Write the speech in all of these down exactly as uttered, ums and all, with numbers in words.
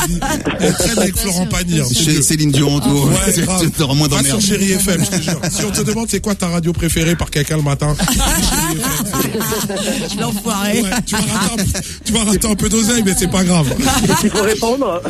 Elle traîne avec Florent Pagny. Hein, Chez Céline Dion autour. Ouais, c'est grave. Tu auras moins d'emmerde. Va sur Chérie F M, je te jure. Si on te demande c'est quoi ta radio préférée par quelqu'un le matin, l'enfoiré. Ouais, tu vas rater un, tu vas rater un peu d'oseille, mais c'est pas grave. Il faut répondre.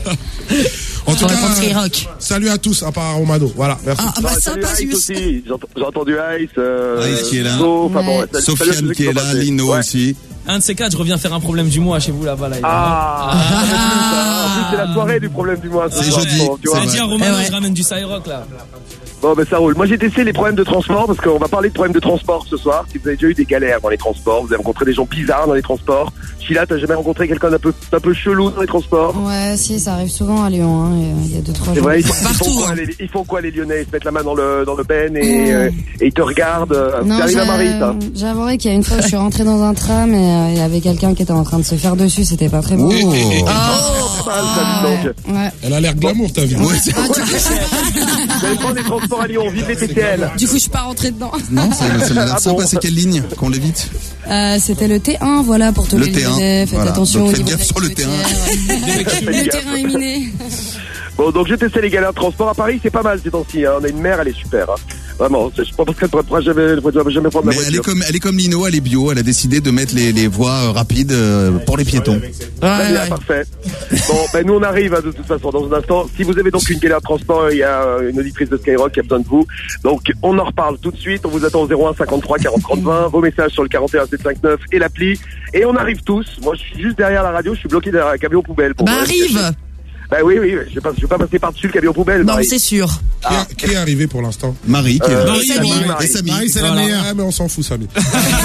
En tout cas, euh, salut à tous, à part Romano. Voilà, merci. Ah, ah bah Ah, sympa, salut Ice aussi. J'ai ent- j'ai entendu Ice. Euh, Ice qui est là. So, enfin, bon, Ouais. salut- Sofiane salut à ceux qui est sont là, passés. Lino Ouais. aussi. Un de ces quatre, je reviens faire un problème du mois chez vous là-bas. Là, Ah, Ah. ah. En plus, c'est la soirée du problème du mois. ce C'est soir, jeudi. bon, tu vois. J'ai C'est dit à vrai. Romano, Eh ouais. je ramène du Cyrock là. Bon, ben ça roule. Moi, j'ai testé les problèmes de transport parce qu'on va parler de problèmes de transport ce soir. Si vous avez déjà eu des galères dans les transports, vous avez rencontré des gens bizarres dans les transports. Sheila, t'as jamais rencontré quelqu'un d'un peu, d'un peu chelou dans les transports? Ouais, si, ça arrive souvent à Lyon, hein. Il y a deux, trois C'est jours. vrai, ils font, ils Partout, font quoi, hein. les, ils font quoi les Lyonnais? Ils se mettent la main dans le, dans le ben et, Mmh. euh, et ils te regardent. Non, T'arrives à Marie, ça? j'ai- j'avouerai qu'il y a une fois, je suis rentrée dans un tram et euh, il y avait quelqu'un qui était en train de se faire dessus, c'était pas très bon. Oh. Oh, pas mal, ça, dis donc. Ouais. Ouais. Elle a l'air glamour, ta vie. Ouais, c'est- Vous allez prendre les transports à Lyon, vive les T T L. Du coup, je suis pas rentrée dedans. Non, ça, ça m'a l'air Ah sympa. bon. C'est quelle ligne qu'on l'évite? Euh, c'était le T un, voilà, pour tous Le les T un, Lyonnais. Faites voilà. attention Donc au faites niveau gaffe de la sur le T un. cimetière. Le gaffe. terrain est miné. Bon, donc j'ai testé les galères de transport à Paris, c'est pas mal ces temps-ci. Hein. On a une mer, elle est super. Hein. Vraiment, je pense qu'elle ne pourra jamais, pourra jamais prendre Mais la elle est voiture. comme, elle est comme Lino, elle est bio. Elle a décidé de mettre les, les voies euh, rapides euh, pour les piétons. Très bien, parfait. Bon, ben nous on arrive hein, de toute façon dans un instant. Si vous avez donc une galère de transport, il y a euh, une auditrice de Skyrock qui a besoin de vous. Donc on en reparle tout de suite. On vous attend au zéro un cinquante-trois quarante trente vingt. Vos messages sur le quarante et un sept cent cinquante-neuf et l'appli. Et on arrive tous. Moi je suis juste derrière la radio. Je suis bloqué derrière un camion poubelle. Pour Bah moi. arrive. Bah oui, oui. Je vais pas, je vais pas passer par-dessus le camion poubelle. Non, Marie. c'est sûr. Qui, est- qui est arrivé pour l'instant? Marie qui est Euh, là. Marie, Samy, Marie. Marie. Et Samy. Marie, c'est Voilà. la meilleure. Ah, mais on s'en fout, Samy.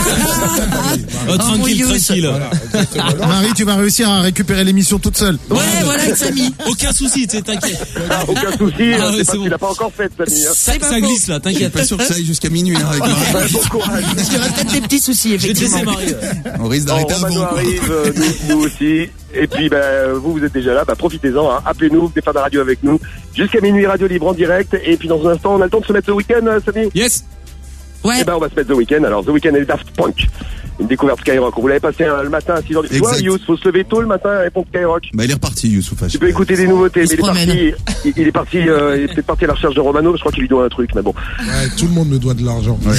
Oh, tranquille, mon Youss. tranquille. Voilà, exactement. Marie, tu vas réussir à récupérer l'émission toute seule. Ouais, voilà, avec Samy. Aucun souci, tu sais, t'inquiète. Ah, aucun souci. Ah, hein, ouais, c'est c'est parce bon. qu'il a pas encore fait, Samy. Hein. Ça, C'est pas ça faux. glisse là, Je suis t'inquiète. pas sûr que ça aille jusqu'à minuit hein, avec Marie. Ouais, bon courage. Il y aura peut-être des petits soucis, Je vais te laisser, effectivement. Marie. On risque Bon, d'arrêter Romano avant. quoi. arrive, euh, nous, nous aussi. Et puis, ben, vous, vous êtes déjà là, bah, profitez-en, hein. Appelez-nous, venez faire de la radio avec nous. Jusqu'à minuit, radio libre en direct. Et puis, dans un instant, on a le temps de se mettre The Weeknd, euh, Samy? Yes. Ouais. Eh ben, on va se mettre The Weeknd. Alors, The Weeknd et Daft Punk. Une découverte Skyrock. On vous l'avez passé euh, le matin à six heures du soir. Exact. Youss, faut se lever tôt le matin et répondre Skyrock. Bah, il est reparti, Youssouf. Tu peux écouter des nouveautés, Il mais se il est parti, promène. il, il est parti, euh, il est peut-être parti à la recherche de Romano. Je crois qu'il lui doit un truc, mais bon. Ouais, tout le monde me doit de l'argent. Ouais.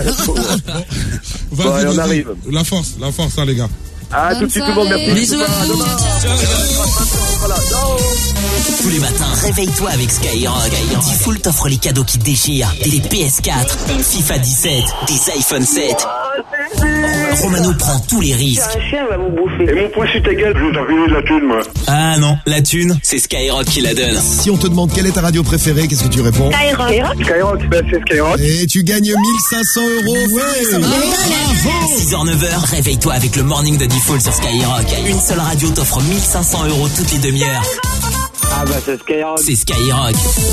Vas-y, Bon, allez, on vas-y. arrive. La force, la force, hein, les gars. Ah, Bonne tout de suite, tout le monde, soirée. merci. Bisous à À vous. demain. Voilà, ciao. Tous les matins, réveille-toi avec Skyrock. Diffoul t'offre les cadeaux qui déchirent. Des P S quatre, FIFA dix-sept, des iPhone sept. Romano prend tous les risques. Un chien va vous bouffer. Et mon poing sur ta gueule, je vous ai ruiné de la thune, moi. Ah non, la thune, c'est Skyrock qui la donne. Si on te demande quelle est ta radio préférée, qu'est-ce que tu réponds? Skyrock, ben c'est Skyrock. Et tu gagnes mille cinq cents euros. Ouais. six heures neuf heures, réveille-toi avec le morning de Diffoul sur Skyrock. Une seule radio t'offre mille cinq cents euros toutes les demi-heures. Ah bah c'est Skyrock. C'est Skyrock.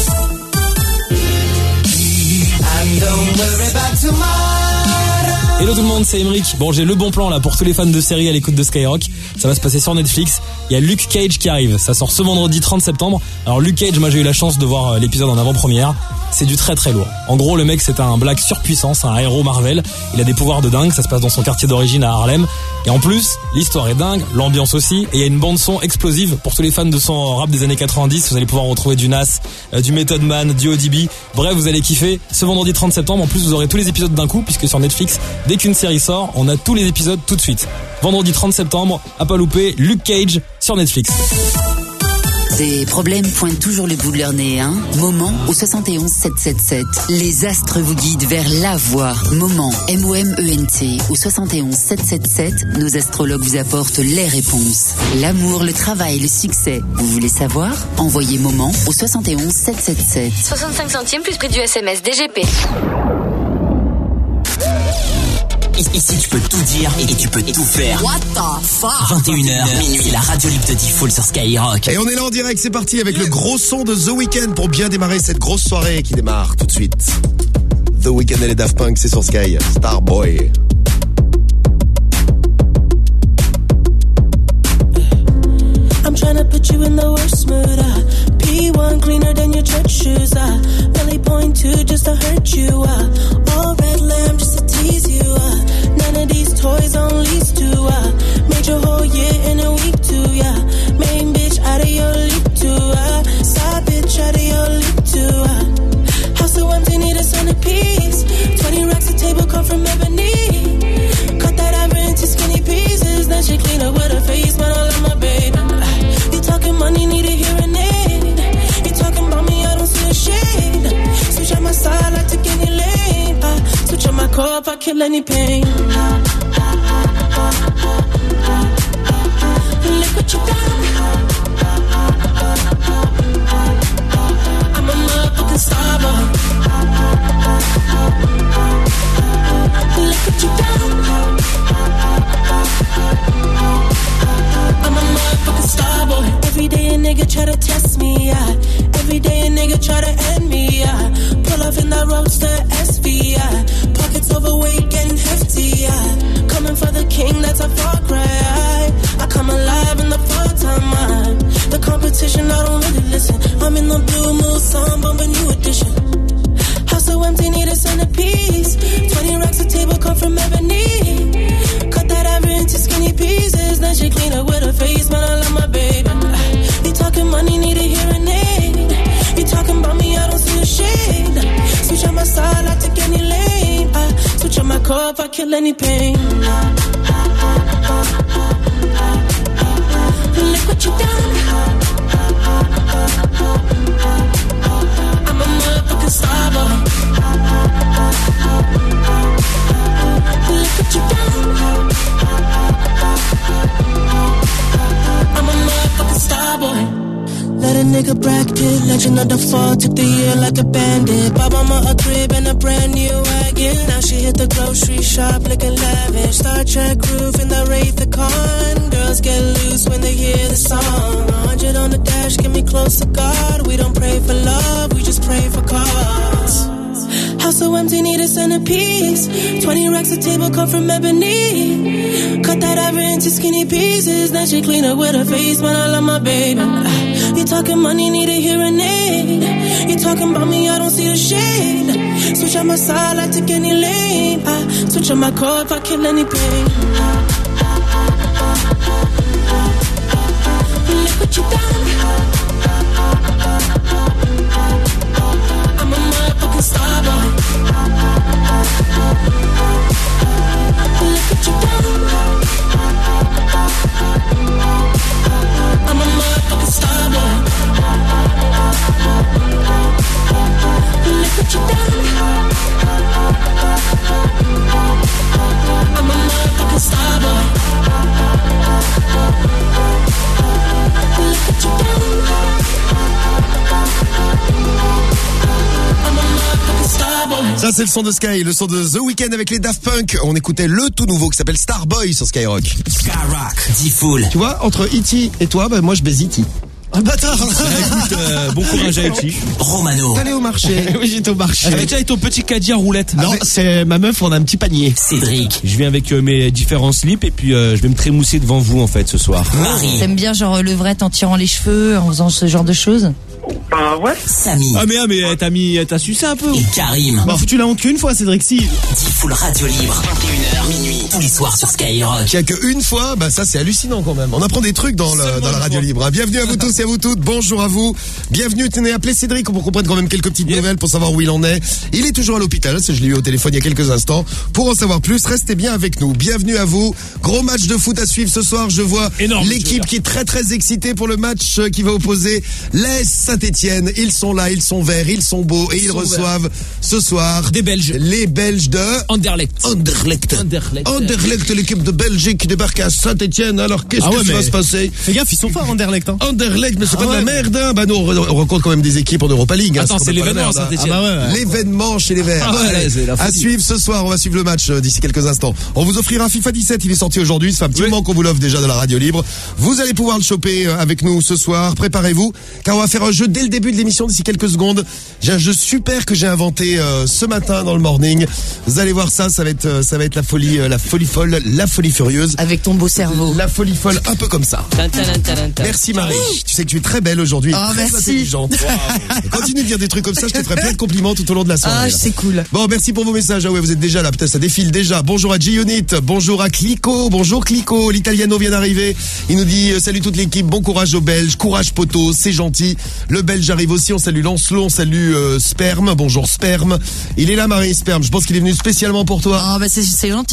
Hello tout le monde, c'est Emeric. Bon, j'ai le bon plan là pour tous les fans de séries à l'écoute de Skyrock. Ça va se passer sur Netflix. Il y a Luke Cage qui arrive. Ça sort ce vendredi trente septembre. Alors Luke Cage, moi j'ai eu la chance de voir l'épisode en avant-première. C'est du très très lourd. En gros, le mec c'est un black surpuissant, c'est un héros Marvel. Il a des pouvoirs de dingue. Ça se passe dans son quartier d'origine à Harlem. Et en plus, l'histoire est dingue, l'ambiance aussi. Et il y a une bande son explosive pour tous les fans de son rap des années quatre-vingt-dix. Vous allez pouvoir retrouver du Nas, euh, du Method Man, du O D B. Bref, vous allez kiffer. Ce vendredi trente septembre, en plus vous aurez tous les épisodes d'un coup puisque sur Netflix, dès qu'une série sort, on a tous les épisodes tout de suite. Vendredi trente septembre, à pas louper, Luke Cage sur Netflix. Des problèmes pointent toujours le bout de leur nez, hein? Moment au soixante et onze sept cent soixante-dix-sept. Les astres vous guident vers la voie. Moment, M O M E N T, au soixante et onze sept cent soixante-dix-sept. Nos astrologues vous apportent les réponses. L'amour, le travail, le succès. Vous voulez savoir? Envoyez Moment au soixante et onze sept cent soixante-dix-sept. soixante-cinq centimes plus prix du S M S D G P. Ici, tu peux tout dire et tu peux tout faire. What the fuck? vingt et une heures, minuit, la radio libre de Diffoul sur Skyrock. Et on est là en direct, c'est parti avec le gros son de The Weeknd pour bien démarrer cette grosse soirée qui démarre tout de suite. The Weeknd et les Daft Punk, c'est sur Sky. Starboy. I'm trying to put you in the worst mood. Uh, P one cleaner than your church shoes. Uh, Belly point two just to hurt you. Uh, all red lamb just to tease you. Uh, none of these toys on lease to. Uh, made your whole year in a week too. Yeah, main bitch out of your if I kill any pain. Look what you done. I'm a motherfucking star boy. Look what you done. I'm a motherfucking star boy. Every day a nigga try to test me, yeah. Every day a nigga try to end me, yeah. Pull off in that roadster S V, yeah. Pockets overweight, getting hefty, yeah. Coming for the king, that's a far cry. I come alive in the part-time mind. The competition, I don't really listen. I'm in the blue mood, song, bumping new edition. House so empty, need a centerpiece. Twenty racks a table come from ebony. Cut that ever into skinny pieces. Then she clean up with her face, man, I love my baby. You talking money, need a hearing aid. You talking about me, I don't see a shade. Switch on my side, I take any lane. I switch on my car if I kill any pain. Look what you done. I'm a motherfucking star boy. Look what you done. I'm a motherfucking star boy. Let a nigga Brad Pitt, legend of the fall, took the year like a bandit. Bought mama a crib and a brand new wagon. Now she hit the grocery shop looking lavish. Star Trek roof in the Wraith the Con. Girls get loose when they hear the song. A hundred on the dash, get me close to God. We don't pray for love, we just pray for cause. House so empty, need a centerpiece. Twenty racks a table come from ebony. Cut that ever into skinny pieces. Then she clean up with her face, man, I love my baby. You talking money, need a hearing aid. You talking about me, I don't see the shade. Switch on my side, I take any lane. I switch on my car if I kill any pain. Look what you done. I'm a motherfucking star boy. Look what you done. I'm a motherfucking star boy. Look what you done. I'm a motherfucking star boy. Look what you done. I'm a motherfucking star boy. Ça c'est le son de Sky, le son de The Weeknd avec les Daft Punk. On écoutait le tout nouveau qui s'appelle Starboy sur Skyrock. Skyrock, D-Full. Tu vois, entre E T et toi, bah, moi je baise E T. Un bâtard. Bah, écoute, euh, bon courage à E T. Romano. T'allais au marché. Oui, j'étais au marché. Avec déjà avec ton petit caddie à roulette. Non, avec... c'est ma meuf, on a un petit panier. Cédric. Je viens avec euh, mes différents slips et puis euh, je vais me trémousser devant vous en fait ce soir. Marie. T'aimes bien genre levrette en tirant les cheveux, en faisant ce genre de choses? Bah ouais. Samy. Ah mais, ah, mais t'as mis, t'as sucé un peu. Et Karim. Bah foutu la honte qu'une fois, Cédric, si. D-Full Radio Libre, vingt et une heures minuit, tous les soirs sur Skyrock. Qu'il y a qu'une fois, bah ça c'est hallucinant quand même. On apprend des trucs dans, le, dans la radio libre. Bienvenue à vous tous et à vous toutes. Bonjour à vous. Bienvenue. Tenez, appelez Cédric pour qu'on prenne quand même quelques petites yeah. nouvelles pour savoir où il en est. Il est toujours à l'hôpital. Je l'ai eu au téléphone il y a quelques instants. Pour en savoir plus, restez bien avec nous. Bienvenue à vous. Gros match de foot à suivre ce soir. Je vois énorme, l'équipe qui est très très excitée pour le match qui va opposer l'A S Saint-Etienne. Ils sont là, ils sont verts, ils sont beaux et ils, ils reçoivent verts. Ce soir des Belges. Les Belges de Anderlecht. Anderlecht. Anderlecht. Anderlecht, l'équipe de Belgique qui débarque à Saint-Etienne. Alors qu'est-ce ah ouais, que ça va se passer? Fais gaffe, ils sont forts Anderlecht. Hein. Anderlecht, mais c'est ah pas ouais. de la merde. Hein. Bah nous on, on rencontre quand même des équipes en Europa League. Attends, hein, c'est l'événement Saint-Etienne. Ah bah ouais, ouais. L'événement chez les Verts. Ah ouais, Allez, à suivre ce soir, on va suivre le match euh, d'ici quelques instants. On vous offrira FIFA dix-sept, il est sorti aujourd'hui. Ça fait un petit oui. moment qu'on vous l'offre déjà de la radio libre. Vous allez pouvoir le choper euh, avec nous ce soir. Préparez-vous, car on va faire un jeu dès le début de l'émission d'ici quelques secondes. J'ai un jeu super que j'ai inventé euh, ce matin dans le morning. Vous allez voir ça, ça va être, euh, ça va être la folie, euh, la folie folle, la folie furieuse. Avec ton beau cerveau. La folie folle, un peu comme ça. Merci Marie. Tu sais que tu es très belle aujourd'hui. Oh, très merci. intelligente. Wow. Continue de dire des trucs comme ça, je te ferai plein de compliments tout au long de la soirée. Ah, c'est cool. Bon, merci pour vos messages. Ah ouais, vous êtes déjà là. Putain, ça défile déjà. Bonjour à G-Unit. Bonjour à Clico. Bonjour Clico. L'Italiano vient d'arriver. Il nous dit, euh, salut toute l'équipe. Bon courage aux Belges. Courage poteau. C'est gentil. Le Belge arrive aussi. On salue Lancelot. On salue euh, Sperme. Bonjour Sperme. Il est là, Marie Sperme. Je pense qu'il est venu spécialement pour toi. Ah, oh, bah, c'est, c'est gentil, ça. Tiens, je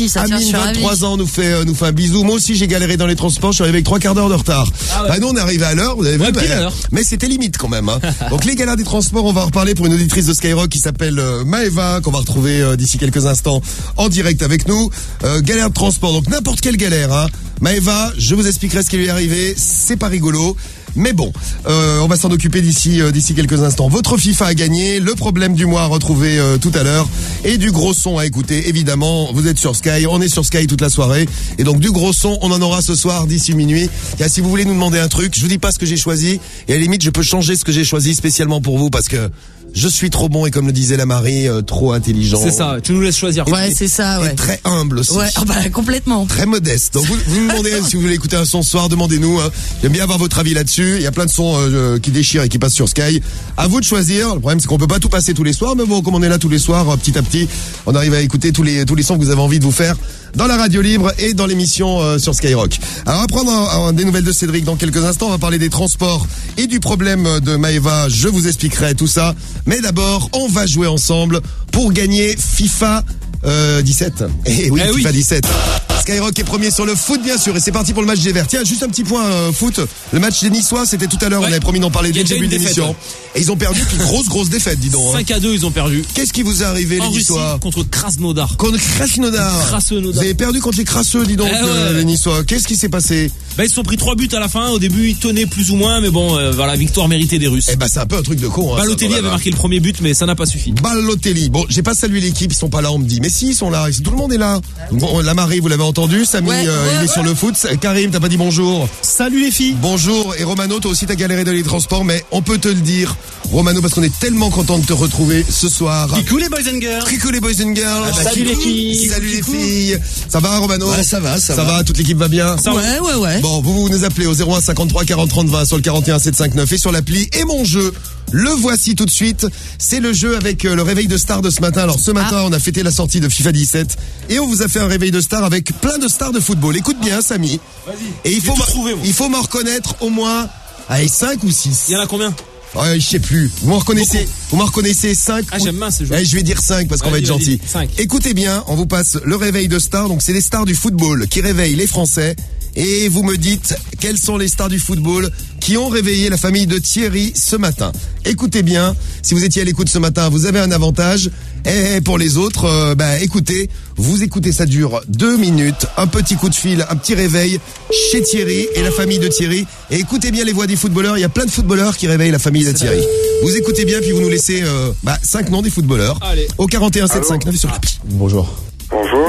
suis vingt-trois ravie. ans, nous fait, euh, nous fait un bisou. Moi aussi, j'ai galéré dans les transports. Je suis arrivé avec trois quarts d'heure de retard. Ah ouais. Bah, nous, on est arrivé à l'heure. Vous avez vu, Ouais, mais, pile à l'heure. mais c'était limite quand même. Hein. Donc, les galères des transports, on va en reparler pour une auditrice de Skyrock qui s'appelle euh, Maëva, qu'on va retrouver euh, d'ici quelques instants en direct avec nous. Euh, galère de transport, donc n'importe quelle galère. Hein. Maëva, je vous expliquerai ce qui lui est arrivé. C'est pas rigolo. Mais bon, euh, on va s'en occuper d'ici euh, d'ici quelques instants. Votre FIFA a gagné, le problème du mois à retrouver euh, tout à l'heure et du gros son à écouter. Évidemment, vous êtes sur Sky, on est sur Sky toute la soirée et donc du gros son, on en aura ce soir d'ici minuit. Et si vous voulez nous demander un truc, je vous dis pas ce que j'ai choisi et à la limite, je peux changer ce que j'ai choisi spécialement pour vous parce que je suis trop bon et comme le disait la Marie, euh, trop intelligent. C'est ça, tu nous laisses choisir. Ouais, c'est ça, ouais. Et très humble aussi. Ouais, oh bah, complètement. Très modeste. Donc vous, vous me demandez si vous voulez écouter un son ce soir, demandez-nous. Hein. J'aime bien avoir votre avis là-dessus. Il y a plein de sons euh, qui déchirent et qui passent sur Sky. À vous de choisir. Le problème c'est qu'on peut pas tout passer tous les soirs, mais bon, comme on est là tous les soirs, euh, petit à petit, on arrive à écouter tous les tous les sons que vous avez envie de vous faire dans la radio libre et dans l'émission euh, sur Skyrock. Alors on va prendre un, un, des nouvelles de Cédric dans quelques instants. On va parler des transports et du problème de Maëva. Je vous expliquerai tout ça. Mais d'abord, on va jouer ensemble pour gagner FIFA euh, dix-sept. Et oui, eh FIFA oui. dix-sept. Skyrock est premier sur le foot, bien sûr, et c'est parti pour le match des Verts. Tiens, juste un petit point euh, foot. Le match des Niçois, c'était tout à l'heure. Ouais. On avait promis d'en parler Il y dès a le déjà début de une défaite, l'émission. ouais. Et ils ont perdu, puis grosse, grosse défaite, dis donc. Hein. cinq à deux, ils ont perdu. Qu'est-ce qui vous est arrivé, En les Russie, Niçois contre Krasnodar. Contre Krasnodar. Krasnodar. Vous avez perdu contre les crasseux, dis donc, Eh ouais. euh, les Niçois. Qu'est-ce qui s'est passé? Bah, ils se sont pris trois buts à la fin. Au début, ils tenaient plus ou moins, mais bon, euh, voilà, victoire méritée des Russes. Eh ben, c'est un peu un truc de con. Hein, Balotelli ça, avait voilà. marqué le premier but, mais ça n'a pas suffi. Balotelli. Bon, j'ai pas salué l'équipe, ils sont pas là, on me dit. Mais si, ils sont là. Tout le monde est là. Bon, la Marie, vous l'avez entendu. Samy, Ouais, euh, ouais, il est ouais. sur le foot. Karim, t'as pas dit bonjour. Salut les filles. Bonjour. Et Romano, toi aussi, t'as galéré dans les transports, mais on peut te le dire. Romano, parce qu'on est tellement content de te retrouver ce soir. Coucou les boys and girls. Coucou les boys and girls. Ah bah, salut les filles. Salut les filles. Ça va, Romano? Ouais, ça va, ça Ça va. va, toute l'équipe va bien? Ouais, ouais, ouais. Bon, vous, vous nous appelez au zéro un cinquante-trois quarante trente vingt sur le quarante et un sept cent cinquante-neuf et sur l'appli. Et mon jeu, le voici tout de suite. C'est le jeu avec euh, le réveil de star de ce matin. Alors ce matin, on a fêté la sortie de FIFA dix-sept et on vous a fait un réveil de star avec plein de stars de football. Écoute bien, Samy. Et il faut, tout me- trouvé, moi. il faut m'en reconnaître au moins, allez, cinq ou six. Il y en a combien? Ouais, je sais plus. Vous m'en reconnaissez, vous m'en reconnaissez cinq. Ah, j'aime bien ce jeu. Allez, je vais dire cinq parce qu'on va Vas-y, être vas-y, gentil. cinq. Écoutez bien, on vous passe le réveil de stars. Donc c'est les stars du football qui réveillent les Français. Et vous me dites quelles sont les stars du football qui ont réveillé la famille de Thierry ce matin. Écoutez bien, si vous étiez à l'écoute ce matin, vous avez un avantage. Et pour les autres, euh, bah écoutez, vous écoutez, ça dure deux minutes, un petit coup de fil, un petit réveil chez Thierry et la famille de Thierry. Et écoutez bien les voix des footballeurs, il y a plein de footballeurs qui réveillent la famille de Thierry. Vous écoutez bien, puis vous nous laissez euh, bah, cinq noms des footballeurs. Allez. Au quarante et un sept cent cinquante-neuf sur l'appli. Bonjour. Bonjour.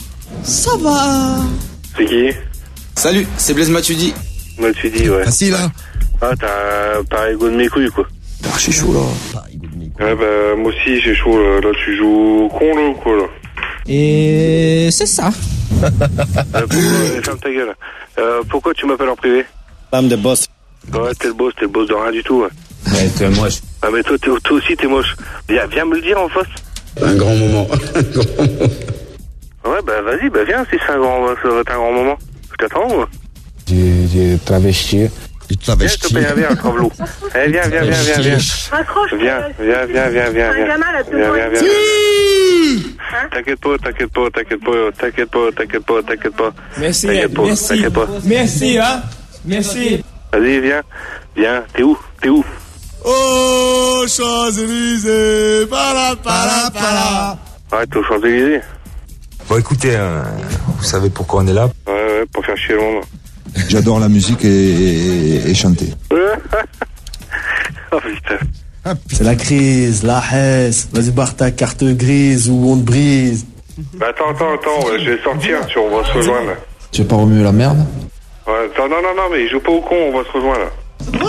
Ça va. C'est qui? Salut, c'est Blaise Matuidi. Moi, tu dis, ouais. Facile, hein? Ah, t'as pareil go de mes couilles, quoi. Ah, je suis chaud là. Ouais, bah, moi aussi, j'ai chaud, là. Là, tu joues au con, là, ou quoi, là? Et c'est ça. Euh, pourquoi, euh, ferme ta gueule. Euh, pourquoi tu m'appelles en privé? Femme de boss. Ouais, t'es le boss, t'es le boss de rien du tout, ouais. Ouais, t'es moche. Ah, mais toi, t'es- toi aussi, t'es moche. Viens, viens me le dire en face. Un grand moment. Ouais, bah, vas-y, bah, viens, si c'est un grand, ça va être un grand moment. Je t'attends, moi. J'ai travesti. Du Viens, s'il te plaît, viens, Travelot. Eh, viens, viens, viens, viens, viens. Accroche. Viens, viens, viens, viens, viens, Un viens. gamin, là, de Viens, deux viens, ans. viens. Hein? T'inquiète pas, t'inquiète pas, t'inquiète pas, t'inquiète pas, t'inquiète pas, t'inquiète pas. Merci, T'inquiète pas, merci. t'inquiète pas. Merci, hein. Merci. Vas-y, viens, viens. T'es où? T'es où? Oh, Champs-Élysées, para, para, para. Ouais, t'es aux Champs-Élysées. Bon, écoutez, euh, vous savez pourquoi on est là? Ouais, ouais, pour faire chier le monde. J'adore la musique et, et, et chanter. Oh putain. C'est la crise, la hesse. Vas-y, barre ta carte grise ou on te brise. Bah attends, attends, attends, ouais, je vais sortir, tu, on va se rejoindre. Tu veux pas remuer la merde? Ouais, attends, non, non, non, mais il joue pas au con, on va se rejoindre là.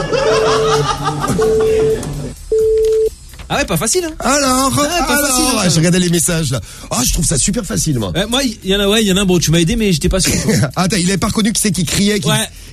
Ah ouais, pas facile, hein. Alors, Ouais, pas alors, facile, hein. je regardais les messages là. Ah, je trouve ça super facile, moi. Ouais, moi, il y en a, ouais, il y en a un, bon, tu m'as aidé, mais j'étais pas sûr. Attends, il avait pas reconnu qui c'est qui criait, qui, Ouais.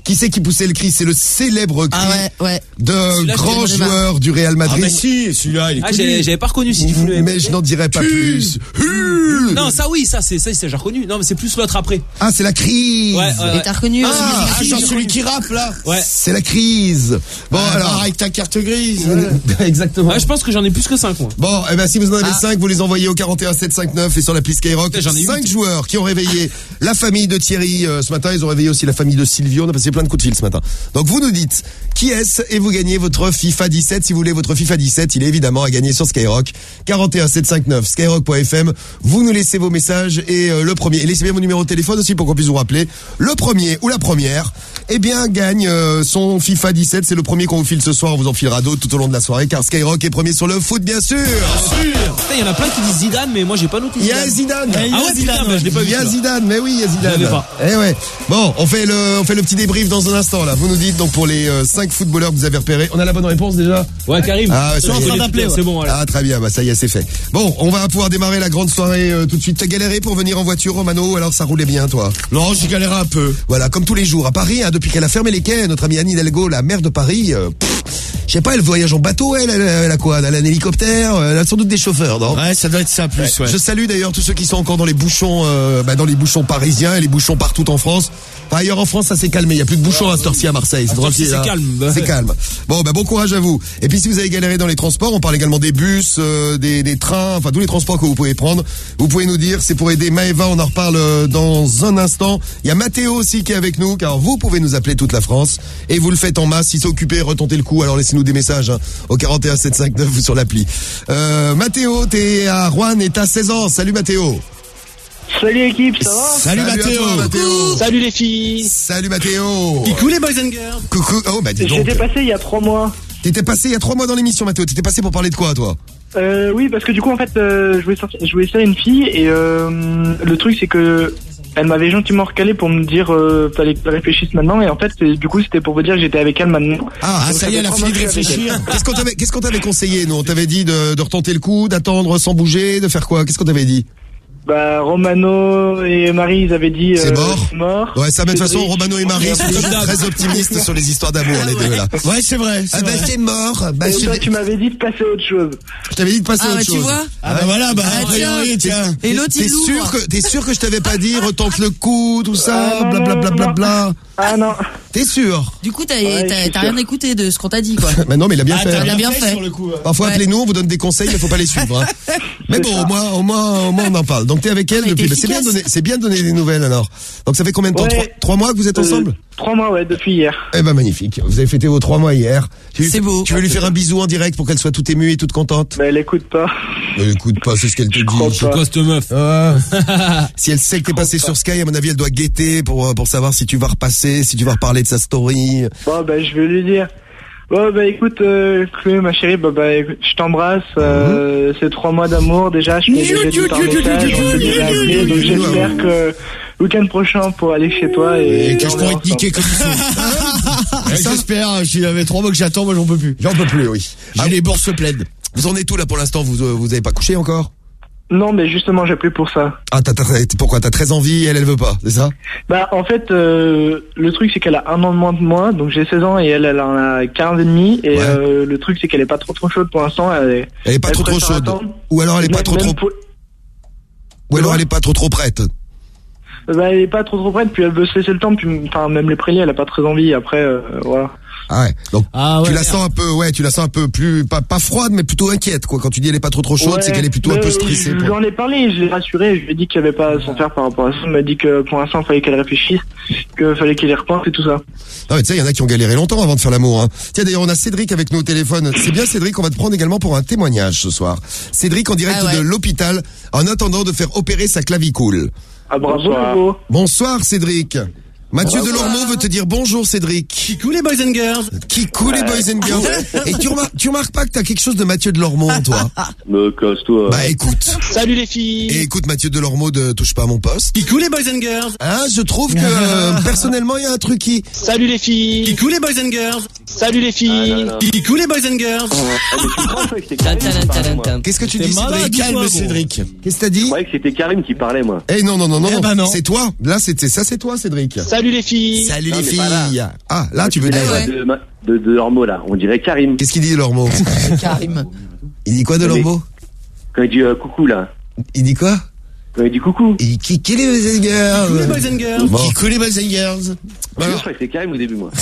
Qui c'est qui poussait le cri? C'est le célèbre cri Ah ouais, ouais. d'un grand joueur du Real Madrid. Ah, mais si, celui-là, il est Ah, connu. j'ai- j'avais pas reconnu si tu voulais. Mais je n'en dirai pas plus. Non, ça oui, ça c'est ça, c'est j'ai reconnu. Non, mais c'est plus l'autre après. Ah, c'est la crise. Ouais, ouais, ouais. Et t'as reconnu Ah, euh, Ah, genre celui qui rappe, là. Ouais. C'est la crise. Bon, Ah, alors. avec ta carte grise. Exactement. Ouais, je pense que j'en ai plus que cinq moi. Bon, eh ben, si vous en avez Ah. cinq, vous les envoyez au quarante et un sept cent cinquante-neuf et sur l'appli Skyrock. Putain, j'en ai cinq huit. joueurs qui ont réveillé la famille de Thierry euh, ce matin. Ils ont réveillé aussi la famille de Silvio. On a passé plein de coups de fil ce matin. Donc, vous nous dites qui est-ce et vous gagnez votre FIFA dix-sept. Si vous voulez votre FIFA dix-sept, il est évidemment à gagner sur Skyrock. quarante et un sept cent cinquante-neuf, skyrock point f m. Vous nous laissez vos messages et euh, le premier, et laissez bien vos numéros de téléphone aussi pour qu'on puisse vous rappeler. Le premier ou la première, eh bien, gagne euh, son FIFA dix-sept. C'est le premier qu'on vous file ce soir. On vous en filera d'autres tout au long de la soirée car Skyrock est premier sur le foot, bien sûr. Putain, il y en a plein qui disent Zidane, mais moi j'ai pas noté Il y a Zidane. Zidane. Ah ouais, putain, bah, je l'ai pas vu. Il y a celui-là. Zidane, mais oui, il y a Je Zidane. l'avais pas. Eh ouais. Bon, on fait le, on fait le petit débrief dans un instant, là. Vous nous dites, donc, pour les euh, cinq footballeurs que vous avez repérés. On a la bonne réponse, déjà? Ouais, Karim. Ah, ouais, Je ça suis y est. en train d'appeler, ouais. C'est bon, voilà. Ah, très bien, bah, ça y est, c'est fait. Bon, on va pouvoir démarrer la grande soirée euh, tout de suite. T'as galéré pour venir en voiture, Romano? Alors, ça roulait bien, toi? Non, j'ai galéré un peu. Voilà, comme tous les jours. À Paris, hein, depuis qu'elle a fermé les quais, notre amie Anne Hidalgo, la maire de Paris, euh, pff, je sais pas, elle voyage en bateau, elle, elle, elle a quoi? Elle a un hélicoptère, elle a sans doute des chauffeurs, non? Ouais, ça doit être ça plus, ouais. Je salue d'ailleurs tous ceux qui sont encore dans les bouchons, euh, bah, dans les bouchons parisiens et les bouchons partout en France. Enfin, ailleurs en France, ça s'est calmé. Il y a plus de bouchons à cette heure-ci à Marseille. C'est tranquille. c'est hein. calme. C'est calme. Bon, bah, bon courage à vous. Et puis, si vous avez galéré dans les transports, on parle également des bus, euh, des, des trains, enfin tous les transports que vous pouvez prendre. Vous pouvez nous dire, c'est pour aider Maëva. On en reparle euh, dans un instant. Il y a Mathéo aussi qui est avec nous, car vous pouvez nous appeler toute la France et vous le faites en masse. Si c'est occupé, retentez le coup. Alors laissez-nous des messages hein, au quarante et un sept cent cinquante-neuf ou sur l'appli. Euh, Mathéo, t'es à Rouen et t'as seize ans. Salut Mathéo. Salut l'équipe, ça va? Salut, à Mathéo. toi, Mathéo. Salut les filles. Salut Mathéo. Coucou les boys and girls. Coucou. Oh bah dis donc. J'étais passé il y a trois mois. T'étais passé il y a trois mois dans l'émission, Mathéo. T'étais passé pour parler de quoi, toi? Euh, oui, parce que du coup, en fait, euh, je voulais sortir, je voulais essayer une fille et euh, le truc, c'est que elle m'avait gentiment recalé pour me dire euh, fallait que je réfléchisse maintenant et en fait, c'est- du coup, c'était pour vous dire que j'étais avec elle maintenant. Ah, Ah, ça y est, elle a fini de réfléchir. Qu'est-ce qu'on t'avait, qu'est-ce qu'on t'avait conseillé, nous? On t'avait dit de, de retenter le coup, d'attendre sans bouger, de faire quoi? Qu'est-ce qu'on t'avait dit? Bah, Romano et Marie, ils avaient dit. C'est euh, mort c'est mort. Ouais, ça, mais de toute façon, Cédric. Romano et Marie sont toujours très optimistes sur les histoires d'amour, les deux, là. Ouais, c'est vrai. Ah, bah, c'est mort. Bah, Et je, toi, tu m'avais dit de passer à autre chose. je t'avais dit de passer à Ah, autre bah, tu chose. vois. Ah, bah voilà, bah, Ah, a priori, tiens. Et l'autre, T'es il sûr l'ouvre. que, t'es sûr que je t'avais pas dit, retente le coup, tout ça, Ah, non, blablabla, non, bla, non. bla. Ah non. T'es sûr? Du coup, t'as Ouais, je t'as- suis t'as sûr. rien écouté de ce qu'on t'a dit, quoi. Bah non, mais il a bien Ah, fait. t'as hein. Il a bien fait. sur le coup. Parfois, Ouais. appelez-nous, on vous donne des conseils, mais faut pas les suivre. Hein. Mais bon, au moins, au moins, au moins, on en parle. Donc, t'es avec elle Mais depuis. t'es Bah, c'est bien de efficace. donner, c'est bien de donner des nouvelles alors. Donc, ça fait combien de temps? Ouais. Trois, trois mois que vous êtes ensemble? Euh, trois mois, ouais, depuis hier. Eh ben, magnifique. Vous avez fêté vos trois mois hier. Tu lui- C'est beau. Tu veux lui faire un bisou en direct pour qu'elle soit toute émue et toute contente? Mais elle écoute pas. Mais écoute pas, c'est ce qu'elle te crois dit. pas. Quoi cette meuf? Ah. Si elle sait que t'es passé pas. sur Sky, à mon avis, elle doit guetter pour, pour savoir si tu vas repasser, si tu vas reparler de sa story. Bon, bah, je vais lui dire. Bon, bah, écoute, euh, Chloé, ma chérie, bah, bah, écoute, je t'embrasse. Euh, c'est trois mois d'amour, déjà. Je fais déjà tout par message. Je t'ai déjà appelé, donc j'espère que le week-end prochain, pour aller chez toi et... Et que je dormir pourrais te ensemble. niquer comme il faut. Ouais, J'espère, s'il y avait trois mois que j'attends, moi j'en peux plus. J'en peux plus, oui. J'ai Ah, les bourses pleines. vous en êtes où là pour l'instant? Vous, euh, vous avez pas couché encore? Non, mais justement, j'ai appelé pour ça. Ah, t'as, t'as, pourquoi? T'as très envie, elle, elle veut pas, c'est ça? Bah, en fait, euh, le truc, c'est qu'elle a un an de moins de moi, donc j'ai seize ans et elle, elle en a quinze et demi. Et Ouais. euh, le truc, c'est qu'elle est pas trop trop chaude pour l'instant. Elle est, Elle est pas trop trop préfère chaude. attendre. Ou alors elle est pas Même- trop trop, même pour- ou alors elle est pas trop trop prête. Bah, elle est pas trop trop prête, puis elle veut se laisser le temps, puis enfin même les préliers, elle a pas très envie. Après, euh, voilà. Ah ouais. Donc, Ah ouais. tu la merde. sens un peu, ouais, tu la sens un peu plus, pas, pas froide, mais plutôt inquiète, quoi. Quand tu dis elle est pas trop trop chaude, Ouais, c'est qu'elle est plutôt un mais peu stressée. Je pour- lui en ai parlé, je l'ai rassuré, je lui ai dit qu'il n'y avait pas à s'en faire par rapport à ça. Il m'a dit que pour l'instant, il fallait qu'elle réfléchisse, qu'il fallait qu'elle y repense et tout ça. Ah ouais, tu sais, il y en a qui ont galéré longtemps avant de faire l'amour, hein. Tiens, d'ailleurs, on a Cédric avec nous au téléphone. C'est bien, Cédric, on va te prendre également pour un témoignage ce soir. Cédric en direct Ah ouais. de l'hôpital, en attendant de faire opérer sa clavicule. Ah, bravo, Bonsoir. Hugo. Bonsoir, Cédric. Mathieu Bonsoir. Delormeau veut te dire bonjour, Cédric. Kikou les boys and girls. Kikou les boys and girls. Et tu remarques, tu remarques pas que t'as quelque chose de Mathieu Delormeau en toi? Me casse-toi. Bah écoute. Salut les filles. Et écoute, Mathieu Delormeau de Touche pas à mon poste. Kikou les boys and girls. Hein, je trouve que, euh, personnellement, il y a un truc qui... Salut les filles. Kikou les boys and girls. Salut les filles. Coucou les boys and girls. Qu'est-ce que tu dis, malade, Cédric? dis-toi, Calme, gros. Cédric. Qu'est-ce que t'as dit? Je croyais que c'était Karim qui parlait, moi. Eh non, non, non, non, Eh non. ben non. C'est toi. Là, c'était ça, c'est toi, Cédric. Salut les filles. Salut Non, les mais filles. pas là. Ah, là, tu veux Mais dire. là, de, ma- de, de leur mot, là. On dirait Karim. Qu'est-ce qu'il dit, leur mot? Karim. Il dit quoi de leur Mais- mot? Quand il dit euh, coucou, là. Il dit quoi? Quand il dit coucou. Il qui, qui les boys and girls? Coucou les boys and girls. Bon. Coucou les boys and girls. Je croyais que c'était Karim au début, moi.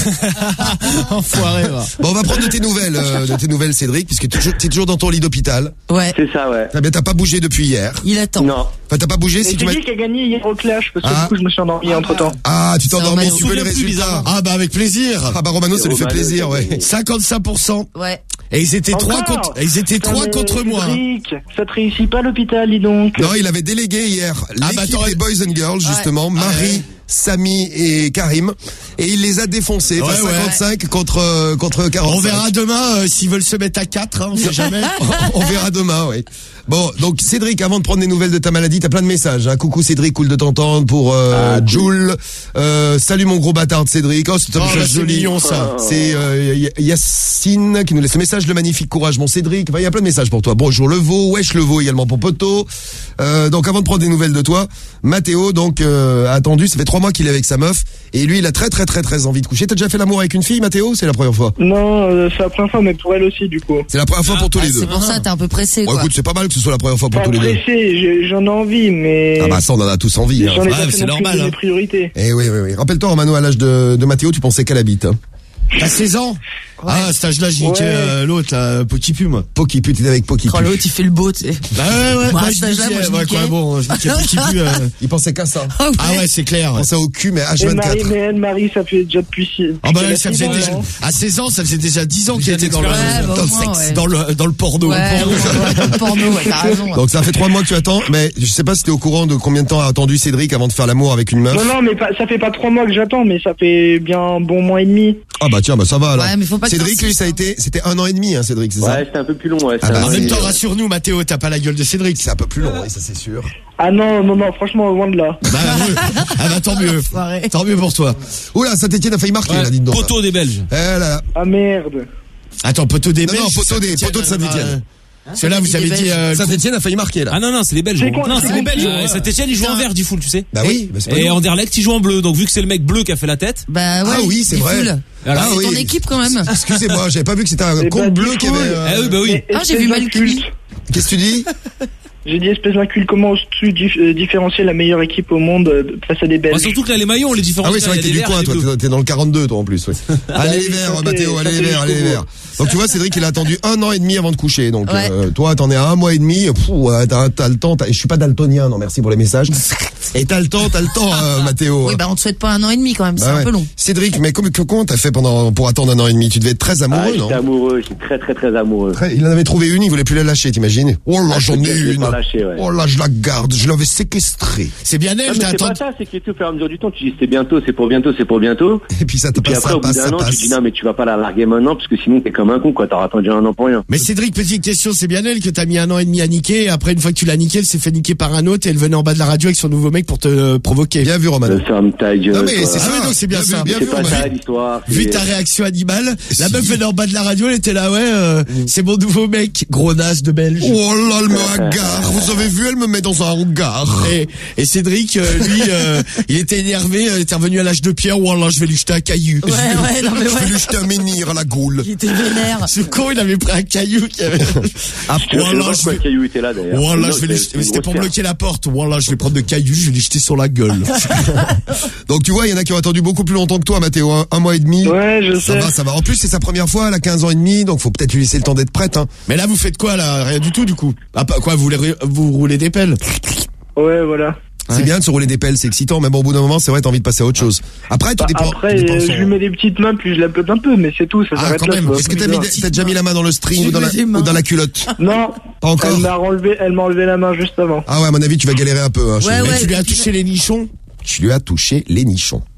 Enfoiré, va. Bon, on va prendre de tes nouvelles, euh, de tes nouvelles, Cédric, puisque t'es toujours, t'es toujours dans ton lit d'hôpital. Ouais. C'est ça, ouais. T'as bien, t'as pas bougé depuis hier. Il attend. Non. Enfin, t'as pas bougé Et si tu c'est m'as. qui qui a gagné hier au clash? Parce que Ah. du coup, je me suis endormi entre temps. Ah, tu t'es C'est endormi, Romano. tu veux les Je me souviens plus, résultats? bizarrement. Ah bah avec plaisir. Ah bah Romano, ça lui fait Romano, plaisir, c'est- ouais. cinquante-cinq pour cent. Ouais. Et ils étaient trois Encore contre, et ils étaient Putain, trois mais contre moi. hein. Cédric, ça te réussit pas à l'hôpital, dis donc. Non, il avait délégué hier Ah, l'équipe bah, t'aurais- des Boys and Girls, justement, Ah, Marie, ouais. Samy et Karim, et il les a défoncés, Ouais, enfin, ouais. cinquante-cinq contre euh, contre quarante-cinq. On verra demain euh, s'ils veulent se mettre à quatre, hein, on sait jamais. On verra demain, oui. Bon, donc Cédric, avant de prendre des nouvelles de ta maladie, t'as plein de messages. Hein. Coucou Cédric, cool de t'entendre pour euh, Ah, Jules. Euh, salut mon gros bâtard de Cédric. Oh, c'est un Oh, message là, c'est joli. mignon, ça. C'est euh, Y- Yacine qui nous laisse ce message. Le magnifique courage, mon Cédric. Enfin, il y a plein de messages pour toi. Bonjour le veau, wesh le veau également pour Poto. Euh, donc avant de prendre des nouvelles de toi, Mathéo donc euh, a attendu. Ça fait trois mois qu'il est avec sa meuf et lui, il a très très très très envie de coucher. T'as déjà fait l'amour avec une fille, Mathéo? ou C'est la première fois. Non, euh, c'est la première fois, mais pour elle aussi, du coup. C'est la première fois pour tous Ah, les deux. c'est pour ça, t'es un peu pressé, Bon, quoi. écoute, c'est pas mal que ce soit la première fois pour Pas tous les deux. pressé, j'ai- j'en ai envie, mais... Ah bah ça, on en a tous envie. Hein. J'en ai Ouais, pas mais fait c'est non plus normal, de mes hein. priorités. Eh oui, oui, oui. Rappelle-toi, Romano, à l'âge de, de Mathéo, tu pensais qu'à la bite. Hein. T'as seize ans? Ah, à cet âge-là, j'ai niqué Ouais. euh, l'autre, là, Pokipu, moi. Pokipu, t'étais avec Pokipu. Oh, l'autre, il fait le beau, tu sais. Bah ouais, ouais, Moi, bah, à je cet âge-là, niquais, moi, je ouais, niquais. quoi, bon, je niquais Pokipu, euh. Il pensait qu'à ça. Ah ouais. Ah ouais, c'est clair. Il pensait au cul, mais H Et vingt-quatre. Marie, mais Anne-Marie, ça fait déjà depuis... Ah bah depuis elle, ça faisait la déjà, six ans, à seize ans, ça faisait déjà dix ans qu'il était dans le, Ouais, bah, dans au le moins, sexe, ouais. dans le, dans le porno. Ouais, Le porno. ouais, ouais, le porno, ouais, t'as raison. Donc ça fait trois mois que tu attends, mais je sais pas si t'es au courant de combien de temps a attendu Cédric avant de faire l'amour avec une meuf. Non, non, mais pas- ça fait pas trois mois que j'attends, mais ça fait bien un bon mois et demi. Ah bah tiens, bah ça va alors. Ouais, mais faut pas que Cédric, t'insistes, lui, ça a été, c'était un an et demi, hein, Cédric, c'est ça? Ouais, c'était un peu plus long, ouais. Ah c'est bah, un En peu même plus temps, long. rassure-nous, Mathéo, t'as pas la gueule de Cédric. C'est un peu plus long, oui, ça c'est sûr. Ah non, non, non, franchement, loin de là. Bah, ouais. Ah bah, tant mieux. Enfoiré. Tant mieux pour toi. Oula, Saint-Etienne a failli marquer, là, dites donc. Poteau des Belges. Eh là. Ah merde. Attends, poteau des Non, Belges. non, poteau des- Saint-Étienne, poteau de Saint-Étienne. euh, C'est là, vous avez dit, euh, Saint-Etienne a failli marquer, là. Ah non, non, c'est les Belges. C'est gros. con- Non, c'est c'est les con- Belges. ouais. Saint-Etienne, ils jouent en vert du full, tu sais. Bah oui, bah c'est pas Et nous. Anderlecht, ils jouent en bleu. Donc vu que c'est le mec bleu qui a fait la tête. Bah ouais. Ah oui, c'est il vrai. foule. Voilà. Ah C'est oui. ton équipe, quand même. Excusez-moi, j'avais pas vu que c'était un Eh compte ben, bleu du qui coup, avait. euh, Ah oui, bah oui. Mais Ah, j'ai vu espèce Malcuit. d'inculte. Qu'est-ce que tu dis? J'ai dit espèce d'inculte, comment oses-tu dif- euh, différencier la meilleure équipe au monde euh, face à des Bah, Belges? surtout que là, les maillots, on les différencie. Ah oui, c'est vrai que t'es Il y du a des coin, verts et toi. des bleus. T'es- T'es dans le quarante-deux, toi, en plus, ouais. Allez les oui, verts, ça Mathéo, fait- allez ça les fait verts, allez les jusqu'au verts. Donc tu vois, Cédric, il a attendu un an et demi avant de coucher. Donc Ouais. euh, toi, t'en es à un mois et demi. Pff, ouais, t'as, t'as le temps. T'as- je suis pas daltonien, non, merci pour les messages. Et t'as le temps, t'as le temps, euh, Mathéo. Oui, bah on te souhaite pas un an et demi, quand même. C'est Bah un ouais. peu long. Cédric, mais comment, comment t'as fait pendant pour attendre un an et demi? Tu devais être très Ah, amoureux, non? j'étais amoureux, j'étais très très très amoureux. Très- Il en avait trouvé une, il voulait plus la lâcher, t'imagines? Oh là, Ah, j'en je ai l'ai une. pas lâché, ouais. Oh là, je la garde, je l'avais séquestrée. c'est bien Non, elle, mais t'as c'est pas attendu. ça, c'est que tout au fur et à mesure du temps, tu dis c'est bientôt, c'est pour bientôt, c'est pour bientôt. Et puis ça te Et puis passe, après, ça au bout passe, d'un ça an, tu passe. dis non, mais tu vas pas la larguer maintenant, parce que sinon t'es comme un con, quoi. T'auras attendu un an pour rien. Mais Cédric, petite question, c'est bien elle que t'as mis un an et demi à niquer, et après, une fois que tu l'as niqué, elle s'est fait niquer par un autre, et elle venait en bas de la radio avec son nouveau mec pour te euh, provoquer. Bien vu, Romano. Euh, Ferme ta gueule. Non, mais toi. c'est ça. Ah oui, donc c'est bien Bien ça. vu, bien C'est vu, pas Romano. ça l'histoire. Vu c'est- ta réaction animale, la Si. meuf venait en bas de la radio, elle était là, ouais, euh, c'est mon nouveau mec, gros naze de Belge. Oh là, elle me regarde. Vous avez vu, elle me met dans un regard. Et, et Cédric, euh, lui, euh, il était énervé, euh, il était revenu à l'âge de pierre, oh là, je vais lui jeter un caillou. Ouais, ouais, non, mais Je vais ouais. lui jeter un menhir à la goule. Il était vénère. Ce con, il avait pris un caillou qui avait... Ah, Je sais oh même là, pas je pourquoi vais... le caillou était là d'ailleurs. Oh là, Non, je vais lui c'est- jeter... c'est une C'était pour grosse bloquer la porte. Oh là, je vais prendre le caillou, je vais lui jeter sur la gueule. Donc tu vois, il y en a qui ont attendu beaucoup plus longtemps que toi, Mathéo. Un, un mois et demi. Ouais, je Ça sais. va, ça va. En plus, c'est sa première fois, elle a quinze ans et demi, donc faut peut-être lui laisser le temps d'être prête. Hein. Mais là, vous faites quoi, là? Rien du tout, du coup. Ah, pas quoi, vous, voulez- vous roulez des pelles? Ouais, voilà. C'est bien de se rouler des pelles, c'est excitant, mais bon, au bout d'un moment, c'est vrai, t'as envie de passer à autre chose. Après, tout Bah, dépend. après, tout dépend euh, son- je lui mets des petites mains, puis je la pète un peu, mais c'est tout, ça Ah, s'arrête quand là. même. ça va Est-ce que plus t'as, mis, loin. t'as déjà mis la main dans le string ou dans, la, J'ai mis les ou dans mains. la culotte? Non. Pas encore. Elle m'a enlevé, elle m'a enlevé la main juste avant. Ah ouais, à mon avis, tu vas galérer un peu. Hein, Ouais, chérie. ouais. Mais tu lui as touché les nichons? Tu lui as touché les nichons.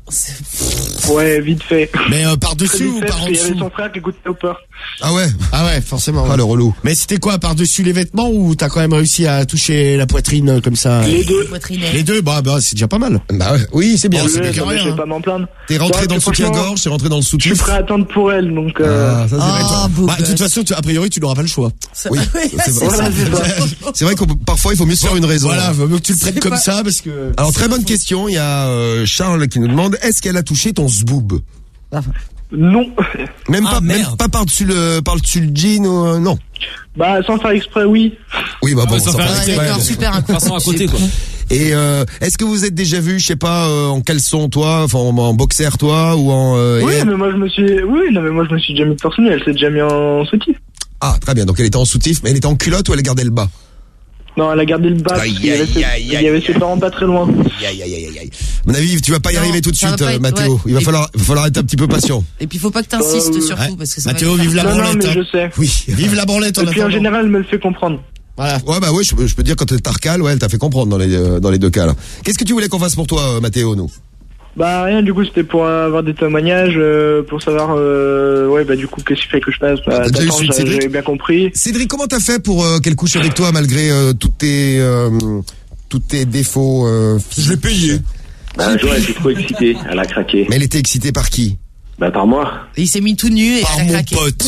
Ouais, vite fait. Mais euh, par-dessus ou par en Il y avait dessous? son frère qui écoutait Hopper. Ah ouais. Ah ouais, forcément. Ah ouais. le relou. Mais c'était quoi, par-dessus les vêtements ou t'as quand même réussi à toucher la poitrine euh, comme ça? Les deux. Les deux, bah, bah c'est déjà pas mal. Bah ouais. Oui, c'est bien. Bon, c'est ouais, bien. non, mais Je vais pas m'en plaindre. T'es rentré Ouais, dans le franchement, soutien-gorge, t'es rentré dans le Je suis soutif. prêt à attendre pour elle, donc. Euh... Ah, ça c'est vrai. Ah, beau Bah, de toute gosse. façon, tu, a priori, tu n'auras pas le choix. Oui, Ouais, c'est c'est vrai. Voilà, c'est ça. C'est vrai que parfois il faut mieux se faire une raison. Voilà, vaut mieux que tu le C'est prennes comme pas- ça parce que. Alors très bonne question, il y a euh, Charles qui nous demande est-ce qu'elle a touché ton zboob? Non. Même Ah, pas même merde. pas par-dessus le par-dessus le jean ou euh, non. Bah, sans faire exprès, oui. Oui, bah bon, ça ça fait fait un- exprès. Ouais, d'accord, super. De façon à côté, quoi. Et euh, est-ce que vous êtes déjà vu, je sais pas, euh, en caleçon toi, enfin en, en boxer toi ou en euh, Oui, et elle- mais moi je me suis, oui, non, mais moi je me suis déjà mis torse nu, elle s'est déjà mis en soutif. Ah, très bien. Donc elle était en soutif, mais elle était en culotte ou elle gardait le bas? Non, elle a gardé le bas, parce Aïe, qu'il y avait aïe, ses- aïe, il y avait aïe, ses parents pas très loin. Aïe aïe aïe aïe. À mon avis, tu vas pas y Non, arriver tout de ça va suite, pas euh, être- Mathéo. ouais. Il va Et- falloir il va falloir être un petit peu patient. Et puis faut pas que t'insistes Euh, surtout ouais. parce que ça Mathéo, va être- vive la Non, non, branlette. mais hein. je sais. Oui. Vive la branlette en Et puis en attendant. général, elle me le fait comprendre. Voilà. Ouais bah ouais, je, peux- je peux dire quand elle t'arcale, ouais, elle t'a fait comprendre dans les euh, dans les deux cas là. Qu'est-ce que tu voulais qu'on fasse pour toi, euh, Mathéo, nous? Bah rien, du coup c'était pour avoir des témoignages, euh, pour savoir, euh, ouais bah du coup qu'est-ce qu'il fait que je passe. Bah, T'as déjà eu d'attendre, celui de j'avais Cédric j'avais bien compris. Cédric, comment t'as fait pour euh, qu'elle couche avec toi malgré euh, tous tes euh, tous tes défauts euh, Je l'ai payé. Bah, un jour, elle était trop excitée, elle a craqué. Mais elle était excitée par qui? Bah, par moi. Et il s'est mis tout nu et Par elle a mon craqué. pote.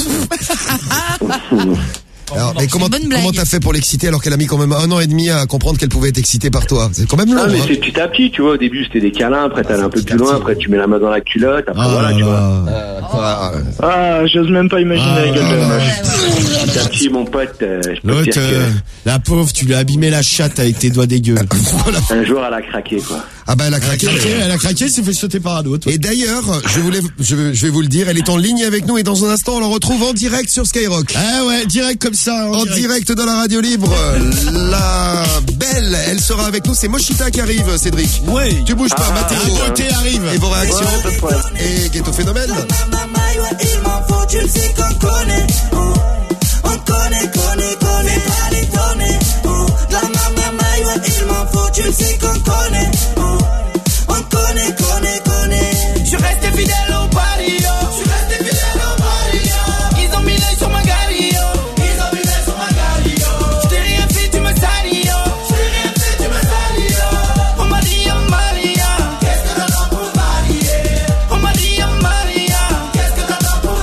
Alors, mais comment une bonne blague. comment t'as fait pour l'exciter alors qu'elle a mis quand même un an et demi à comprendre qu'elle pouvait être excitée par toi? C'est quand même long. Ah, mais hein. c'est petit à petit, tu vois. Au début, c'était des câlins, après, t'allais un peu plus loin, après, tu mets la main dans la culotte, après, Ah voilà, là tu vois. là. Ah, Ah, j'ose même pas imaginer Ah, la gueule de ah, la ah, meuf. Petit à petit, mon pote, euh, je peux te L'autre, dire euh, la pauvre, tu lui as abîmé la chatte avec tes doigts dégueux. que un jour, elle a craqué, quoi. Ah bah elle a Elle a craqué. craqué, elle a craqué, elle s'est fait sauter par un autre. Et d'ailleurs, je voulais, je, vais- je vais vous le dire, elle est en ligne avec nous et dans un instant, on la retrouve en direct sur Skyrock. Ah ouais, direct comme ça. En direct dans la radio libre, la belle, elle sera avec nous. C'est Moshita qui arrive, Cédric. Ouais. Tu bouges pas, Ah, Mathéo. La beauté arrive. Et vos réactions. Ouais, pas de problème. Et Ghetto Phénomène. Il m'en faut, tu le sais qu'on connaît. Oh. On connaît, connaît, connaît, pas l'étonner. Oh. La maman, ouais, il m'en faut, tu le sais qu'on connaît. Oh. On connaît, connaît, connaît. Je suis resté fidèle au barrio. Je suis resté fidèle au barrio. Ils ont mis l'œil sur ma gario. Ils ont mis l'œil sur ma gario. Je t'ai rien fait, tu me salis, yo. Je t'ai rien fait, tu me salis, yo. Oh Maria, Maria, qu'est-ce que t'attends pour varier? Oh Maria, Maria, qu'est-ce que t'attends pour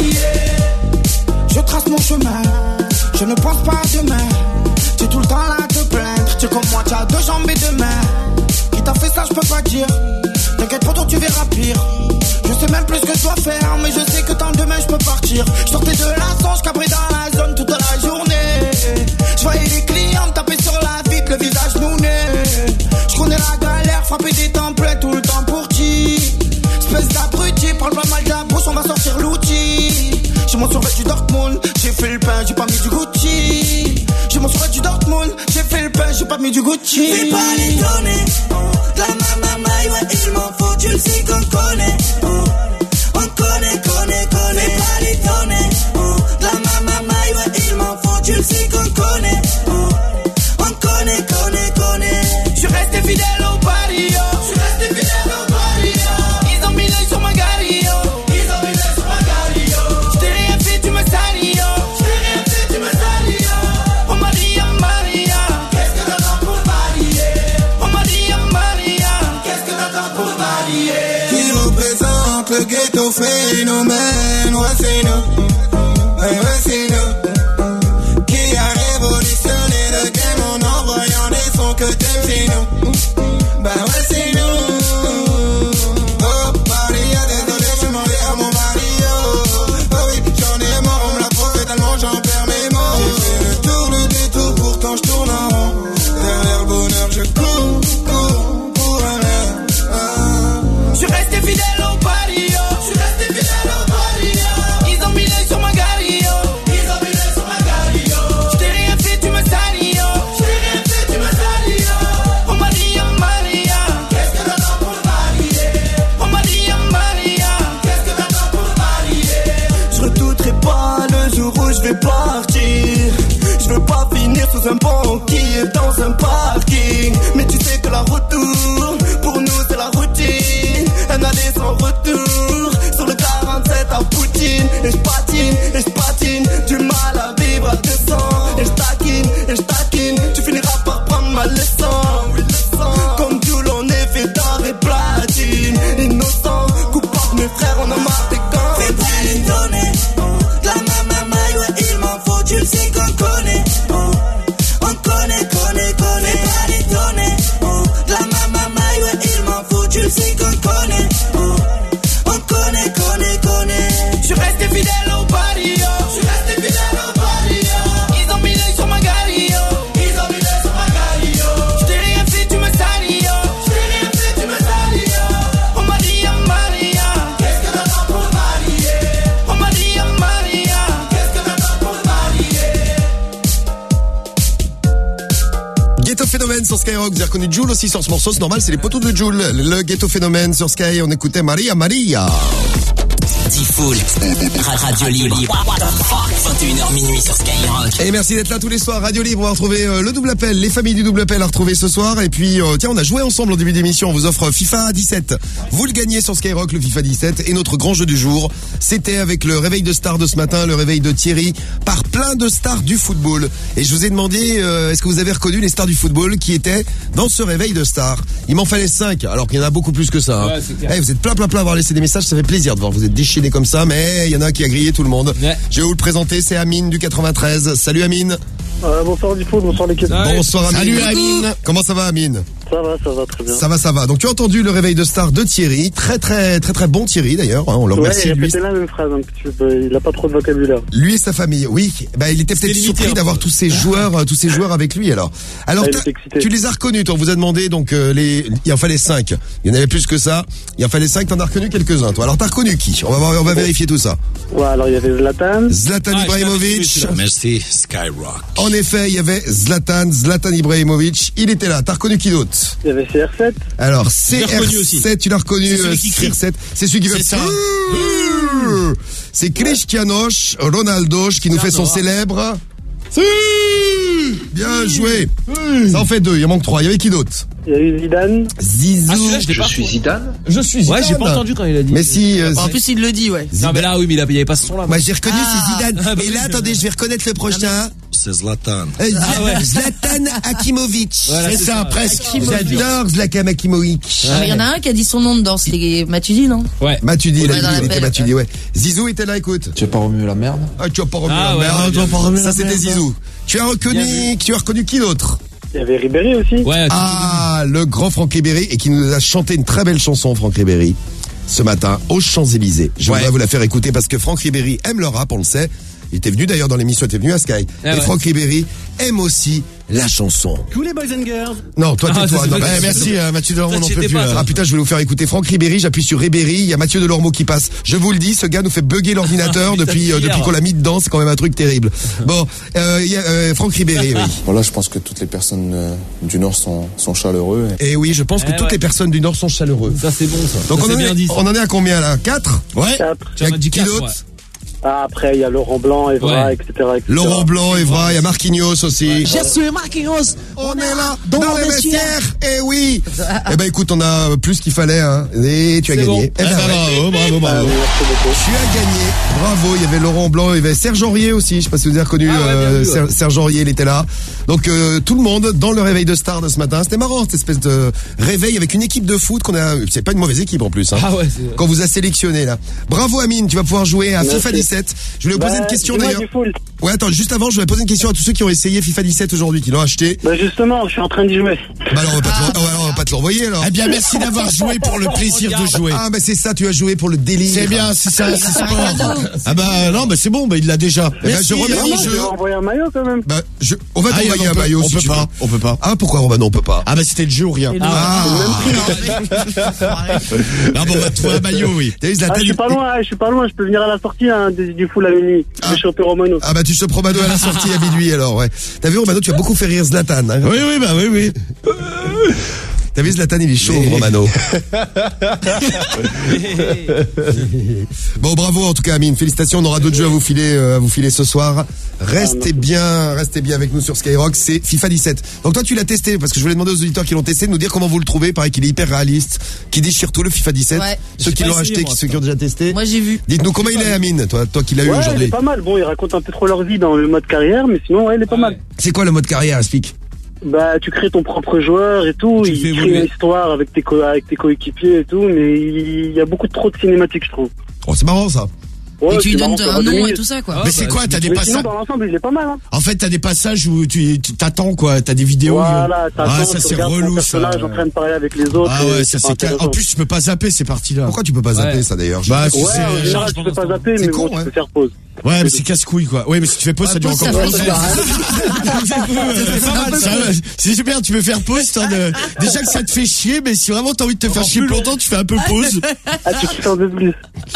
varier? Je trace mon chemin, je ne pense pas à demain. Tu es tout le temps là à te plaindre. Tu es comme moi, tu as deux jambes et deux mains. Qui t'a fait ça, je peux pas dire. T'inquiète pas, toi tu verras pire. Je sais même plus ce que je dois faire, mais je sais que tant demain je peux partir. Je sortais de la songe, cabré dans la zone toute la journée. Je voyais les clients me taper sur la vitre, le visage mouné. Je connais la galère, frapper des templates tout le temps pour qui? Espèce d'abruti, parle pas mal de la bouche, on va sortir l'outil. J'ai mon survêt du Dortmund, j'ai fait le pain, j'ai pas mis du Gucci. J'ai mon survêt du Dortmund, j'ai fait le pain, j'ai pas mis du Gucci. Fais pas l'étonner, oh. La maman, ouais, il m'en faut, tu le sais qu'on connaît. Oh. On connaît, connaît, connaît. Fais pas l'étonner, oh. La maman, ouais, il m'en faut, tu le sais qu'on connaît. Oh. On connaît, connaît, connaît. Je suis resté fidèle au barrio. Je suis resté fidèle au barrio. Ils ont mis l'œil sur ma gario. Ils ont mis l'œil sur ma gario. Je t'ai rien fait, tu me salis, yo. Je t'ai rien fait, tu me salis, yo. Oh Maria, Maria, qu'est-ce que t'attends pour varier? Oh Maria, Maria, qu'est-ce que t'attends pour varier? Qui représente le ghetto phénomène? Ouais, c'est nous. Ouais, ouais, c'est nous. Qui a révolutionné le game en envoyant des sons que t'aimes, c'est nous. Bah ouais, c'est nous. Oh, Maria, désolé, je suis marié à mon Mario. Oh oui, j'en ai marre, on me l'a prouvé tellement j'en perds mes mots. J'ai fait le tour, le détour, pourtant je tourne en rond. Derrière le bonheur, je cours, cours pour un rêve. Ah. Je suis resté fidèle au barrio. Je suis resté fidèle au barrio. Ils ont mis l'œil et je patine, et je patine. Du mal à vivre à deux cents. Et je taquine, et je taquine. Tu finiras par prendre ma leçon. Comme Jules, on est fait d'or et platine. Innocent, coupable, mes frères, on a marre des camps. Fais pas les donner, oh. De la maman, ouais, il m'en faut, tu le sais qu'on connaît, oh. On connaît, connaît, connaît. Fais pas les donner, oh. De la maman, ouais, il m'en faut, tu le sais qu'on connaît, oh. On connaît, connaît, connaît. Je suis resté fidèle au barrio. Je suis resté fidèle au barrio. Ils ont mis l'œil sur ma galio. Ils ont mis l'œil sur ma galio. Je t'ai rien fait, tu me salis, yo. Je t'ai rien fait, tu me salis, yo. Oh Maria, Maria, qu'est-ce que t'attends pour te marier? Oh Maria, Maria, qu'est-ce que t'attends pour te marier? Ghetto Phénomène sur Skyrock, vous avez reconnu Jules aussi sur ce morceau, c'est normal, c'est les poteaux de Jules. Le Ghetto Phénomène sur Sky, on écoutait Maria, Maria. Default, Radio Libre, vingt et une heures minuit sur Skyrock. Et merci d'être là tous les soirs, Radio Libre, on va retrouver euh, le double appel, les familles du double appel à retrouver ce soir. Et puis, euh, tiens, on a joué ensemble en début d'émission, on vous offre FIFA dix-sept. Vous le gagnez sur Skyrock, le FIFA dix-sept. Et notre grand jeu du jour, c'était avec le réveil de stars de ce matin, le réveil de Thierry, par plein de stars du football. Et je vous ai demandé, euh, est-ce que vous avez reconnu les stars du football qui étaient dans ce réveil de stars? Il m'en fallait cinq, alors qu'il y en a beaucoup plus que ça. Hein. Ouais, c'est clair. Eh, vous êtes plein plein plein à avoir laissé des messages, ça fait plaisir de voir, vous êtes déchaînés comme ça, mais il y en a un qui a grillé tout le monde. Ouais. Je vais vous le présenter, c'est Amine du quatre-vingt-treize. Salut Amine. Euh, bonsoir du foot, bonsoir l'équipe. Bonsoir Amine. Salut Amine. Comment ça va Amine? Ça va, ça va très bien. Ça va, ça va. Donc tu as entendu le réveil de star de Thierry, très très très très bon Thierry d'ailleurs, hein, on le remercie. Ouais, il a lui. répété la même phrase un petit peu, il a pas trop de vocabulaire. Lui et sa famille, oui. Bah, il était peut-être surpris d'avoir tous ces joueurs, euh, tous ces joueurs avec lui alors. Alors Ah, t'as- tu les as reconnus, toi, on vous a demandé donc euh, les, il en fallait cinq. Il y en avait plus que ça. Il en fallait cinq, t'en as reconnu quelques-uns, toi. Alors t'as reconnu qui? On va voir, on va vérifier tout ça. Ouais, alors il y avait Zlatan. Zlatan Ah, Ibrahimovic. Merci, Skyrock. En effet, il y avait Zlatan, Zlatan Ibrahimovic. Il était là. T'as reconnu qui d'autre? Il y avait C R sept. Alors, Je l'ai C R reconnu aussi. sept, tu l'as reconnu, C'est celui euh, qui C R sept. C'est celui qui fait C'est ça. Mmh. C'est Cristiano Ronaldo qui nous fait son célèbre. Si Bien joué. Ça en fait deux, il en manque trois. Il y avait qui d'autre? Il y a eu Zidane. Zizou. Ah, celui-là, je l'ai pas, suis moi. Zidane. Je suis Zidane. Ouais, j'ai pas entendu quand il a dit. Mais si. euh, En c'est- plus, il le dit, ouais. Non, mais là, oui, mais il avait pas ce son-là. Moi, j'ai reconnu, Ah. c'est Zidane. Ah, bah Et oui, là, je- attendez, je vais reconnaître le prochain. C'est Zlatan. Euh, Ah ouais. Zlatan Akimovic. Voilà, c'est c'est ça, ça. presque. Akimovic. J'adore Zlatan Akimovic. Ah, mais il y en a un qui a dit son nom dedans, c'était Matuidi, non? Ouais. Matuidi, il a Ouais, dit, dans il était l'appel, Matuidi, ouais. Zizou était là, écoute. Tu as pas remué la merde? Ah, tu as pas remis Ah, la ouais, merde. ouais, tu as pas remis Ça, la c'était merde. Zizou. Tu as reconnu, tu as reconnu qui d'autre? Il y avait Ribéry aussi. Ouais. Ah, le grand Franck Ribéry, et qui nous a chanté une très belle chanson, Franck Ribéry, ce matin, aux Champs-Élysées. Je voudrais vous la faire écouter parce que Franck Ribéry aime le rap, on le sait. Il était venu d'ailleurs dans l'émission, il était venu à Sky. Ah et ouais. Franck Ribéry aime aussi la chanson. Tous les boys and girls. Non, toi, Ah, tais-toi. ça, c'est Non, pas- mais- Merci euh, Mathieu Delormeau, on Toi, n'en t'y peut étais plus. pas, là. toi. Ah putain, je vais vous faire écouter Franck Ribéry, j'appuie sur Ribéry, il y a Mathieu Delormeau qui passe. Je vous le dis, ce gars nous fait bugger l'ordinateur depuis euh, depuis qu'on l'a mis dedans, c'est quand même un truc terrible. Bon, euh, il y a euh, Franck Ribéry, oui. Voilà, je pense que toutes les personnes euh, du Nord sont, sont chaleureux. Et oui, je pense que Eh toutes ouais. les personnes du Nord sont chaleureux. Ça, c'est bon, ça. Donc Ça, on c'est en, bien est, dit. ça. on en est à combien là? Quatre? Ouais. Quatre. Il y a J'en ai dit qui quatre, d'autre? ouais. Ah, après, il y a Laurent Blanc, Evra, Ouais. et cetera, et cetera. Laurent Blanc, Evra, il y a Marquinhos aussi. Je suis Marquinhos. On est là, dans, le vestiaire. Eh oui. Eh ben écoute, on a plus qu'il fallait, hein. Et tu as C'est gagné. bon. Eh ben, Eh ben, ouais. bravo, bravo, bravo. Tu as gagné. Bravo. Il y avait Laurent Blanc, il y avait Serge Aurier aussi. Je sais pas si vous avez reconnu Ah ouais, bien euh, vu, ouais. Ser- Serge Aurier, il était là. Donc euh, tout le monde dans le réveil de star de ce matin. C'était marrant cette espèce de réveil avec une équipe de foot qu'on a. C'est pas une mauvaise équipe en plus. Hein, Ah ouais, c'est- qu'on vous a sélectionné là. Bravo Amine, tu vas pouvoir jouer à Merci. FIFA dix-sept. Je voulais vous poser Bah, une question dis-moi d'ailleurs. du full. Ouais, attends, juste avant, je vais poser une question à tous ceux qui ont essayé FIFA dix-sept aujourd'hui, qui l'ont acheté. Bah justement, je suis en train d'y jouer. Bah alors on va pas te l'en- ah ouais, on va pas te l'envoyer alors. Eh bien, merci d'avoir joué pour le plaisir de jouer. Ah bah c'est ça, tu as joué pour le délire. C'est bien, c'est ça, c'est sport. Ah bah non, bah c'est bon, bah il l'a déjà. Eh ben, Merci. je remets Non, le non, je jeu. vais envoyer un maillot quand même. Bah, je, on va Ah, t'envoyer on un peut- maillot on si peut tu pas, veux. on peut pas. Ah pourquoi on va non on peut pas. Ah bah c'était le jeu ou rien. Ah, Ah bon, on va trouver un maillot, oui. T'as vu, Zlatan, Ah, je suis pas loin, hein, je suis pas loin, je peux venir à la sortie hein, du, du full à minuit. Je vais choper Romano. Ah bah tu te promano à la sortie à minuit alors ouais. T'as vu Romano, tu as beaucoup fait rire Zlatan. Hein. Oui, oui, bah oui, oui. T'as vu Zlatan, il est chaud, Romano. Bon, bravo en tout cas, Amine. Félicitations. On aura d'autres jeux à vous filer, euh, à vous filer ce soir. Restez bien, restez bien avec nous sur Skyrock. C'est FIFA dix-sept. Donc toi, tu l'as testé parce que je voulais demander aux auditeurs qui l'ont testé de nous dire comment vous le trouvez. Pareil qu'il est hyper réaliste, qui déchire tout le FIFA dix-sept. Ouais. Ceux qui l'ont acheté, qui, ceux qui ont déjà testé. Moi, j'ai vu. Dites-nous comment il est, Amine. Toi, toi qui l'as eu Ouais, il aujourd'hui. est pas mal. Bon, il raconte un peu trop leur vie dans le mode carrière, mais sinon, ouais, il est pas mal. C'est quoi le mode carrière? Explique. Bah, tu crées ton propre joueur et tout. Tu Il fais crée évoluer. une histoire avec tes, co- avec tes coéquipiers et tout, mais il y a beaucoup trop de cinématiques, je trouve. Oh, c'est marrant ça. Ouais, et tu lui c'est donnes marrant, ça un va deux nom et minutes. tout ça, quoi. Mais c'est quoi, t'as des Mais sinon, passages. dans l'ensemble, il est pas mal, hein. En fait, t'as des passages où tu tu t'attends, quoi. T'as des vidéos. Voilà, t'attends, Ah, ça tu c'est regardes ton relou, ça. personnage en train de parler avec les autres. Ah ouais, et ça pas c'est ca- intéressant. En plus, tu peux pas zapper ces parties-là. Pourquoi tu peux pas zapper Ouais. ça d'ailleurs? Bah, Ouais, c'est- en général, tu peux pas zapper, C'est mais con, bon, ouais. tu peux faire pause. Ouais, mais c'est casse-couille, quoi. Ouais, mais si tu fais pause, ça dure pause, encore ça plus. fait Ça, ça, C'est super, tu peux faire pause, histoire de... Déjà que ça te fait chier, mais si vraiment t'as envie de te faire chier plus longtemps, tu fais un peu pause. Ah, tu kiffes un peu plus.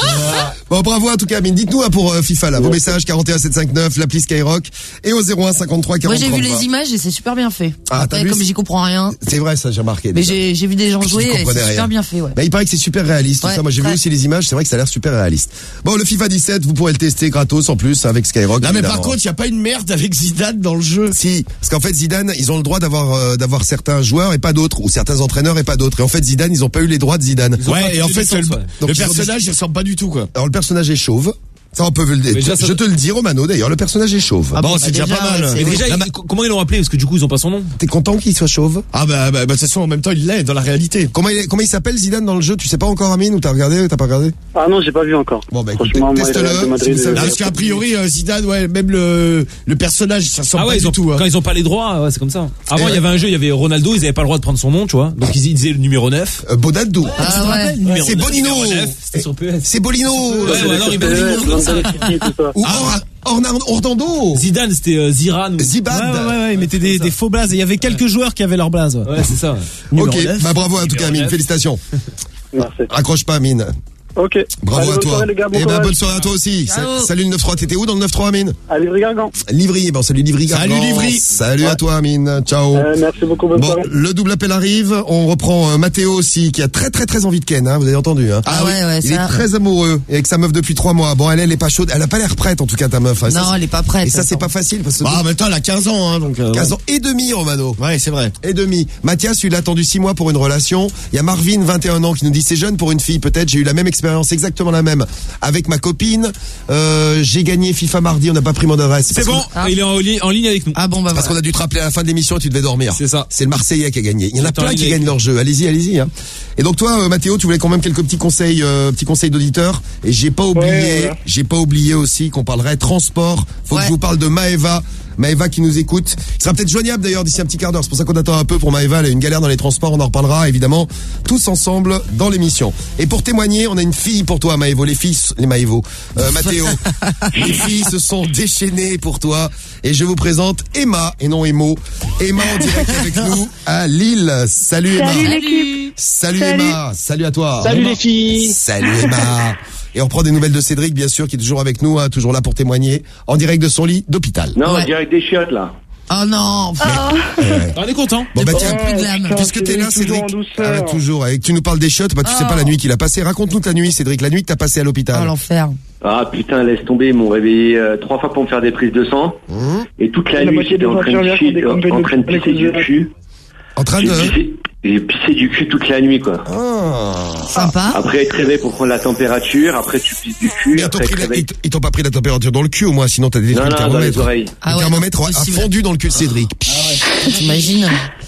Bon, bravo en tout cas, Amine. Dites-nous hein, pour euh, FIFA là, vos messages quarante et un sept cent cinquante-neuf, l'appli Skyrock et au zéro un cinquante-trois Moi, quarante j'ai vu trente-trois. les images et c'est super bien fait. Ah, t'as Après, vu, comme c'est- j'y comprends rien. C'est vrai, ça j'ai remarqué. Mais déjà. j'ai j'ai vu des gens Puis jouer tu et comprenais c'est rien. super bien fait, ouais. Bah, il paraît que c'est super réaliste tout Ouais, ça. Moi j'ai vu très. aussi les images, c'est vrai que ça a l'air super réaliste. Bon, le FIFA dix-sept, vous pourrez le tester gratos en plus avec Skyrock. Non, mais par évidemment. contre, y a pas une merde avec Zidane dans le jeu. Si, parce qu'en fait Zidane, ils ont le droit d'avoir euh, d'avoir certains joueurs et pas d'autres, ou certains entraîneurs et pas d'autres. Et en fait Zidane, ils ont pas eu les droits de Zidane. Ouais, et en fait, le, Donc, le ils ont personnage, il ressemble pas du tout, quoi. Alors le personnage est chauve. Ça on peut le dire. déjà, ça- Je te le dis Romano d'ailleurs, le personnage est chauve. Ah bon, bah c'est déjà déjà, pas mal. ouais, Mais déjà, Là, il- comment ils l'ont appelé? Parce que du coup, ils ont pas son nom. T'es content qu'il soit chauve? Ah bah, bah, bah, de toute façon, en même temps, il l'est dans la réalité. Comment il, comment il s'appelle Zidane dans le jeu? Tu sais pas encore, Amine, ou t'as regardé, ou t'as pas regardé? Ah non, j'ai pas vu encore. Bon, bah écoute, Franchement, moi, teste-le, le Real de si Madrid, vous savez. euh, Là, parce qu'a priori, euh, Zidane, ouais, même le, le personnage, ça ressemble Ah ouais, pas ils du ont, tout. Hein. quand ils ont pas les droits, ouais, c'est comme ça. Avant, Et il y avait un jeu, il y avait Ronaldo, ils avaient pas le droit de prendre son nom, tu vois. Donc ils disaient le numéro neuf. Euh, Bodadou. Ah ouais. Numéro C'est neuf, Bonino. numéro neuf, C'était sur P S. C'est Bolino. Ouais, ou alors il euh, va Manchester City, tout ça. Ou Or- Orna- Orlando. Zidane, c'était euh, Ziran. ou- Zibad. Ouais, ouais, ouais, ouais, ils mettaient des, des faux blazes. Et il y avait quelques joueurs qui avaient leur blaze. Ouais. Ouais, c'est ça. Ok, Numéro neuf. bah bravo en tout cas, Numéro Amine, neuf. félicitations. Merci. Raccroche pas, Amine. Ok. Bravo Allez, à bonne toi. soirée, les gars, bon Et bah courage. bonne soirée à toi aussi. Ciao. Sa- Salut le neuf trois, t'étais où dans le neuf trois, Amine? À Livry-Gargan. Livry, bon salut Livry. Salut, Gargan. Livry. Salut à toi, Amine. Ciao. Euh, merci beaucoup, bonne Bon, soirée. le double appel arrive. On reprend euh, Mathéo aussi, qui a très très très envie de Ken. Hein, vous avez entendu. Hein. Ah ouais, ouais, Il ça. est très amoureux et avec sa meuf depuis trois mois. Bon, elle, elle est pas chaude. Elle a pas l'air prête en tout cas ta meuf. Hein. Ça, Non, c'est- elle est pas prête. Et ça c'est attends. pas facile parce que Bah, en même temps, elle a quinze ans, hein, donc. euh, quinze ouais. ans et demi, Romano. Ouais, c'est vrai. Et demi. Mathias, il a attendu six mois pour une relation. Il y a Marvin, vingt et un ans, qui nous dit c'est jeune pour une fille. Peut-être j'ai eu la même expérience, exactement la même, avec ma copine. Euh, j'ai gagné FIFA mardi. On n'a pas pris mon adresse. C'est parce bon, qu'on- Ah. il est en, li- en ligne avec nous. Ah bon, bah Parce qu'on voilà. a dû te rappeler à la fin de l'émission et tu devais dormir. C'est ça. C'est le Marseillais qui a gagné. Il y en a C'est en plein qui ligne gagnent avec leur jeu. Allez-y, allez-y. Hein. Et donc toi, euh, Mathéo, tu voulais quand même quelques petits conseils, euh, petits conseils d'auditeurs. Et j'ai pas oublié, Ouais, voilà. j'ai pas oublié aussi qu'on parlerait transport. Faut que Ouais. je vous parle de Maëva. Maëva qui nous écoute. Il sera peut-être joignable d'ailleurs d'ici un petit quart d'heure. C'est pour ça qu'on attend un peu pour Maëva. Elle a une galère dans les transports. On en reparlera évidemment tous ensemble dans l'émission. Et pour témoigner, on a une fille pour toi, Maëvo. Les filles, les Maëvo, euh, Mathéo. Les filles se sont déchaînées pour toi. Et je vous présente Emma et non Emo. Emma en direct avec nous à Lille. Salut Emma. Salut l'équipe. Salut, Salut. Emma. Salut à toi. Salut les filles. Salut Emma. Et on prend des nouvelles de Cédric, bien sûr, qui est toujours avec nous, hein, toujours là pour témoigner, en direct de son lit d'hôpital. Non, Ouais. on dirait des chiottes, là. Oh non. Ouais. On est content. Bon bah tiens, plus de l'âme. putain, puisque t'es là, Cédric, Cédric, toujours en douceur. ah, ouais, toujours, et que tu nous parles des chiottes, bah tu sais Oh. pas la nuit qu'il a passée. Raconte-nous ta nuit, Cédric, la nuit que t'as passée à Oh l'hôpital. l'enfer. Ah putain, laisse tomber, ils m'ont réveillé euh, trois fois pour me faire des prises de sang. Mmh. Et toute la La nuit, moitié j'étais des en train de infirmières pisser, font des compagnies en train de de- pisser du cul. En train J'ai de... pissé, j'ai pissé du cul toute la nuit, quoi. Ah. Sympa. Après être réveillé pour prendre la température, après tu pisses du cul, Mais ils t'ont après pris être la- réveillé. ils t- ils t'ont pas pris la température dans le cul au moins, sinon t'as des Non, le non, dans les thermomètre. oreilles. Ah le ouais, thermomètre non, a possible. fondu dans le cul de Cédric. T'imagines?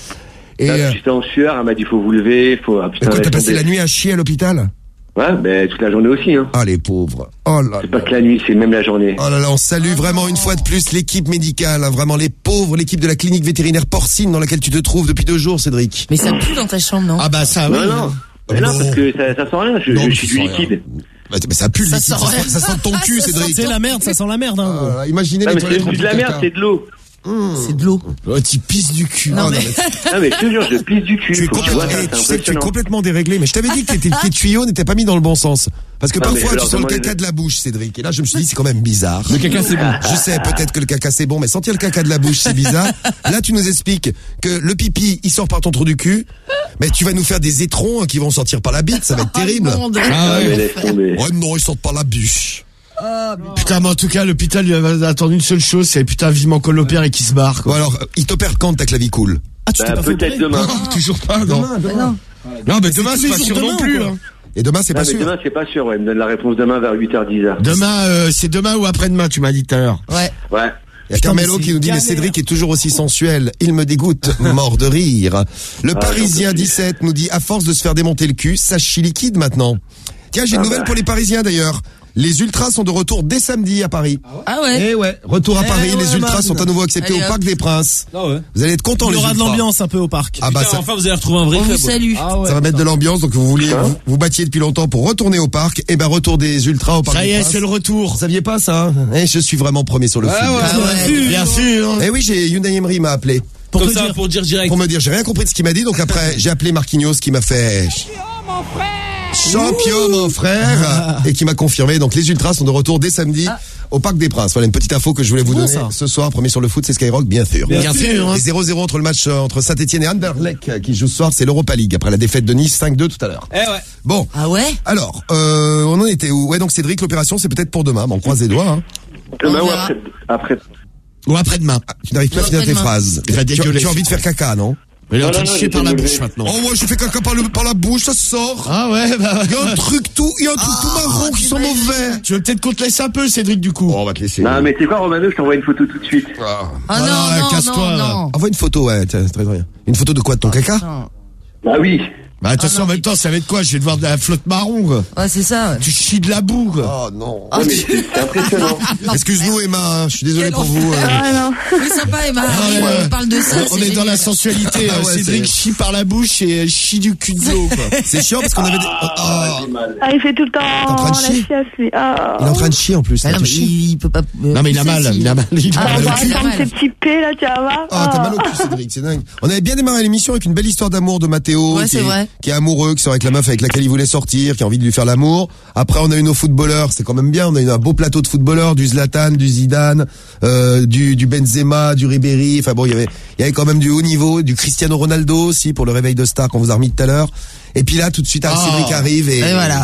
Et Là, euh, j'étais en sueur, elle m'a dit faut vous lever, faut... Ah, putain, quoi, t'as laisse passé tomber. la nuit à chier à l'hôpital? Ouais, ben toute la journée aussi, hein. Ah les pauvres. Oh là C'est pas que la nuit, c'est même la journée. Oh là là, on salue vraiment une fois de plus l'équipe médicale, hein, vraiment les pauvres, l'équipe de la clinique vétérinaire porcine dans laquelle tu te trouves depuis deux jours, Cédric. Mais ça pue dans ta chambre, non? Ah bah ça, oui. Non, non. Mais non, parce que ça, ça sent rien, je, Non, je mais suis ça du sent rien. liquide. Bah, mais ça pue le Ça liquide, sent ça, rien. sent- ça sent ton cul, Ça Cédric. C'est la merde, ça sent la merde. Hein. Ah, imaginez Ah, les mais toilettes c'est plus de la remplies merde, caca. c'est de l'eau. C'est de l'eau. Oh, tu pisses du cul. Non, mais... non, mais je te jure, je pisse du cul. Tu, es Faut que tu vois ça, hey, c'est tu sais que tu es impressionnant. complètement déréglé, mais je t'avais dit que tes, tes tuyaux n'étaient pas mis dans le bon sens. Parce que Non, mais parfois, je tu leur sens le demandais caca de- de la bouche, Cédric. Et là, je me suis dit, c'est quand même bizarre. Le caca, c'est bon. Je sais, peut-être que le caca, c'est bon, mais sentir le caca de la bouche, c'est bizarre. Là, tu nous expliques que le pipi, il sort par ton trou du cul. Mais tu vas nous faire des étrons qui vont sortir par la bite, ça va être terrible. Ah, mais laisse tomber. Ouais, non, ils sortent par la bûche. Putain, mais en tout cas, l'hôpital, il va attendre une seule chose, c'est putain, vivement qu'on l'opère et qu'il se barre, quoi. Bon, alors, il t'opère quand ta clavicule? Ah, tu Bah, t'es pas fait peut-être opérer demain. Non, toujours pas, non. Demain, demain. Non, mais demain, tous c'est les pas jours sûr demain, non plus, quoi. hein. Et demain, c'est Non, pas mais sûr. demain, c'est pas sûr, ouais. Il me donne la réponse demain vers huit heures dix. Demain, euh, c'est demain ou après-demain, tu m'as dit tout à l'heure. Ouais. Ouais. Il y a Carmelo qui nous dit, mais Cédric est toujours aussi sensuel. Il me dégoûte, mort de rire. Le Ah, Parisien j'en peux plus. dix-sept nous dit, à force de se faire démonter le cul, ça chie liquide maintenant. Tiens, j'ai une Ah nouvelle bah. pour les Parisiens d'ailleurs. Les Ultras sont de retour dès samedi à Paris. Ah ouais. Eh ouais, retour à Eh Paris. ouais, les Ultras man. sont à nouveau acceptés Allez, au hop. Parc des Princes. Ah ouais. Vous allez être contents, Il y les aura de Ultras. l'ambiance un peu au parc. Ah bah Putain, ça, enfin, vous allez retrouver un vrai On club. vous salue. Ah ouais. ça va mettre de l'ambiance. Donc vous vouliez vous, vous battiez depuis longtemps pour retourner au parc. Et ben retour des Ultras au Parc Ça y des est, Princes. c'est le retour. Vous saviez pas ça hein Eh, je suis vraiment premier sur le foot. Ah ouais. Bien sûr. Eh oui, j'ai Unai Emery m'a appelé. Pour Comme ça, ça, pour dire direct. Pour me dire, j'ai rien compris de ce qu'il m'a dit, donc après, j'ai appelé Marquinhos qui m'a fait champion, mon frère, et qui m'a confirmé. Donc, les Ultras sont de retour dès samedi au Parc des Princes. Voilà une petite info que je voulais vous Bon, donner ça. ce soir. Premier sur le foot, c'est Skyrock, bien sûr. Bien sûr, hein. Et zéro zéro entre le match euh, entre Saint-Etienne et Anderlecht euh, qui joue ce soir, c'est l'Europa League après la défaite de Nice cinq deux tout à l'heure. Eh ouais. Bon. Ah ouais. Alors, euh, on en était où? Ouais, donc Cédric, l'opération, c'est peut-être pour demain. Bon, on croise les doigts, hein. Demain On ou verra. après, après. Ou après-demain. Ah, tu n'arrives pas à Ou finir tes après-demain. phrases. Il va Tu, dégueuler. tu as envie de faire caca, non? Il est en Non, train de non, non, chier j'ai par la dégueulé. bouche maintenant. Oh ouais, je fais caca par, le, par la bouche, ça sort. Ah ouais, bah. Il y a un truc tout, il y a un truc tout marron qui sent mauvais. Tu veux peut-être qu'on te laisse un peu, Cédric, du coup. on va te laisser. Non, mais tu sais quoi, Romano, je t'envoie une photo tout de suite. Ah. Ah non, Voilà, non, casse-toi, non, là. non. Envoie une photo, ouais, tiens, c'est très bien. Une photo de quoi, de ton caca? Non. Bah oui. Bah, attention, en même temps, ça va être quoi? Je vais devoir de la flotte marron, quoi. Ouais, c'est ça. Ouais. Tu chies de la boue, quoi. Oh non. Ah, Ouais, mais c'est c'est impressionnant. Excuse-nous Emma, hein, je suis désolé Quel pour vous. euh. Ah non. C'est sympa, Emma. Ah, Arrive, ouais. on parle de ça. On c'est est dans génial. la sensualité. Ah hein. ouais, Cédric c'est- chie par la bouche et chie du cul de l'eau, quoi. C'est chiant parce qu'on avait des... Oh, Ah, j'ai mal. Ah, il fait tout le temps en train de la chier chiasse, lui. Ah. il est en train de chier en plus. Ah là, non, tu mais chies. il, il peut pas. euh, Non, mais il a pousser, mal, si. il a mal. Il a Ah, mal. bah, Attends, il a attends, mal. ces petits P, là, tu vas voir. Ah, t'as mal au cul, Cédric, c'est dingue. On avait bien démarré l'émission avec une belle histoire d'amour de Mathéo, Ouais, qui, c'est est, vrai. qui est amoureux, qui sort avec la meuf avec laquelle il voulait sortir, qui a envie de lui faire l'amour. Après, on a eu nos footballeurs, c'est quand même bien. On a eu un beau plateau de footballeurs, du Zlatan, du Zidane, euh, du, du Benzema, du Ribéry. Enfin bon, il y avait, il y avait quand même du haut niveau, du Cristiano Ronaldo aussi pour le réveil de star qu'on vous a remis tout à l'heure. Et puis là, tout de suite, ah, Oh. Cédric arrive et. Et voilà.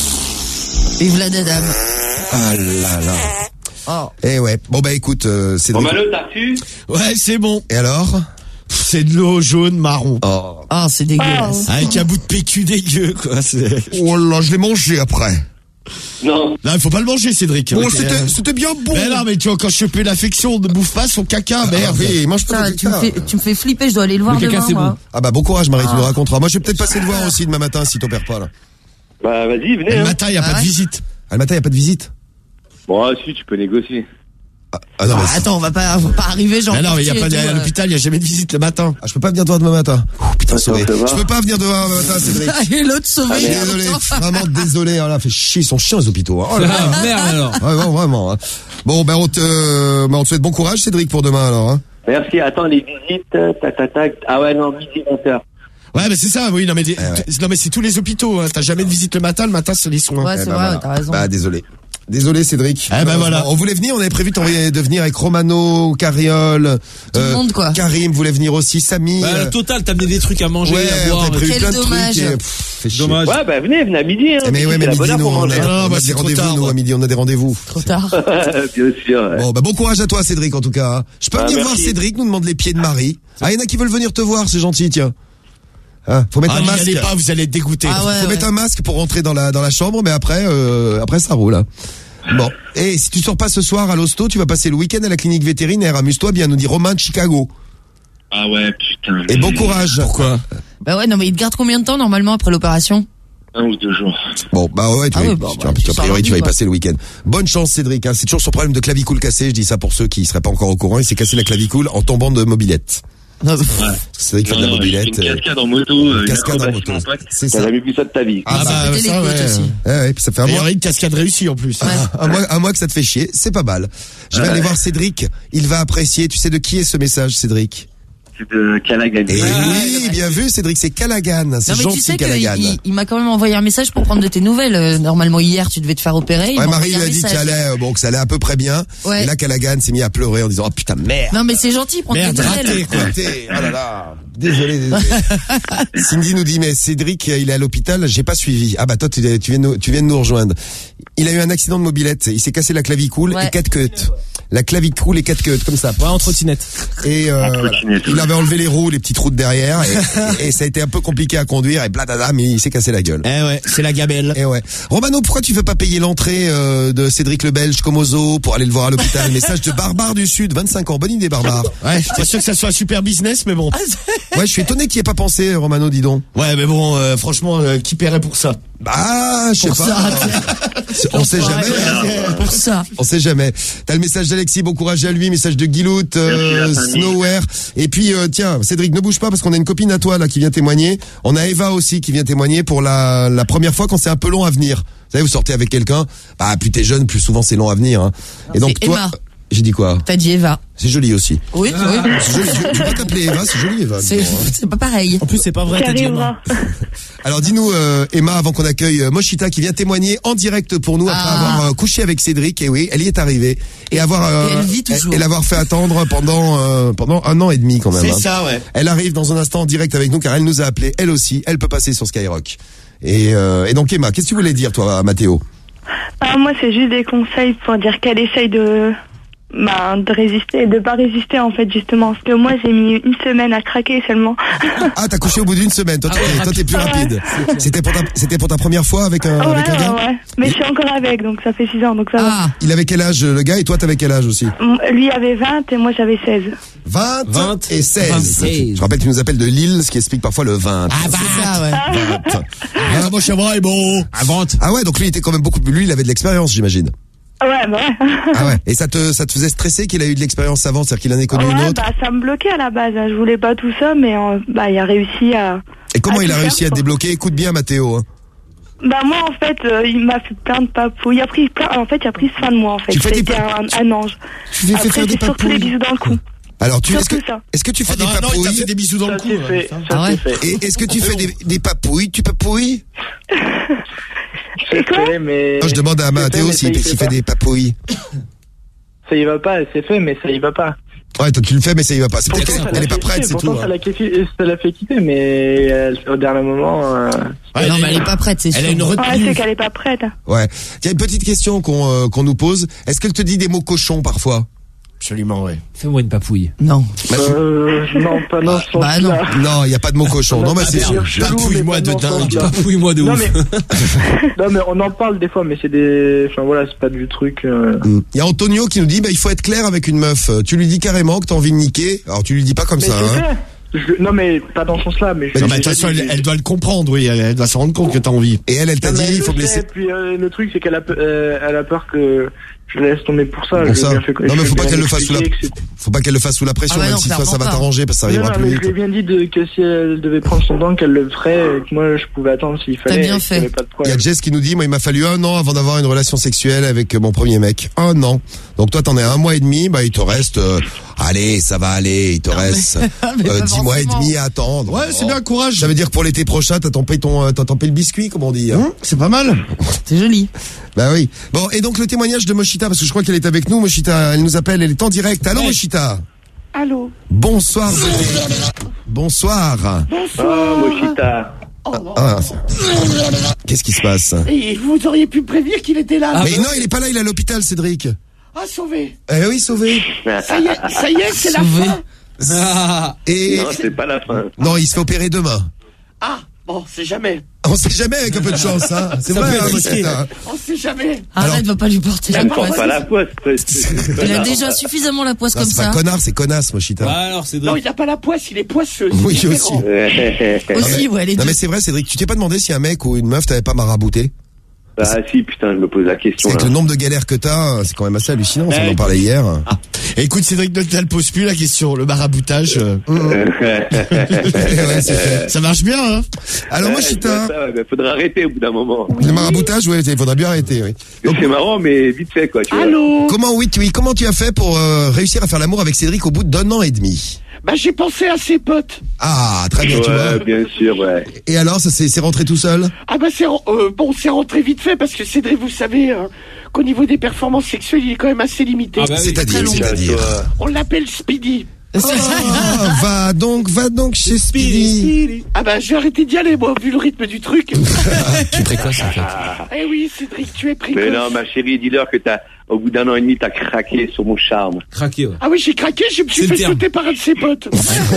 Vive la dame. Ah là là. Oh. Eh ouais. Bon bah écoute, euh, Cédric. Romano, t'as reçu? Ouais, c'est bon. Et alors? Pff, C'est de l'eau jaune, marron. Oh. Ah, c'est dégueulasse. Avec un bout de P Q dégueu, quoi. C'est... Oh là, je l'ai mangé après. Non. Non, il faut pas le manger, Cédric. Bon, Ok, c'était, euh, c'était bien bon. Mais non, mais tu vois, quand je chope l'affection, on ne bouffe pas son caca, Ah, merde. oui, mange pas Putain, ton tu me caca. fais, tu me fais flipper. Je dois aller le voir Le caca, demain, c'est moi. Ah bah bon courage Marie, tu nous raconteras. Moi je vais peut-être passer le voir aussi demain matin si t'opères pas là. Bah vas-y, venez. Le Hein. matin, il n'y a Ah pas ouais de visite. Ah, le matin y a pas de visite. Bon, ah, si, tu peux négocier. Ah, ah, non, Ah, mais c'est- attends, on va pas, on va pas arriver genre. Mais non, mais il y a portier pas et de, tout, à euh. l'hôpital, il n'y a jamais de visite le matin. ah, je peux pas venir demain matin. Oh, putain, sauvé. ça va. Je peux pas venir demain matin, Cédric. Et l'autre sauvé. Je suis désolé, vraiment désolé. Oh là, fait chier, ils sont chiants les hôpitaux. Hein. Oh là là. Ah, merde alors. Ouais, ouais, vraiment. Hein. Bon, ben on te, euh, ben, on te souhaite bon courage, Cédric, pour demain alors. Hein. Merci, attends, les visites, euh, tac, tac, tac. Ah ouais, non, midi, vingt heures. Ouais, mais c'est ça, oui, non, mais, des- Eh ouais. non, mais c'est tous les hôpitaux, hein. T'as jamais de visite le matin, le matin, c'est les soins. Ouais, Eh c'est ben, vrai, voilà. t'as raison. Bah désolé. Désolé Cédric. Eh ben voilà. On voulait venir, on avait prévu de de venir avec Romano, Cariole, Tout le monde, quoi. Karim voulait venir aussi, Samy. Bah, euh, le total, t'as amené des trucs à manger, ouais, à on boire. avait prévu Quel plein de dommage. trucs. Et, pff, fait chier. Dommage. Ouais, bah venez, venez à midi. Hein. Eh mais Midi, ouais, c'est mais la midi, bonne heure nous, pour on manger. a, Non, on bah, a c'est des trop rendez-vous, tard, nous, moi. à midi, on a des rendez-vous. Trop tard. Bien sûr. Ouais. Bon, bah, bon courage à toi, Cédric, en tout cas. Je peux Ah, venir merci. voir Cédric, nous demande les pieds de Marie. Ah, il y en a qui veulent venir te voir, c'est gentil, tiens. Hein, faut mettre Ah, un n'y masque. allez pas, vous allez être dégoûtés. Ah ouais, faut ouais. mettre un masque pour rentrer dans la, dans la chambre, mais après, euh, après, ça roule, hein. Bon. Et si tu sors pas ce soir à l'hosto, tu vas passer le week-end à la clinique vétérinaire. Amuse-toi bien, nous dit Romain de Chicago. Ah ouais, putain. Et bon courage. Pourquoi? Bah ouais, non, mais il te garde combien de temps normalement après l'opération? Un ou deux jours. Bon, bah ouais, tu Ah vas, ouais, bah, tu bah, vas- tu a sors priori, tu vas y lundi, quoi. passer le week-end. Bonne chance, Cédric, hein. C'est toujours son problème de clavicule cassé. Je dis ça pour ceux qui seraient pas encore au courant. Il s'est cassé la clavicule en tombant de mobilette. Non, Cédric fait de la mobilette. Une cascade en moto, une une cascade en acrobatie, moto. mon pote. C'est T'as ça. jamais vu ça de ta vie. Ah, bah, C'était ça, les ouais. côtes aussi. Ouais, ouais, puis ça fait un Et mois. une cascade réussie en plus. Un mois, un mois que ça te fait chier, c'est pas mal. Je vais Ouais. aller voir Cédric. Il va apprécier. Tu sais de qui est ce message, Cédric? C'est de Callaghan. Et oui, bien vu, Cédric, c'est Callaghan. C'est Non mais gentil, tu sais qu'il Callaghan. il, il m'a quand même envoyé un message pour prendre de tes nouvelles. Euh, Normalement hier tu devais te faire opérer. Il Ouais, m'a Marie envoyé lui un a dit que message. ça allait, euh, bon, que ça allait à peu près bien. Ouais. Et là, Callaghan s'est mis à pleurer en disant, oh putain, merde. Non mais c'est gentil, prends tes Merde, raté, nouvelles. quoi. Raté. Oh là là. Désolé, désolé. Cindy nous dit, mais Cédric, il est à l'hôpital, j'ai pas suivi. Ah bah toi, tu, tu viens, de nous- tu viens de nous rejoindre. Il a eu un accident de mobilette. Il s'est cassé la clavicule Ouais. et quatre queues. La clavicule et quatre queues, comme ça. Ouais, en trottinette. Et euh, voilà. Il avait enlevé les roues, les petites roues de derrière, et, et ça a été un peu compliqué à conduire, et bladada, mais il s'est cassé la gueule. Eh ouais, c'est la gamelle. Et ouais. Romano, pourquoi tu veux pas payer l'entrée euh, de Cédric le Belge comme au zoo pour aller le voir à l'hôpital? Message de Barbare du Sud, vingt-cinq ans. Bonne idée, Barbare. Ouais, je suis pas sûr que ça soit un super business, mais bon. Ouais, je suis étonné qu'il ait pas pensé, Romano, dis donc. Ouais, mais bon, euh, franchement, euh, qui paierait pour ça? Bah, je sais Pour pas. ça, On sait jamais. Pour ça. On sait jamais. T'as le message d'Alexis, bon courage à lui, message de Guilout, euh, Snowware. Et puis, euh, tiens, Cédric, ne bouge pas parce qu'on a une copine à toi, là, qui vient témoigner. On a Eva aussi qui vient témoigner pour la, la première fois quand c'est un peu long à venir. Vous savez, vous sortez avec quelqu'un, bah, plus t'es jeune, plus souvent c'est long à venir, hein. Et donc, c'est toi, Emma. j'ai dit quoi? T'as dit Eva. C'est joli aussi. Oui, oui. C'est joli. Tu tu peux pas t'appeler Eva, c'est joli, Eva. C'est c'est pas pareil. En plus, c'est pas vrai, t'as dit Emma. Alors dis-nous euh, Emma, avant qu'on accueille euh, Moshita qui vient témoigner en direct pour nous après Ah. avoir euh, couché avec Cédric. Et oui, elle y est arrivée et avoir euh, Et elle vit toujours. et l'avoir fait attendre pendant euh, pendant un an et demi quand même. C'est hein. ça, ouais. Elle arrive dans un instant en direct avec nous car elle nous a appelé. Elle aussi, elle peut passer sur Skyrock. Et, euh, et donc Emma, qu'est-ce que tu voulais dire toi, Mathéo? Ah, moi, c'est juste des conseils pour dire qu'elle essaye de, bah, de résister, de pas résister, en fait, justement. Parce que moi, j'ai mis une semaine à craquer seulement. Ah, t'as couché au bout d'une semaine. Toi, t'es, toi, t'es plus rapide. C'était pour ta c'était pour ta première fois avec un ouais, avec un gars. ouais, ouais. Mais je suis encore avec, donc ça fait six ans, donc ça Ah. Il avait quel âge le gars et toi t'avais quel âge aussi? va. Lui avait vingt et moi, j'avais seize. vingt, vingt et seize. vingt-seize. Je rappelle que tu nous appelles de Lille, ce qui explique parfois le vingt. Ah, bah, C'est ça, ouais. vingt. ah, moi, cheval, bon. À vente. Ah ouais, donc lui il était quand même beaucoup plus, lui il avait de l'expérience, j'imagine. Ouais, bah ouais. Ah ouais. Et ça te, ça te faisait stresser qu'il a eu de l'expérience avant, c'est-à-dire qu'il en ait connu une Ouais, autre. bah, ça me bloquait à la base. Je voulais pas tout ça, mais euh, bah, il a réussi à. Et comment à il a tout réussi faire, à te quoi. débloquer? Écoute bien, Mathéo. Hein. Bah, moi, en fait, euh, il m'a fait plein de papouilles. Il a pris plein, en fait, il a pris soin de moi, en fait. Tu fais des C'était un, un ange. Tu lui fais Après, faire des c'est surtout les papouilles. bisous dans le cou. Alors, tu, est-ce que, Surtout ça. est-ce que tu fais Ah, des non, non, il t'a papouilles? fait des bisous dans le Ça cou. c'est ouais, fait. ça. Ça Ah ouais. c'est fait. Et est-ce que tu fais des, des papouilles? Tu papouilles? C'est fait, mais. Non, je demande à C'est fait, Mathéo mais s'il ça y s'il fait fait pas. des papouilles. Ça y va pas, c'est fait, mais ça y va pas. Ouais, toi tu le fais, mais ça y va pas. C'est peut-être Pourtant, ça qu'elle l'a est pas fait prête, kiffer, c'est tout. pourtant, hein. ça l'a kiffé- ça l'a fait quitter, mais euh, au dernier moment. euh, Ouais, Non, mais elle est pas prête, c'est sûr. Elle a une Ouais, retenue. c'est qu'elle est pas prête. Ouais. Tiens, une petite question qu'on euh, qu'on nous pose. Est-ce qu'elle te dit des mots cochons parfois? Absolument, ouais. Fais-moi une papouille. Non. Euh, non, pas dans ce Bah non. sens-là. Non, il y a pas de mots cochons. Non, mais c'est Dire chelou, Papouille-moi mais de pas dans ce dingue. sens-là. Papouille-moi de Non, ouf. mais... non, mais on en parle des fois, mais c'est des. Enfin voilà, c'est pas du truc. euh, Il y a Antonio qui nous dit, bah, il faut être clair avec une meuf. Tu lui dis carrément que t'as envie de niquer. Alors, tu lui dis pas comme Mais ça, c'est hein. fait. Je- Non, mais pas dans ce sens-là. Mais je- Non, mais de j'ai toute façon, dit- elle, elle doit le comprendre, oui. Elle, elle doit se rendre compte que t'as envie. Et elle, elle t'a Non, dit, mais elle il faut le me laisser. sait, Puis euh, le truc, c'est qu'elle a, pe- euh, elle a peur que je laisse tomber pour ça. Pour Je ça. lui ai fait- Non, mais je faut lui pas ai qu'elle le bien fasse sous la, expliqué que c'est- faut pas qu'elle le fasse sous la pression, Ah bah même non, si toi, ça va clairement pas. t'arranger, parce que ça Non, arrivera non, plus mais vite. je lui ai bien dit de, que si elle devait prendre son temps, qu'elle le ferait, et que moi, je pouvais attendre s'il fallait. bien et qu'il y fait. avait pas de Il y a problème. Jess qui nous dit, moi, il m'a fallu un an avant d'avoir une relation sexuelle avec mon premier mec. Un an. Donc toi, t'en es à un mois et demi, bah, il te reste, euh, allez, ça va aller, il te reste, mais euh, pas dix mois et forcément. demi à attendre. Ouais, c'est bien, courage. Ça veut dire que pour l'été prochain, t'as tempé ton, euh, t'as tempé le biscuit, comme on dit. Hein. Hum, c'est pas mal. C'est joli. Bah oui. Bon, et donc le témoignage de Moshita, parce que je crois qu'elle est avec nous. Moshita, elle nous appelle, elle est en direct. Allô, Ouais. Moshita. Allô. Bonsoir. Bonsoir. Ah, Moshita. Ah, qu'est-ce qui se passe? Et vous auriez pu me prévenir qu'il était là. Mais non, il est pas là, il est à l'hôpital, Cédric. Ah, sauvé. Eh oui, sauvé. Ça y est, ça y est, c'est la Sauvé. fin. Et Non, c'est pas la fin. non, il se fait opérer demain. Ah, bon, c'est jamais. On sait jamais avec un peu de chance, hein. C'est Ça vrai, peut être hein, risqué. Moshita. On sait jamais. Arrête, va pas lui porter la Elle porte poisse. pas la poisse. Il a déjà suffisamment la poisse Non, comme c'est pas ça. connard, c'est connasse, Moshita. Bah alors, c'est Non, il n'a pas la poisse, il est poisseux. c'est Oui, différent. aussi. Aussi, ouais, les Non deux. mais c'est vrai, Cédric, tu t'es pas demandé si un mec ou une meuf t'avait pas marabouté? Ah si, putain, je me pose la question. Avec là. le nombre de galères que t'as, c'est quand même assez hallucinant, on Ouais. en parlait hier. Ah. Écoute, Cédric, ne te pose plus la question. Le maraboutage. Euh... ouais, c'est ça marche bien, hein. Alors, moi, Chita. Il faudra arrêter au bout d'un moment. Le maraboutage, ouais, il faudra bien arrêter, oui. Donc, c'est marrant, mais vite fait, quoi. Tu Allô. vois. Comment, oui, oui, comment tu as fait pour euh, réussir à faire l'amour avec Cédric au bout d'un an et demi? Bah, j'ai pensé à ses potes. Ah, très bien, ouais, tu vois. bien sûr, ouais. Et alors, ça s'est rentré tout seul? Ah bah, c'est euh, bon, c'est rentré vite fait parce que Cédric, vous savez euh, qu'au niveau des performances sexuelles, il est quand même assez limité. Ah bah oui, c'est-à-dire, c'est-à-dire. On l'appelle Speedy. Oh, va donc, va donc chez Speedy. Ah bah, j'ai arrêté d'y aller, moi, vu le rythme du truc. Tu es précoce, en fait. Eh oui, Cédric, tu es précoce. Mais non, ma chérie, dis-leur que t'as, au bout d'un an et demi, t'as craqué sur mon charme. Craqué, ouais. Ah oui, j'ai craqué, je me suis C'est fait le terme. sauter par un de ses potes.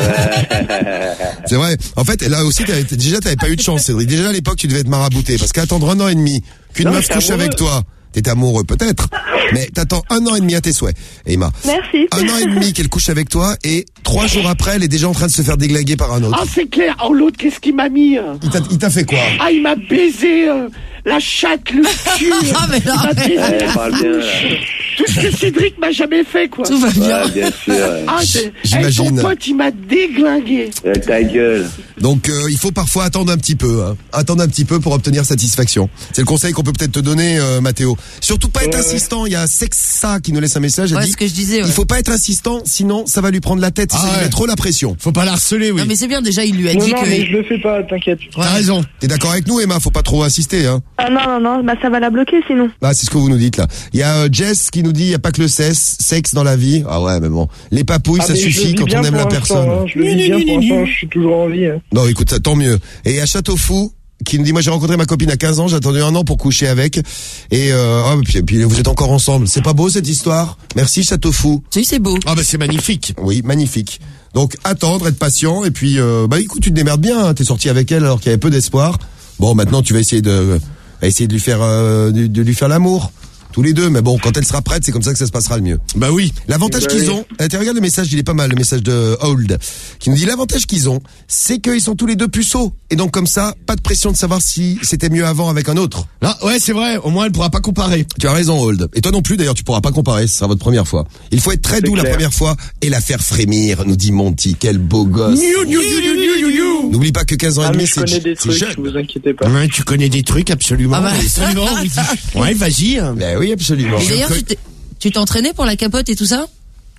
C'est vrai. En fait, là aussi, t'avais, déjà, t'avais pas eu de chance, Cédric. Déjà, à l'époque, tu devais être marabouté. Parce qu'attendre un an et demi, qu'une Non, meuf j'étais couche amoureux. avec toi, t'es amoureux, peut-être. Mais t'attends un an et demi à tes souhaits, Emma. Merci. Un an et demi qu'elle couche avec toi, et trois jours après, elle est déjà en train de se faire déglaguer par un autre. Ah, c'est clair. Oh, l'autre, qu'est-ce qu'il m'a mis euh Il t'a, il t'a fait quoi? Ah, il m'a baisé euh, la chatte, le cul. Ah, mais non, il m'a mais- baisé Ouais, parle bien, là. tout ce que Cédric m'a jamais fait, quoi. Tout va bien. Ouais, bien sûr. ouais. Ah, c'est- J'imagine. eh, ton pote, il m'a déglingué. Euh, ta gueule. Donc euh, il faut parfois attendre un petit peu, hein. Attendre un petit peu pour obtenir satisfaction. C'est le conseil qu'on peut peut-être te donner, euh, Mathéo. Surtout pas être Ouais, ouais. insistant. Il y a Sexa qui nous laisse un message. Elle Ouais, dit ce que je disais. Ouais. il faut pas être insistant, sinon ça va lui prendre la tête. Ah ça lui ouais. met trop la pression. Faut pas la harceler, oui. Non, mais c'est bien, déjà, il lui a Non, dit non, que. mais je le fais pas, t'inquiète. T'as raison. T'es d'accord avec nous, Emma? Faut pas trop insister, hein. Ah non, non, non, bah ça va la bloquer sinon. Ah, c'est ce que vous nous dites là. Il y a euh, Jess qui nous dit il y a pas que le sexe, sexe dans la vie. Ah ouais, mais bon, les papouilles Ah, ça mais je le suffit vis quand bien on aime pour la l'instant, personne. hein, je le vis bien pour l'instant, je suis toujours en vie. hein. Non, écoute, ça, tant mieux. Et à Châteaufou, qui nous dit, moi j'ai rencontré ma copine à quinze ans, j'ai attendu un an pour coucher avec. Et, euh, oh, puis, puis vous êtes encore ensemble. C'est pas beau cette histoire? Merci Châteaufou. Tu sais, c'est beau. Ah bah c'est magnifique. Oui, magnifique. Donc attendre, être patient, et puis euh, bah écoute, tu te démerdes bien. Hein. T'es sorti avec elle alors qu'il y avait peu d'espoir. Bon, maintenant tu vas essayer de, va essayer de lui faire, euh, de, de lui faire l'amour. Tous les deux, mais bon, quand elle sera prête, c'est comme ça que ça se passera le mieux. Bah oui. L'avantage Bah qu'ils oui. ont, eh, tu regardes le message, il est pas mal, le message de Old, qui nous dit l'avantage qu'ils ont, c'est qu'ils sont tous les deux puceaux. Et donc comme ça, pas de pression de savoir si c'était mieux avant avec un autre. Là, ouais, c'est vrai. Au moins, elle pourra pas comparer. Tu as raison, Old. Et toi non plus, d'ailleurs, tu pourras pas comparer, ce sera votre première fois. Il faut être très doux la clair. première fois et la faire frémir, nous dit Monty. Quel beau gosse. N'oublie pas que quinze ans et Ah, demi, mais je c'est connais des c'est trucs, jeune. vous inquiétez pas. Ouais, tu connais des trucs, absolument. Ah bah. Absolument, oui. Ouais, vas-y. Ben oui, absolument. Et d'ailleurs, tu t'es- tu t'es entraîné pour la capote et tout ça?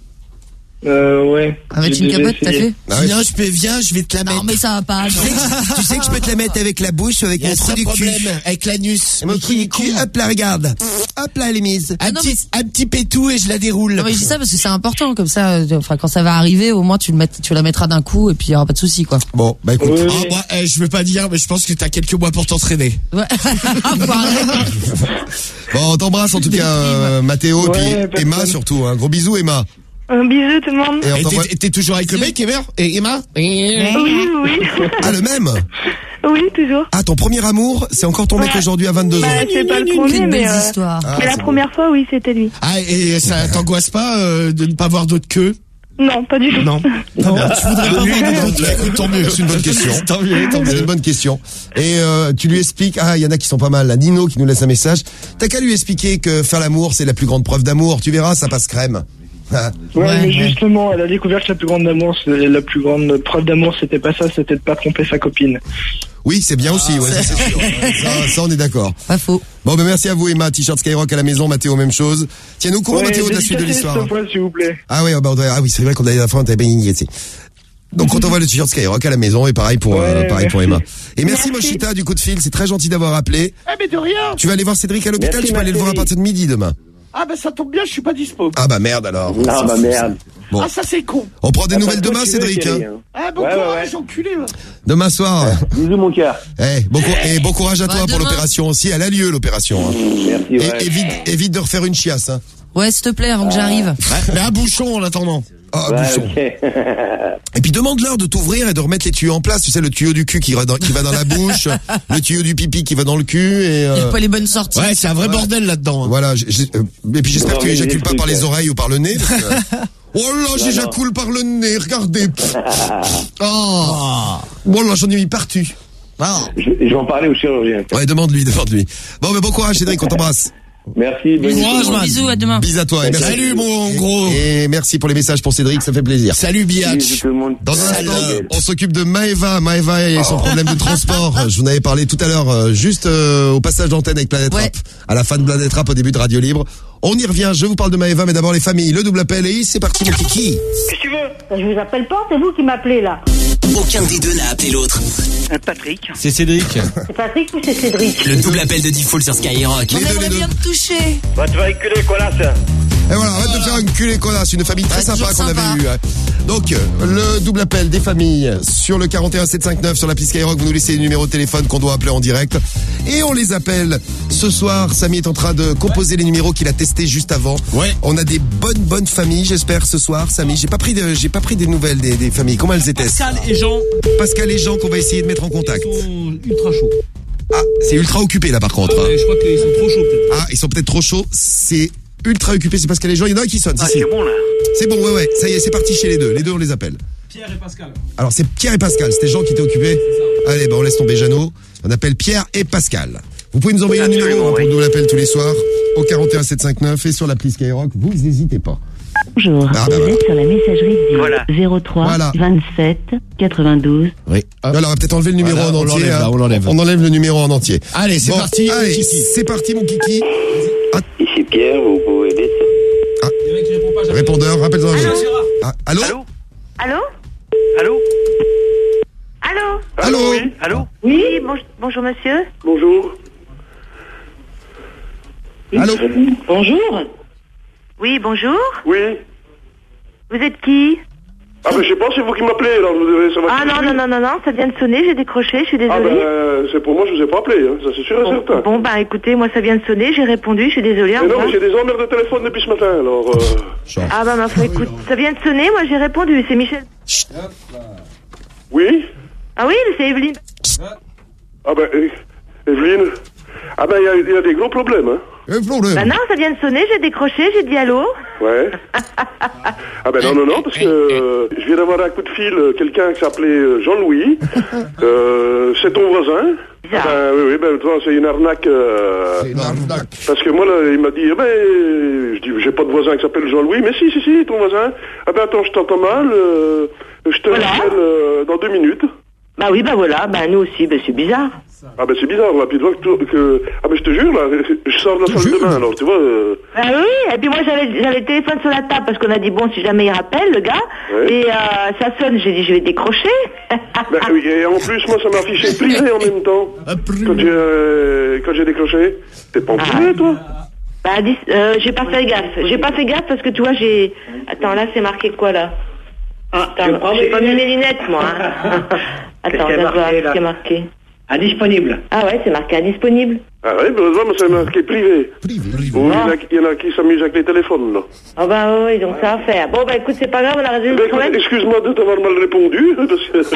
Euh, ouais. Avec J'ai une déjà capote, t'as essayé. fait? Ah ouais. Viens, je peux, viens, je vais te la mettre. Non, mais ça va pas. Tu sais, que, tu sais que je peux te la mettre avec la bouche ou avec Il y a mon trou un du cul. problème avec l'anus. Mon trou du cul, hop là, regarde. Hop là, elle est mise. Un non, petit, un petit pétou et je la déroule. Non, mais je dis ça parce que c'est important, comme ça, euh, enfin, quand ça va arriver, au moins, tu le mets, tu la mettras d'un coup et puis il y aura pas de souci, quoi. Bon, bah écoute. Oui, Ah, oui. moi, eh, je veux pas dire, mais je pense que t'as quelques mois pour t'entraîner. Ouais. Bon, on t'embrasse en tout cas, euh, Mathéo, Ouais, et pas puis de Emma problème. surtout. Un gros bisou, Emma. Un bisou tout le monde. Et on Et t'envoie- t'es- t'es toujours avec le mec, Emma? Et Emma? Oui, oui. Ah, le même? Oui, toujours. Ah, ton premier amour, c'est encore ton mec Ouais. aujourd'hui à vingt-deux Bah, ans. c'est pas le Quelle premier, belle mais, euh, histoire. Ah, mais la c'est première fois, oui, c'était lui. Ah, et ça t'angoisse pas euh, de ne pas voir d'autres queues? Non, pas du tout. Non. Très bien. Tu voudrais pas voir d'autres queues? Écoute, tant mieux. C'est une bonne question. Tant mieux, tant C'est mieux. une bonne question. Et euh, tu lui expliques, ah, il y en a qui sont pas mal. Là, Nino qui nous laisse un message. T'as qu'à lui expliquer que faire l'amour, c'est la plus grande preuve d'amour. Tu verras, ça passe crème. Ah. Ouais, Ouais, mais ouais. justement, elle a découvert que la plus grande d'amour, c'est- la plus grande preuve d'amour, c'était pas ça, c'était de pas tromper sa copine. Oui, c'est bien aussi, ouais, ça, c'est sûr. Ça, ça, on est d'accord. Pas faux. Bon, ben merci à vous, Emma. T-shirt Skyrock à la maison, Mathéo, même chose. Tiens-nous au courant, Ouais, Mathéo, de la suite de dédicacez l'histoire. ce poil, s'il vous plaît. Ah oui, bah, on doit- ah oui, c'est vrai qu'on a à la fin, on t'avait bien initié. Donc on t'envoie le t-shirt Skyrock à la maison et pareil pour euh, Ouais, pareil pour merci. Emma. Et merci, Merci. Mochita du coup de fil, c'est très gentil d'avoir appelé. Eh, mais de rien. Tu vas aller voir Cédric à l'hôpital, Merci, tu peux aller le ma voir à chérie. partir de midi demain. Ah, bah, ça tombe bien, je suis pas dispo. Ah bah merde alors. Ah bah merde. Bon. Ah, ça, c'est con. On prend des Ah, nouvelles bah, toi, demain, tu veux, Cédric. chérie, hein. hein. Ah, bon Ouais, ouais, courage, ouais. enculé, va. Demain soir. Bisous mon cœur. Eh, bon, cour- et bon courage à Bah, toi pour demain. l'opération aussi. Elle a lieu l'opération. Hein. Merci, Et ouais. évite, évite de refaire une chiasse. Hein. Ouais, s'il te plaît, avant que j'arrive. Ouais, mais un bouchon en attendant. Ah, Ouais, bouchon. ok. Et puis demande-leur de t'ouvrir et de remettre les tuyaux en place. Tu sais, le tuyau du cul qui va dans, qui va dans la bouche, le tuyau du pipi qui va dans le cul et. Il y a euh, pas les bonnes sorties. Ouais, c'est un vrai bordel là-dedans. hein. Voilà. j'ai- j'ai- euh, et puis j'espère Non, que tu mais éjacules les pas trucs, par les ouais. oreilles ou par le nez. parce que- Oh là, j'éjacule par le nez. Regardez. Oh. Bon là, j'en ai mis partout. Ah. Je, je vais en parler au chirurgien. Ouais, demande-lui, demande-lui. Bon, mais bon courage, Cédric, on t'embrasse. Merci. Bisous, bisous, à demain. Bisous à toi. Et merci. Salut, mon gros. Et merci pour les messages pour Cédric, ça fait plaisir. Salut, Biatch. Dans un instant, on s'occupe de Maëva. Maëva et son problème de transport. Je vous en avais parlé tout à l'heure, euh, juste euh, au passage d'antenne avec Planète Ouais. Rap. À la fin de Planète Rap, au début de Radio Libre. On y revient, je vous parle de Maëva, mais d'abord les familles. Le double appel et c'est parti, mon kiki. Qu'est-ce que tu veux? Je vous appelle pas, c'est vous qui m'appelez là. Aucun des deux n'a appelé l'autre. Patrick. C'est Cédric. C'est Patrick ou c'est Cédric? Le double appel de Diffoul sur Skyrock. On aimerait bien te toucher. Va te faire éculer, connasse. Et voilà, on va te faire une culée connasse, une famille très Ouais, sympa toujours qu'on sympa. avait eue. hein. Donc, euh, le double appel des familles sur le quarante et un sept cent cinquante-neuf sur l'appli Skyrock, vous nous laissez les numéros de téléphone qu'on doit appeler en direct. Et on les appelle. Ce soir, Samy est en train de composer les numéros qu'il a testés juste avant. Ouais. On a des bonnes, bonnes familles, j'espère, ce soir, Samy. J'ai pas pris de, j'ai pas pris des nouvelles des, des familles. Comment elles étaient? Pascal et Jean. Pascal et Jean qu'on va essayer de mettre en contact. Ils sont ultra chauds. Ah, c'est ultra occupé là par contre. Ah, hein. mais je crois qu'ils sont trop chauds peut-être. Ah, ils sont peut-être trop chauds. C'est ultra occupé, c'est Pascal et Jean. Il y en a un qui sonne. Ah, si, si. c'est bon là. C'est bon, ouais, ouais. Ça y est, c'est parti chez les deux. Les deux, on les appelle. Pierre et Pascal. Alors, c'est Pierre et Pascal. C'était Jean qui était occupé. Allez, bah, on laisse tomber Jeannot. On appelle Pierre et Pascal. Vous pouvez nous envoyer un Absolument, numéro hein, pour oui. nous l'appel tous les soirs au quarante et un sept cent cinquante-neuf et sur l'appli Skyrock. Vous n'hésitez pas. Bonjour, Ah, bah, vous voilà. êtes sur la messagerie du Voilà. zéro trois Voilà. vingt-sept quatre-vingt-douze. Oui. Hop. Alors, on va peut-être enlever le numéro Voilà, en on entier. l'enlève, hein. là, on l'enlève. On enlève le numéro en entier. Allez, c'est Bon, parti. Allez, Kiki. c'est parti, mon kiki. Ah, Ici Pierre, vous pouvez aider. Les mecs qui répondent pas, j'appelle. répondeur, rappelle-toi. Ah, allô? Allô? Allô? Allô? Allô? Allô? Oui. Allô? Oui, bonjour, bonjour monsieur. Bonjour. Allô? Bonjour. Oui, bonjour. Oui. Vous êtes qui? Ah ben je sais pas, c'est vous qui m'appelez, alors vous devez savoir. Ah qui je non, suis. non, non, non, non, ça vient de sonner, j'ai décroché, je suis Ah ben désolée. euh, c'est pour moi, je vous ai pas appelé, hein. Ça c'est sûr et Bon, certain. bon, bah écoutez, moi ça vient de sonner, j'ai répondu, je suis désolée. au Mais non, revoir. mais j'ai des emmerdes de téléphone depuis ce matin, alors... Euh... Ah bah ma foi, écoute, ça vient de sonner, moi j'ai répondu, c'est Michel. Oui. Ah oui, c'est Evelyne. Ah ben, euh, Evelyne. Ah ben, il y a- il y, a des gros problèmes, hein. Un problème. Bah non, ça vient de sonner, j'ai décroché, j'ai dit allô. Ouais. Ah ben non, non, non, parce que euh, je viens d'avoir un coup de fil, euh, quelqu'un qui s'appelait euh, Jean-Louis. Euh, c'est ton voisin. Ah ben oui, oui, ben toi, c'est une arnaque. Euh, C'est une arnaque. Parce que moi, là, il m'a dit, eh ben, je dis, j'ai pas de voisin qui s'appelle Jean-Louis, mais si, si, si, ton voisin. Ah ben attends, je t'entends mal, euh, je te Voilà. rappelle euh, dans deux minutes. Bah oui, bah voilà, bah nous aussi, bah c'est bizarre. Ah ben c'est bizarre, là, puis tu vois que, tu- que... Ah ben je te jure, là, je sors de la salle de bain, alors, tu vois... Euh... Bah oui, et puis moi j'avais j'avais le téléphone sur la table parce qu'on a dit bon si jamais il rappelle le gars Ouais. et euh, ça sonne, j'ai dit je vais décrocher. Ben oui, et en plus, moi, ça m'a affiché privé en même temps. Quand j'ai, euh, quand j'ai décroché. T'es pas en privé, toi? Bah dis- euh, j'ai pas fait gaffe, j'ai pas fait gaffe parce que tu vois j'ai... Attends là c'est marqué quoi là? Attends, j'ai pas mis mes lunettes moi. Hein. Attends, Qu'est-ce qu'il y a on va voir marqué, ce là qui est marqué. Indisponible. Ah ouais, c'est marqué indisponible. Ah oui, ben moi, c'est marqué privé. Privé, privé. Oh, il, y en a, il y en a qui s'amusent avec les téléphones, là. Ah bah oui, donc ça va faire. Bon bah écoute, c'est pas grave, on a résolu Ben, le écoute, problème. excuse-moi de t'avoir mal répondu, hein, parce que...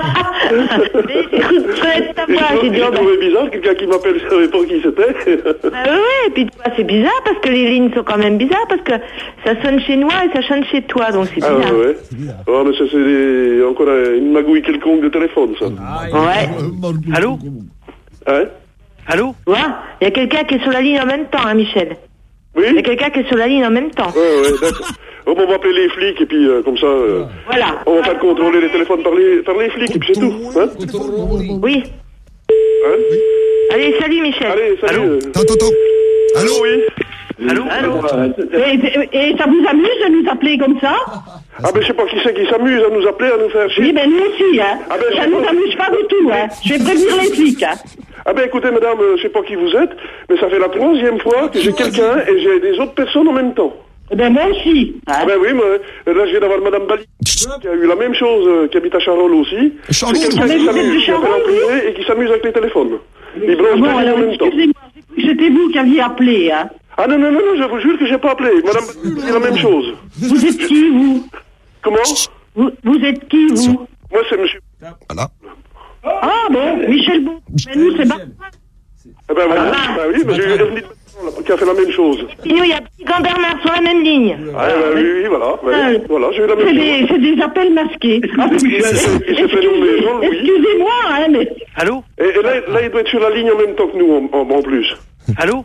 Je connais ta voix, j'ai dit J'ai oh, bah, trouvé bizarre, quelqu'un qui m'appelle, je savais pas qui c'était. bah ouais, et puis tu vois, c'est bizarre parce que les lignes sont quand même bizarres parce que ça sonne chez moi et ça sonne chez toi, donc c'est Ah bizarre. ouais, ouais. Oh, mais ça, c'est des... encore une magouille quelconque de téléphone, ça. Ouais. Allô? Hein? Allô? Tu vois, il y a quelqu'un qui est sur la ligne en même temps, hein, Michel. Oui? Il y a quelqu'un qui est sur la ligne en même temps. Ouais, ouais, d'accord. Oh, bon, on va appeler les flics et puis euh, comme ça, euh, Voilà. on va faire contrôler les téléphones par les, par les flics et puis c'est tout. Hein? Oui. Hein? Allez, salut Michel. Allez, salut. euh. Attends, attends, attends. Allô? Oui. Allô? Et, et- et ça vous amuse de nous appeler comme ça? Ah ben je sais pas qui c'est qui s'amuse à nous appeler, à nous faire chier. Oui, ben nous aussi, hein. Ah ben, Ça je- nous amuse pas du tout, hein. Je vais prévenir les flics, hein. Ah ben écoutez madame, euh, je sais pas qui vous êtes, mais ça fait la troisième fois que j'ai quelqu'un et j'ai des autres personnes en même temps. Eh ben moi aussi, hein. Ah ben oui, moi, euh, là je viens d'avoir madame Bali qui a eu la même chose, euh, qui habite à Charolles aussi. Charolles? C'est quelqu'un Ah, mais qui vous êtes de s'amuse, qui appelle en Charolles, privé et qui s'amuse avec les téléphones. Il Ah branche bon, pas alors, en même temps. excusez-moi, c'était vous qui aviez appelé, hein. Ah non, non, non, non, je vous jure que j'ai pas appelé. Madame Bali dit la même chose. Vous êtes qui, vous? Comment? Vous, vous êtes qui, vous? Moi c'est monsieur... Voilà. Ah bon, Michel Bon. Mais nous, c'est pas... Ah ben oui, Ah. bah oui, mais j'ai eu Evelyne qui a fait la même chose. Puis nous, il y a petit grand Bernard sur la même ligne. Ah ben oui, oui, voilà. Ah. Ouais, voilà, j'ai eu la même C'est chose. des, c'est des appels masqués. Ah, Il s'est- il s'est fait nommer Jean-Louis. Excusez-moi, hein, mais... Allô? Et, et là, là, il doit être sur la ligne en même temps que nous, en, en, en plus. Allô?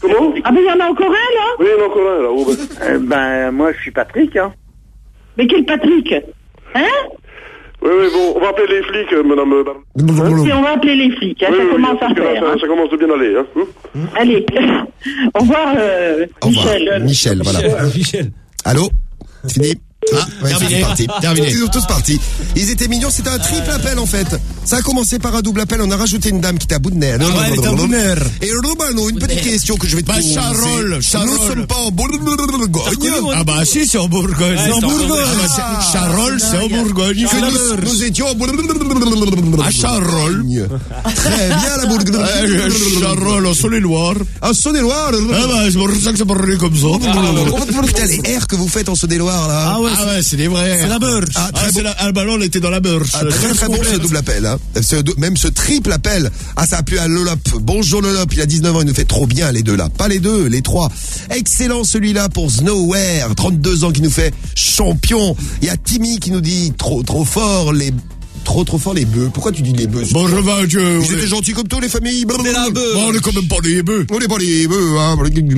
Comment? Ah, ben, il y en a encore un, là? Oui, il y en a encore un, là. Oh, ben... Euh, ben, moi, je suis Patrick, hein. Mais quel Patrick? Hein? Oui, oui, bon, on va appeler les flics, euh, madame... Euh, hein? Si, on va appeler les flics, hein, oui, ça oui, commence oui, à faire. là, ça, hein. ça commence de bien aller, hein. Hum? Allez, au revoir, euh, Au revoir. Michel. Michel, voilà. Michel. Allô? Fini? Ah, ouais, terminé. c'est parti. Terminé. Ils sont tous partis. Ils étaient mignons, c'était un triple appel en fait. Ça a commencé par un double appel, on a rajouté une dame qui était à bout de nerfs. Ah ouais, elle était à bout de nerfs. Et Romano, une petite question que je vais te Bah, poser. Charolles, Charolles. Nous sommes pas en Bourgogne. Ah bah si, c'est en Bourgogne. Ouais, C'est en c'est en Bourgogne. Bourgogne. Ah, c'est- Charolles, c'est en Bourgogne. Que nous, nous étions en Bourgogne. À Charolles. Très bien la Bourgogne. Euh, Charolles, en Saône-et-Loire. En Saône-et-Loire. Ah bah, c'est pour ça que ça parlait comme ça. Putain, les airs que vous faites en Saône-et-Loire là. Ah ouais, ah ouais, c'est des vrais. C'est la beurre. Ah, très bon. Ah bah là, on était dans la beurre. Ah, très très bon ce double appel, hein. Ce, même ce triple appel. Ah, ça a plu à Lolop. Bonjour Lolop, il a dix-neuf ans, il nous fait trop bien les deux là. Pas les deux, les trois. Excellent celui-là pour Snowware, trente-deux ans qui nous fait champion. Il y a Timmy qui nous dit trop trop fort les trop trop fort les bœufs. Pourquoi tu dis les bœufs? Bon, je vais, Dieu. Ils étaient gentils comme toi les familles. On est la bœuf. Bon, on est quand même pas des bœufs. On n'est pas les bœufs, hein.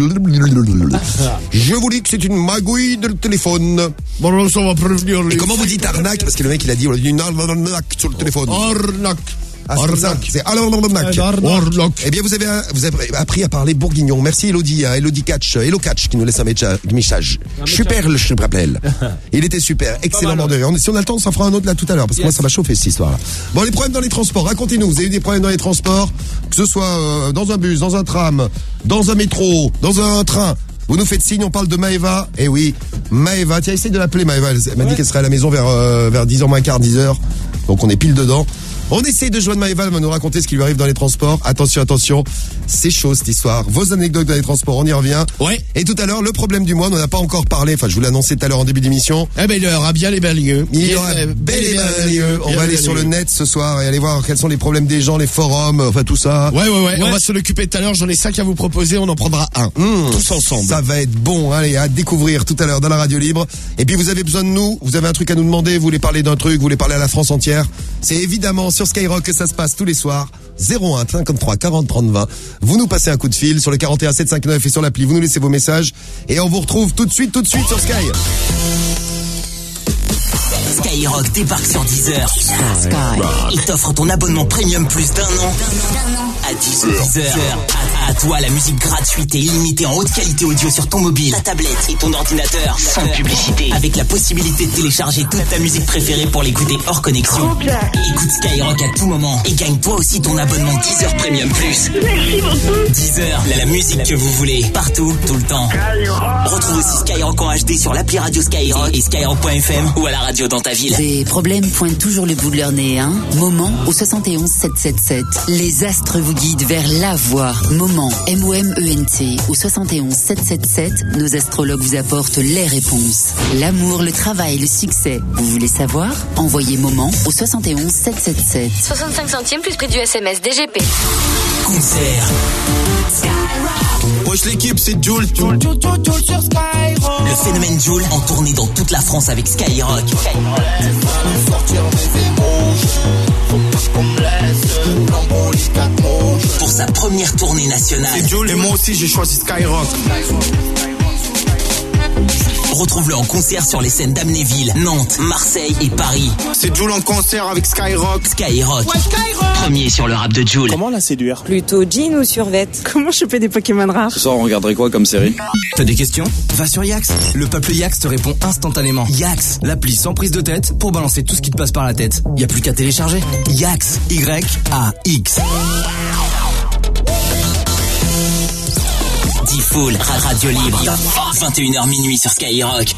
Je vous dis que c'est une magouille de téléphone. Bon, là, ça va prévenir les... Et comment vous dites arnaque? Parce que le mec il a dit, on a dit une arnaque sur le téléphone. Arnaque. Ah, c'est comme ça. C'est arnaque. Arnaque. Eh bien, vous avez, vous avez appris à parler bourguignon. Merci Elodie, hein, Elodie Catch, Hello Catch, qui nous laisse un message. Super, le je rappelle. Il était super, excellemment de rire. Si on a le temps, on s'en fera un autre là tout à l'heure, parce que moi, ça m'a chauffé cette histoire-là. Bon, les problèmes dans les transports, racontez-nous. Vous avez eu des problèmes dans les transports, que ce soit euh, dans un bus, dans un tram, dans un métro, dans un train. Vous nous faites signe, on parle de Maëva. Eh oui, Maëva. Tiens, essaye de l'appeler Maëva. Elle m'a dit qu'elle serait à la maison vers, euh, vers dix heures moins quart, dix heures. Donc on est pile dedans. On essaye de joindre Maëva, elle va nous raconter ce qui lui arrive dans les transports. Attention, attention, c'est chaud cette histoire. Vos anecdotes dans les transports, on y revient. Ouais. Et tout à l'heure, le problème du mois, on n'en a pas encore parlé. Enfin, je vous l'ai annoncé tout à l'heure en début d'émission. Eh ben, il y aura bien les bel lieux. Il y aura bel et bien lieu. On va aller sur le net ce soir et aller voir quels sont les problèmes des gens, les forums, enfin tout ça. Ouais, ouais, ouais. On va se l'occuper tout à l'heure. J'en ai cinq à vous proposer. On en prendra un. Mmh, tous ensemble. Ça va être bon. Allez, à découvrir tout à l'heure dans la radio libre. Et puis, vous avez besoin de nous. Vous avez un truc à nous demander. Vous voulez parler d'un truc. Vous voulez parler à la France entière. C'est évidemment sur Skyrock que ça se passe tous les soirs. zéro un cinquante-trois quarante trente vingt. Vous nous passez un coup de fil sur le quarante et un sept cent cinquante-neuf et sur l'appli. Vous nous laissez vos messages et on vous retrouve tout de suite, tout de suite sur Sky. Skyrock débarque sur Deezer. Sky. Il t'offre ton abonnement premium plus d'un an. À Deezer. À, à toi la musique gratuite et illimitée en haute qualité audio sur ton mobile, ta tablette et ton ordinateur. Sans publicité. Avec la possibilité de télécharger toute ta musique préférée pour l'écouter hors connexion. Écoute Skyrock à tout moment et gagne toi aussi ton abonnement Deezer Premium Plus. Merci beaucoup. Deezer, la, la musique que vous voulez, partout, tout le temps. Retrouve aussi Skyrock en H D sur l'appli radio Skyrock et skyrock point f m ou à la radio dans ta ville. Des problèmes pointent toujours le bout de leur nez, hein? Moment au soixante et onze sept cent soixante-dix-sept. Les astres vous guident vers la voie. Moment, M O M E N T, au soixante et onze sept cent soixante-dix-sept. Nos astrologues vous apportent les réponses. L'amour, le travail, le succès. Vous voulez savoir? Envoyez Moment au soixante et onze sept cent soixante-dix-sept. soixante-cinq centimes plus prix du S M S D G P. Concert. Wesh l'équipe, c'est Jules. Jules, Jules, Jules, Jules sur Skyrock. Le phénomène Jules en tournée dans toute la France avec Skyrock. Pour sa première tournée nationale. C'est Jules et moi aussi j'ai choisi Skyrock. Retrouve-le en concert sur les scènes d'Amnéville, Nantes, Marseille et Paris. C'est Jules en concert avec Skyrock. Skyrock. Ouais, Skyrock. Premier sur le rap de Jules. Comment la séduire? Plutôt jean ou survêt? Comment choper des Pokémon rares? Ce soir, on regarderait quoi comme série? T'as des questions? Va sur Yax. Le peuple Yax te répond instantanément. Yax, l'appli sans prise de tête pour balancer tout ce qui te passe par la tête. Y a plus qu'à télécharger. Yax. Y A X. D-Fool, radio libre. vingt et une heures minuit sur Skyrock.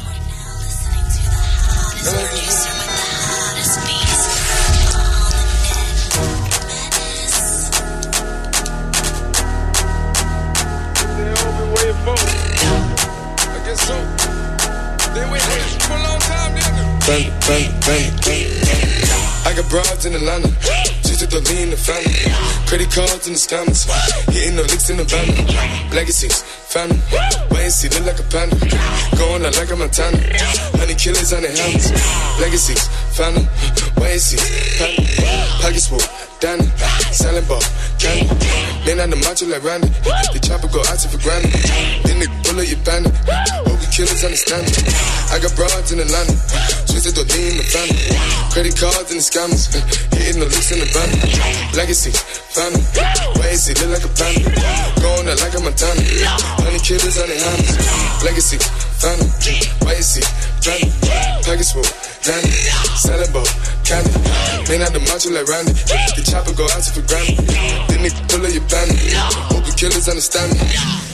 I got broads in Atlanta, just took the lean in the family. Credit cards in the scammers, hitting the licks in the van. Legacies, family, wait and see, look like a panda. Going out like a Montana, honey killers on their hands. Legacies, family, wait and see, panda. Pockets full, Danny, selling ball, candy. Man on the macho like Randy. The chopper go out to for granted. Then they pull up your bandit. Hope you killers understand me. I got broads in Atlanta. Twisted or in the family. Credit cards and the scammers. Hitting the licks in the van. Legacy, family. Why is it look like a panda? Going out like a Montana. Honey killers on the hands. Legacy, family. Why is it family? Package full, Danny. Selling ball, candy. Man out the macho like Randy. The chopper go out to for granted. Then they pull up your bandit. Hope the killers understand me.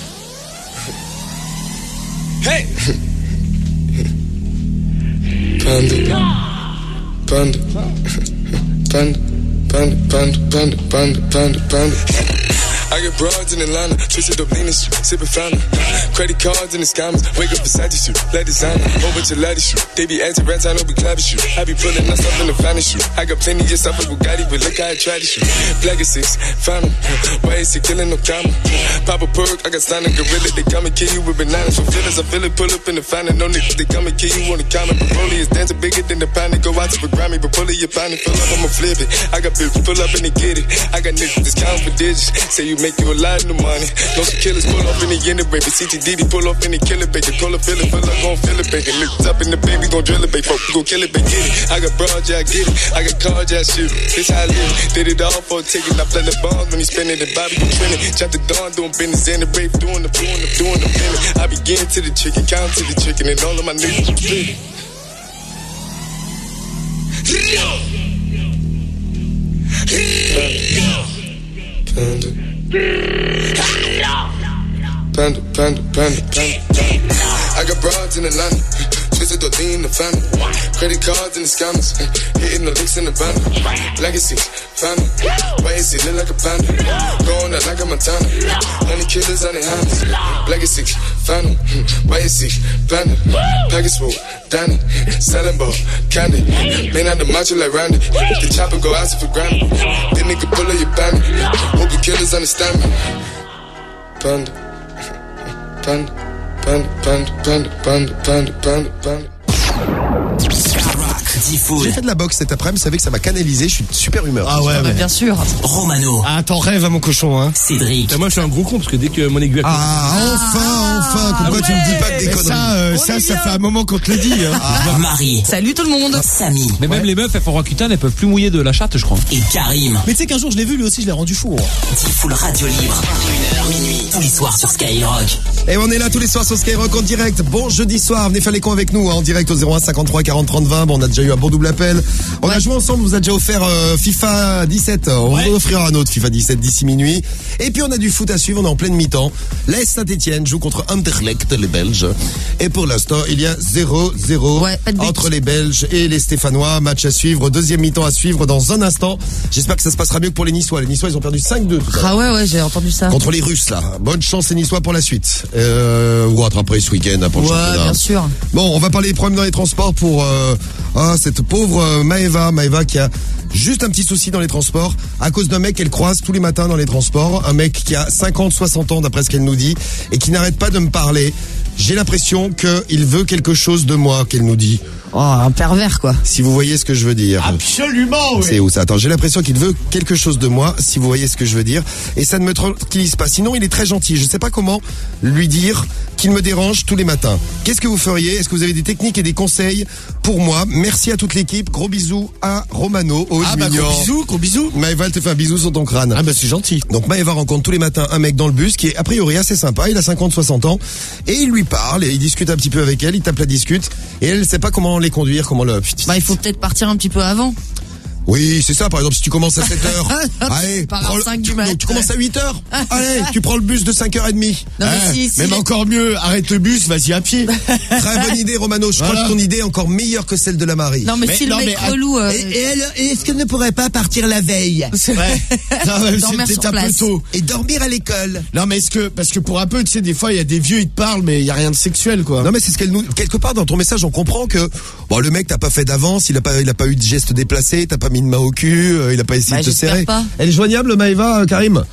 Hey! Panda. Panda. Panda. Panda. Panda. Panda. Panda. Panda. Panda. I get broads in Atlanta, twisted up lean and shit, sippin' fountain. Credit cards and the scammers, wake up beside you shoot, let designer, whole bunch of ladder shoot. They be anti rats, I know we clapping shoot. I be pulling my stuff in the finest shoot. I got plenty of stuff like Bugatti, but look how I try to shoot. Black is six, fountain, why is he killing no comma? Pop a perk, I got signed a gorilla, they come and kill you with bananas for feelings. I feel it, pull up in the fountain, no niggas, they come and kill you on the counter. But Broly is dancing bigger than the pound, they go out to the Grammy, but pull it, your pound, fill up, I'ma flip it. I got bills, pull up and they get it. I got niggas, that's counting for digits, say you make you a lot of the money. No some killers pull off in the end of baby. C T D D pull off in the killer bacon. Call a feeling, feel like gon' feel it bacon. Lift up in the baby, gon' drill it, baby. Folk, gon' kill it, baby. Get it. I got broad, yeah, I get it. I got cards, yeah, I shoot it. This how I live. Did it all for a ticket. I play the bombs when he spinning the Bobby, you trending. Chop the dawn, doing business. And the brave, doing the, doing the, doing the feeling. I begin to the chicken, count to the chicken, and all of my niggas are big. Panda. Panda, panda, panda, panda. I got broads in Atlanta, twisted or in the family. Credit cards and the scammers, hitting the licks in the van. Legacy, family. Why is he look like a panda? Going out like a Montana. Honey killers on their hands. Legacy, family. Why is he panda? Package full, Danny. Selling ball, candy. Man out the macho like Randy. The chopper go out for granted. Then nigga pull up your bandit. Hope the killers understand me. Panda. Panda, panda, panda, panda, panda, panda, panda. J'ai fait de la boxe cet après-midi, vous savez que ça m'a canalisé, je suis de super humeur. Ah ouais, Bah, bien sûr. Romano. Ah, t'en rêves à mon cochon, hein. Cédric. Et moi, je suis un gros con parce que dès que mon aiguille. Ah, enfin, enfin, pourquoi Ah tu ouais. me dis pas que des Mais conneries? ça, euh, ça, ça fait un moment qu'on te le dit, hein. Ah. Marie. Salut tout le monde. Samy. Mais même les meufs, elles font Rakuten, elles peuvent plus mouiller de la chatte, je crois. Et Karim. Mais tu sais qu'un jour je l'ai vu, lui aussi je l'ai rendu fou. Full radio libre. une heure minuit. Tous les soirs sur Skyrock. Et on est là tous les soirs sur Skyrock en direct. Bon jeudi soir, venez faire les cons avec nous hein, en direct au zéro un cinquante-trois quarante trente vingt. Bon, on a déjà eu un bon double appel. On Ouais. a joué ensemble, on vous a déjà offert euh, FIFA dix-sept. On Ouais. vous offrira un autre FIFA dix-sept d'ici minuit. Et puis on a du foot à suivre, on est en pleine mi-temps. L'A S Saint-Etienne joue contre Anderlecht, les Belges. Et pour l'instant, il y a zéro zéro Ouais, pas de but. entre les Belges et les Stéphanois. Match à suivre, deuxième mi-temps à suivre dans un instant. J'espère que ça se passera mieux que pour les Niçois. Les Niçois, ils ont perdu cinq deux. tout à l'heure. Ah ouais, ouais, j'ai entendu ça. Contre les Russes, là. Bonne chance les Niçois pour la suite. Euh, ou rattraper ce week-end hein, pour le Ouais, championnat. bien sûr. Bon, on va parler des problèmes dans les transports pour euh, ah, cette pauvre euh, Maëva. Maëva qui a juste un petit souci dans les transports à cause d'un mec qu'elle croise tous les matins dans les transports. Un mec qui a cinquante, soixante ans d'après ce qu'elle nous dit et qui n'arrête pas de me parler. J'ai l'impression qu'il veut quelque chose de moi, qu'elle nous dit. Oh, un pervers, quoi. Si vous voyez ce que je veux dire. Absolument, oui. C'est où ça? Attends, j'ai l'impression qu'il veut quelque chose de moi, si vous voyez ce que je veux dire. Et ça ne me tranquillise pas. Sinon, il est très gentil. Je ne sais pas comment lui dire qu'il me dérange tous les matins. Qu'est-ce que vous feriez? Est-ce que vous avez des techniques et des conseils pour moi? Merci à toute l'équipe. Gros bisous à Romano. Oh, Ah bah mignon. gros bisous, gros bisous. Maëva, elle te fait un bisou sur ton crâne. Ah bah c'est gentil. Donc Maëva rencontre tous les matins un mec dans le bus qui est a priori assez sympa, il a cinquante, soixante ans et il lui parle et il discute un petit peu avec elle, il tape la discute et elle ne sait pas comment les conduire, comment le... Bah, il faut peut-être partir un petit peu avant. Oui, c'est ça, par exemple, si tu commences à sept heures, allez, Pars à prends le- cinq du tu, mat. donc, tu commences à huit heures, allez, tu prends le bus de cinq heures trente. Non, mais Hein, si, si. Même encore mieux, arrête le bus, vas-y à pied. Très bonne idée, Romano, je crois Voilà. que ton idée est encore meilleure que celle de la Marie. Non, mais, Mais si non, le mec mais, relou. euh, est-ce qu'elle ne pourrait pas partir la veille Ouais. Non, mais Dormir c'est sur peut-être un peu place. tôt. et dormir à l'école? Non mais est-ce que, parce que pour un peu, tu sais, des fois il y a des vieux, ils te parlent, mais il y a rien de sexuel, quoi. Non mais c'est ce qu'elle nous quelque part dans ton message on comprend que bon le mec t'as pas fait d'avance, il a pas il a pas eu de geste déplacé, t'as pas mis de main au cul, euh, il a pas essayé Bah, de te j'espère serrer. pas. Elle est joignable Maëva, euh, Karim?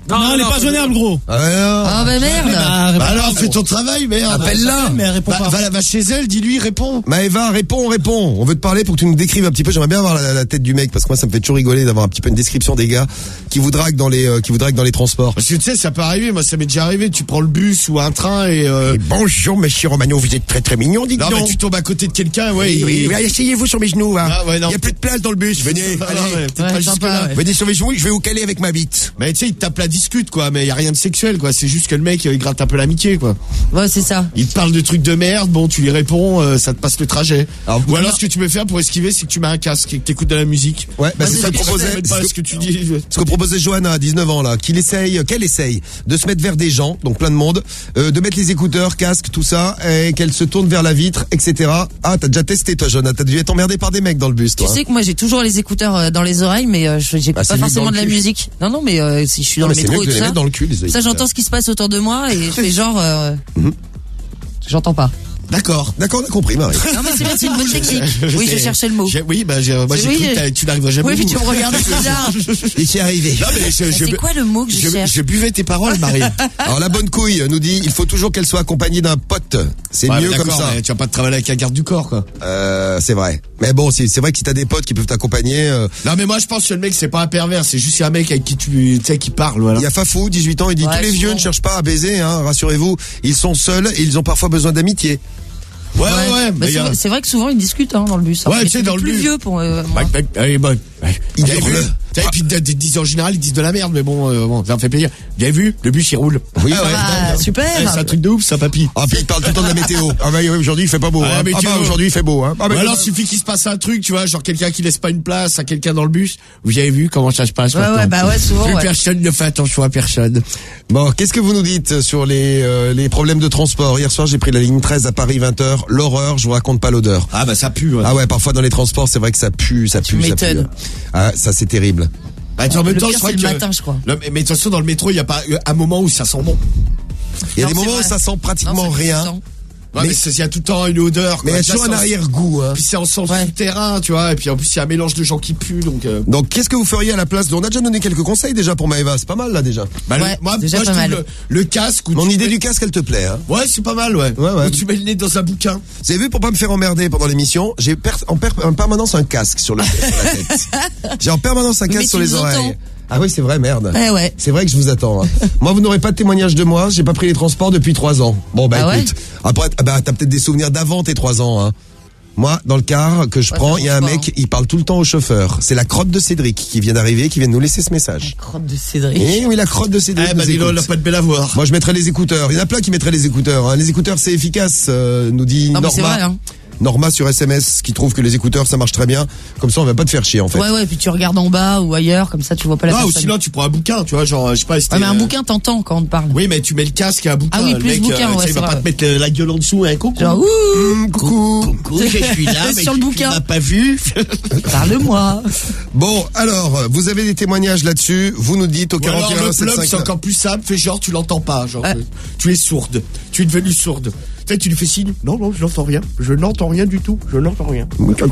Non, non, elle est pas joignable, gros. Ah bah merde. Bah, bah alors, fais ton travail, merde. Appelle-la. Mais elle répond Bah, pas. va, va chez elle, dis-lui, réponds. Maëva, réponds, réponds. On veut te parler pour que tu nous décrives un petit peu. J'aimerais bien avoir la, la tête du mec parce que moi ça me fait toujours rigoler d'avoir un petit peu une description des gars qui vous draguent dans les, euh, qui vous draguent dans les transports. Parce que tu sais, ça peut arriver. Moi, ça m'est déjà arrivé. Tu prends le bus ou un train et. Euh... Et bonjour, monsieur Romano, vous êtes très très mignon, dites Non, donc. mais tu tombes à côté de quelqu'un, ouais. Oui, il- oui, oui, asseyez-vous sur mes genoux, hein. Ah, ouais, non. Il y a plus de place dans le bus. Venez, Ah, allez. non, ouais, peut-être Ouais, pas sympa, jusque-là. ouais. Venez sur mes genoux, je vais vous caler avec ma bite. Mais tu sais, il te tape la discute, quoi. Mais il y a rien de sexuel, quoi. C'est juste que le mec, il gratte un peu l'amitié, quoi. Ouais, c'est ça. Il te parle de trucs de merde, bon, tu lui réponds, euh, ça te passe le trajet. Alors, Ou alors, ce que tu peux faire pour esquiver, c'est que tu mets un casque et que t'écoutes de la musique. Ouais, bah, c'est ça que Je proposait, sais pas ce que tu dis. ce que proposait Johanna à dix-neuf ans, là, qu'il essaye, qu'elle essaye de se mettre vers des gens, donc plein de monde, euh, de mettre les écouteurs, casque, tout ça, et qu'elle se tourne vers la vitre, et cetera. Ah, t'as déjà testé, toi, Johanna. T'as dû être emmerdé par des mecs dans le bus, toi. Tu sais que moi j'ai toujours les écouteurs euh, dans les oreilles, mais euh, je- j'écoute Bah, c'est pas mieux que forcément dans de le la cul. musique. Non, non, mais euh, si je suis dans Ah, le mais c'est métro mieux et que de tout les ça, mettre dans le cul, les ça écouteurs. j'entends ce qui se passe autour de moi et je fais genre, euh, Mhm. j'entends pas. D'accord, d'accord, on a compris, Marie. Non mais c'est bien, c'est une bonne technique. Oui, je cherchais le mot. J'ai- Oui, bah, j'ai, moi, j'ai Oui, cru que euh, t'as- tu n'arriverais jamais Oui, au puis bout. tu me regardes bizarre. Il s'y est arrivé. Non, mais je, je, C'est quoi le mot que je, je, cherche je buvais tes paroles, Marie. Alors, la bonne couille nous dit, il faut toujours qu'elle soit accompagnée d'un pote. C'est Ouais, mieux mais comme d'accord, ça. mais tu vas pas te travailler avec un garde du corps, quoi. Euh, c'est vrai. Mais bon, c'est, c'est vrai que si t'as des potes qui peuvent t'accompagner, euh, Non, mais moi, je pense que le mec, c'est pas un pervers, c'est juste un mec avec qui tu, tu sais, qui parle, voilà. il y a Fafou, dix-huit ans, il dit, Ouais, tous les vieux souvent. ne cherchent pas à baiser, hein, rassurez-vous. Ils sont seuls et ils ont parfois besoin d'amitié. Ouais, ouais, ouais. Bah, mais c'est, il y a- vrai- c'est vrai que souvent ils discutent hein, dans le bus. hein. Ouais, Mais tu sais, c'est dans le plus bus. vieux pour. Euh, moi. Ouais, ouais, allez, bon, ouais. Il Vous avez hurle. vu Et puis, de- de- disent en général, ils disent de la merde, mais bon, euh, bon, ça me fait plaisir. Vous avez vu? Le bus, il roule. Oui, Ah ouais, Ah, super. Ouais, c'est un truc de ouf, ça, papy. Ah, puis il parle tout le temps de la météo. Ah, bah, oui, aujourd'hui, il fait pas beau, Ah, hein. mais Ah, tu bah, vois. aujourd'hui, il fait beau, hein. Ah, bah, Ou alors, bah, suffit qu'il se passe un truc, tu vois, genre quelqu'un qui laisse pas une place à quelqu'un dans le bus. Vous avez vu comment ça se passe Ouais, maintenant? ouais, bah ouais, souvent, Plus ouais. personne ne fait attention à personne. Bon, qu'est-ce que vous nous dites sur les, euh, les problèmes de transport? Hier soir, j'ai pris la ligne treize à Paris, vingt heures. L'horreur, je vous raconte pas l'odeur. Ah, bah, ça pue, ouais. Ah ouais, parfois dans les transports, c'est vrai que ça pue, ça Tu pue, ça pue. m'étonnes. Ah, ça c'est terrible. Bah, en même Le temps, pire, je crois c'est le que. matin, je crois. Le- mais de toute façon, dans le métro, il y a pas un moment où ça sent bon. Il y a Non, des c'est moments où vrai. ça sent pratiquement Non, c'est rien. consistant. Ouais, Mais- mais c'est- il y a tout le temps une odeur. Mais il y quoi. a Déjà, toujours un c'est en- arrière-goût, hein. Puis c'est en sens souterrain, tu vois. Et puis en plus, il y a un mélange de gens qui puent, donc. euh, Donc, qu'est-ce que vous feriez à la place de... On a déjà donné quelques conseils déjà pour Maëva. C'est pas mal, là, déjà. Bah, le- Ouais, moi, déjà moi, je pas trouve mal. le, le casque. Où Mon tu idée mets- du casque, elle te plaît, hein. Ouais, c'est pas mal, ouais. Ouais, ouais. Où tu mets le nez dans un bouquin. Vous avez vu, pour pas me faire emmerder pendant l'émission, j'ai per- en, per- en permanence un casque sur, le, sur la tête. J'ai en permanence un Mais casque tu sur les nous oreilles. entends. Ah oui, c'est vrai, merde. Ouais, ouais. C'est vrai que je vous attends. hein. Moi, vous n'aurez pas de témoignage de moi. J'ai pas pris les transports depuis trois ans. Bon, bah Ah ouais écoute. Après, ah bah, t'as peut-être des souvenirs d'avant tes trois ans. Hein. Moi, dans le car que je Ouais, prends, ça il y a un change pas, mec, hein. il parle tout le temps au chauffeur. C'est la crotte de Cédric qui vient d'arriver, qui vient de nous laisser ce message. Crotte de Cédric. Eh oui, la crotte de Cédric. Eh, bah, nous dis-le, écoute. elle a pas de belle à voir. Moi, je mettrais les écouteurs. Il y en a plein qui mettraient les écouteurs. Hein. Les écouteurs, c'est efficace, euh, nous dit Non, mais Norma. c'est vrai, hein. Norma sur S M S qui trouve que les écouteurs, ça marche très bien. Comme ça, on va pas te faire chier, en fait. Ouais, ouais, puis tu regardes en bas ou ailleurs, comme ça tu vois pas la Non, ou personne. sinon, tu prends un bouquin, tu vois, genre, je sais pas, c'était, Ouais, mais un euh, bouquin t'entends quand on te parle. Oui, mais tu mets le casque et un bouquin. Ah oui, le plus mec, bouquin, euh, tu ouais, sais, il c'est va pas vrai. te mettre euh, la gueule en dessous, hein, coucou. Genre, ouh, Mmh, coucou. Coucou, je suis là, mais Sur le tu bouquin. m'as pas vu. parle-moi. Bon, alors, vous avez des témoignages là-dessus. Vous nous dites au Ou alors, quarante et un le sept plug, cinq c'est encore plus simple. Fais genre, tu l'entends pas. Genre, euh, tu es sourde. Tu es devenue sourde. Tu sais, tu lui fais signe. Non, non, je n'entends rien. Je n'entends rien du tout. Je n'entends rien.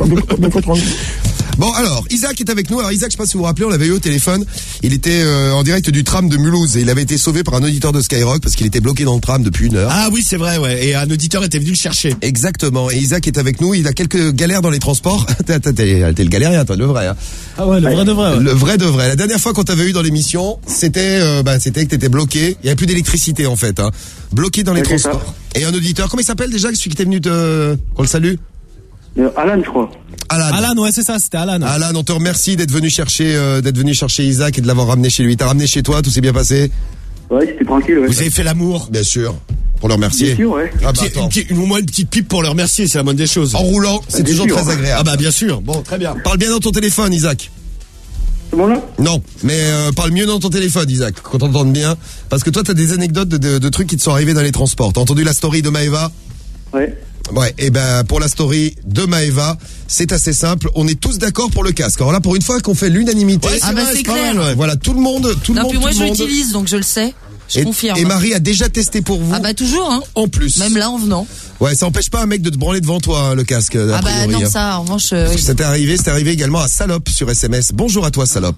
Bon, alors, Isaac est avec nous. Alors, Isaac, je sais pas si vous vous rappelez, on l'avait eu au téléphone. Il était euh, en direct du tram de Mulhouse et il avait été sauvé par un auditeur de Skyrock parce qu'il était bloqué dans le tram depuis une heure. Ah oui, c'est vrai, ouais. Et un auditeur était venu le chercher. Exactement. Et Isaac est avec nous. Il a quelques galères dans les transports. T'es, t'es, t'es, t'es le galérien, toi, le vrai. Hein. Ah ouais, le vrai de vrai. Ouais. Le vrai de vrai. La dernière fois qu'on t'avait eu dans l'émission, c'était, euh, bah, c'était que t'étais bloqué. Il y avait plus d'électricité, en fait. Hein. Bloqué dans les Ouais, c'est transports. Et un auditeur. Comment il s'appelle déjà, celui qui était venu te, qu'on le salue? Euh, Alan, je crois. Alan. Alan, ouais, c'est ça, c'était Alan. Alan, on te remercie d'être venu chercher, euh, d'être venu chercher Isaac et de l'avoir ramené chez lui. T'as ramené chez toi, tout s'est bien passé? Ouais, c'était tranquille, ouais. Vous avez fait l'amour. Bien sûr. Pour le remercier. Bien sûr, ouais. Ah bah Petit- attends. une, petite- une- au moins une petite pipe pour le remercier, c'est la moindre des choses. En roulant, c'est bien toujours sûr. très agréable. Ah bah bien sûr. Bon, très bien. Parle bien dans ton téléphone, Isaac. C'est bon là? Non, mais euh, parle mieux dans ton téléphone, Isaac, qu'on t'entende bien. Parce que toi, t'as des anecdotes de, de, de trucs qui te sont arrivés dans les transports. T'as entendu la story de Maëva? Ouais. Ouais, et ben pour la story de Maëva, c'est assez simple. On est tous d'accord pour le casque. Alors là, pour une fois qu'on fait l'unanimité, Ouais, Ah bah vrai, c'est pas clair. mal, ouais. voilà, tout le monde, tout le Non, monde, puis moi tout je le monde. l'utilise donc je le sais. Je Et, confirme. et Marie a déjà testé pour vous. Ah bah toujours, hein. En plus. Même là en venant. Ouais, ça empêche pas un mec de te branler devant toi, hein, le casque. A Ah bah priori, non, hein. ça, en revanche. euh, Parce que oui. ça t'est arrivé, c'est arrivé également à Salope sur S M S. Bonjour à toi, Salope.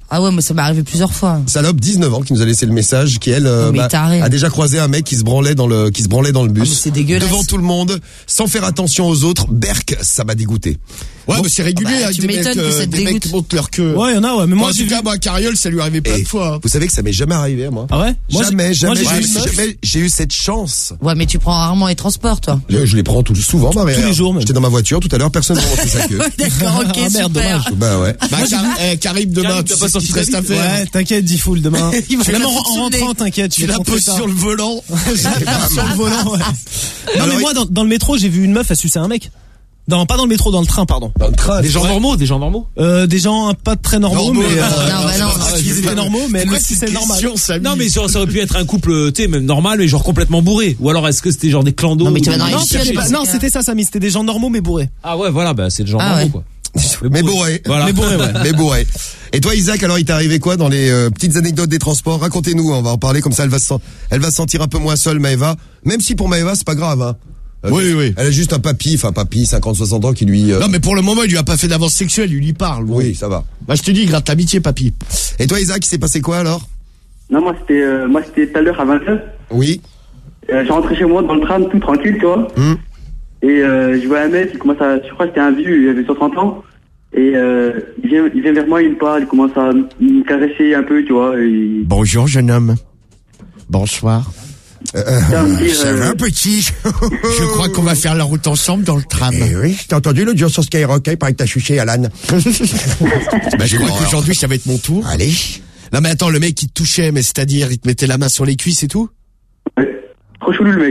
Ah ouais, mais ça m'est arrivé plusieurs fois. Salope, dix-neuf ans, qui nous a laissé le message, qui elle euh, Oh, mais bah, taré. a déjà croisé un mec qui se branlait dans le qui se branlait dans le bus. Ah, mais c'est dégueulasse. Devant tout le monde, sans faire attention aux autres. Berk, ça m'a dégoûté. Ouais, mais c'est régulier bah, avec tu des mecs, m'étonnes que euh, ça te des mecs dégoûte. qui montent leur queue. Ouais, il y en a, ouais. Mais moi, en j'ai tout vu. cas, moi, à Carriole, ça lui arrivait plein Et de fois. vous savez que ça m'est jamais arrivé à moi. Ah ouais? Moi, j'ai- Jamais, moi, jamais, j'ai jamais, vu une meuf. jamais j'ai eu cette chance. Ouais, mais tu prends rarement les transports, toi. Je, je les prends tout souvent, Marie. Tous les jours, même. J'étais dans ma voiture tout à l'heure, personne n'a montré sa queue. D'accord, ok, Ah, merde, super. dommage. Bah ouais. Bah, Car- eh, Karim, demain, Karim, tu t'as sais pas ce sorti qu'il te reste ta à bite. faire. Ouais, t'inquiète, dix foules demain. Il va Même la en, en fonctionner. rentrant, t'inquiète, Tu je vais la te poses montrer sur ça. le volant. Sur le volant, ouais. Non, mais Alors, moi, dans, dans le métro, j'ai vu une meuf, elle suçait un mec. Non, pas dans le métro, dans le train, pardon. Dans le train. Des gens Ouais. normaux, des gens normaux. Euh, des gens pas très normaux, Normaux, mais, euh, Non, bah non. ils étaient normaux, mais elle le suçait normal. Non, mais ça, ça aurait pu être un couple, tu sais, même normal, mais genre complètement bourré. Ou alors est-ce que c'était genre des clandos? Non, mais tu ou vas dans des- les Non, chercher, c'était pas- c'est non, clair. c'était ça, Samy, c'était des gens normaux, mais bourrés. Ah ouais, voilà, bah c'est le genre Ah normaux, ouais. quoi. Mais bourré. Voilà. Mais bourré, ouais. Mais bourré. Et toi, Isaac, alors il t'est arrivé quoi dans les euh, petites anecdotes des transports? Racontez-nous, on va en parler comme ça. Elle va se, sen- elle va se sentir un peu moins seule, Maëva. Même si pour Maëva, c'est pas grave. Hein. Euh, Oui, oui. Elle a juste un papy, enfin papy, cinquante soixante ans qui lui. euh, Non, mais pour le moment, il lui a pas fait d'avance sexuelle, il lui parle. Oui, ça va. Bah, je te dis, gratte l'amitié, papy. Et toi, Isaac, il s'est passé quoi alors? Non, moi, c'était euh, moi c'était tout à l'heure à vingt heures. Oui. Euh, je rentrais chez moi dans le tram, tout tranquille, tu vois. Hum. Et euh, je vois un mec, il commence à... Je crois que c'était un vieux, il avait cent trente ans. Et euh, il, vient, il vient vers moi, il me parle, il commence à me caresser un peu, tu vois. Et... Bonjour, jeune homme. Bonsoir. Euh, Ça me dit, ça euh, va, petit? Je crois qu'on va faire la route ensemble dans le tram. Eh oui, je t'ai entendu l'autre jour sur Skyrock, hein, il paraît que t'as chuché Alan. Bah, je crois qu'aujourd'hui, ça va être mon tour. Allez. Non, mais attends, le mec, il te touchait, mais c'est-à-dire, il te mettait la main sur les cuisses et tout? Ouais. Trop chelou, le mec.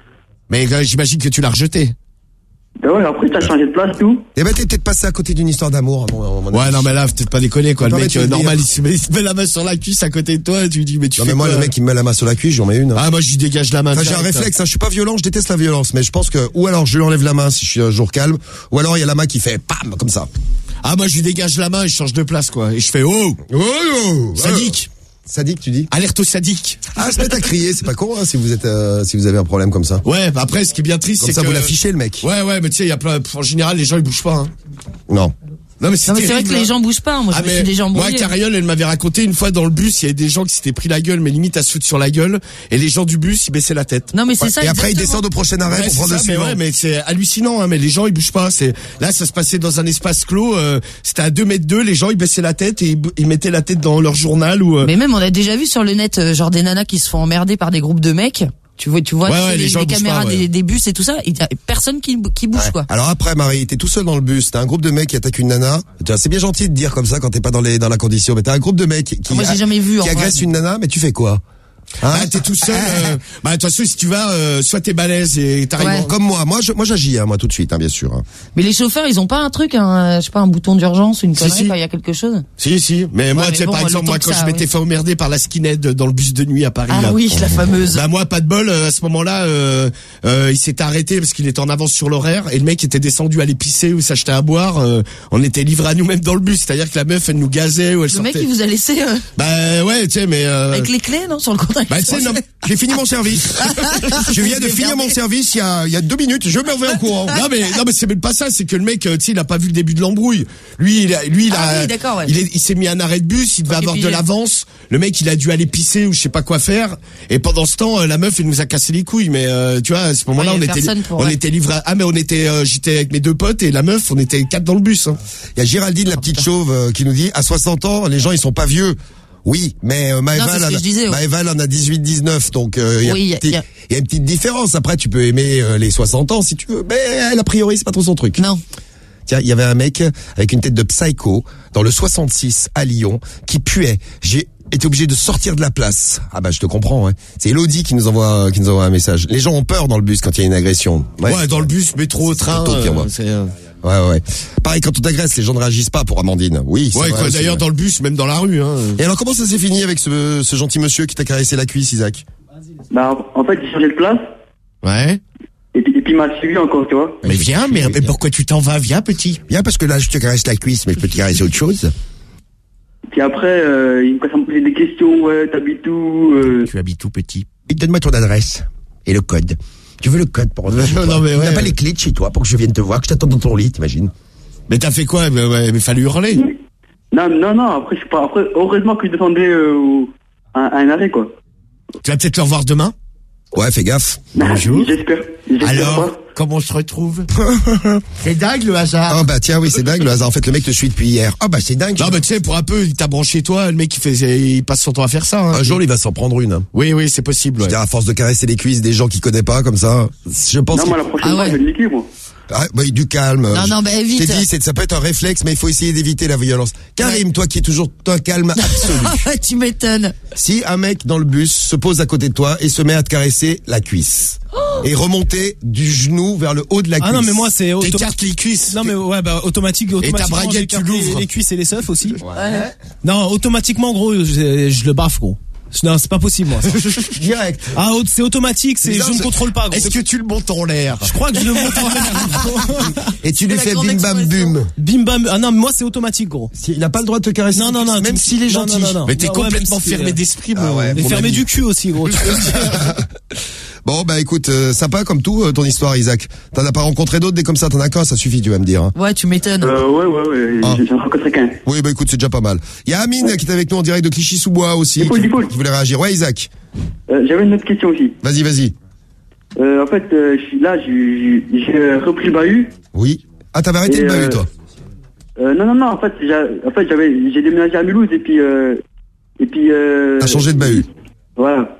Mais euh, j'imagine que tu l'as rejeté. Ben ouais, après, t'as changé de place, tout. Eh ben, t'es peut-être passé à côté d'une histoire d'amour. à mon- à mon Ouais, avis. non, mais là, faut peut-être pas déconner, quoi. Le Non, mais mec, tu euh, veux normal, dire- il se, met, il se met la main sur la cuisse à côté de toi, et tu lui dis, mais tu Non, fais mais moi, quoi, le mec, il me met la main sur la cuisse, j'en mets une. hein. Ah, moi, je lui dégage la main. Enfin, j'ai un direct, réflexe, hein, je suis pas violent, je déteste la violence, mais je pense que, ou alors je lui enlève la main si je suis un jour calme, ou alors il y a la main qui fait pam, comme ça. Ah, moi, je lui dégage la main et je change de place, quoi. Et je fais, oh! Oh, oh, Sadique! Sadique, tu dis? Alerte au sadique! Ah, se mettre à crier, c'est pas con, hein, si vous êtes, euh, si vous avez un problème comme ça. Ouais, bah après, ce qui est bien triste, Comme c'est ça, que... vous l'affichez, le mec. Ouais, ouais, mais tu sais, il y a plein, en général, les gens, ils bougent pas, hein. Non. Non, mais c'est Non, mais c'est vrai terrible, que les hein. gens bougent pas. Moi, je Ah, me mais suis déjà moi, embrouillé. Cariole, elle m'avait raconté une fois dans le bus, il y avait des gens qui s'étaient pris la gueule, mais limite à se foutre sur la gueule, et les gens du bus, ils baissaient la tête. Non, mais c'est ça. Et après, ils exactement. descendent au prochain arrêt Ouais, pour c'est prendre le ça, mais suivant. ouais, mais c'est hallucinant, hein, mais les gens, ils bougent pas. C'est, là, ça se passait dans un espace clos, euh, c'était à deux mètres deux, les gens, ils baissaient la tête et ils, bou- ils mettaient la tête dans leur journal ou, euh, Mais même, on a déjà vu sur le net, euh, genre des nanas qui se font emmerder par des groupes de mecs. Tu vois, tu vois, Ouais, tu sais, ouais, les les, gens les bougent caméras pas, ouais. des, des bus et tout ça. Il y a personne qui, qui bouge, Ouais. quoi. Alors après, Marie, t'es tout seul dans le bus, t'as un groupe de mecs qui attaquent une nana. Tiens, c'est bien gentil de dire comme ça quand t'es pas dans les, dans la condition, mais t'as un groupe de mecs qui, Moi, j'ai jamais vu, en qui vrai. agresse une nana, mais tu fais quoi? Hein? ah, t'es tout seul, euh, bah, de toute façon, si tu vas, euh, soit t'es balèze et t'arrives Ouais. en- Comme moi, moi, je, moi, j'agis, hein, moi, tout de suite, hein, bien sûr. hein. Mais les chauffeurs, ils ont pas un truc, un, je sais pas, un bouton d'urgence, une Si, connerie si. quand il y a quelque chose. Si, si. Mais moi, Ouais, tu sais, mais bon, par moi, exemple, le moi, temps quand que je ça, m'étais oui. fait emmerder par la skinhead dans le bus de nuit à Paris, Ah là. oui, la fameuse. Bah moi pas de bol, euh, à ce moment-là euh, euh, il s'était arrêté parce qu'il était en avance sur l'horaire et le mec était descendu aller pisser ou s'acheter à boire, euh, on était livrés à nous-mêmes dans le bus, c'est-à-dire que la meuf elle nous gazait ou elle Le sortait. mec, il vous a laissé, euh, Bah ouais, tu sais mais euh... avec les clés, non, sur le contact. Bah tu sais non, J'ai fini mon service. Je viens de finir mon service il y a, il y a deux minutes, je me reviens en courant. non mais non mais c'est même pas ça, c'est que le mec euh, tu sais il a pas vu le début de l'embrouille. Lui il a, lui il a Ah oui, d'accord, ouais. il, est- il s'est mis à un arrêt de bus, il devait Ok, avoir de pigé. l'avance. Le mec il a dû aller pisser ou je sais pas quoi faire et pendant ce temps euh, la meuf elle nous a cassé les couilles mais euh, tu vois à ce moment-là Ouais, on y a était personne pour- on ouais. était livrés à- ah mais on était euh, j'étais avec mes deux potes et la meuf on était quatre dans le bus hein. Il y a Géraldine, la petite chauve, euh, qui nous dit, à soixante ans, les gens, ils sont pas vieux. Oui, mais euh, Non, Maëva, c'est ce elle que en a- je disais, ouais. Maëva, elle en a dix-huit dix-neuf, donc euh, il y, a Oui, y a- petit- y a- il y a une petite différence. Après, tu peux aimer euh, les soixante ans si tu veux, mais elle, a priori, c'est pas trop son truc. Non. Tiens, il y avait un mec avec une tête de psycho dans le soixante-six à Lyon qui puait. J'ai été obligé de sortir de la place. Ah bah je te comprends. Hein. C'est Elodie qui nous envoie qui nous envoie un message. Les gens ont peur dans le bus quand il y a une agression. Ouais, dans le bus, métro, train. plutôt pire, moi. euh, c'est, euh, Ouais ouais. Pareil quand on t'agresse, les gens ne réagissent pas pour Amandine. Oui. c'est Ouais, vrai quoi, aussi, d'ailleurs ouais. dans le bus, même dans la rue. Hein. Et alors comment ça s'est fini avec ce, ce gentil monsieur qui t'a caressé la cuisse, Isaac? Bah, en fait, j'ai changé de place. Ouais. Et puis, et puis il m'a suivi encore, tu vois. Mais viens, mais, mais pourquoi tu t'en vas? Viens, petit. Viens parce que là je te caresse la cuisse, mais je peux te caresser autre chose. Puis après, euh, il me commence à me poser des questions, ouais, t'habites où euh... Tu habites où, petit? Donne-moi ton adresse et le code. Tu veux le code pour rentrer chez toi? Non, mais Tu ouais, n'as pas ouais. les clés de chez toi pour que je vienne te voir, que je t'attende dans ton lit, t'imagines? Mais t'as fait quoi? Mais, ouais, mais fallait hurler. Non, non, non, après, je sais pas, après, heureusement que je descendais euh, au- à, à un arrêt, quoi. Tu vas peut-être le revoir demain. Ouais, fais gaffe. Bonjour. J'espère. j'espère Alors, pas. comment on se retrouve? C'est dingue le hasard. Ah bah tiens, oui, c'est dingue le hasard. En fait, le mec te suit depuis hier. Ah bah c'est dingue. Non, mais tu sais, pour un peu, il t'a branché toi, le mec, il fait, il passe son temps à faire ça. Hein. Un jour, il va s'en prendre une. Oui, oui, c'est possible. Je Ouais. veux dire, à force de caresser les cuisses des gens qu'il connaît pas, comme ça, je pense. Non, qu'il- moi, la prochaine Ah fois, ouais. je vais le niquer, moi. Ah, bah, du calme. Non, Je- non, bah, Je évite. t'ai dit, c'est, ça peut être un réflexe, mais il faut essayer d'éviter la violence. Karim, toi qui es toujours un calme absolu. Tu m'étonnes. Si un mec dans le bus se pose à côté de toi et se met à te caresser la cuisse et remonter du genou vers le haut de la cuisse. Ah non, mais moi, c'est auto- T'écartes les cuisses. Non mais ouais bah automatique ta automatiquement braguette, j'écarte tu l'ouvres. les, les cuisses et les seufs aussi. Ouais. Non, automatiquement gros, je, je le baffe gros. Non, c'est pas possible moi. Direct. Ah, au- c'est automatique, c'est Non, je ne c'est- contrôle pas gros. Est-ce que tu le montes en l'air? Je crois que je le monte en l'air. Et tu lui la fais grande bim bam expression. bum. Bim bam. Ah non, mais moi c'est automatique gros. Il n'a pas le droit de te caresser. Non non non, même tu- s'il est non, gentil. non, non, non. Mais t'es Non, ouais, complètement même si, fermé euh, d'esprit, Ah mon- ouais, Et mon fermé ami. du cul aussi gros. tu peux le dire. Bon, bah écoute, euh, sympa comme tout, euh, ton histoire, Isaac. T'en as pas rencontré d'autres, des comme ça, t'en as qu'un, ça suffit, tu vas me dire. Hein. Ouais, tu m'étonnes. Euh, ouais, ouais, ouais, Ah. j'en ai rencontré qu'un. Oui, bah écoute, c'est déjà pas mal. Il y a Amine qui est avec nous en direct de Clichy-sous-Bois aussi, Dis-moi, qui, dis-moi. qui voulait réagir. Ouais, Isaac. Euh, j'avais une autre question aussi. Vas-y, vas-y. Euh, en fait, euh, je suis là, j'ai j'ai repris le bahut. Oui. Ah, t'avais arrêté Et, le bahut, euh, toi. Euh, non, non, non, en fait, j'ai, en fait, j'avais, j'ai déménagé à Mulhouse et puis, euh, et puis, euh, T'as changé de bahut. Voilà.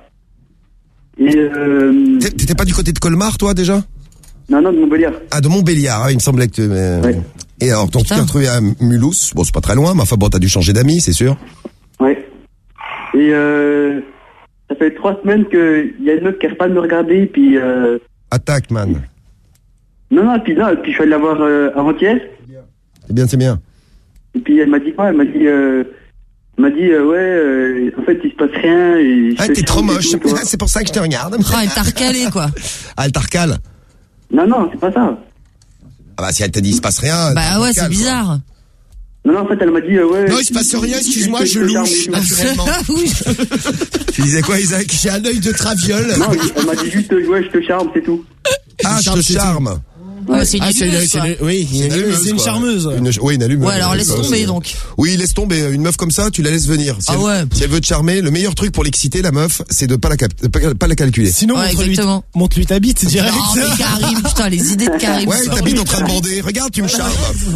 Et, euh, T'é- T'étais pas du côté de Colmar, toi, déjà? non, non, de Montbéliard. Ah, de Montbéliard, ah, il me semblait que tu... mais- Ouais. Et alors, donc tu t'es Putain. retrouvé à Mulhouse. Bon, c'est pas très loin, mais enfin bon, t'as dû changer d'amis, c'est sûr. Ouais. Et, euh, ça fait trois semaines qu'il y a une meuf qui arrête pas de me regarder, puis, euh, Attaque, man. non, non, puis, non, puis je suis allé la voir, euh, avant-hier. C'est bien, c'est bien. Et puis elle m'a dit quoi? Elle m'a dit, euh, elle m'a dit, euh, ouais, euh, en fait, il se passe rien. Et Ah, je t'es te trop charme et moche. tout, tu vois. C'est pour ça que je te regarde. Ah, elle t'a recalé, quoi. Ah, elle t'a recale. Non, non, c'est pas ça. Ah bah, si elle t'a dit il se passe rien. Bah t'as ouais, recale, c'est quoi. bizarre. Non, non, en fait, elle m'a dit, euh, ouais. Non, il se passe rien, excuse-moi, je louche, naturellement. Oui. Tu disais quoi, Isaac? J'ai un œil de traviole. Non, elle m'a dit juste, euh, ouais, je te charme, c'est tout. Ah, je charme, te c'est charme. Ouais, c'est une Ah, c'est allumeuse, une, c'est quoi. une- oui, C'est une allumeuse, C'est une quoi. charmeuse. Une, oui, une allumeuse. Ouais, alors laisse D'accord, tomber, c'est- donc. Oui, laisse tomber. Une meuf comme ça, tu la laisses venir. Si Ah elle, ouais. Si elle veut te charmer, le meilleur truc pour l'exciter, la meuf, c'est de pas la, cap- pas, pas la calculer. Sinon Ouais, montre-lui exactement. montre-lui ta bite direct. Non, mais Karim, putain, les idées de Karim. Ouais, ça. t'habites en train de bander. Regarde, tu me charmes.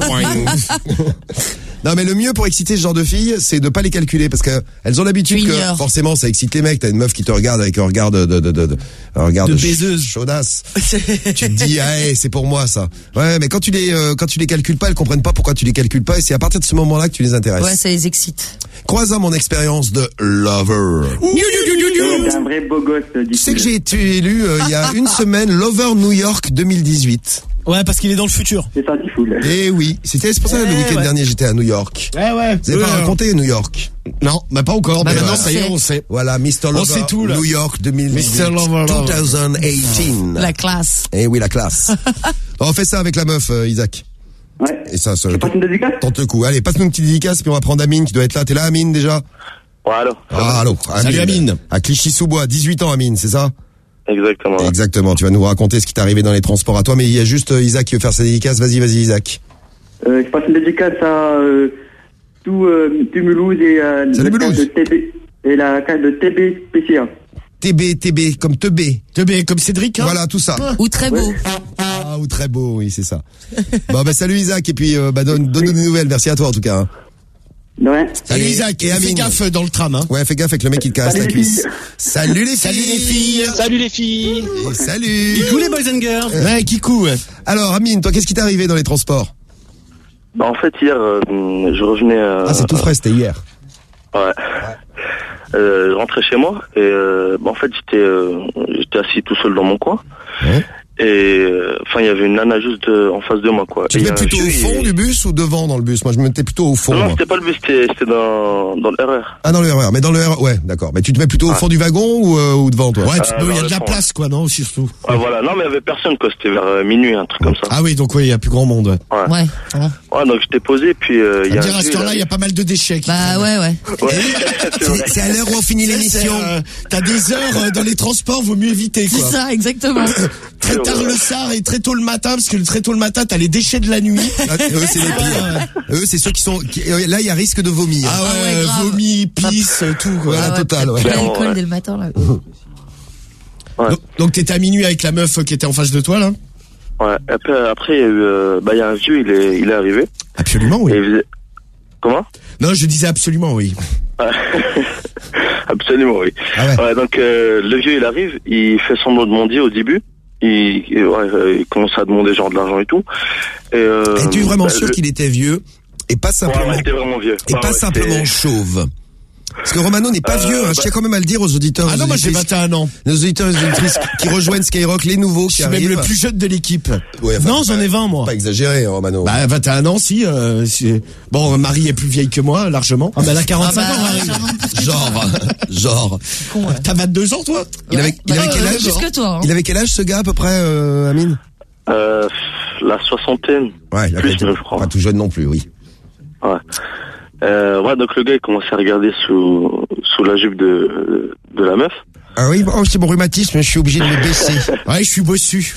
Non, mais le mieux pour exciter ce genre de filles, c'est de pas les calculer parce que elles ont l'habitude Tu que ignores. forcément ça excite les mecs. T'as une meuf qui te regarde avec un regard de, de, de, de, de- un regard De de, ch- baiseuse. chaudasse. Tu te dis, ah, hey, c'est pour moi ça. Ouais, mais quand tu les, euh, quand tu les calcules pas, elles comprennent pas pourquoi tu les calcules pas et c'est à partir de ce moment-là que tu les intéresses. Ouais, ça les excite. Croisant mon expérience de lover. C'est un vrai beau gosse, euh, Tu sais que j'ai été élu euh, il y a une semaine Lover New York deux mille dix-huit. Ouais, parce qu'il est dans le futur. C'est ça, dit fou, là. Eh oui, c'était c'est pour ça que le Eh, week-end ouais. dernier j'étais à New York. Ouais, ouais. Vous avez pas Ouais. raconté New York? Non, mais pas encore. Bah, mais maintenant, maintenant, ça y est, c'est- on sait. Voilà, mister Lover, sait tout, là. New York deux mille dix-huit. mister Lover, Lover. deux mille dix-huit. La classe. Eh oui, la classe. On fait ça avec la meuf, euh, Isaac. Ouais. Et ça, ça Tu passes une dédicace? tente le coup. Allez, passe-nous une petite dédicace, puis on va prendre Amine qui doit être là. T'es là, Amine, déjà? Ouais, allô. Ah, allô. Salut, Amine. À Clichy-sous-Bois, dix-huit ans, Amine, c'est ça? Exactement. ouais. Exactement. Tu vas nous raconter ce qui t'est arrivé dans les transports à toi, mais il y a juste euh, Isaac qui veut faire sa dédicace. Vas-y, vas-y, Isaac. Euh, je passe une dédicace à, euh, tout, euh, tout Mulhouse et, euh, Salut, la carte Mulhouse. de T B, et la carte de T B P C A. T B, T B, comme te B. Te B, comme Cédric, hein. Voilà, tout ça. Ou très beau. Ah, ou très beau, oui, c'est ça. Bon, bah, salut Isaac, et puis, euh, bah, donne, donne-nous des nouvelles. Merci à toi, en tout cas. hein. Ouais. Salut Et- Isaac, et et fais Amine. gaffe dans le tram, hein. Ouais, fais gaffe avec le mec qui te caresse Salut la les cuisse. filles. Salut les filles. Salut les filles. Salut les filles. Et salut. Tous les boys and girls. Ouais, Kikou, ouais. Alors, Amine, toi, qu'est-ce qui t'est arrivé dans les transports? Bah, en fait, hier, euh, je revenais. Euh, Ah, c'est tout frais, c'était hier. Ouais. Euh, je rentrais chez moi et euh, bah, en fait j'étais euh, j'étais assis tout seul dans mon coin. Ouais. Et enfin, il y avait une nana juste de- en face de moi, quoi. Tu Et te il y mets a un plutôt au vieux, fond et- du bus ou devant dans le bus? Moi, je me mettais plutôt au fond. Non, non, moi. c'était pas le bus, c'était c'était dans, dans le R R. Ah, dans le R R. Mais dans le R R, ouais, d'accord. Mais tu te mets plutôt au fond du wagon ou, euh, ou devant, toi? Ouais, tu Euh, peux, il y a vers de la le fond, place, quoi, non, surtout. Ouais, voilà. Non, mais il y avait personne, quoi. C'était vers euh, minuit, un truc comme ça. Ah oui, donc oui, il y a plus grand monde, ouais. Ouais. Ouais. ouais. Ouais, donc j'étais posé, puis euh, il y À a dire, un à ce vieux, temps-là, il y a pas mal de déchets. qui Bah traînent. ouais, ouais. Ouais, c'est vrai. C'est à l'heure où on finit l'émission. C'est, euh, T'as des heures euh, dans les transports, vaut mieux éviter, C'est quoi. ça, exactement. Très tard le soir et très tôt le matin, parce que très tôt le matin, t'as les déchets de la nuit. Ah, eux, c'est les pires. Eux, c'est ceux qui sont, qui, là, il y a risque de vomir. Ah ouais, Ah ouais, grave. vomi, pisse, tout, quoi. Ouais, la totale, ouais. L'alcool dès le matin, là. Ouais. Donc, donc t'étais à minuit avec la meuf qui était en face de toi, là? Ouais. Après, après, il y a eu, euh, bah, il y a un vieux, il est, il est arrivé. Absolument, oui. Et il faisait... Comment? Non, je disais absolument, oui. Absolument, oui. Ah ouais. Ouais, donc, euh, le vieux, il arrive, il fait semblant de mendier au début. Il, il, ouais, il commence à demander genre de l'argent et tout. Et, euh, Es-tu vraiment bah, sûr le... qu'il était vieux et pas simplement, ouais, ouais, il était vraiment vieux. et ouais, pas ouais, simplement c'est... chauve? Parce que Romano n'est pas Euh, vieux, hein. bah... Je tiens quand même à le dire aux auditeurs. Ah aux non, moi j'ai auditrices, vingt et un ans. nos auditeurs et auditrices qui rejoignent Skyrock, les nouveaux Je qui suis même arrivent. le plus jeune de l'équipe. Ouais, enfin, Non, j'en ai vingt, moi. Pas exagéré, hein, Romano. Bah, vingt et un ans, si, euh, si- bon, Marie est plus vieille que moi, largement. Ah, bah, elle a quarante-cinq Ah bah, ans, Marie. genre, genre. T'as vingt-deux ans, toi? Il avait, il Bah, avait quel euh, âge? plus que toi, hein. Il avait quel âge, ce gars, à peu près, euh, Amine? Euh, la soixantaine. Ouais, il a Plus, pas, je crois. pas tout jeune non plus, oui. Ouais. Euh, ouais, donc le gars, il commence à regarder sous, sous la jupe de, de la meuf. Ah oui, oh, c'est mon rhumatisme, je suis obligé de me baisser. Ouais, je suis bossu.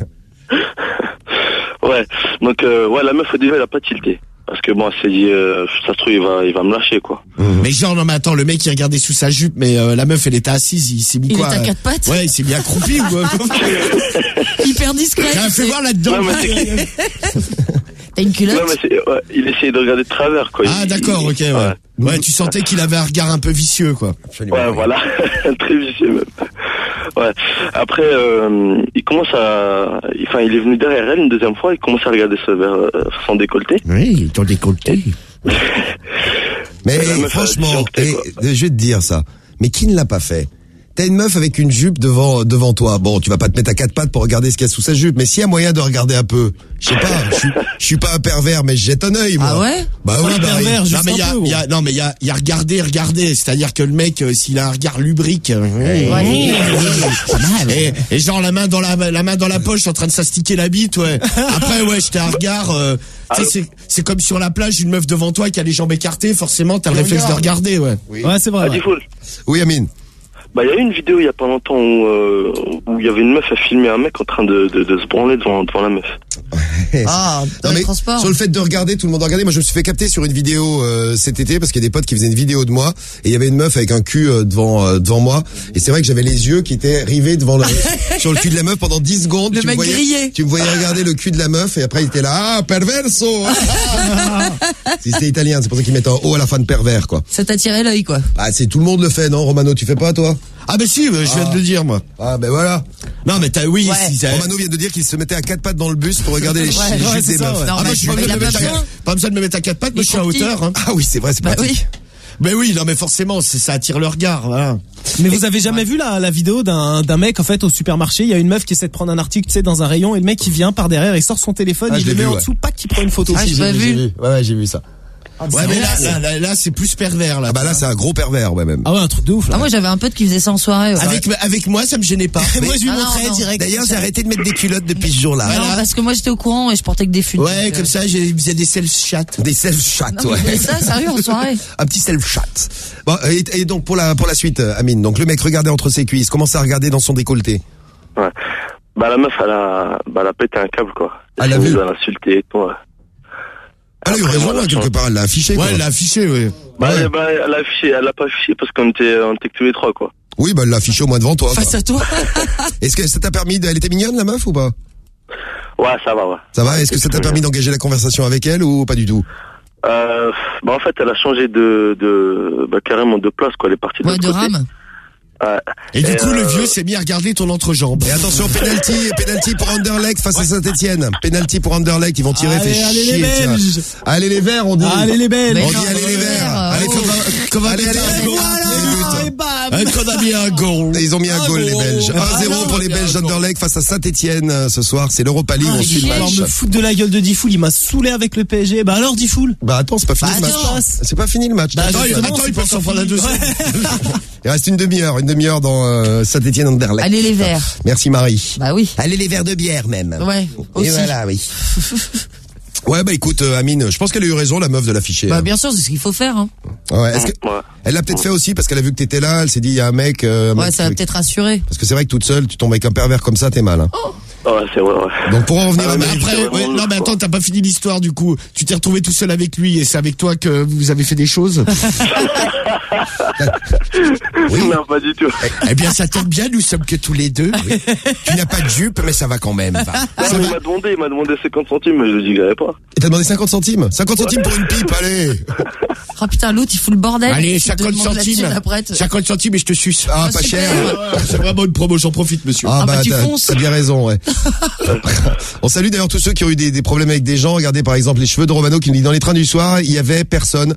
Ouais. Donc, euh, ouais, la meuf, au début, elle a pas tilté. Parce que bon, elle s'est dit, euh, ça se trouve, il va, il va me lâcher, quoi. Mais genre, non, mais attends, le mec, il regardait sous sa jupe, mais euh, la meuf, elle était assise, il s'est mis Il quoi? était à euh, quatre pattes. Ouais, il s'est mis accroupi ou quoi? Hyper discret. Tiens, fais voir là-dedans. Non, mais c'est- T'as une culotte? Non, mais c'est, ouais, il essayait de regarder de travers, quoi. Ah, Il- d'accord, il- ok, ouais. Ouais, tu sentais qu'il avait un regard un peu vicieux, quoi. Absolument. Ouais, oui. voilà. Très vicieux, même. Ouais. Après, euh, il commence à, enfin, il est venu derrière elle une deuxième fois, il commence à regarder ça vers euh, son décolleté. Oui, ton décolleté. Mais La meuf a franchement, disjoncté, et, quoi. je vais te dire ça. Mais qui ne l'a pas fait? T'as une meuf avec une jupe devant devant toi. Bon, tu vas pas te mettre à quatre pattes pour regarder ce qu'il y a sous sa jupe, mais s'il y a moyen de regarder un peu, je sais pas. Je suis je suis pas un pervers, mais je jette un œil, moi. Ah ouais? Bah oui, Un bah, pervers, Non juste mais il y a, un peu, il y a- non mais il y a, il y a regarder, regarder. C'est-à-dire que le mec, euh, s'il a un regard lubrique, euh, Ouais. Pas mal. et, et genre la main dans la, la main dans la poche, en train de s'astiquer la bite, ouais. Après, ouais, j'étais un regard. Euh, tu sais, c'est, c'est comme sur la plage, une meuf devant toi qui a les jambes écartées. Forcément, t'as le réflexe de regarder, ouais. Ouais, c'est vrai. Ah, ouais. Difool. Oui, Amine. Bah, il y a eu une vidéo il y a pas longtemps où, euh, où il y avait une meuf à filmer un mec en train de, de, de se branler devant, devant la meuf. Ah, dans Non, les mais transports. sur le fait de regarder, tout le monde regardait. Moi, je me suis fait capter sur une vidéo euh, cet été parce qu'il y a des potes qui faisaient une vidéo de moi et il y avait une meuf avec un cul euh, devant euh, devant moi et c'est vrai que j'avais les yeux qui étaient rivés devant le sur le cul de la meuf pendant dix secondes. Le tu mec me voyais, grillé. Tu me voyais regarder le cul de la meuf et après il était là, ah perverso. Si c'était italien, c'est pour ça qu'ils mettent un O à la fin de pervers, quoi. Ça t'a tiré l'œil, quoi. Ah, c'est tout le monde le fait, non, Romano, tu fais pas, toi? Ah ben si, euh, je viens de le dire, moi. Ah, ben voilà. Non mais t'as, oui, Ouais. si, ça- Romano vient de dire qu'il se mettait à quatre pattes dans le bus pour regarder les, Ouais, les ouais, jupes c'est des ça, meufs. ouais. Non, Ah, mais moi, je suis pas il besoin a de me pas mettre à- besoin. pas besoin de me mettre à quatre pattes, moi Il je suis à est trop hauteur, hein. Ah oui, c'est vrai, c'est Bah pratique. oui. Ben oui, non mais forcément, c'est, ça attire le regard, voilà. Mais vous avez jamais vu la, la vidéo d'un d'un mec en fait au supermarché, il y a une meuf qui essaie de prendre un article, tu sais, dans un rayon et le mec qui vient par derrière, il sort son téléphone, Ah, il je le l'ai met vu, en ouais. dessous, pas qu'il prend une photo. Ah, j'ai J'ai pas vu, j'ai vu. vu. Ouais, ouais, j'ai vu ça. Ouais, mais là, là, là, là, c'est plus pervers, là. Ah bah là, c'est un gros pervers, ouais, même. Ah ouais, un truc de ouf là. Ah, moi, j'avais un pote qui faisait ça en soirée. ouais. Avec, avec moi, ça me gênait pas. Moi je lui Ah, non, montrais non. direct. D'ailleurs, j'ai arrêté de mettre des culottes depuis ce jour-là. Non, parce que moi, j'étais au courant et je portais que des fûts. Ouais, donc, comme euh, ça, j'ai, faisais des self-chats. Des self-chats, Non, mais ouais. ça, sérieux, en soirée. Un petit self-chat. Bon, et, et donc, pour la, pour la suite, euh, Amine. Donc, le mec regardait entre ses cuisses, commençait à regarder dans son décolleté. Ouais. Bah, la meuf, elle a, bah, elle a pété un câble, quoi. Elle l'a s'est vu. mise à l'insulter et tout, ouais. Elle a eu raison, là, quelque part, elle l'a affiché, quoi. Ouais, elle l'a affiché, ouais. Bah, Ouais. elle, bah, elle a affiché, elle l'a pas affiché parce qu'on était, on était que tous les trois, quoi. Oui, bah, elle l'a affiché au moins devant toi, quoi. Face à toi. Est-ce que ça t'a permis de... Elle était mignonne, la meuf, ou pas? Ouais, ça va, ouais. Ça va? Est-ce que ça t'a permis d'engager la conversation avec elle, ou pas du tout? Euh, bah, en fait, elle a changé de, de, bah, carrément de place, quoi. Elle est partie de Ouais, l'autre de côté. rame. Ouais. Et du coup, euh, le vieux s'est mis à regarder ton entrejambe. Et attention, penalty, penalty pour Anderlecht face à Saint-Etienne. Penalty pour Anderlecht, ils vont tirer, Allez, fait allez, chier. les tiens. Belges. Allez les verts, on dit. Allez les Belges. On Mais dit non, allez les les verts. Verts, Allez, oh. comment, comment Allez, allez, allez, allez, Voilà, et allez, bam. Hein, qu'on a mis un goal. Ils ont mis un Ah goal, les bon. Belges. Ah un zéro non, pour les mais Belges attends. d'Anderlecht face à Saint-Etienne euh, ce soir. C'est l'Europa League, Ah, on suit le chier. Alors match. me foutre de la gueule de Difool, il m'a saoulé avec le P S G. Bah alors Difool. Bah attends, c'est pas fini Bah, le match. attends. C'est pas fini le match. Bah, Attends, Attends, il, justement, attends, c'est il pas peut s'en faire la fini. deuxième. il reste une demi-heure, une demi-heure dans euh, Saint-Etienne Anderlecht. Allez, les verts. Merci Marie. Bah oui. Allez les verres de bière même. Ouais, Et aussi. voilà, oui. Ouais, bah écoute, euh, Amine, je pense qu'elle a eu raison, la meuf, de l'afficher. Bah, hein. bien sûr, c'est ce qu'il faut faire, hein. Ouais, est-ce que... Ouais. Elle l'a peut-être fait aussi parce qu'elle a vu que t'étais là, elle s'est dit, il y a un mec... euh, un Ouais, mec ça va qui- peut-être rassurer. Parce que c'est vrai que toute seule, tu tombes avec un pervers comme ça, t'es mal. Hein. Ouais, c'est vrai, ouais. Donc pour en revenir Ah, à mais Malik, après, ouais, non mais attends, t'as pas fini l'histoire du coup. Tu t'es retrouvé tout seul avec lui et c'est avec toi que vous avez fait des choses. oui. Non, pas du tout. Eh bien, ça tombe bien, nous sommes que tous les deux. Oui. Tu n'as pas de jupe, mais ça va quand même. Va. Non, Ça mais va. il m'a demandé, il m'a demandé cinquante centimes, mais je lui ai dit que j'avais pas. Et t'as demandé cinquante centimes cinquante centimes pour une pipe, allez. Ah putain, l'autre il fout le bordel. Allez, Il te cinquante demande la centimes. thune après, te- cinquante centimes et je te suce. Ah, Ah, pas super. cher. C'est vraiment une promo, j'en profite, monsieur. Ah, Ah, bah, bah, tu t'as, fonces. t'as bien raison, ouais. On salue d'ailleurs tous ceux qui ont eu des, des problèmes avec des gens. Regardez par exemple les cheveux de Romano qui nous dit dans les trains du soir, il y avait personne.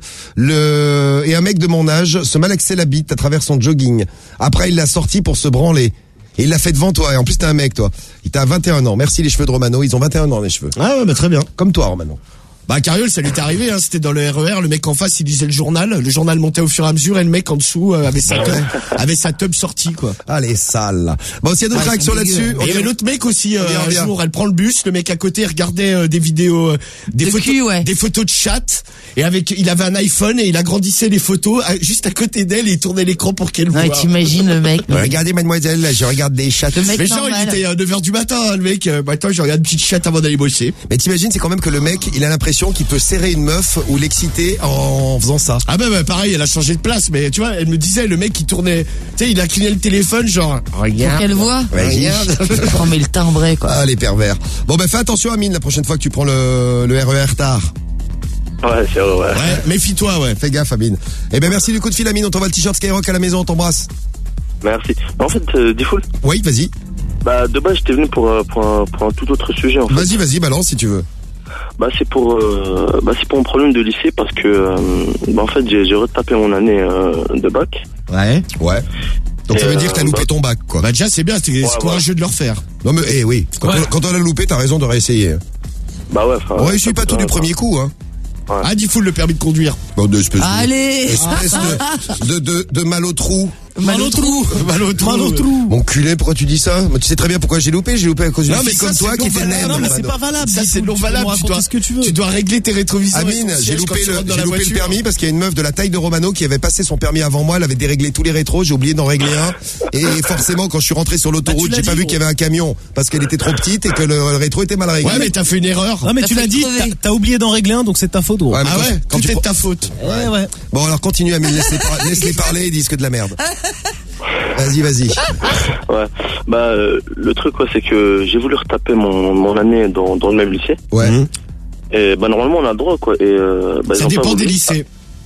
Le et un mec de mon âge se malaxait la bite à travers son jogging. Après il l'a sorti pour se branler. Et il l'a fait devant toi. Et en plus t'es un mec toi. Il t'a vingt et un ans. Merci les cheveux de Romano. Ils ont vingt et un ans les cheveux. Ah ouais, bah très bien. Comme toi Romano. Bah Cariole, ça lui est arrivé, hein, c'était dans le R E R, le mec en face il lisait le journal, le journal montait au fur et à mesure et le mec en dessous euh, avait sa tub, avait sa tub sortie quoi. Ah les sales. Bon s'il y a d'autres Ah, ils réactions sont là-dessus. dégueux. on Et il y avait y- l'autre mec aussi, euh, on y un revient. jour, elle prend le bus, le mec à côté regardait euh, des vidéos, euh, des De photos, cul, ouais. des photos de chat, et avec, il avait un iPhone et il agrandissait les photos à- juste à côté d'elle et il tournait l'écran pour qu'elle voie. Ouais, t'imagines le mec. Regardez mademoiselle, là, je regarde des chats. Le mec Mais genre, normal. il était euh, neuf heures du matin, hein, le mec, euh, bah, attends, je regarde une petite chatte avant d'aller bosser. Mais t'imagines, c'est quand même que le mec, il a l'impression qu'il peut serrer une meuf ou l'exciter en faisant ça. Ah bah, bah pareil, elle a changé de place, mais tu vois, elle me disait, le mec il tournait, tu sais, il a cligné le téléphone, genre, Pour regarde. qu'elle voit. Vas-y. Oh mais le timbré quoi. Ah, les pervers. Bon, ben, fais attention, Amine, la prochaine fois que tu prends le, le R E R tard. Ouais, c'est vrai, ouais. Ouais, méfie-toi, ouais. Fais gaffe, Amine. Eh ben, merci du coup de fil, Amine. On t'envoie le t-shirt Skyrock à la maison, on t'embrasse. Merci. En fait, euh, Diffoul, Oui, vas-y. bah, de base, j'étais venu pour, euh, pour, un, pour un tout autre sujet, en fait. Vas-y, vas-y, balance si tu veux. Bah, c'est pour, euh, bah, c'est pour un problème de lycée parce que, euh, bah, en fait, j'ai, j'ai retapé mon année euh, de bac. Ouais. Ouais. Donc ça Et veut dire que t'as euh, loupé bah- ton bac, quoi. Bah déjà c'est bien, c'est Ouais, c'est courageux de le refaire. Non mais, eh oui. Quand, Ouais. on, quand on l'a loupé, t'as raison de réessayer. Bah ouais, enfin. On réussit ça pas peut tout du pas. premier coup, hein. Ouais. Ah, dis full le permis de conduire. Bon, de espèce de- Allez. espèce de, de, de, de mal au trou. Mal au trou. Mal au trou. Mal au trou. Mon culé, pourquoi tu dis ça? Moi, tu sais très bien pourquoi j'ai loupé. J'ai loupé à cause d'une Non, mais fille ça, comme c'est toi non qui était valable. naine. Non, mais c'est Romano. pas valable. Ça, du c'est coup. non Tu peux me valable. Tu raconter dois, ce que tu veux. tu dois régler tes rétroviseurs. et Amine, ton j'ai siège quand loupé, tu le, rentres dans j'ai la loupé le voiture. permis parce qu'il y a une meuf de la taille de Romano qui avait passé son permis avant moi. Elle avait déréglé tous les rétros. J'ai oublié d'en régler un. Et forcément, quand je suis rentré sur l'autoroute, Bah, tu j'ai l'as pas dit, vu qu'il y avait un camion parce qu'elle était trop petite et que le, le rétro était mal réglé. Ouais, mais t'as fait une erreur. Non, mais T'as tu fait l'as dit, crever. t'as- t'as oublié d'en régler un, donc c'est ta faute, gros. Ouais, mais Ah quand- ouais, quand tout tu est de prends- ta faute. Ouais, ouais. Bon, alors continue, Amine. Laisse-les, par- laisse-les parler. Ils disent que de la merde. Vas-y, vas-y. Ouais. Bah, euh, le truc, quoi, c'est que j'ai voulu retaper mon, mon année dans, dans le même lycée. Ouais. Mhm. Et bah, normalement, on a le droit, quoi. Et, euh, bah, ils Ça ont pas dépend des voulu. lycées.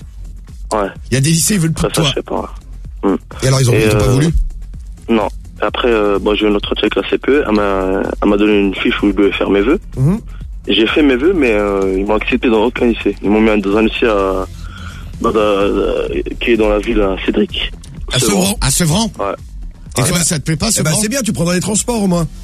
Ouais. Il y a des lycées, ils veulent plus Après, de ça, toi. je sais pas. Hum. Et alors, ils ont, Et, ils ont pas euh, voulu? Non. Après, euh, bon, j'ai eu un entretien avec la C P E. Elle m'a, elle m'a donné une fiche où je devais faire mes vœux. Mhm. Et j'ai fait mes vœux, mais euh, ils m'ont accepté dans aucun lycée. Ils m'ont mis dans un lycée à, dans, dans- qui est dans la ville à Cédric. À Sevran. À Sevran. Ouais. Et quoi, ça te plaît pas, Eh ben, Sevran? c'est bien, tu prendras les transports au moins.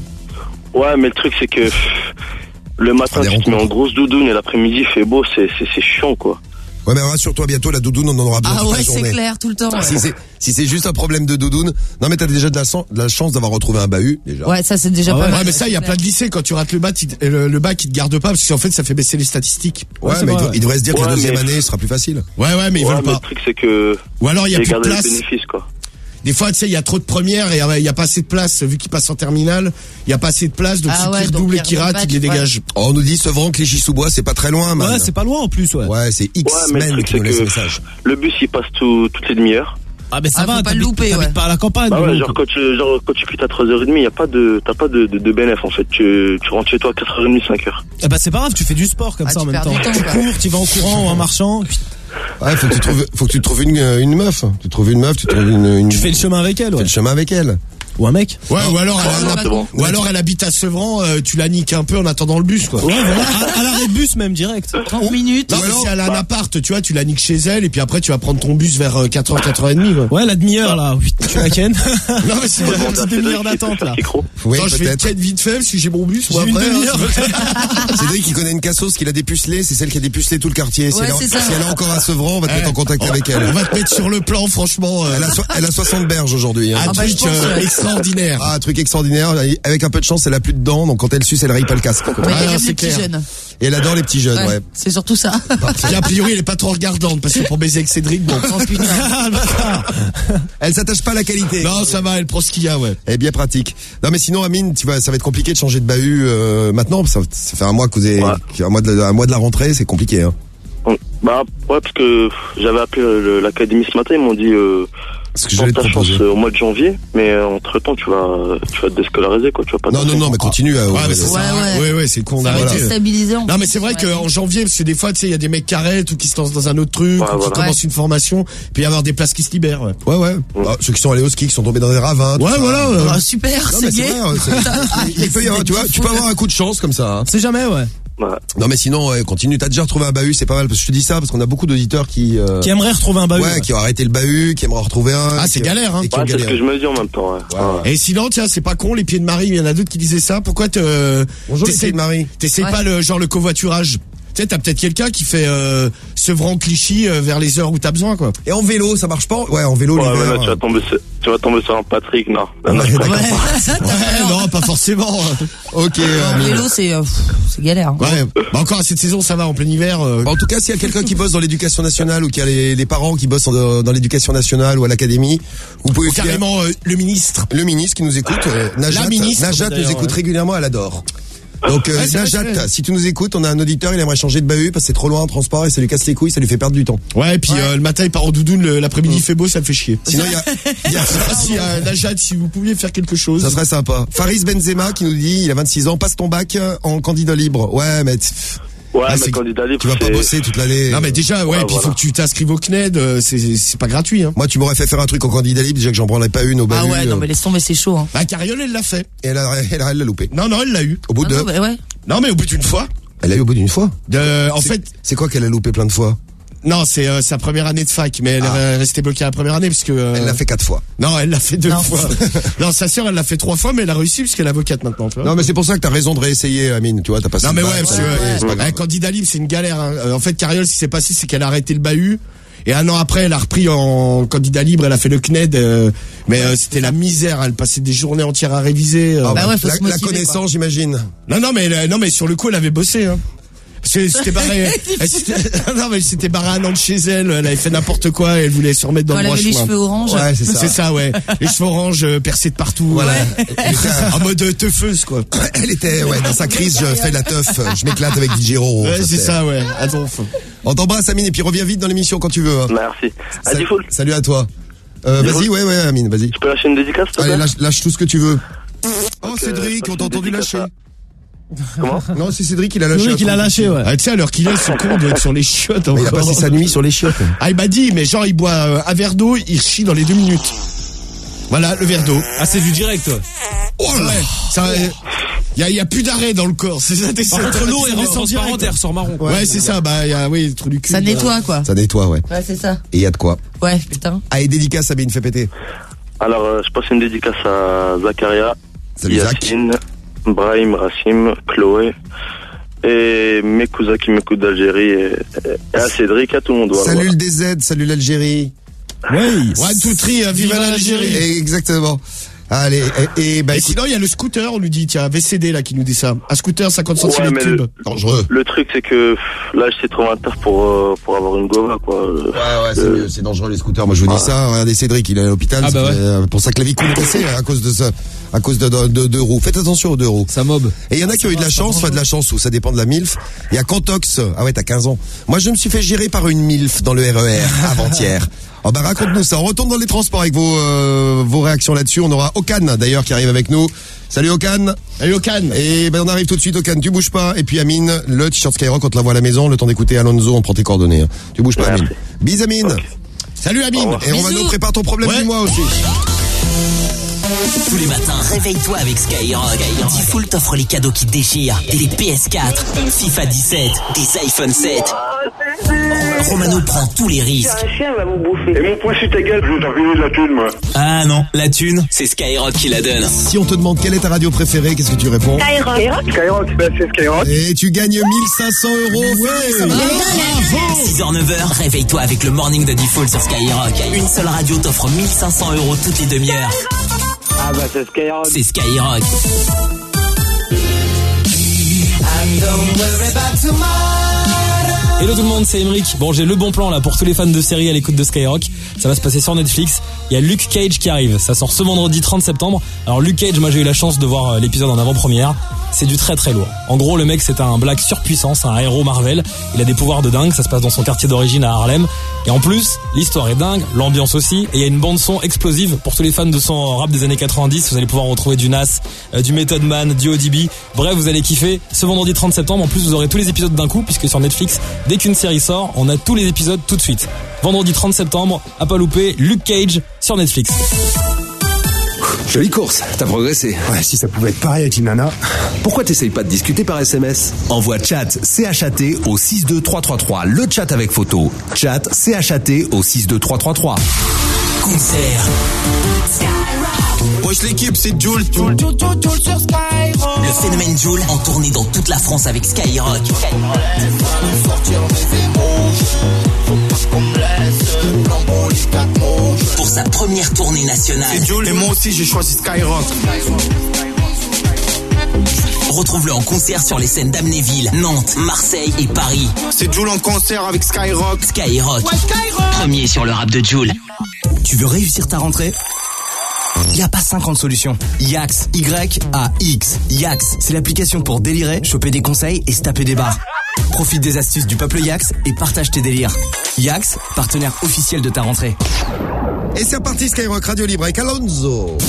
Ouais, mais le truc, c'est que pff, le matin, Des tu te mets en rencontres. grosse doudoune et l'après-midi, il fait beau, c'est, c'est, c'est chiant, quoi. Ouais, mais rassure-toi, bientôt, la doudoune, on en aura besoin Ah toute ouais, la c'est journée. clair, tout le temps. ouais. Si c'est, si c'est juste un problème de doudoune. Non, mais t'as déjà de la, san- de la chance d'avoir retrouvé un bahut, déjà. Ouais, ça c'est déjà Ah pas ouais, mal. ouais, mais ça, il y a c'est plein de clair. lycées, quand tu rates le bac, ils- le, le bac, ils te gardent pas, parce qu'en fait, ça fait baisser les statistiques. Ouais, c'est mais vrai, il, doit- il devrait se dire que la Ouais, deuxième mais- année ce sera plus facile. Ouais, ouais, mais ils Ouais, veulent mais pas. le truc, c'est que Ou alors, il y a j'ai plus de gardé les place. bénéfices, quoi. Des fois, tu sais, il y a trop de premières et euh, il y a pas assez de place, vu qu'ils passent en terminale. Il y a pas assez de place, donc Ah ceux ouais, qui donc redoublent ils et qui redoublent ratent, pas, ils les ouais. dégagent. Oh, on nous dit Sevran, Clichy-sous-Bois, c'est pas très loin, man. Ouais, c'est pas loin en plus, ouais. Ouais, c'est Ouais, mais le X-Men truc, qui c'est nous laisse que le message. le bus, il passe tout, toutes les demi-heures. Ah, mais ça Ah, va, faut pas t'habites- le louper, t'habites ouais. pas à la campagne. Bah ouais, donc. genre quand tu, genre, quand tu quittes à trois heures trente, y a pas de, t'as pas de, de, de bénéf, en fait. Tu, tu rentres chez toi à quatre heures trente, cinq heures. Eh bah, c'est pas grave, tu fais du sport comme Ah, ça tu en même perds temps. du temps, Tu quoi. cours, tu vas en courant ou en marchant. Ouais, faut que tu trouves, faut que tu trouves une, une meuf. Tu trouves une meuf, tu trouves une, une... Tu fais le chemin avec elle, fais ouais. le chemin avec elle. Ou un mec. Ouais, ou alors, Ah, elle, non, a- c'est bon. ou alors elle habite à Sevran, euh, tu la niques un peu en attendant le bus, quoi. Ouais, voilà. À, à l'arrêt de bus même, direct. trente minutes. Non, mais si elle a un appart, tu vois, tu la niques chez elle, et puis après, tu vas prendre ton bus vers euh, quatre heures, quatre heures trente, quoi. Ouais, la demi-heure, là. Oui, tu la ken. Non, mais c'est Ouais, vraiment bon, une bah, petite c'est demi-heure vrai qu'il d'attente, fait là. faire micro. Oui, Attends, je vais peut-être. check vite fait, si j'ai mon bus, ou J'ai une après, hein, demi-heure. Cédric, qui connaît une cassos qui l'a dépucelé, c'est celle qui a dépucelé tout le quartier. Si, Ouais, elle, c'est a, ça. si elle est encore à Sevran, on va te mettre en contact avec elle. on va te mettre sur le plan, franchement. euh, Elle a, so- elle a soixante berges aujourd'hui. Hein. un bah, je truc pense, euh, ouais. extra. extraordinaire. Ah, un truc extraordinaire. Avec un peu de chance, elle a plus de dents, donc quand elle suce, elle raye pas le casque. Ouais, Ah, elle non, aime c'est les petits clair. jeunes. Et elle adore les petits jeunes, ouais. Ouais, c'est surtout ça. Et a priori, elle est pas trop regardante, parce que pour baiser avec Cédric, bon. Oh putain. Elle s'attache pas à la qualité. Non, ça va, elle prend ce qu'il y a, ouais. Elle est bien pratique. Non, mais sinon, Amine, tu vois, ça va être compliqué de changer de bahut euh, maintenant. Ça, ça fait un mois que vous avez, Ouais. un mois de, un mois de la rentrée, c'est compliqué. Hein. Bah ouais, parce que j'avais appelé le- l'académie ce matin, ils m'ont dit euh, Ce que j'allais te tente ta chance proposer. euh, au mois de janvier, mais euh, entre temps tu vas tu vas te déscolariser quoi, tu vas pas Non, non, non, mais continue. À, Ouais, mais c'est Ouais, ça. ouais. Ouais, ouais, c'est con Ça va d'arrêter. déstabiliser, en Non, mais plus. c'est vrai Ouais. qu'en janvier, parce que des fois, tu sais, il y a des mecs qui arrêtent ou qui se lancent dans un autre truc, Ouais, ou qui voilà. commencent Ouais. une formation, puis y avoir des places qui se libèrent, ouais. Ouais, ouais. Ah, ceux qui sont allés au ski, qui sont tombés dans des ravins. tout Ouais, ça. voilà, ouais. Ah, super, Non, c'est mais c'est gay. vrai, hein, c'est- il peut y avoir, tu vois, tu peux avoir un coup de chance comme ça. Hein. C'est jamais, ouais. Ouais. Non, mais sinon, ouais, continue. T'as déjà retrouvé un bahut, c'est pas mal. Parce que je te dis ça parce qu'on a beaucoup d'auditeurs qui, euh, Qui aimerait retrouver un bahut. ouais, qui ont arrêté le bahut, qui aimeraient en retrouver un. Ah, qui- c'est galère, hein. et qui ont Ouais, c'est ce galéré. que je me dis en même temps. Ouais. Ouais. Et sinon, tiens, c'est pas con, les pieds de Marie, il y en a d'autres qui disaient ça. Pourquoi te, Bonjour, les t'essayes- pieds de Marie. T'essayes Ouais. pas le, genre, le covoiturage? Tu sais, t'as peut-être quelqu'un qui fait, euh, Sevran-Clichy, euh, vers les heures où t'as besoin, quoi. Et en vélo, ça marche pas? Ouais, en vélo, Ouais, mais l'hiver. là, tu vas tomber sur, tu vas tomber sur un Patrick, non. Là, non, Ouais, je préfère d'accord. pas. Ouais, non, pas forcément. Ok, En Amine. vélo, c'est euh, pff, c'est galère. hein. Ouais. Bah, encore à cette saison, ça va, en plein hiver. euh, Bah, en tout cas, s'il y a quelqu'un qui bosse dans l'éducation nationale ou qui a les, les parents qui bossent en- dans l'éducation nationale ou à l'académie, vous pouvez ou filer- carrément, euh, le ministre. le ministre qui nous écoute, euh, Najat, La ministre, Najat nous d'ailleurs, écoute ouais. régulièrement, elle adore. Donc euh, Ouais, c'est vrai, Najat, c'est vrai. si tu nous écoutes, on a un auditeur, il aimerait changer de bahut parce que c'est trop loin en transport et ça lui casse les couilles, ça lui fait perdre du temps. Ouais, et puis, euh, le matin, il part en doudoune, le- l'après-midi, il fait beau, ça le fait chier. Sinon, il y a, il y a- Ah, si, euh, Najat, si vous pouviez faire quelque chose. ça serait sympa. Faris Benzema qui nous dit, il a vingt-six ans, passe ton bac en candidat libre. Ouais, mais t- Ouais, Ah, mais c'est- candidat libre, tu vas pas c'est- bosser toute l'année. Non, mais déjà, ouais, Ouais, puis il faut voilà. que tu t'inscrives au C N E D, euh, c'est, c'est pas gratuit, hein. Moi, tu m'aurais fait faire un truc en candidat libre, déjà que j'en prendrais pas une au Ah bahut. ouais, non, mais laisse tomber, c'est chaud. Hein. Ah, Carriole, elle l'a fait. Et elle a, elle a, elle l'a loupé. Non, non, elle l'a eu. Au bout Ah de, non, bah ouais. Non, mais au bout d'une fois. elle a eu au bout d'une fois. De, en C'est- fait, c'est quoi qu'elle a loupé plein de fois? non, c'est euh, sa première année de fac, mais elle est restée bloquée à la première année parce que. euh, Elle l'a fait quatre fois. Non, elle l'a fait deux Non. fois. Non, sa sœur, elle l'a fait trois fois, mais elle a réussi parce qu'elle est avocate maintenant, tu vois. Non, mais c'est pour ça que t'as raison de réessayer, Amine. Tu vois, t'as passé. Non, mais le ouais, bac, parce que ouais, euh, c'est pas grave. un candidat libre, c'est une galère. Hein. Euh, En fait, Carriole, ce qui s'est passé, c'est qu'elle a arrêté le bahut. Et un an après, elle a repris en candidat libre, elle a fait le C N E D, euh, mais euh, c'était la misère, elle passait des journées entières à réviser. euh. Ah, Bah ouais, faut la, se la motiver, connaissance, j'imagine. Non, non, mais elle- non, mais sur le coup, elle avait bossé. Hein. Parce que c'était barré. elle s'était- non, mais elle s'était barrée un an de chez elle. Elle avait fait n'importe quoi. Elle voulait se remettre dans Quand le elle droit avait les chemin. cheveux orange. Ouais, c'est ça. C'est ça, ouais. Les cheveux orange euh, percés de partout. Voilà. euh, en mode euh, teufeuse, quoi. Elle était, ouais, dans sa crise, je fais la teuf, je m'éclate avec D J Roro. Ouais, c'est fait. ça, ouais. À donf. On t'embrasse, Amine, et puis reviens vite dans l'émission quand tu veux. hein. Merci. Sa- Adi Foul, Salut à toi. Euh, Adi vas-y, Foul. ouais, ouais, Amine, vas-y. tu peux lâcher une dédicace, s'il te Allez, plaît? lâche, lâche tout ce que tu veux. Oh, Donc, Cédric, euh, on t'a entendu dédicace lâcher. à- Comment? Non, c'est Cédric, il a lâché. Cédric, un il a truc. lâché, ouais. Ah, tu sais, à l'heure qu'il est, ce con doit être sur les chiottes. Mais il a encore. passé sa nuit sur les chiottes. Ah, il m'a dit, mais genre, il boit euh, un verre d'eau, il chie dans les deux minutes. Voilà, le verre d'eau. Ah, c'est du direct, toi. Oh là, ça, il y a, y a plus d'arrêt dans le corps. C'est ça, Par contre, l'eau est descend transparente et elle ressort marron. Ouais, c'est ça, bah, il y a, oui, le trou du cul. Ça là. nettoie, quoi. Ça nettoie, ouais. Ouais, c'est ça. Et il y a de quoi. Ouais, putain. Allez, dédicace, Amine, fais péter. Alors, euh, je passe une dédicace à Zakaria, Salut, Zach. Yacine, Brahim, Rassim, Chloé, et mes cousins qui m'écoutent d'Algérie, et, et à Cédric, à tout le monde. Voilà, Salut voilà. le D Z, salut l'Algérie. Oui, one, two, three, euh, vive l'Algérie. Exactement. Allez, et, et bah Et écoute, sinon, il y a le scooter, on nous dit, tiens, V C D, là, qui nous dit ça. Un scooter, cinquante Ouais, centimètres mais cubes. le, dangereux. le truc, c'est que pff, là, j'essaie de trouver un taf pour, euh, pour avoir une Gova, quoi. Ouais, ouais, c'est mieux, c'est dangereux les scooters. Moi, je vous dis ça. Regardez Cédric, il est à l'hôpital. Ah, ça bah fait, ouais. euh, pour sa clavicule cassée à cause de ça, à cause de, de, de deux roues. Faites attention aux deux roues. Ça mob. Et il y en a qui ont eu de la chance, enfin de la chance, ou ça dépend de la MILF. Il y a Cantox. Ah ouais, t'as quinze ans. Moi, je me suis fait gérer par une MILF dans le R E R avant-hier. Oh bah raconte-nous ça. On retourne dans les transports avec vos euh, vos réactions là-dessus. On aura Okan d'ailleurs qui arrive avec nous. Salut Okan. Salut Okan. Et ben on arrive tout de suite Okan. Tu bouges pas. Et puis Amine, le t-shirt Skyrock, on te l'envoie à la maison. Le temps d'écouter Alonso, on prend tes coordonnées. hein. Tu bouges pas, Merci. Amine. Bis Amine. Salut Amine. Et Romano prépare ton problème Ouais. du mois aussi. Tous les matins, réveille-toi avec Skyrock. Diffoul t'offre les cadeaux qui déchirent. Des P S quatre, FIFA dix-sept, des iPhone sept. Romano prend tous les risques. Un chien va vous bouffer. Et mon poing sur ta gueule, je t'en finis de la thune, moi. Ah non, la thune, c'est Skyrock qui la donne. Si on te demande quelle est ta radio préférée, qu'est-ce que tu réponds? Skyrock. Skyrock, ben c'est Skyrock. Et tu gagnes mille cinq cents euros. Ouais. six heures neuf heures, réveille-toi avec le morning de Diffoul sur Skyrock. Une seule radio t'offre mille cinq cents euros toutes les demi-heures. Ah bah c'est Skyrock. C'est Skyrock. Hello tout le monde, c'est Emeric. Bon, j'ai le bon plan là pour tous les fans de séries à l'écoute de Skyrock. Ça va se passer sur Netflix. Il y a Luke Cage qui arrive. Ça sort ce vendredi trente septembre. Alors Luke Cage, moi j'ai eu la chance de voir l'épisode en avant-première. C'est du très très lourd. En gros, le mec c'est un black surpuissant, c'est un héros Marvel. Il a des pouvoirs de dingue. Ça se passe dans son quartier d'origine à Harlem. Et en plus, l'histoire est dingue, l'ambiance aussi. Et il y a une bande son explosive pour tous les fans de son rap des années quatre-vingt-dix. Vous allez pouvoir retrouver du Nas, euh, du Method Man, du O D B. Bref, vous allez kiffer. Ce vendredi trente septembre, en plus vous aurez tous les épisodes d'un coup, puisque sur Netflix, dès qu'une série sort, on a tous les épisodes tout de suite. Vendredi trente septembre, à pas louper, Luke Cage sur Netflix. Jolie course, t'as progressé. Ouais, si ça pouvait être pareil avec une nana. Pourquoi t'essayes pas de discuter par S M S? Envoie chat C H A T au six deux trois trois trois, le chat avec photo. Chat C H A T au six deux trois trois trois. Concert. Wesh l'équipe, c'est Jules. Jules, Jules, Jules, Jules sur Skyrock. Le phénomène Jules en tournée dans toute la France avec Skyrock. Pour sa première tournée nationale. C'est Jules et moi aussi j'ai choisi Skyrock. Retrouve-le en concert sur les scènes d'Amnéville, Nantes, Marseille et Paris. C'est Jules en concert avec Skyrock. Skyrock. Ouais, Skyrock. Premier sur le rap de Jules. Tu veux réussir ta rentrée? Il n'y a pas cinquante solutions. Yax, Y A X. Yax, c'est l'application pour délirer, choper des conseils et se taper des barres. Profite des astuces du peuple Yax et partage tes délires. Yax, partenaire officiel de ta rentrée. Et c'est reparti, Skyrock Radio Libre avec Alonso.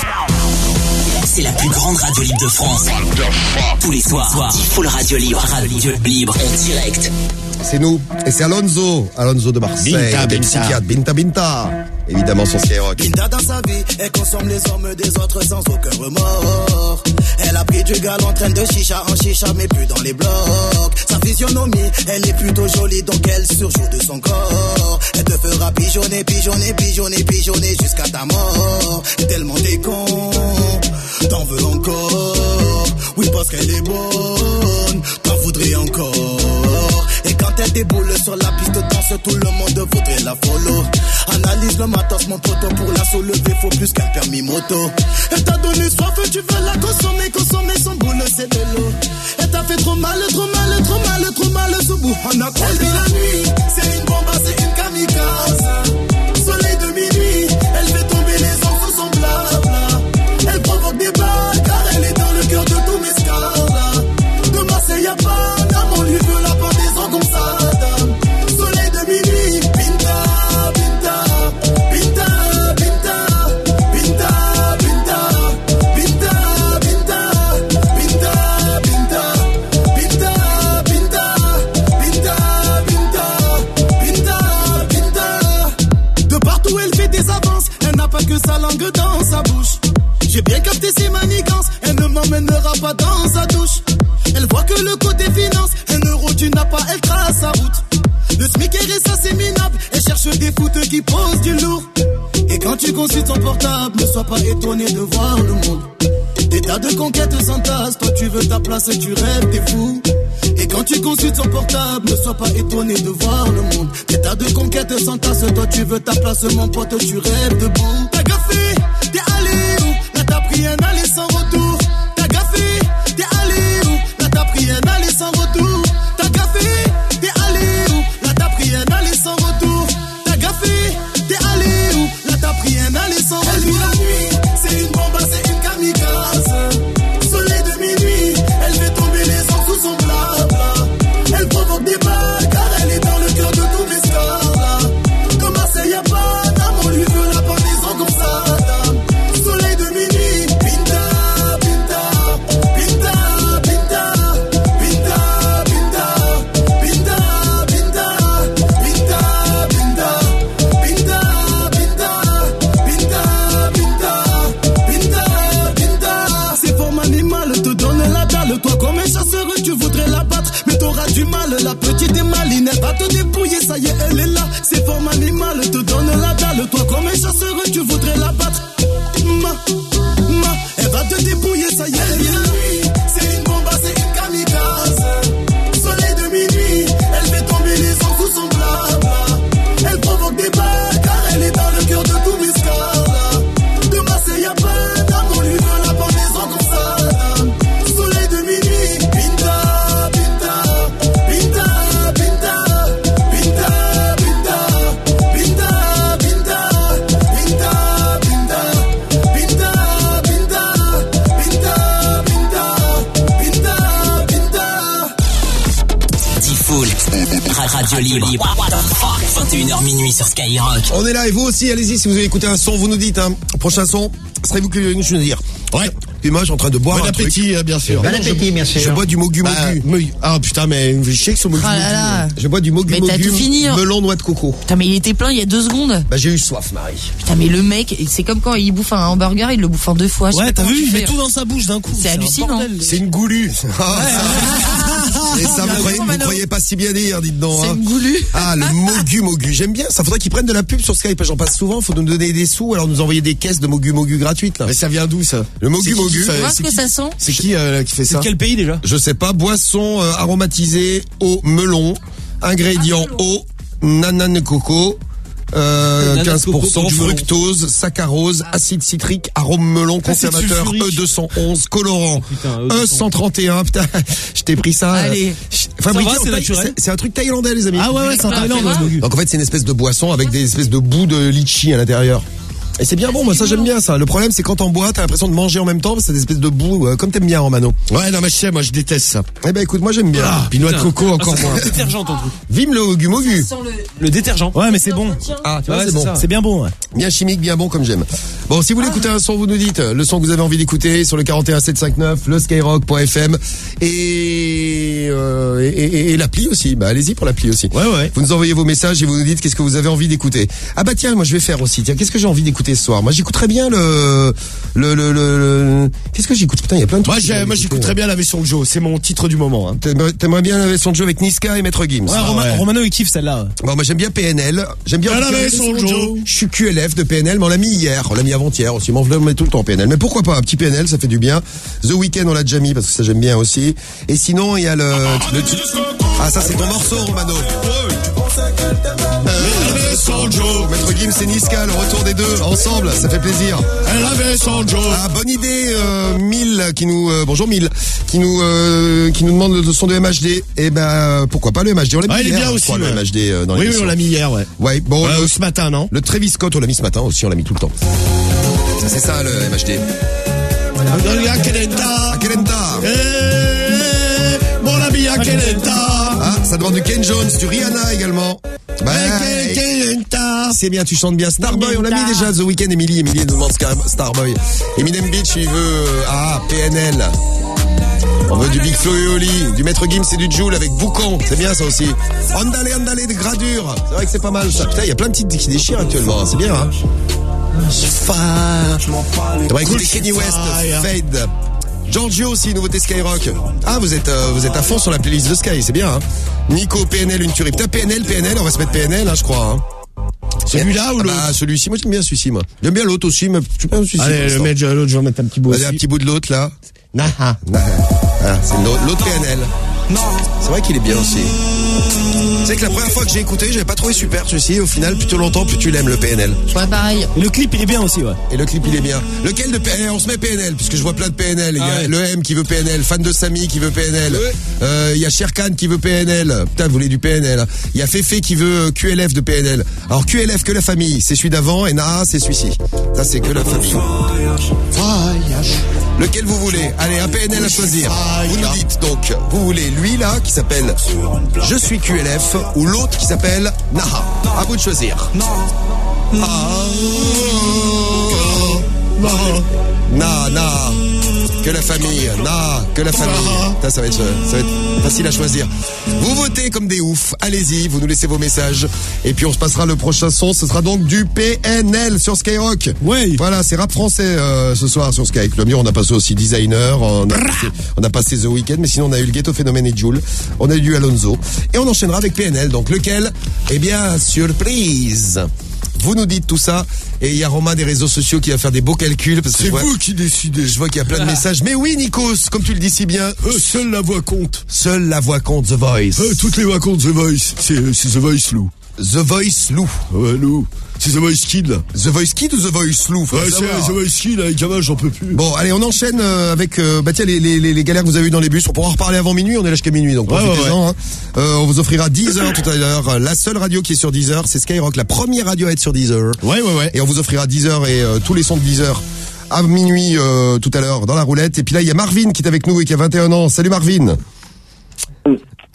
C'est la plus grande radio libre de France. Tous les soirs, il faut le radio libre. Radio libre en direct. C'est nous. Et c'est Alonso. Alonso de Marseille. Binta, des Binta. psychiatres. Binta Binta. Évidemment, son Skyrock. Binta dans sa vie, elle consomme les hommes des autres sans aucun remords. Elle a pris du gal en train de chicha en chicha, mais plus dans les blocs. Sa physionomie, elle est plutôt jolie, donc elle surjoue de son corps. Elle te fera pigeonner, pigeonner, pigeonner, pigeonner jusqu'à ta mort. Et tellement t'es con, t'en veux encore. Oui, parce qu'elle est bonne, t'en voudrais encore. Et quand elle déboule sur la piste de danse, tout le monde voudrait la follow. Analyse le matos, mon poteau, pour la soulever, faut plus qu'un permis moto. Elle t'a donné soif, tu veux la consommer, consommer son boule, c'est de l'eau. Elle t'a fait trop mal, trop mal, trop mal, trop mal, ce bout. On a trop de la nuit, c'est une bombe, c'est une kamikaze. Soleil de minuit, elle fait tomber les enfants sous son blabla. Elle provoque des balles, car elle est dans le cœur de tous mes scars. De Marseille à Paname, on lui veut la pendaison comme ça. Soleil de minuit, Binta, Binta, Binta, Binta, Binta, Binta, Binta, Binta, Binta, Binta, Binta, Binta, Binta, Binta, Binta, Binta. De partout elle fait des avances, elle n'a pas que sa langue dans sa bouche. J'ai bien capté ses manigances, elle ne m'emmènera pas dans sa douche. Elle voit que le côté finance, un euro tu n'as pas, elle trace sa route. Le SMIC est ça c'est minable, elle cherche des foutes qui posent du lourd. Et quand tu consultes son portable, ne sois pas étonné de voir le monde. Des tas de conquêtes s'entassent, toi tu veux ta place et tu rêves, t'es fou. Et quand tu consultes son portable, ne sois pas étonné de voir le monde. Des tas de conquêtes s'entassent, toi tu veux ta place, mon pote, tu rêves debout. T'as gaffé, t'es allé où? Là t'as pris un aller sans retour. T'as gaffé, t'es allé où? Là t'as pris un aller sans retour. T'as gaffé, t'es allé où? Là t'as pris un aller sans retour. T'as gaffé, t'es allé où? Là t'as pris un aller sans retour. Elle vit la nuit, c'est une bombe, c'est une kamikaze. Soleil de minuit, elle fait tomber les ans sous son blabla. Elle provoque des balles, car elle est dans le cœur de tous mes scars. De Marseille à Paname, on lui veut la pendaison comme ça. Soleil de minuit, Binta, Binta, Binta, Binta, Binta, Binta, Binta, Binta, Binta, Binta, Binta, Binta, Binta, Binta, Binta, Binta. C'est forme animale, te donne la dalle. Toi comme un chasseur, tu voudrais la battre, mais t'auras du mal. La petite est maline, elle va te dépouiller, ça y est, elle est là. C'est forme animale, te donne la dalle. Toi comme un chasseur, tu voudrais la battre. Ma, ma, elle va te dépouiller, ça y est, elle est là. C'est une bombe, c'est une kamikaze. Soleil de minuit, elle fait tomber les ans sous son blabla. Elle provoque des balles, car elle est dans le cœur de tous mes scars. De Marseille à Paname, Joule. Radio libre. vingt et une heures minuit sur Skyrock. On est là et vous aussi, allez-y, si vous avez écouté un son, vous nous dites, hein. Prochain son, serez-vous que je nous dire. Ouais. Puis moi, je suis en train de boire bon un appétit, truc. bien sûr. Bon Bon appétit, bien sûr. Je bois du mogu mogu. Bah, ah putain, mais je sais que ce mogu Oh là là. mogu. Je bois du mogu Mais mogu. t'as tout fini, hein. Melon noix de coco. Putain, mais il était plein il y a deux secondes. Bah j'ai eu soif, Marie. Putain, mais le mec, c'est comme quand il bouffe un hamburger, il le bouffe en deux fois. Je sais Ouais, pas t'as comment vu, tu il fais. met tout dans sa bouche d'un coup. C'est un hallucinant. bordel. C'est une goulue. Ah, ça. Et ça, vous croyez, vous croyez pas si bien dire, dites donc. C'est Hein. une goulue. Ah, le mogu mogu. J'aime bien. Ça faudrait qu'ils prennent de la pub sur Skype. J'en passe souvent. Faut nous donner des sous. Alors nous envoyer des caisses de mogu mogu gratuites, là. Mais ça vient d'où, ça? Le mogu C'est qui mogu. qui fait- Tu vois ce c'est que qui- ça sent? C'est qui euh, qui fait C'est ça? de quel pays déjà? Je sais pas. Boisson euh, aromatisée au melon. Ingrédients eau, nanane de coco. Euh, Nanane de quinze pour cent coco, du melon. fructose, saccharose, acide citrique, arôme melon, Ah, c'est conservateur sulfurique. E deux cent onze, colorant Putain, E cent trente et un. Putain, je t'ai pris ça. Allez. euh, Fabriqué Ça va, en c'est Thaï- naturel. c'est- C'est un truc thaïlandais, les amis. Ah ouais, ouais, c'est en Ah, Thaïlande, c'est ouais, ce vrai. mogu. Donc en fait, c'est une espèce de boisson avec des espèces de bouts de litchi à l'intérieur. Et c'est bien bon, moi ça j'aime bien ça. Le problème c'est quand t'en bois, t'as l'impression de manger en même temps, parce que c'est des espèces de bouts, euh, comme t'aimes bien Romano. Ouais, non, mais je sais, moi je déteste ça. Eh ben écoute, moi j'aime bien. Ah, puis noix de Putain. coco encore Ah, ça moins. sent le détergent ton truc. Vime le mogu mogu. Le détergent. Ouais, mais c'est bon. Ah, tu vois, Ouais, c'est c'est bon. ça. C'est bien bon, ouais. Bien chimique, bien bon comme j'aime. Bon, si vous voulez écouter un son, vous nous dites le son que vous avez envie d'écouter sur le quarante et un sept cent cinquante-neuf, le skyrock point f m et, euh, et, et, et l'appli aussi. Bah allez-y pour l'appli aussi. Ouais, ouais. Vous nous envoyez vos messages et vous nous dites qu'est-ce que vous avez envie d'écouter. Ah bah tiens, moi je vais faire aussi. Tiens, qu'est-ce que j'ai envie d'écouter ce soir? Moi j'écouterais bien le le le, le, le- qu'est-ce que j'écoute? Putain, il y a plein de trucs. Moi, que j'ai j'ai- envie moi d'écouter, j'écoute très ouais. bien la version de Joe. C'est mon titre du moment. Hein. T'aimerais t'aimerais bien la version de jeu avec Niska et Maître Gims. Ouais, Ah, Roma- ouais. Romano, il kiffe celle-là. Bon, moi j'aime bien P N L. J'aime bien. Ah, la Q L F. version de Joe. Je suis Q L F de P N L, mais on l'a mis hier, on l'a mis avant-hier aussi. Mais on le met tout le temps P N L. Mais pourquoi pas un petit P N L, ça fait du bien. The Weeknd, on l'a déjà mis parce que ça j'aime bien aussi. Et sinon, il y a le, le ah ça c'est ton morceau, Romano. Maître Gims et Niska, le retour des deux ensemble, ça fait plaisir. Elle avait son Joe. Ah, bonne idée, euh, Mille qui nous euh, bonjour Mille qui nous euh, qui nous demande le son de M H D. Et ben pourquoi pas le M H D, on l'a mis Ah, il est hier, bien je aussi, crois, le ouais. M H D euh, dans Oui, oui, l'émission. on l'a mis hier, ouais. Ouais, bon, Euh, le, ce matin, non? le Travis Scott, on l'a mis ce matin aussi, on l'a mis tout le temps. C'est ça le M H D. À Kelenta. À Kelenta. Eh, mon ami à Kelenta. Ah, ça demande du Ken Jones, du Rihanna également. Bah, Eh, Kelenta. c'est bien, tu chantes bien. Starboy, on l'a mis déjà The Weeknd, Emily. Emily nous demande Scar- Starboy. Eminem Beach, il veut, euh, ah, P N L. On veut du Big Flo et Oli, du Maître Gims et du Joule avec Boucan. C'est bien ça aussi. Andale, andale, de gradure. C'est vrai que c'est pas mal ça. Putain, il y a plein de titres qui déchirent actuellement. C'est bien, hein. On va écouter Kenny West, Fade. Giorgio aussi, nouveauté Skyrock. Ah, vous êtes, euh, vous êtes à fond sur la playlist de Sky, c'est bien, hein. Nico, P N L, une tuerie. Putain, P N L, P N L, on va se mettre P N L, hein, je crois, hein. Celui-là ou Ah l'autre? bah, celui-ci, moi j'aime bien celui-ci, moi. J'aime bien l'autre aussi, mais je suis pas un celui-ci. pour Allez, le l'instant. mec, l'autre, je vais mettre un petit bout Vas-y, aussi. un petit bout de l'autre, là. Nah. Ah, voilà, c'est l'autre l'autre P N L. C'est vrai qu'il est bien aussi. C'est que la première fois que j'ai écouté, j'avais pas trouvé super celui-ci. Au final, plus tôt longtemps, plus tu l'aimes, le P N L. Ouais, pareil. Et le clip, il est bien aussi, ouais. Et le clip, il est bien. Lequel de P N L? On se met P N L, puisque je vois plein de P N L. Il y a Ah ouais. le M qui veut P N L, fan de Samy qui veut P N L. Ouais. Euh, il y a Sherkan qui veut P N L. Putain, vous voulez du P N L. Il y a Féfé qui veut Q L F de P N L. Alors Q L F que la famille, c'est celui d'avant, et Naha, c'est celui-ci. Ça, c'est que la famille. Lequel vous voulez? Allez, un P N L à choisir. Vous nous dites donc, vous voulez lui là, qui s'appelle Je suis Q L F, ou l'autre qui s'appelle Naha. À vous de choisir. Ah. Na, na, que la famille, na, que la famille. Ça, ça va être, ça va être facile à choisir. Vous votez comme des oufs. Allez-y, vous nous laissez vos messages. Et puis on se passera le prochain son. Ce sera donc du P N L sur Skyrock. Oui. Voilà, c'est rap français euh, ce soir sur Skyrock. Le mur, on a passé aussi Designer. On a, passé, on a passé The Weeknd, mais sinon on a eu le Ghetto Phénomène et Joule. On a eu du Alonso. Et on enchaînera avec P N L. Donc lequel? Eh bien, surprise. Vous nous dites tout ça, et il y a Romain des réseaux sociaux qui va faire des beaux calculs, parce que C'est je vois, vous qui décidez. je vois qu'il y a plein de messages. Mais oui, Nikos, comme tu le dis si bien, Euh, seule la voix compte. seule la voix compte, The Voice. Euh, toutes les voix comptent The Voice. C'est c'est The Voice, Lou. The Voice Lou. Ouais, Lou. C'est The Voice Kid, là. The Voice Kid ou The Voice Lou? Faut Ouais, savoir. c'est The Voice Kid, avec Gamin, j'en peux plus. Bon, allez, on enchaîne euh, avec euh, bah tiens les, les, les, les galères que vous avez eues dans les bus. On pourra en reparler avant minuit, on est là jusqu'à minuit, donc Ouais, ouais, profitez-en. Hein. Euh, on vous offrira dix heures tout à l'heure. La seule radio qui est sur dix heures, c'est Skyrock, la première radio à être sur dix heures. Ouais, ouais, ouais. Et on vous offrira dix heures et euh, tous les sons de dix heures à minuit euh, tout à l'heure dans la roulette. Et puis là, il y a Marvin qui est avec nous et qui a vingt et un ans. Salut Marvin. Hum.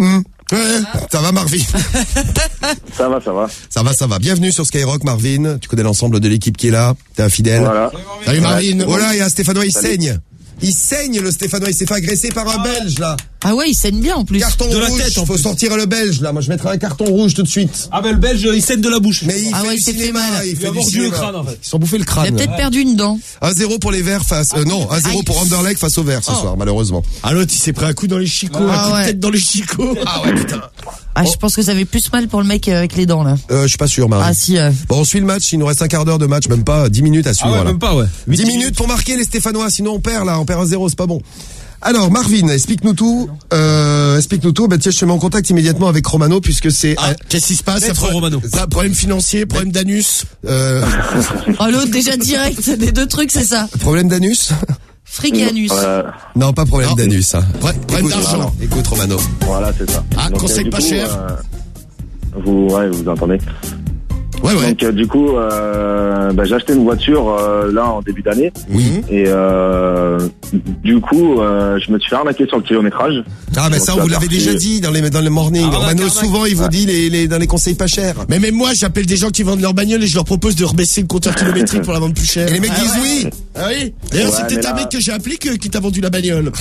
Ouais, ça va Marvin? Ça va, ça va. Ça va, ça va. Bienvenue sur Skyrock, Marvin. Tu connais l'ensemble de l'équipe qui est là. T'es un fidèle. Voilà. Salut Marvin. Voilà, il y a Stéphanois, il Salut. saigne. Il saigne le Stéphanois, il s'est fait agresser par un Belge là. Ah ouais, il saigne bien en plus. Carton De la rouge, tête, en faut plus. sortir le Belge là. Moi je mettrais un carton rouge tout de suite. Ah ben le Belge, il saigne de la bouche. Mais il Ah fait ouais, du il s'est fait cinéma, mal. il Il fait va du mordu le cinéma. crâne en fait. Ils sont bouffés le Il crâne. a peut-être perdu une dent. un zéro pour les Verts face euh, non, un zéro pour Anderlecht face aux Verts ce Oh. soir malheureusement. Ah l'autre il s'est pris un coup dans les chicots, Ah un coup ouais. de tête dans les chicots. Ah ouais putain. Ah, je pense que ça fait plus mal pour le mec euh, avec les dents là. Euh, je suis pas sûr Marvin. Ah si. euh, Bon, on suit le match, il nous reste un quart d'heure de match, même pas dix minutes à Ah suivre ouais, là. même pas, ouais. dix minutes pour marquer les Stéphanois, sinon on perd là, on perd un zéro, c'est pas bon. Alors Marvin, explique-nous tout. Euh, explique-nous tout. Ben tiens, je te mets en contact immédiatement avec Romano puisque c'est. Ah, qu'est-ce qui se passe? Maître Ça, Romano. ça, problème financier, problème d'anus. Euh, Oh l'autre déjà direct, les deux trucs c'est ça. problème d'anus? Fric et anus. Euh, Non, pas problème Non. d'anus. Hein. Pro- Problème Écoute, d'argent. Écoute Romano. voilà, c'est ça. Ah, Donc, conseil du pas coup, cher. euh, vous, ouais, vous entendez. Ouais, ouais. Donc, euh, du coup, euh, bah, j'ai acheté une voiture euh, là en début d'année. Oui. Et euh, du coup, euh, je me suis fait arnaquer sur le kilométrage. Ah ben Donc, ça, on je vous suis l'avez parti- déjà dit dans les dans les mornings. Ah, Romano arnaque, souvent il vous dit les, les dans les conseils pas chers. Mais même moi, j'appelle des gens qui vendent leur bagnole et je leur propose de rebaisser le compteur kilométrique pour la vendre plus cher. Et les mecs Ah disent ouais. oui. Ah oui. D'ailleurs, Ouais, c'est peut-être mais un là- mec que j'ai appelé que- qui t'a vendu la bagnole.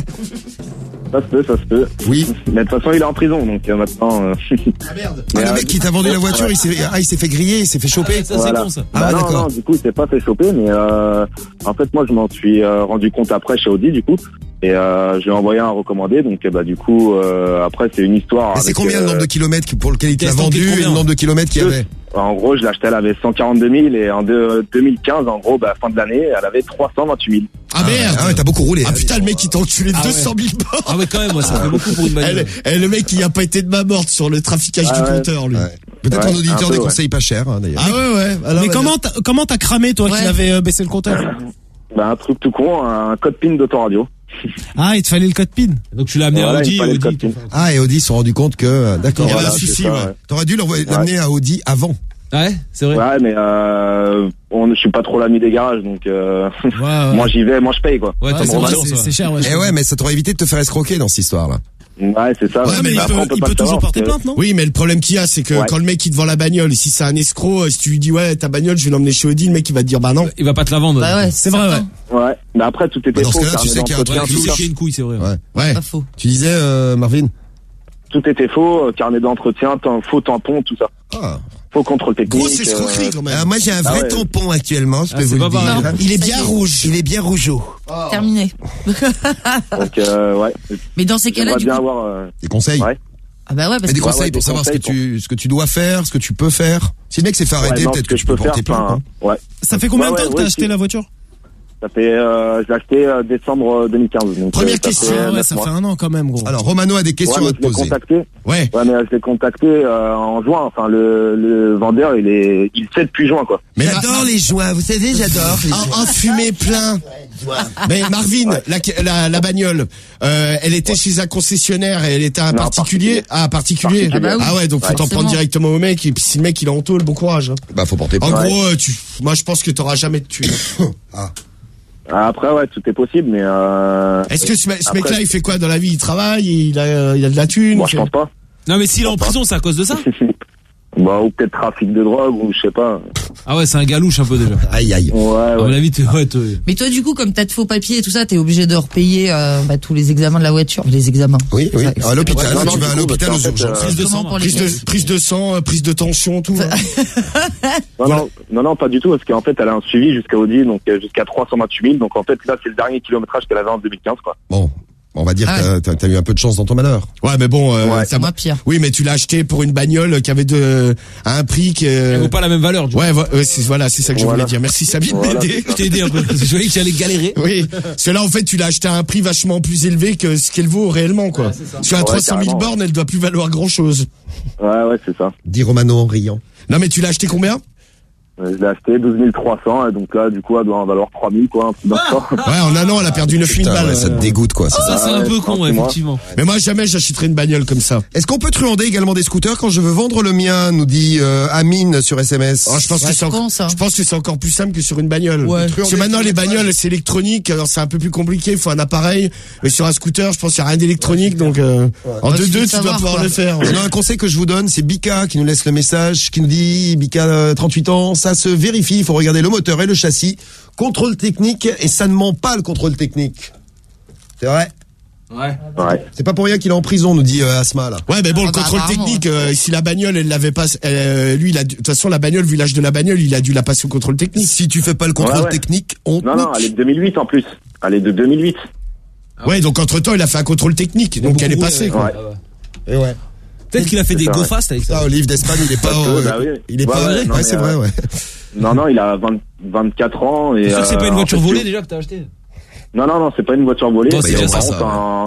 Ça se peut, ça se peut. Oui. Mais de toute façon, il est en prison, donc euh, maintenant. Euh... Ah merde. Ah, Mais, le euh, mec qui t'a vendu la voiture, il s'est ah, il s'est fait griller, il s'est fait choper. Ça Voilà. c'est con ça. Ah Bah ouais, non, d'accord. non, du coup, il s'est pas fait choper, mais euh, en fait, moi, je m'en suis euh, rendu compte après chez Audi, du coup, et euh, je lui ai envoyé un recommandé, donc euh, bah du coup, euh, après, c'est une histoire. Mais c'est avec, combien le euh, nombre de kilomètres pour lequel il te l'a Qu'est-ce qu'on vendu dit, et combien le nombre de kilomètres qu'il y Deux. avait? En gros, je l'ai acheté, elle avait cent quarante-deux mille, et en deux- deux mille quinze, en gros, bah, fin de l'année, elle avait trois cent vingt-huit mille. Ah merde. Ah ouais, t'as beaucoup roulé. Ah putain, le mec il t'a enculé Ah deux ouais. cent mille bords. Ah ouais quand même, moi, ça fait beaucoup pour une Eh, bagnole. le, eh, le mec il a pas été de ma morte sur le traficage Ah du ouais. compteur lui. Ouais. Peut-être Ouais, un auditeur un peu, des ouais. conseils pas chers hein, d'ailleurs. Ah ouais ouais. Alors, Mais ouais, comment t'as, comment t'as cramé toi Ouais. qui avait euh, baissé le compteur? Bah, un truc tout con, un code PIN d'autoradio. Ah, il te fallait le code PIN. Donc tu l'as amené Voilà, à il Audi, fallait le Audi. code PIN. Ah et Audi se sont rendu compte que euh, d'accord. Il y avait Voilà, un c'est souci, ça, ouais. ouais. T'aurais dû l'envoyer- l'amener à Audi avant. Ouais, c'est vrai. Ouais, mais euh, on, je suis pas trop l'ami des garages, donc euh, Ouais, ouais. moi j'y vais, moi je paye quoi. Ouais, Ouais, t'as c'est bon vrai, balance, c'est, ouais. c'est cher, ouais. Et ouais, mais ça t'aurait évité de te faire escroquer dans cette histoire là. Ouais, c'est ça. Ouais, mais il après, peut- on peut Il pas peut le toujours savoir, porter parce que- plainte, non? Oui, mais le problème qu'il y a, c'est que Ouais. quand le mec il te vend la bagnole, et si c'est un escroc, si tu lui dis ouais ta bagnole, je vais l'emmener chez Audi, le mec il va te dire bah non. Il va pas te la vendre. Bah ouais, C'est vrai, ouais. Ouais, mais après tout était Bah, dans ce faux. cas-là, tu carnet sais qu'il y a un d'entretien, truc tout Tu sais ça. qu'il y a une couille, c'est vrai. Ouais. Ouais. Pas faux. Tu disais euh, Marvin. Tout était faux, euh, carnet d'entretien, tam- faux tampon, tout ça. Ah. Faux contrôle technique. Grosse escroquerie quand même. Alors moi j'ai un vrai Ah ouais. tampon actuellement, je Ah, peux c'est vous le pas dire. pareil. Il est Ça bien y est. rouge. Il est bien rougeau. Terminé. Donc euh, ouais. Mais dans ces cas-là, J'aimerais du bien coup. avoir. euh, Des conseils. Ouais. Ah bah ouais, parce Mais des que. Ouais, conseils ouais, pour des savoir ce que conseils tu ce que tu dois faire, ce que tu peux faire. Si le mec s'est fait arrêter, ouais, non, peut-être ce que, tu peux je peux porter faire, plainte. enfin, hein. ouais. Ça fait combien Ouais, de temps ouais, que t'as ouais, acheté si. la voiture? Ça fait, euh, j'ai acheté euh, décembre deux mille quinze. Donc, Première euh, ça question, fait Ah ouais, neuf ça mois. fait un an quand même, gros. Alors Romano a des questions Ouais, à mais te je l'ai poser. contacté. Ouais. Ouais, mais euh, je l'ai contacté euh, en juin. Enfin, le, le vendeur, il est, il sait depuis juin, quoi. Mais J'adore les joints, vous savez, j'adore. les joints. en, en fumée plein. Mais Marvin, la, la, la bagnole, euh, elle était chez un concessionnaire et elle était à un Non, particulier. particulier. Ah, particulier. Particulier. Ah, Ah bah oui. ouais, donc faut Ouais. t'en prendre Forcément. directement au mec. Et puis si le mec il est en tôle, bon courage. hein. Bah faut porter En plainte. gros, euh, tu, moi je pense que t'auras jamais de thune. Après, ouais, tout est possible, mais. Euh, Est-ce que ce, me- ce après- mec-là, il fait quoi dans la vie? Il travaille, il a, il a de la thune. Moi, il je fait- pense pas. Non, mais s'il est en prison, c'est à cause de ça. Bah, ou peut-être trafic de drogue, ou je sais pas. Ah ouais, c'est un galouche un peu déjà. Aïe aïe. Ouais, À mon ouais. avis, t'es- ouais, t'es- Mais toi, du coup, comme t'as de faux papiers et tout ça, t'es obligé de repayer euh, bah, tous les examens de la voiture. Les examens. Oui, oui. Ouais, À l'hôpital, Ouais, non, tu non, vas à du coup, l'hôpital parce aux qu'en fait, urgences. euh, Prise de Comment sang. pour les Prise de, prise de sang, euh, prise de tension, tout. hein. Non, non, non, non, pas du tout, parce qu'en fait, elle a un suivi jusqu'à Audi, donc euh, jusqu'à trois cent vingt-huit mille. Donc en fait, là, c'est le dernier kilométrage qu'elle avait en deux mille quinze, quoi. Bon, on va dire Ah que t'as- t'as t'as eu un peu de chance dans ton malheur. Ouais, mais bon, euh, Ouais. ça Moi, pire. Oui, mais tu l'as acheté pour une bagnole qui avait de, à un prix qui. Elle vaut pas la même valeur, du coup. Ouais, vo- ouais, c'est, voilà, c'est ça que je Voilà. voulais dire. Merci Sabine de Voilà, m'aider. c'est Je t'ai aidé un peu. Je voyais que j'allais galérer. Oui, parce que là, en fait, tu l'as acheté à un prix vachement plus élevé que ce qu'elle vaut réellement, quoi. Sur un Ouais, trois cent mille carrément. bornes, elle doit plus valoir grand chose. Ouais, ouais, c'est ça. Dit Romano en riant. Non, mais tu l'as acheté combien? Euh, Je l'ai acheté douze mille trois cents, et donc là, du coup, elle doit en valoir trois mille, quoi, un truc dans ce genre. Ouais, en un an, elle a perdu neuf mille Putain, balles. ouais, ça te dégoûte, quoi. Ça, ça. c'est un peu con, ouais, moi. effectivement. Mais moi, jamais j'achèterai une bagnole comme ça. Est-ce qu'on peut truander également des scooters quand je veux vendre le mien, nous dit euh, Amine sur S M S. Oh, je pense Ouais, que c'est je encore, pense, hein. je pense que c'est encore plus simple que sur une bagnole. Ouais. Parce que maintenant, les bagnoles, c'est électronique, alors c'est un peu plus compliqué, il faut un appareil. Mais sur un scooter, je pense qu'il n'y a rien d'électronique, donc, euh, en Ouais, deux deux, faut tu dois savoir, pouvoir quoi. le faire. Il y a un conseil que je vous donne, c'est Bika qui nous laisse le message, qui nous dit, Bika, euh, trente-huit ans, ça se vérifie, il faut regarder le moteur et le châssis, contrôle technique, et ça ne ment pas le contrôle technique. C'est vrai? Ouais. Ouais. C'est pas pour rien qu'il est en prison, nous dit euh, Asma, là. Ouais, mais bon, Ah le bah, contrôle apparemment, technique, euh, si la bagnole, elle l'avait pas, euh, lui, il a, dû- de toute façon, la bagnole, vu l'âge de la bagnole, il a dû la passer au contrôle technique. Si tu fais pas le contrôle Ouais, ouais. technique, on te Non, non, nique. elle est de deux mille huit en plus. Elle est de deux mille huit. Ouais, donc entre temps, il a fait un contrôle technique, donc elle est beaucoup passée, roulé, quoi. Ouais. Et ouais. Peut-être qu'il a fait des C'est ça, go ouais. fast avec ça. Ça, Olive d'Espagne, il est pas, Parce que, euh, bah oui. il est Ouais, pas, ouais, ouais, non, mais, c'est euh, vrai, ouais. Non, non, il a vingt, vingt-quatre ans et. C'est sûr que c'est pas une euh, voiture en fait, volée tu- déjà que t'as acheté. Non, non, non, c'est pas une voiture volée. Toi, mais c'est déjà par ça, contre, en,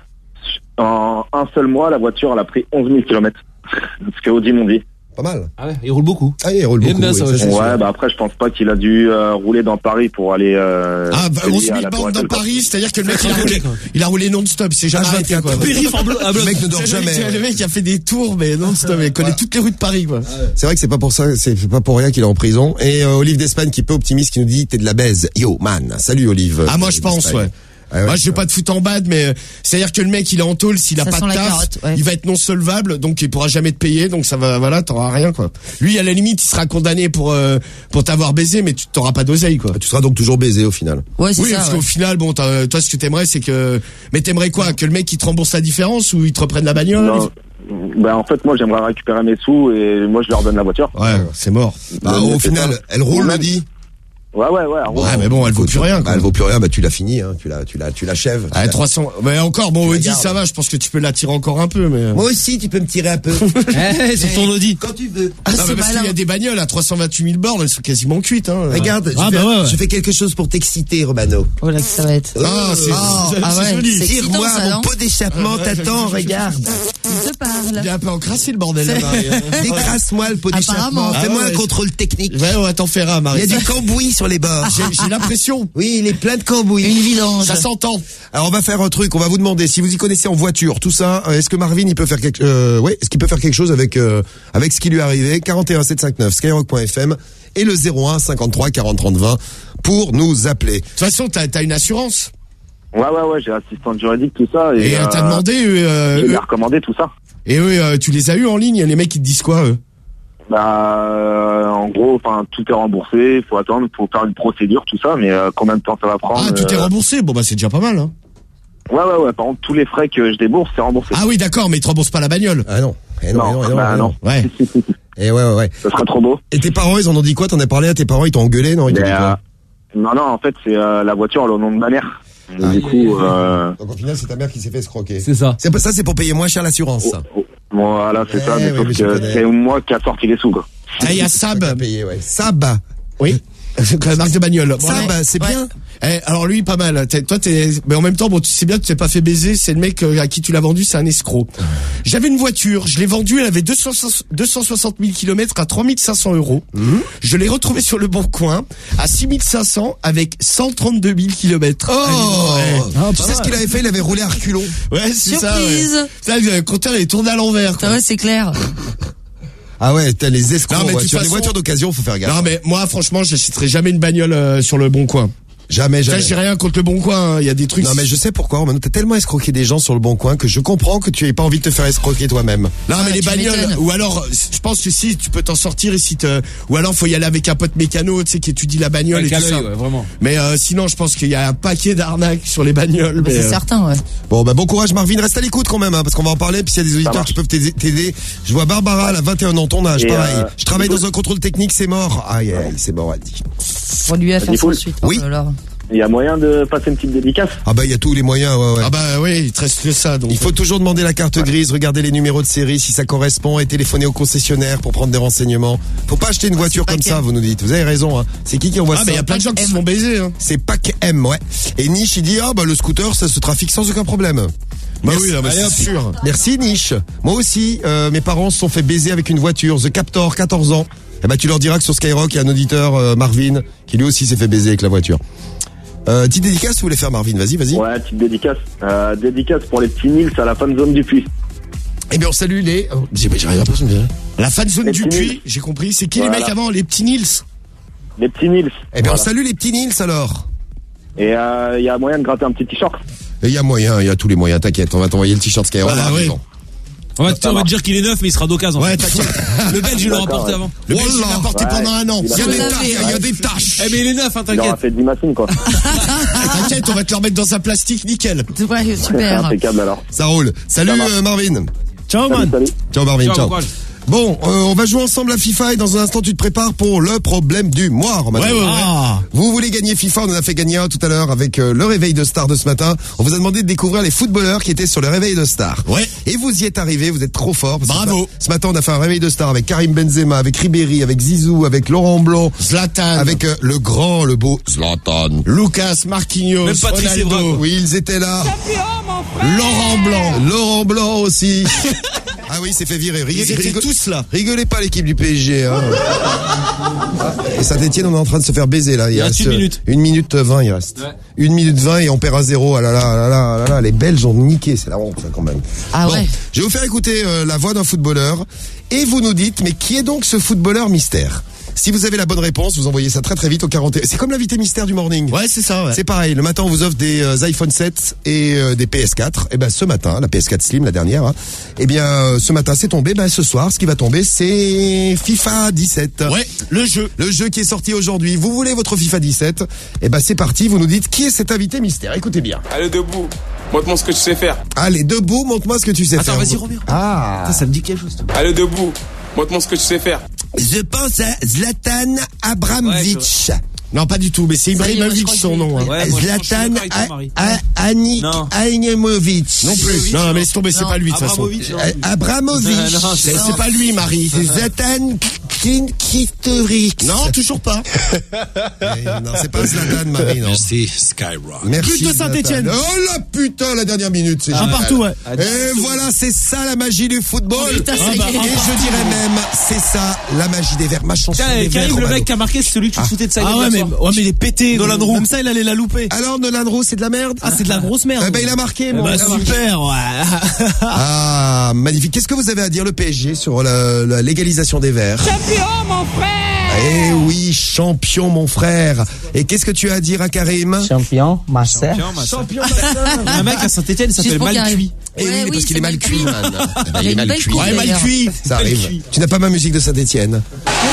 en un seul mois, la voiture, elle a pris onze mille kilomètres. Ce que Audi m'ont dit. Pas mal. Ah ouais, il roule beaucoup. Ah, il roule Il aime beaucoup. bien oui, ça, ça, ouais. c'est sûr. Ouais, bah après, je pense pas qu'il a dû euh, rouler dans Paris pour aller. Euh, Ah, bah, aller onze à mille la Tour bornes dans Eiffel, quoi. Paris, c'est-à-dire que le mec, il a roulé, roulé, quoi. il a roulé non-stop, c'est jamais arrêté, quoi. Périph' en bleu, à bloc. Le mec ne dort C'est le mec- jamais. c'est le mec qui a fait des tours, mais non-stop, il connaît toutes les rues de Paris, quoi. C'est vrai que c'est pas pour ça, c'est pas pour rien qu'il est en prison. Et euh, Olive d'Espagne qui est peu optimiste, qui nous dit t'es de la baise. Yo man, salut Olive. Ah, moi, je pense, d'Espagne. ouais. Ah ouais, Moi, je vais pas te foutre en bad, mais euh, c'est-à-dire que le mec, il est en tôle, s'il a Ça pas sent de la taf, carotte, ouais. il va être non solvable, donc il pourra jamais te payer, donc ça va, voilà, t'auras rien, quoi. Lui, à la limite, il sera condamné pour euh, pour t'avoir baisé, mais tu t'auras pas d'oseille, quoi. Tu seras donc toujours baisé au final. Ouais, c'est Oui, ça. parce ouais. qu'au final, bon, t'as- toi, ce que t'aimerais, c'est que, mais t'aimerais quoi, que le mec il te rembourse la différence ou il te reprenne la bagnole? Non. Ben, en fait, moi, j'aimerais récupérer mes sous et moi, je leur donne la voiture. Ouais, c'est mort. Bah, Mais au c'est final, ça. elle roule, Ou le même- dit. Ouais, ouais, ouais. en gros. Ouais, mais bon, elle vaut plus rien, Bah, quoi. elle vaut plus rien, bah tu l'as fini, hein. Tu l'as, tu l'as, tu l'achèves. Ah, trois cents. Mais encore, bon, Tu la Audi, gardes. ça va, je pense que tu peux l'attirer encore un peu, mais. Moi aussi, tu peux me tirer un peu. Eh, c'est ton Audi. Quand tu veux. Ah, Non, c'est mais parce malin. qu'il y a des bagnoles à trois cent vingt-huit mille bornes, elles sont quasiment cuites, hein. Regarde, Ah, je, bah fais, ouais, ouais. je fais quelque chose pour t'exciter, Romano. Oh là, que ça va être. Ah, c'est, Oh, c'est, ah c'est ouais, joli. c'est excitant, Tire-moi ça, mon non pot d'échappement, t'attends, regarde. Il te parle. Il est un peu encrassé, le bordel, là, Marie. Décrasse-moi le pot d'échappement. Apparemment. Fais-moi Ah ouais, un contrôle technique. Ouais, on va t'en faire un, Il Marie. y a du cambouis sur les bords. J'ai, j'ai l'impression. Oui, il est plein de cambouis. Une vidange. Ça s'entend. Alors on va faire un truc, on va vous demander si vous y connaissez en voiture, tout ça. euh, Est-ce que Marvin il peut faire quelque, euh, ouais, est-ce qu'il peut faire quelque chose avec euh, avec ce qui lui est arrivé? quarante et un sept cent cinquante-neuf skyrock point f m et le zéro un cinquante-trois quarante trente vingt pour nous appeler. De toute façon, t'as, t'as une assurance. Ouais, ouais, ouais, j'ai assistante juridique, tout ça. Et, Et euh, t'as euh, demandé, euh, Je eux- lui ai recommandé tout ça. et eux, euh, tu les as eu en ligne, les mecs, ils te disent quoi, eux? Bah, euh, en gros, enfin, tout est remboursé, il faut attendre, il faut faire une procédure, tout ça, mais euh, combien de temps ça va prendre? Ah, tout est euh, remboursé. Bon, bah, c'est déjà pas mal, hein. Ouais, ouais, ouais, par contre, tous les frais que je débourse, c'est remboursé. Ah oui, d'accord, mais ils te remboursent pas la bagnole. Ah non, eh non, Non, eh non, eh non, bah eh non. non. Ouais. Et ouais, ouais, ouais. Ça serait trop beau. Et tes parents, ils en ont dit quoi? T'en as parlé à tes parents? Ils t'ont engueulé? Non, ils t'ont Mais, dit euh, quoi? non, non, en fait, c'est euh, la voiture, elle est au nom de ma mère. Donc, Ah. du coup, euh, Donc au final, c'est ta mère qui s'est fait escroquer. C'est ça. C'est pas ça, c'est pour payer moins cher l'assurance. Ça. bon, voilà, c'est Ouais, ça, mais oui, sauf mais je que connais. c'est moi qui a sorti les sous, quoi. Ah, il y a Sab. T'as payé, ouais. Sab. Oui. La marque de bagnole. Bon, Sab, ouais. c'est Ouais. bien. Eh, alors lui, pas mal. T'es- toi, t'es, mais en même temps, bon, tu sais bien, tu t'es pas fait baiser. C'est le mec euh, à qui tu l'as vendu, c'est un escroc. J'avais une voiture, je l'ai vendue, elle avait deux cents deux cent soixante mille kilomètres à trois mille cinq cents euros. Je l'ai retrouvée sur le bon coin à six mille cinq cents avec cent trente-deux mille kilomètres. Oh! Ouais. Tu sais ce qu'il avait fait? Il avait roulé à reculons. Ouais, c'est ça. Ouais. Surprise. Ça, le compteur est tourné à l'envers. quoi. Ça va, c'est clair. Ah ouais, t'as les escrocs. Non, mais de ouais. toute Sur les façon- voitures d'occasion, faut faire gaffe. Non, mais moi, franchement, j'achèterai jamais une bagnole euh, sur le bon coin. Jamais, Ça, jamais. j'ai rien contre le bon coin. hein. Il y a des trucs. Non, mais je sais pourquoi, Romano. T'as tellement escroqué des gens sur le bon coin que je comprends que tu aies pas envie de te faire escroquer toi-même. Non, mais Ouais, les tu bagnoles, m'étonnes. ou alors, je pense que si tu peux t'en sortir et si te, ou alors faut y aller avec un pote mécano, tu sais, qui étudie la bagnole Avec et à tout ça. l'œil, ouais, vraiment. Mais euh, sinon, je pense qu'il y a un paquet d'arnaques sur les bagnoles. Bah, mais, c'est euh, certain, ouais. Bon, bah, bon courage, Marvin. Reste à l'écoute quand même, hein, parce qu'on va en parler. Puis s'il y a des auditeurs qui peuvent t'aider, t'aider. Je vois Barbara, elle a vingt et un ans, ton âge, Et, pareil. euh, Je travaille dans un contrôle technique, c'est mort. Aïe, aïe, c'est mort, elle dit. On lui a fait Vas-y, sans Paul. suite. Oui. Oh là là. Il y a moyen de passer une petite dédicace? Ah bah, il y a tous les moyens, ouais, ouais. Ah bah oui, il te reste que ça. Donc. Il faut toujours demander la carte grise, regarder les numéros de série si ça correspond et téléphoner au concessionnaire pour prendre des renseignements. Faut pas acheter une voiture comme ça, vous nous dites. Vous avez raison, hein. C'est qui qui envoie Ah ça? mais il y a plein de gens qui se font baiser. Hein. C'est Pack M, ouais. Et Niche, il dit, ah bah le scooter, ça se trafique sans aucun problème. Bah Merci. oui, non, mais Allez, c'est hop. sûr. Merci Niche. Moi aussi, euh, mes parents se sont fait baiser avec une voiture, The Captor, quatorze ans. Eh ben tu leur diras que sur Skyrock, il y a un auditeur, euh, Marvin, qui lui aussi s'est fait baiser avec la voiture. Euh, petite dédicace, vous voulez faire Marvin? Vas-y, vas-y. Ouais, petite dédicace. Euh, dédicace pour les petits Nils à la fan zone du Puy. Eh bien, on salue les... Oh, j'ai j'ai rien l'impression de dire. La fan zone du Puy, j'ai compris. C'est qui Voilà. les mecs avant? Les petits Nils? Les petits Nils. Eh bien, Voilà. on salue les petits Nils alors. Et il euh, y a moyen de gratter un petit t-shirt. Et il y a moyen, il y a tous les moyens, t'inquiète, on va t'envoyer le t-shirt Skyrock. Bah, oui. On va, on va te dire qu'il est neuf, mais il sera d'occasion. Ouais, t'inquiète. Le Belge, il l'aura porté ouais. avant. Le Belge, il l'a porté Ouais. pendant un an. Il a Il y a fait- des taches, il y a Ouais. des taches. Eh, mais il est neuf, hein, Il aura t'inquiète. fait dix machines, quoi. T'inquiète, on va te le remettre dans un plastique, nickel. Ouais, super. Impeccable alors. Ça roule. Salut Ça marche. euh, Marvin. Ciao, Salut, man. salut. Ciao Marvin, Ciao, ciao. bon courage. Bon, euh, on va jouer ensemble à FIFA et dans un instant tu te prépares pour le problème du mois. Romain. Ouais, ouais, ouais. Ah. Vous voulez gagner FIFA, on en a fait gagner un tout à l'heure avec euh, le réveil de star de ce matin. On vous a demandé de découvrir les footballeurs qui étaient sur le réveil de star. Ouais. Et vous y êtes arrivés, vous êtes trop forts. parce que Bravo. Ce matin, on a fait un réveil de star avec Karim Benzema, avec Ribéry, avec Zizou, avec Laurent Blanc, Zlatan. avec euh, le grand, le beau Zlatan. Lucas, Marquinhos, Même Patrice Ronaldo. Evra, quoi. Oui, ils étaient là. Laurent Blanc. Laurent Blanc aussi. Ah oui, il s'est fait virer. Rig- Ils étaient rigole- tous là. Rigolez pas l'équipe du P S G. Hein. Et Saint-Etienne, on est en train de se faire baiser là. Il, Il reste reste une euh, minute. Une minute vingt, il reste. Ouais. Une minute vingt et on perd à zéro. Ah là là, ah là là, ah là là. Les Belges ont niqué, c'est la honte ça, quand même. Ah Bon, ouais. je vais vous faire écouter euh, la voix d'un footballeur et vous nous dites, mais qui est donc ce footballeur mystère? Si vous avez la bonne réponse, vous envoyez ça très très vite au quarante et un. C'est comme l'invité mystère du morning. Ouais, c'est ça, ouais. C'est pareil, le matin on vous offre des euh, iPhone sept et euh, des P S quatre. Et ben ce matin, la P S quatre Slim, la dernière, hein, et bien euh, ce matin c'est tombé. Ben ce soir, ce qui va tomber, c'est FIFA dix-sept. Ouais, le jeu. Le jeu qui est sorti aujourd'hui. Vous voulez votre FIFA dix-sept? Et ben c'est parti, vous nous dites qui est cet invité mystère. Écoutez bien. Allez, debout. Montre-moi ce que tu sais faire. Allez, debout, montre-moi ce que tu sais Attends, faire. vas-y, Robert. Ah. Ça, ça me dit quelque chose. toi. Allez, debout. Montre-moi ce que tu sais faire. Je pense à Zlatan Abramovic. Non, pas du tout, mais c'est Ça y est, Ibrahimovic moi, je son crois que nom. hein. Ouais, moi, je pense que je suis Zlatan d'accord avec toi, Marie. A- A- Ani- Non. Abramovic. Non plus. Non, mais laisse tomber, c'est Non. pas lui de toute façon. Abramovic, non. Euh, Abramovic. Non, non, C'est c'est pas lui, Marie. C'est Zlatan Kistoric. Non, toujours pas. Non, c'est pas Zlatan, Marie, non. C'est Skyrock. Merci. But de Saint-Etienne. Zlatan. Oh la putain, la dernière minute, c'est Un génial. partout, ouais. Et voilà, c'est ça la magie du football. Putain, ça Ah y bah, est. Et je dirais même, c'est ça la magie des verts. Ma chanson Tiens, des qui verts. arrive, le Romano. mec qui a marqué, c'est celui que tu te foutais de sa gueule. Ah ouais, hier mais, soir. ouais, mais il est pété. Nolan gros. Roux. Comme ça, il allait la louper. Alors, Nolan Roux, c'est de la merde? Ah, c'est de la grosse merde. Eh ben, il a marqué, mon Bah, il a marqué. super, ouais. Ah, magnifique. Qu'est-ce que vous avez à dire, le P S G, sur la, la légalisation des verts? Champion, mon frère. Eh oui, champion, mon frère. Et qu'est-ce que tu as à dire à Karim? Champion, ma sœur. Champion, Un mec à Saint-Etienne, il s'appelle Juste pour Mal qu'il cuit. Eh Ouais, oui, oui, parce qu'il c'est est mal mal cuit, cuit. man. Eh ben, Il il a est une mal belle cuit. coupe, Ouais, mal d'ailleurs. cuit. Ça arrive. cuit. Tu n'as pas ma musique de Saint-Etienne?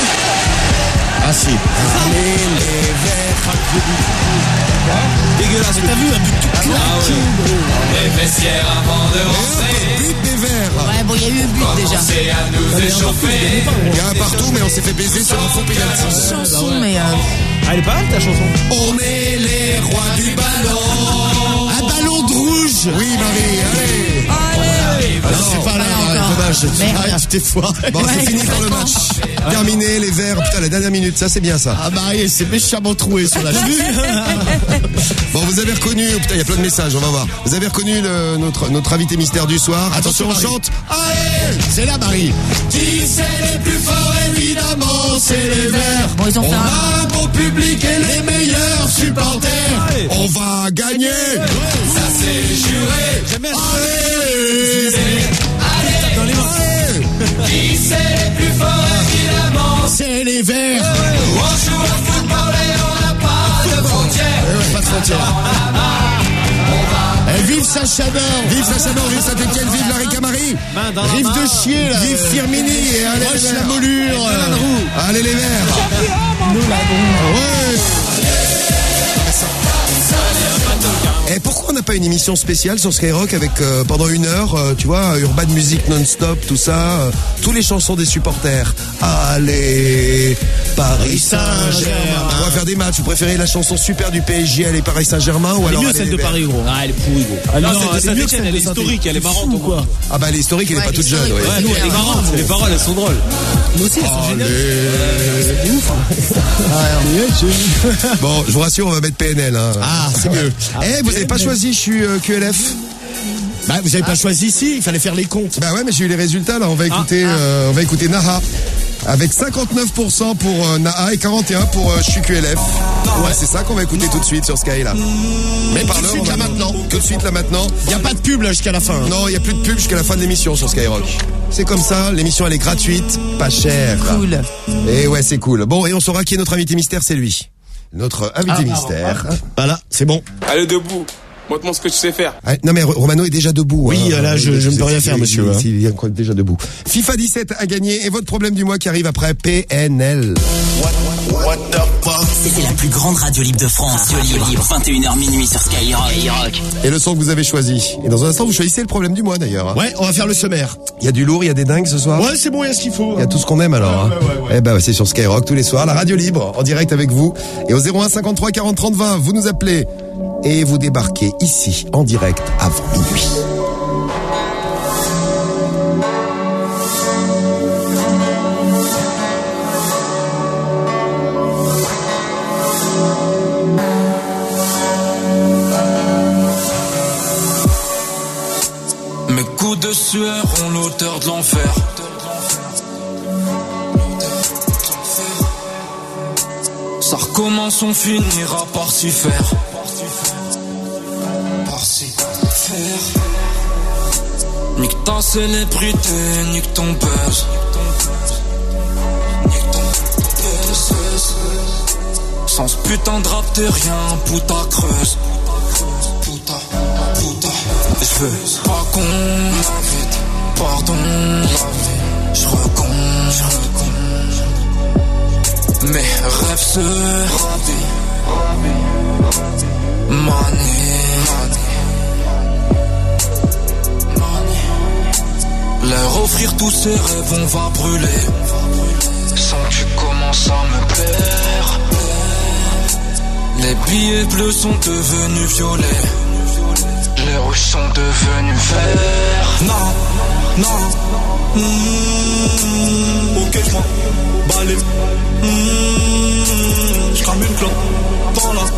Ah, si. Allez, les verts. Dégueulasse. T'as vu, un but tout Ah claqué, gros. Les vestiaires avant de rentrer. But des verts. Ouais, bon, il y a eu un but déjà. C'est à nous échauffer. Il y a un partout, mais on s'est fait baiser sur un faux pénalty. Chanson, mais euh, Ah, elle est pas mal ta chanson. On est les rois du ballon. Un ballon de rouge. Oui, Marie, allez. Ah, non, c'est pas là, Pas encore. dommage. Merde. Ah, tu t'es foiré. Bon, c'est Ouais, fini pour le exactement. match. Terminé, les verts. Putain, la dernière minute, ça c'est bien ça. Ah, Marie, c'est méchamment troué sur la vue. Bon, vous avez reconnu, oh, putain, il y a plein de messages, on va voir. Vous avez reconnu le- notre, notre invité mystère du soir. Attention, on Marie. chante. Allez, c'est là, Marie. Qui c'est les plus forts, évidemment, c'est les Verts. bon, ils ont On fait un. a un bon public et les meilleurs supporters. On va gagner. Ça c'est juré. Allez, Allez, dans les mains. qui c'est les plus forts évidemment. C'est les Verts. On joue au football et on n'a pas de frontières. Eh ouais, pas de frontières. Eh, vive Sacha-Nord. Vive Sacha-Nord, vive Saint-Etienne, vive Larry Camari. Main dans la Rive main. de chier, là. Vive Firmini et allez Roche les la verts. moulure. Allez les verts. Ouais. Et pourquoi on n'a pas une émission spéciale sur Skyrock avec euh, pendant une heure, euh, tu vois, Urban Music non-stop, tout ça, euh, tous les chansons des supporters. Allez, Paris Saint-Germain. On va faire des matchs. Vous préférez la chanson super du P S G, allez Paris Saint-Germain ou Elle est alors mieux allez, celle les de Verts. Paris, gros. Ah, elle est pourrie, gros. Ah, non, non, celle de elle est mieux que Saint-Etienne, celle elle de est historique, elle est marrante, au moins. Ah bah l'historique, elle est Ouais, pas toute jeune. l'historique, Ouais. Ouais, nous, elle est marrante. Les paroles, elles sont drôles. Nous aussi, elles sont géniales. Allez. C'est ouf. Bon, je vous rassure, on va mettre P N L. Hein. Ah, c'est mieux. Eh, vous avez pas choisi, je suis euh, Q L F. Bah, vous avez pas choisi ici, il fallait faire les comptes. Bah ouais, mais j'ai eu les résultats là. On va écouter, Ah. euh, on va écouter Naha. Avec cinquante-neuf pour cent pour euh, Naha et quarante et un pour euh, Q L F. Ouais, c'est ça qu'on va écouter tout de suite sur Sky là. Mais tout de suite là maintenant. Tout de suite là maintenant. Il y a pas de pub là jusqu'à la fin. Hein. Non, il y a plus de pub jusqu'à la fin de l'émission sur Skyrock. C'est comme ça, l'émission elle est gratuite, pas chère. Cool. Et ouais, c'est cool. Bon, et on saura qui est notre invité mystère, c'est lui. Notre invité ah, mystère. Ah, voilà, c'est bon. Allez debout. Montre-moi ce que tu sais faire. Ah, non mais Romano est déjà debout. Oui, hein. là je, je ne peux rien faire, monsieur. Il, hein. il est déjà debout. FIFA dix-sept a gagné et votre problème du mois qui arrive après P N L. What, what the fuck? C'était la plus grande radio libre de France. Radio libre, vingt et une heures minuit sur Skyrock. Et le son que vous avez choisi. Et dans un instant, vous choisissez le problème du mois d'ailleurs. Ouais, on va faire le sommaire. Il y a du lourd, il y a des dingues ce soir. Ouais, c'est bon, il y a ce qu'il faut. Il y a tout ce qu'on aime alors. Ouais, ouais, ouais, ouais. Eh ben, c'est sur Skyrock tous les soirs, la radio libre, en direct avec vous. Et au zéro un cinquante-trois quarante trente vingt, vous nous appelez et vous débarquez ici en direct avant minuit. Mes coups de sueur ont l'odeur de l'enfer. Ça recommence, on finira par s'y faire. Par s'y faire. Nique ta célébrité, nique ton buzz. Nique ton buzz. Sans ce putain de rap, t'es rien, puta creuse. Puta, puta. Je veux pas qu'on m'invite, pardon. Je recompte, je recompte. Mes rêves se ravient. Money, money. Leur offrir tous ces rêves, on va brûler. Sans que tu commences à me plaire. Les billets bleus sont devenus violets. Les rouges sont devenus verts. Non, non. Mmh, ok, je m'en balais. Mmh, je crame une clope dans la.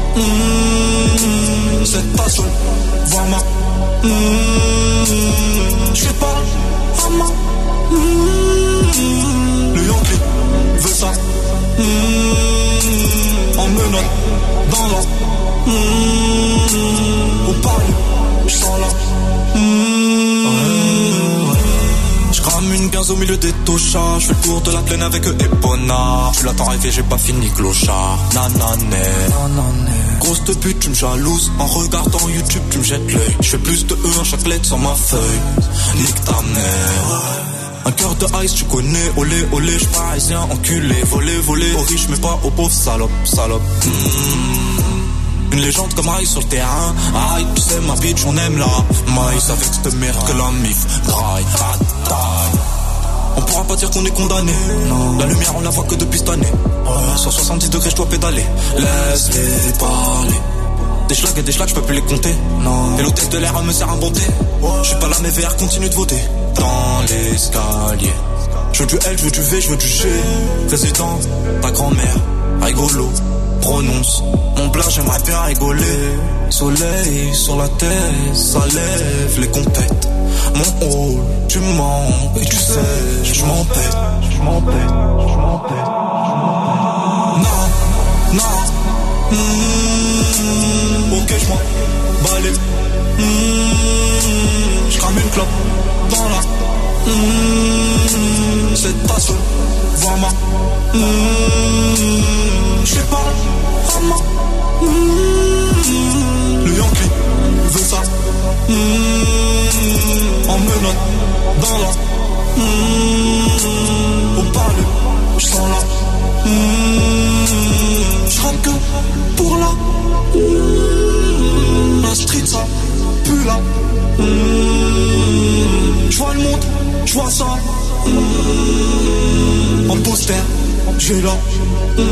Mmh, c'est ta seule voix ma. Mmh, je fais pas à ma. Mmh, le Yankee veut ça. Mmh, en menotte dans la. Mmh, au parler, je sens la. Mmh, je crame une quinze au milieu des tochards. Je fais le tour de la plaine avec eux Epona. Tu l'attends rêver, j'ai pas fini clochard. Nanané, grosse de pute, tu me jalouses. En regardant YouTube, tu me jettes l'œil. Je fais plus de E à chaque lettre sur ma feuille. Nique ta mère. Un cœur de ice, tu connais, olé, olé, j'suis parisien, enculé, volé, volé, aux riches mais pas aux pauvres, salope, salope. Mmh. Une légende comme Ice sur le terrain, aïe, tu sais ma bitch, on aime la maïs avec cette merde que la mif graille, attaille. On pourra pas dire qu'on est condamné, non. La lumière on la voit que depuis cette année, ouais. Sur soixante-dix degrés je dois pédaler, laisse-les parler. Des schlags et des schlags, je peux plus les compter. Non. Et l'hôtel de l'air me sert à bonté. Je suis pas là, mais V R continue de voter. Dans l'escalier. Je veux du L, je veux du V, je veux du G. Président, ta grand-mère, rigolo. Prononce mon plat, j'aimerais bien rigoler. Soleil sur la tête, ça lève les compètes. Mon haut, tu mens, et tu sais, je m'en pète. Je m'en pète, je m'en pète. Non, non. Mmh, ok, je m'en balais. Mmh, je crame une clope dans la. Mmh, c'est ta seule voix ma. Mmh, je sais pas à ma. Mmh, le Yankee veut ça. Mmh, en menotte dans la. Mmh, au parler, je sens la. Mmh, je rappe que pour la. Mmh, la street ça pue là. Mmh, je vois le monde, je vois ça. Mmh, en poster, j'ai là. Mmh,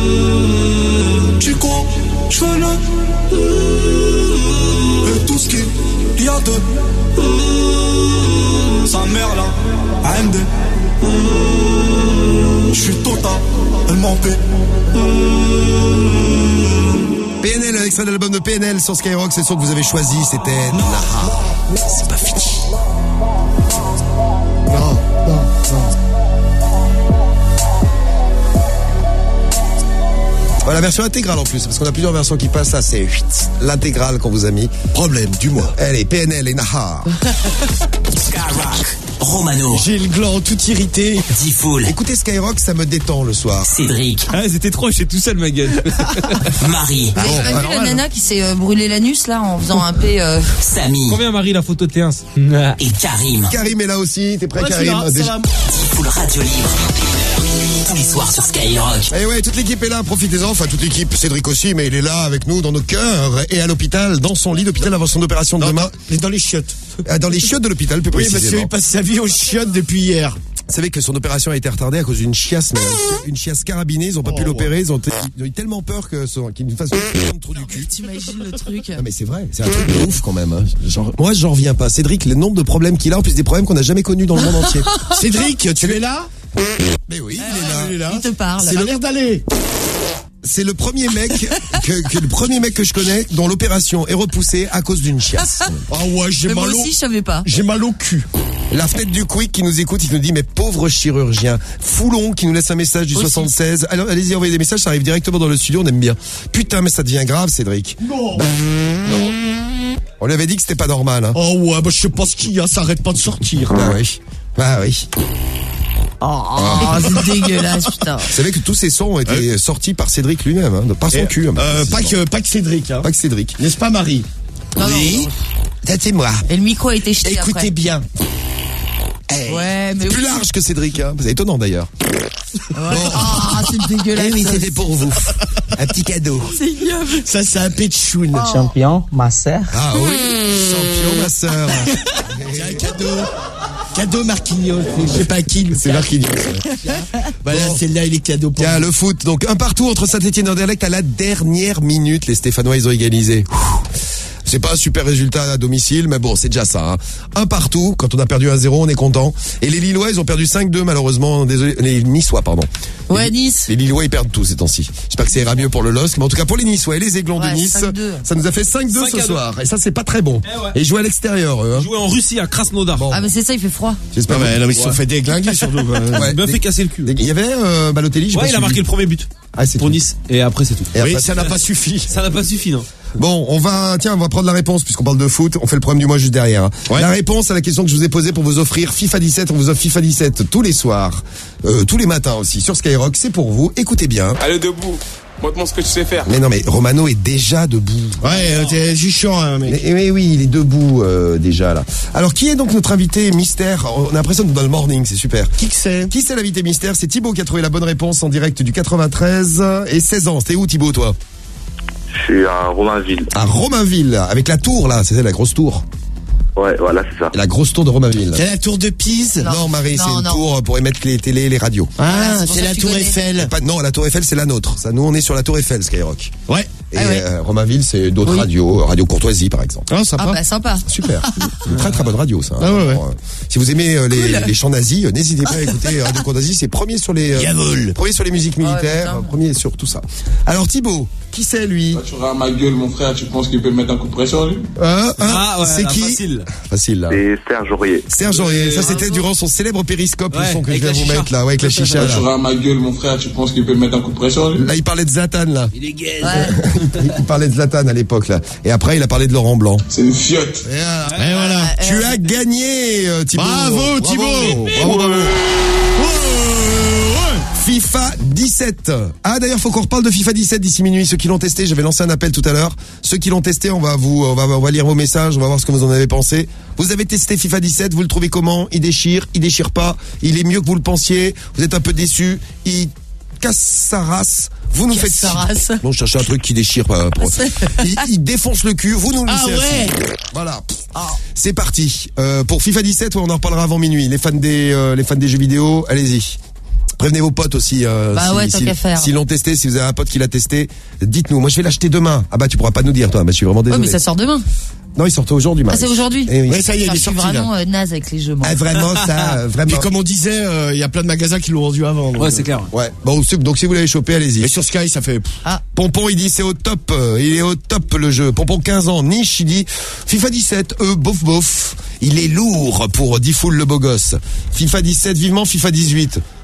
tu cours, je fais le. Mmh, et tout ce qu'il y a de. Mmh, sa mère là, A M D. Mmh, je suis total, elle m'en paie. P N L, extrait de l'album de P N L sur Skyrock, c'est sûr que vous avez choisi, c'était Naha. C'est pas fini. Non, non, non. La version intégrale en plus, parce qu'on a plusieurs versions qui passent. Ça, c'est l'intégrale qu'on vous a mis. Problème du mois. Allez, P N L et Nahar. Skyrock, Romano. J'ai le gland tout irrité. Diffoul. Écoutez Skyrock, ça me détend le soir. Cédric. Ah, c'était trop, j'étais tout seul, ma gueule. Marie. Vous avez pas vu la nana qui s'est euh, brûlé l'anus là en faisant un P euh... Samy. Combien, Marie, la photo de T un? Et Karim. Karim est là aussi, t'es prêt, Ouais, Karim? là, Déjà... Diffoul Radio Libre. Tous les soirs sur Skyrock. Et ouais, toute l'équipe est là, profitez-en. Enfin, toute l'équipe, Cédric aussi, mais il est là avec nous dans nos cœurs et à l'hôpital, dans son lit d'hôpital avant son opération de demain. Mais dans les chiottes. Ah, dans les chiottes de l'hôpital, plus Oui, précisément. parce qu'il passe sa vie aux chiottes depuis hier. Vous savez que son opération a été retardée à cause d'une chiasse, mais une chiasse carabinée. Ils ont pas Oh, pu l'opérer. ouais. Ils, ont ils ont eu tellement peur que son- qu'il nous fasse un trou du cul. T'imagines le truc? Non, mais c'est vrai, c'est un truc de ouf quand même. Hein. Genre, moi, j'en reviens pas. Cédric, le nombre de problèmes qu'il a, en plus des problèmes qu'on n'a jamais connus dans le monde entier. Cédric, tu es là? Mais oui, Ah, il est là. il est là. Il te parle. C'est l'air d'aller. C'est le premier mec que, que le premier mec que je connais dont l'opération est repoussée à cause d'une chiasse. Ah ouais, j'ai Mais moi mal au... aussi, je savais pas. J'ai mal au cul. La fenêtre du Quick qui nous écoute, il nous dit mais pauvre chirurgien. Foulon qui nous laisse un message du Aussi. soixante-seize. Alors allez-y, envoyez des messages, ça arrive directement dans le studio, on aime bien. Putain, mais ça devient grave, Cédric. Non. Non. On lui avait dit que c'était pas normal. Hein. Oh ouais, bah je sais pas ce qu'il y a, ça arrête pas de sortir. Ah oui. Ah oui. Oh, c'est dégueulasse, putain. Vous savez que tous ces sons ont été sortis par Cédric lui-même, hein, par son Et, cul. hein, euh, pas précisément. que, pas que Cédric, hein. Pas que Cédric. N'est-ce pas, Marie? Non, non, Oui. Ça c'est moi. Et le micro a été jeté Écoutez après. bien. Hey. Ouais, mais Plus oui. large que Cédric, hein. C'est étonnant d'ailleurs. Ouais. Ah, c'est dégueulasse. Eh oui, c'était pour vous. Un petit cadeau. C'est ignoble. Ça, c'est un pétchoun. Champion, ma sœur. Ah oui, champion, ma sœur. C'est un cadeau. Cadeau Marquinhos. Je sais pas qui. C'est Marquinhos. Voilà, Bon. celle-là, il est cadeau pour Tiens, vous. le foot. Donc, un partout entre Saint-Etienne et Anderlecht à la dernière minute. Les Stéphanois, ils ont égalisé. C'est pas un super résultat à domicile, mais bon, c'est déjà ça. Hein. Un partout. Quand on a perdu un zéro, on est content. Et les Lillois, ils ont perdu cinq deux, malheureusement. Désolé. Les Niçois, pardon. Ouais, les, Nice. Les Lillois, ils perdent tout ces temps-ci. J'espère que ça ira mieux pour le L O S C. Mais en tout cas, pour les Niçois et les Aiglons Ouais, de Nice, cinq deux. ça nous a fait cinq deux cinq ce à deux. soir. Et ça, c'est pas très bon. Eh ouais. Et ils jouent à l'extérieur, eux. Hein. Jouer en Russie à Krasnodar. Bon. Ah, mais c'est ça, il fait froid. J'espère. Non, mais, non, mais ils se sont Ouais. fait déglinguer surtout. Ouais. Il m'a Des- fait casser le cul. Il y avait euh, Balotelli, j'ai Ouais, pas il a suivi. marqué le premier but Ah, c'est pour tout. Nice. Et après, c'est tout. Et Oui, après, ça n'a pas suffi. Ça n'a pas suffi, non? Bon, on va, tiens, on va prendre la réponse puisqu'on parle de foot. On fait le problème du mois juste derrière. hein. Ouais. La réponse à la question que je vous ai posée pour vous offrir FIFA dix-sept. On vous offre FIFA dix-sept tous les soirs, euh, tous les matins aussi sur Skyrock. C'est pour vous. Écoutez bien. Allez, debout. Montre-moi ce que tu sais faire. Mais non, mais Romano est déjà debout. Ouais, euh, t'es juste chiant, hein, mec. Mais, mais oui, il est debout euh, déjà là. Alors, qui est donc notre invité mystère? On a l'impression d'être dans le morning, c'est super. Qui que c'est? Qui c'est l'invité mystère? C'est Thibaut qui a trouvé la bonne réponse en direct du quatre-vingt-treize et seize ans. C'était où, Thibaut, toi? Je suis à Romainville. À Romainville, avec la tour là, c'est ça, la grosse tour. Ouais, voilà, c'est ça. La grosse tour de Romainville. C'est la tour de Pise? Non, Marie, Non, c'est une non. tour pour émettre les télés, les radios. Ah, Voilà, c'est pour c'est ça la que tu tour connais. Eiffel. Pas, non, la tour Eiffel, c'est la nôtre. Ça, nous, on est sur la tour Eiffel, Skyrock. Ouais. Et Ah ouais. euh, Romainville, c'est d'autres Oui. radios, Radio Courtoisie, par exemple. Ah, sympa. Ah, bah, sympa. Super. Une très très bonne radio, ça. hein. Ah ouais, ouais. Alors, euh, si vous aimez euh, les, Cool. les chants nazis, euh, n'hésitez pas à écouter Radio Courtoisie. C'est premier sur les, euh, Jawohl. premier sur les musiques ouais, militaires, putain. euh, premier sur tout ça. Alors Thibaut, qui c'est lui? Tu auras ma gueule, mon frère, tu penses qu'il peut me mettre un coup de pression, lui? Hein, hein, Ah ouais, c'est là, qui? facile. Facile là. C'est Serge Aurier. Serge Aurier. Ça Et- c'était durant son célèbre périscope, le Ouais, son que je avec viens la vous chicha. mettre là, ouais, avec la chicha Tu là. auras ma gueule, mon frère, tu penses qu'il peut me mettre un coup de pression, lui? Là, il parlait de Zlatan là. Il est gay. Ouais. Il parlait de Zlatan à l'époque là. Et après, il a parlé de Laurent Blanc. C'est une fiotte. Et voilà. Et voilà. Tu as gagné, euh, Thibaut. Bravo, Thibaut. Bravo, bravo. FIFA dix-sept. Ah, d'ailleurs, faut qu'on reparle de FIFA dix-sept d'ici minuit. Ceux qui l'ont testé, j'avais lancé un appel tout à l'heure. Ceux qui l'ont testé, on va vous, on va, on va lire vos messages, on va voir ce que vous en avez pensé. Vous avez testé FIFA dix-sept, vous le trouvez comment? Il déchire, il déchire pas, il est mieux que vous le pensiez, vous êtes un peu déçu, il casse sa race. Vous nous Casse faites sa ci. race. Non, je cherchais un truc qui déchire. euh, pour- il, il défonce le cul. Vous nous le Ah laissez ouais. assis. Voilà. C'est parti. Euh, pour FIFA dix-sept, ouais, on en reparlera avant minuit. Les fans des, euh, les fans des jeux vidéo, allez-y. Prévenez vos potes aussi. Euh, Bah si, ouais, tant si- qu'à faire. S'ils l'ont testé, si vous avez un pote qui l'a testé, dites-nous. Moi, je vais l'acheter demain. Ah bah, tu pourras pas nous dire, toi. Bah, je suis vraiment Ouais, désolé. mais ça sort demain. Non, il sortait aujourd'hui, Ah, Marie. c'est aujourd'hui? Eh oui. Ouais, ça y est, il Enfin, est je suis sorti, vraiment là. euh, naze avec les jeux, moi. Ah, vraiment, ça, euh, vraiment. Mais comme on disait, euh, il y a plein de magasins qui l'ont vendu avant. donc, Ouais, euh, c'est clair. Ouais. Bon, c'est- donc si vous l'avez chopé, allez-y. Et sur Sky, ça fait. pff, Ah. Pompon, il dit c'est au top, euh, il est au top le jeu. Pompon, quinze ans. Niche, il dit FIFA dix-sept, euh, bof bof. Il est lourd pour Diffoul le beau gosse. FIFA dix-sept, vivement FIFA dix-huit.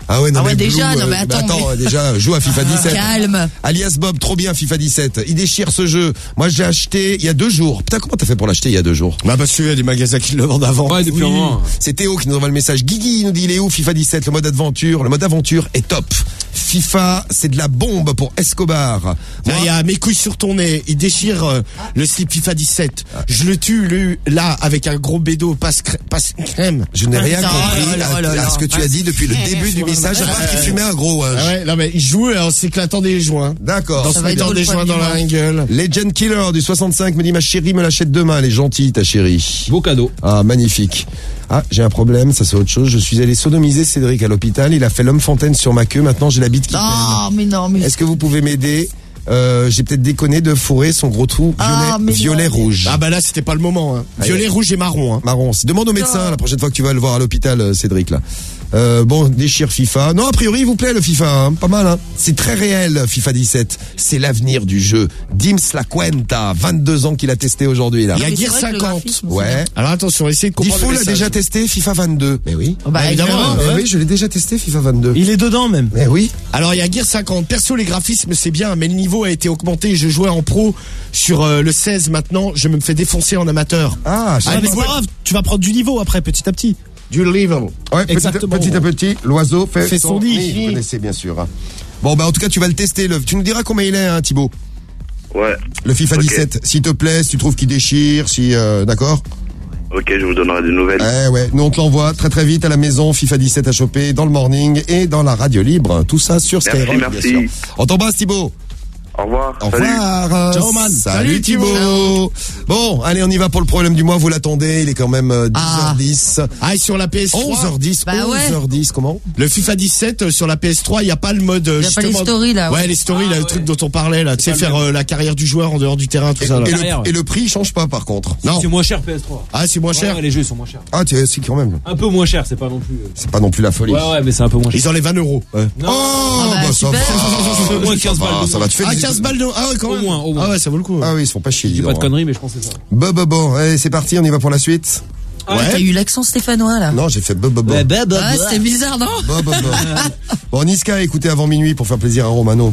Ah ouais, non, Ah mais ouais, déjà, Blue, non, mais euh, attends, mais- déjà, joue à FIFA dix-sept. Calme. Alias Bob, trop bien FIFA dix-sept. Il déchire ce jeu. Moi, j'ai acheté il y a deux jours. Putain, comment t'as fait pour l'acheter il y a deux jours? Bah, parce qu'il y a des magasins qui le vendent avant. Ouais, depuis un moment. C'est Théo qui nous envoie le message. Guigui nous dit, il est où FIFA dix-sept? Le mode aventure. Le mode aventure est top. FIFA, c'est de la bombe pour Escobar. Là, Moi- il y a mes couilles sur ton nez. Il déchire euh, le slip FIFA dix-sept. Je le tue, lui, là, avec un gros bédo, passe, crè- passe crème. Je n'ai rien Putain, compris oh là à, là à là. ce que tu as dit depuis le début du message, à part qu'il fumait un gros. hein. Ah ouais, non, mais il joue en s'éclatant des joints. D'accord. Dans Ça se va être mettant drôle, des le joints dans premier la gueule. Legend Killer du soixante-cinq me dit, ma chérie me l'achète demain. Elle est gentille, ta chérie. Beau cadeau. Ah, magnifique. Ah, j'ai un problème, ça c'est autre chose. Je suis allé sodomiser Cédric à l'hôpital. Il a fait l'homme fontaine sur ma queue. Maintenant, j'ai la bite qui Non, peine. mais non, mais. Est-ce que vous pouvez m'aider? Euh, j'ai peut-être déconné de fourrer son gros trou violet, Ah, mais violet non. rouge. Ah bah là, c'était pas le moment. Hein. Violet, Aïe. rouge et marron. Hein. Marron. Demande au médecin la prochaine fois que tu vas le voir à l'hôpital, euh, Cédric, là. Euh, bon, déchire FIFA. Non, a priori, il vous plaît le FIFA, hein. Pas mal, hein. C'est très réel, FIFA dix-sept. C'est l'avenir du jeu. Dims La Cuenta, vingt-deux ans qu'il a testé aujourd'hui, là. Il y a mais c'est Gear vrai que le cinquante. graphisme, Ouais. Alors attention, essayez de comprendre Diffo le l'a message. déjà testé, FIFA vingt-deux. Mais oui. Oh, bah, Bah, évidemment, évidemment. Mais ouais. oui, je l'ai déjà testé, FIFA vingt-deux. Il est dedans même. Mais oui. Alors il y a Gear cinquante. Perso, les graphismes c'est bien, mais le niveau a été augmenté. Je jouais en pro sur euh, le seize. Maintenant, je me fais défoncer en amateur. Ah, Ah, mais c'est pas grave, tu vas prendre du niveau après, petit à petit. Du level. Ouais, petit, Exactement. petit à petit, l'oiseau fait, Fait son nid. Vous connaissez bien sûr. hein. Bon, bah en tout cas, tu vas le tester. Le... Tu nous diras combien il est, hein, Thibaut. Ouais. Le FIFA Ok. dix-sept. S'il te plaît, si tu trouves qu'il déchire, si, euh, d'accord. Ok, je vous donnerai des nouvelles. Eh ouais, nous on te l'envoie très très vite à la maison. FIFA dix-sept à choper dans le morning et dans la radio libre. Tout ça sur Merci, Skyrock, merci. bien sûr. On t'embrasse, Thibaut. Au revoir. Au Salut. revoir. Ciao, man. Salut, Salut, Thibaut. Bon, allez, on y va pour le problème du mois. Vous l'attendez. Il est quand même euh, dix heures dix. Ah, et sur la P S trois. onze heures dix. Bah ouais. onze heures dix, comment? Le FIFA dix-sept euh, sur la P S trois, il y a pas le mode. euh, Il y a pas les justement- stories, là, Ouais, ouais. les stories, Ah, là, le ouais. truc dont on parlait là. Tu sais pas faire le euh, la carrière du joueur en dehors du terrain, tout Et, ça. Là. et le, Derrière, ouais. et le prix, il change pas par contre. Non. C'est moins cher P S trois. Ah, c'est moins cher. Ouais, les jeux sont moins chers. Ah, tu c'est quand même. Un peu moins cher, c'est pas non plus. euh, C'est pas non plus la folie. Ouais, ouais, mais c'est un peu moins cher. Ils enlèvent vingt euros. Ouais. Non. Oh, Ah bah, bah, ça super. va. Au moins quinze Ça va, balles de ça va te faire Ah, des- quinze balles de. Ah ouais, quand Au même. moins, au moins. Ah ouais, ça vaut le coup. Ah oui, ils se font pas chier. Je dis dis pas de donc, hein. conneries, mais je pense que c'est ça. Bon, bon, bon, allez, c'est parti, on y va pour la suite. Ah, t'as eu l'accent stéphanois, là. Non, j'ai fait bo, bo, bo. Ah, c'était bizarre, non? Bo, bo, bo. Bon, Niska, écoutez avant minuit pour faire plaisir à Romano.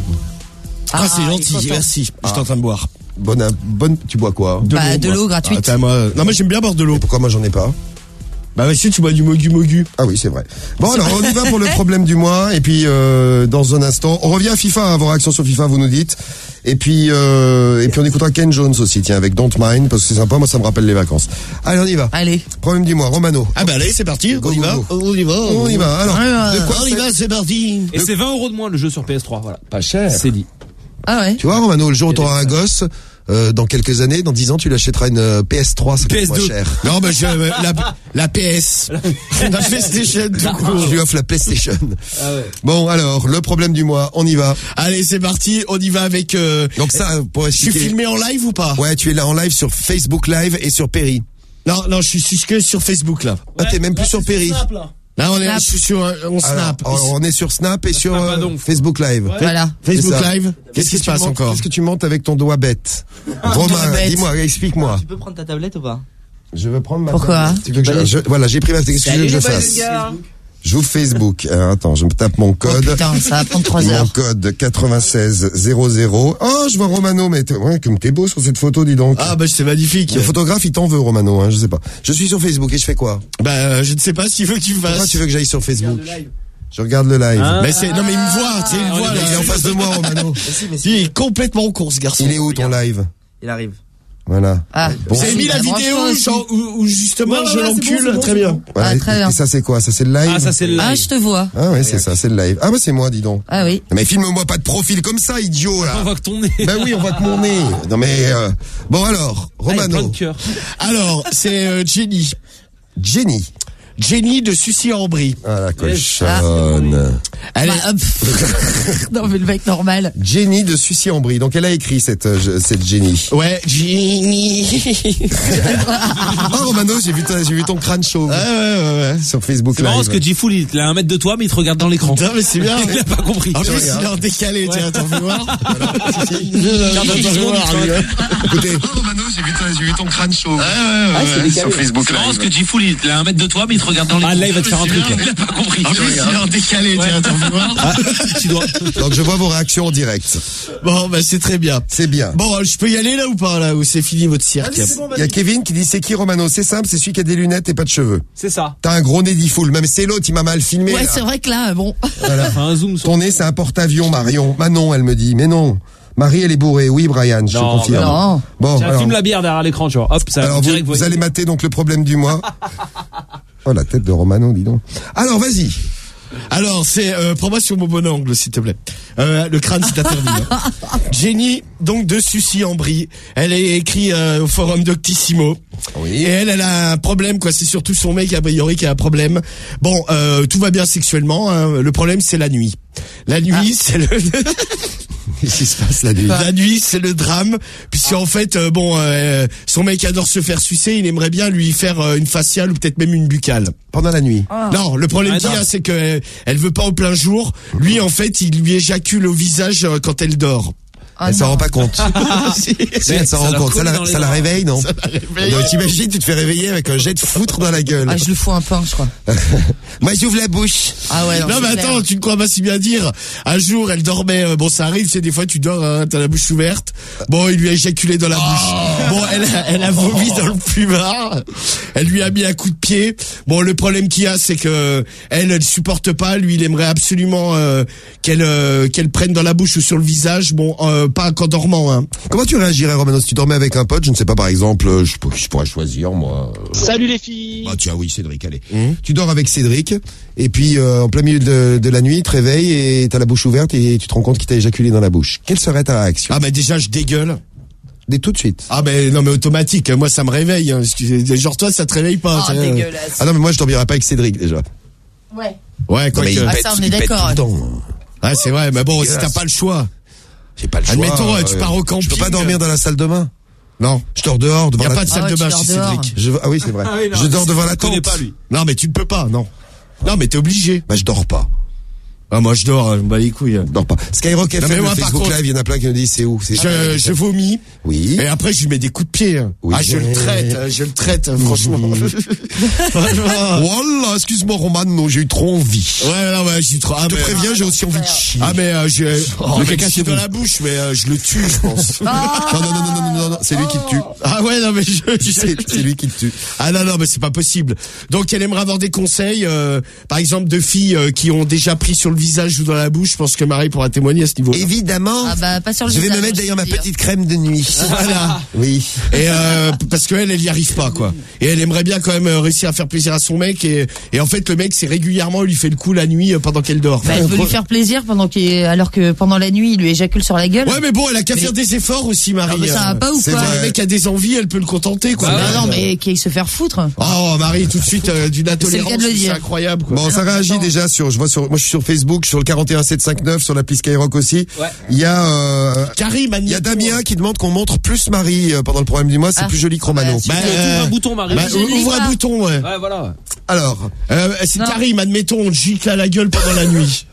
Ah, c'est il gentil, faut ça. merci. J'étais en train de boire. Bonne, bonne, tu bois quoi? Bah, de moi. l'eau gratuite. Attends, moi. Non, moi j'aime bien boire de l'eau. Et pourquoi moi j'en ai pas? Bah, ouais, si tu bois du mogu mogu. Ah oui, c'est vrai. Bon, alors, on y va pour le problème du mois. Et puis, euh, dans un instant, on revient à FIFA, hein, vos réactions sur FIFA, vous nous dites. Et puis, euh, et puis on écoutera Ken Jones aussi, tiens, avec Don't Mind, parce que c'est sympa, moi ça me rappelle les vacances. Allez, on y va. Allez. Problème du mois, Romano. Ah, bah, allez, c'est parti. Go, On y go, va. go. On y va. On y va. Alors, Ah, de quoi On y c'est- va, c'est parti. Et c'est vingt euros de moins le jeu sur P S trois, voilà. Pas cher. C'est dit. Ah ouais. Tu vois, Romano, le jour où t'auras un gosse, euh, dans quelques années, dans dix ans, tu l'achèteras une euh, P S trois, ça coûte P S deux. moins cher. Non, bah, je, la, la P S. La PlayStation, tout court. Je lui offre la PlayStation. Ah ouais. Bon, alors, le problème du mois, on y va. Allez, c'est parti. On y va avec. Euh... Donc ça, pour Je suis expliquer. filmé en live ou pas? Ouais, tu es là en live sur Facebook Live et sur Perry. Non, non, je suis, je suis que sur Facebook là. Ah, t'es même plus sur Perry. Là, on est, Snap. je suis sur, euh, on snap. Alors, on est sur Snap et sur Snap, euh, donc. Facebook Live. Voilà. Facebook C'est ça. Live. Qu'est-ce qui que se tu passe montes- encore? Qu'est-ce que tu montes avec ton doigt bête? Romain, doigt bête. dis-moi, explique-moi. Tu peux prendre ta tablette ou pas? Je veux prendre ma Pourquoi tablette. Tu veux que je- je- Voilà, j'ai pris ma tablette. Qu'est-ce que tu veux que je fasse? J'ouvre Facebook. Alors, attends, je me tape mon Oh code. putain, ça va prendre trois Mon heures. code quatre-vingt-seize zéro zéro. Oh, je vois Romano, mais t'es, ouais, comme t'es beau sur cette photo, dis donc. Ah, bah, c'est magnifique. Le photographe, il t'en veut, Romano, hein, je sais pas. Je suis sur Facebook et je fais quoi? Bah, euh, je ne sais pas s'il veut que tu Pourquoi fasses. tu veux que j'aille sur Facebook? Je regarde le live. Ah. Mais c'est, non, mais il me voit, tu sais, il me voit, Il est là. en face de moi, Romano. Il est complètement con, ce garçon. Il est où ton live? Il arrive. Voilà. Ah. Bon. Vous avez mis la Bah, vidéo franchement, genre, où, où justement Ouais, ouais, je ouais, c'est l'encule? bon, c'est bon, Très c'est bien. bon. Voilà, Ah, très et- bien. Et ça, c'est quoi? Ça, c'est le live? Ah, ça c'est le live. Ah, je te vois. Ah ouais, c'est ça, c'est le live. Ah bah c'est moi, dis donc. Ah oui. Mais filme-moi pas de profil comme ça, idiot, là. On voit que ton nez. Bah oui, on voit que mon nez. Non mais, euh... bon alors, Ah, il y a plein Romano. de cœurs. Alors, c'est euh, Jenny. Jenny. Jenny de Sucy-en-Brie. Ah la cochonne. Elle est... Bah, hop. Non, mais le mec normal. Jenny de Sucy-en-Brie. Donc elle a écrit cette, euh, je- cette Jenny. Ouais, Jenny. Oh Romano, j'ai vu, ta- j'ai vu ton crâne chauve. Ouais, ouais, ouais, ouais. Sur Facebook C'est Live. marrant parce que G-Fool, il a un mètre de toi, mais il te regarde dans l'écran. Non, mais c'est bien. Il a pas compris. En plus, regarde. il est en décalé, tiens, t'en fais voir. Regarde dans dix secondes, il te- Écoutez. Oh Romano, j'ai vu, ta- j'ai vu ton crâne chauve. Ouais, ouais, ouais. Sur Facebook C'est marrant Live. parce que G-Fool, il a un mètre de toi, mais il te regarde dans l'écran. Ah, là, il va te faire un truc. Il a pas compris. En plus, il est en décalé, tiens, t'en Ah, tu dois. Donc je vois vos réactions en direct. Bon, bah c'est très bien. C'est bien. Bon, je peux y aller là ou pas, là, où c'est fini votre cirque? Allez, bon, il y a Kevin qui dit c'est qui Romano? C'est simple, c'est celui qui a des lunettes et pas de cheveux. C'est ça. T'as un gros nez d'Ifoul. Même c'est l'autre, il m'a mal filmé. Ouais, là. c'est vrai que là, bon. Voilà. Un zoom sur... Ton nez, c'est un porte-avions, Marion. Manon, elle me dit. Mais non. Marie, elle est bourrée. Oui, Brian, je te Non, confirme. non. Bon, Tiens, alors, filme la bière derrière l'écran, tu vois. Hop, ça. alors vous, direct, vous voyez. allez mater donc le problème du mois. Oh, la tête de Romano, dis donc. Alors, vas-y. Alors, c'est euh, prends-moi sur mon bon angle, s'il te plaît. Euh, le crâne, c'est interdit. Hein. Jenny, donc de Sucy-en-Brie, elle est écrit euh, au forum Doctissimo. Oui. Et elle, elle a un problème, quoi. C'est surtout son mec, a priori, qui a un problème. Bon, euh, tout va bien sexuellement. Hein. Le problème, c'est la nuit. La nuit, Ah. c'est le... Qu'est-ce qui se passe la nuit? La nuit, c'est le drame, puisqu'en fait, euh, bon, euh, son mec adore se faire sucer, il aimerait bien lui faire euh, une faciale ou peut-être même une buccale. Pendant la nuit. Ah. Non, le problème Ah, qu'il y a, non. c'est que euh, elle veut pas au plein jour. Lui, en fait, il lui éjacule au visage euh, quand elle dort. Ah, Elle s'en non. rend pas compte. Si. Si, elle s'en Ça rend l'a compte. Ça collé la, dans les ça la dents. réveille, non? Ça la réveille. Donc, t'imagines, tu te fais réveiller avec un jet de foutre dans la gueule. Ah, je le fous un pain, je crois. Moi, j'ouvre la bouche. Ah ouais, non, Non, mais c'est attends, clair. tu ne crois pas si bien dire. Un jour, elle dormait, euh, bon, ça arrive, c'est des fois, tu dors, hein, t'as la bouche ouverte. Bon, il lui a éjaculé dans la bouche. Bon, elle, a- elle a vomi dans le plumard. Elle lui a mis un coup de pied. Bon, le problème qu'il y a, c'est que elle, elle supporte pas. Lui, il aimerait absolument euh, qu'elle euh, qu'elle prenne dans la bouche ou sur le visage. Bon, euh, pas qu'en dormant, hein. Comment tu réagirais, Romano, si tu dormais avec un pote, je ne sais pas, par exemple, euh, je, je pourrais choisir, moi. euh, Salut les filles. Bah, tiens, oui, Cédric, allez. Tu dors avec Cédric, et puis, euh, en plein milieu de, de la nuit, tu te réveilles et t'as la bouche ouverte et tu te rends compte qu'il t'a éjaculé dans la bouche. Quelle serait ta réaction? Ah, mais déjà, je dégueule. Dès tout de suite. Ah, ben, non, mais automatique. Moi, ça me réveille. Hein. Excusez- Genre, toi, ça te réveille pas. Oh, t'sais. dégueulasse. Ah non, mais moi, je dormirais pas avec Cédric, déjà. Ouais. Ouais, quoi Non, mais que... il Ah, pète- ça, on est il pète d'accord, tout le ouais. temps. Ouais, c'est vrai. Mais bon, si dégueulasse. t'as pas le choix. J'ai pas le choix. Admettons, euh, tu pars au camping. Je peux pas dormir dans la salle de bain. Non. Je dors dehors, devant Y a la... pas de salle Ah ouais, de tu bain dors chez dehors. Cédric. Je... Ah oui, c'est vrai. Ah oui, non, je dors devant la je connais tente. pas, lui. Non, mais tu ne peux pas, non. Non, mais t'es obligé. Bah, je dors pas. Ah, moi, je dors, je me bats les couilles. Je dors pas. Skyrock Non, F M, mais le moi, par Facebook contre- Live, il y en a plein qui me disent c'est où? C'est... Je, je vomis. Oui. Et après, je lui mets des coups de pied. hein. Oui, ah, je j'ai- le traite, hein, je le traite, hein, franchement. Franchement. Voilà, excuse-moi, Romano, j'ai eu trop envie. Ouais, non, ouais, j'ai trop. Ah, Je te mais- préviens, j'ai aussi envie de chier. Ah, mais euh, je. Oh, le mais caca, c'est c'est dans bon. la bouche, mais euh, je le tue, je pense. Non, non, non, non, non, non, non, c'est lui qui te tue. Ah ouais, non, mais je. je- C'est c'est lui qui te tue. Ah non, non, mais c'est pas possible. Donc, elle aimerait avoir des conseils, euh, par exemple, de filles euh, qui ont déjà pris sur le visage ou dans la bouche. Je pense que Marie pourra témoigner à ce niveau. Évidemment. Ah bah, pas sur le Je vais visage, me mettre je d'ailleurs ma peux dire. petite crème de nuit. Voilà. Oui. Et euh, parce qu'elle, elle y arrive pas, quoi. Et elle aimerait bien quand même euh, réussir à faire plaisir à son mec. Et, et en fait, le mec, c'est régulièrement, il lui fait le coup la nuit euh, pendant qu'elle dort. Bah, elle veut lui faire plaisir pendant qu'il, alors que pendant la nuit, il lui éjacule sur la gueule. Ouais, mais bon, elle a qu'à Mais- faire des efforts aussi, Marie. Ah, mais ça va pas ou C'est quoi vrai, le mec a des envies, elle peut le contenter, quoi. Bah, Mais- non, mais qu'il aille se faire foutre. Oh, Marie, tout de suite, euh, d'une C'est le intolérance, cas de le c'est dire. incroyable, quoi. Bon, ça réagit déjà sur, je vois sur, moi je suis sur Facebook, sur le quarante et un sept cent cinquante-neuf, sur l'appli Skyrock aussi. Ouais. Il y a, euh, Karim, il y a Damien qui demande qu'on montre plus Marie euh, pendant le problème du mois, c'est Ah. plus joli que Romano. Bah, Ouvre euh, un bouton, Marie. bah, Je lis ouvre un pas. bouton, ouais. Ouais, voilà. Alors, Euh, c'est Non. Karim, admettons, on te gicle à la gueule pendant la nuit.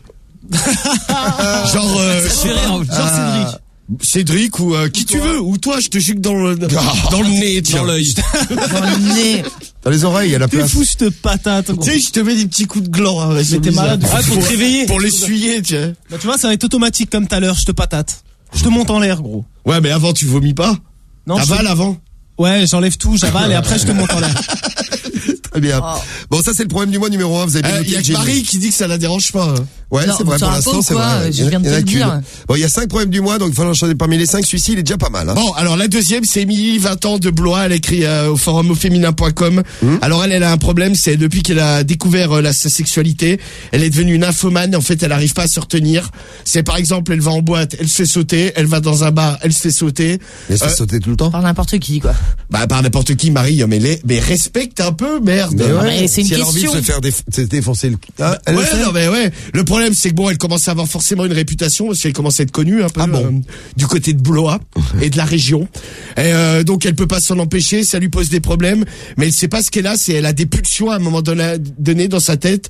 Genre, euh, je sais fait pas, rire, genre euh, Cédric ou euh, qui tu veux, ou toi, je te gicle dans le, dans le nez, tiens. Dans l'œil. Dans le nez. dans les oreilles, il y a la T'es place. fou, cette patate, gros. Tu sais, je te mets des petits coups de gland. Hein, Mais t'es malade. Ah, pour te réveiller. Pour l'essuyer, tiens. Bah, tu vois, ça va être automatique comme tout à l'heure, je te patate. Je te monte en l'air, gros. Ouais, mais avant, tu vomis pas? Non, je T'avales te- avant? Ouais, j'enlève tout, j'avale et après je te monte en l'air. Très bien. Bon, ça c'est le problème du mois numéro un. Vous avez bien Il noté y a que que j'ai Marie mis. qui dit que ça la dérange pas. hein. Ouais, Non, c'est vrai, ça pour va pas l'instant, ou c'est quoi vrai. Je Il y en a- viens de il y en a te le qu'une. dire. Bon, il y a cinq problèmes du mois, donc il faut en changer parmi les cinq. Celui-ci, il est déjà pas mal, hein. Bon, alors la deuxième, c'est Émilie, vingt ans, de Blois. Elle écrit euh, au forum au féminin point com. Hum. Alors elle, elle a un problème, c'est depuis qu'elle a découvert euh, la, sa sexualité, elle est devenue nymphomane. En fait, elle arrive pas à se retenir. C'est par exemple, elle va en boîte, elle se fait sauter. Elle va dans un bar, elle se fait sauter. Elle se fait Euh, sauter tout le temps. Par n'importe qui, quoi. Bah par n'importe qui, Marie. Mais les, mais respecte un peu, merde. Mais ouais, mais c'est une si elle a envie de question. se faire déf- se défoncer le ah, elle Ouais, le fait non, mais ouais. Le problème, c'est que bon, elle commence à avoir forcément une réputation parce qu'elle commence à être connue un peu Ah bon euh, du côté de Blois et de la région. Et euh, donc, elle peut pas s'en empêcher. Ça lui pose des problèmes, mais elle sait pas ce qu'elle a. C'est elle a des pulsions à un moment donné, donné dans sa tête.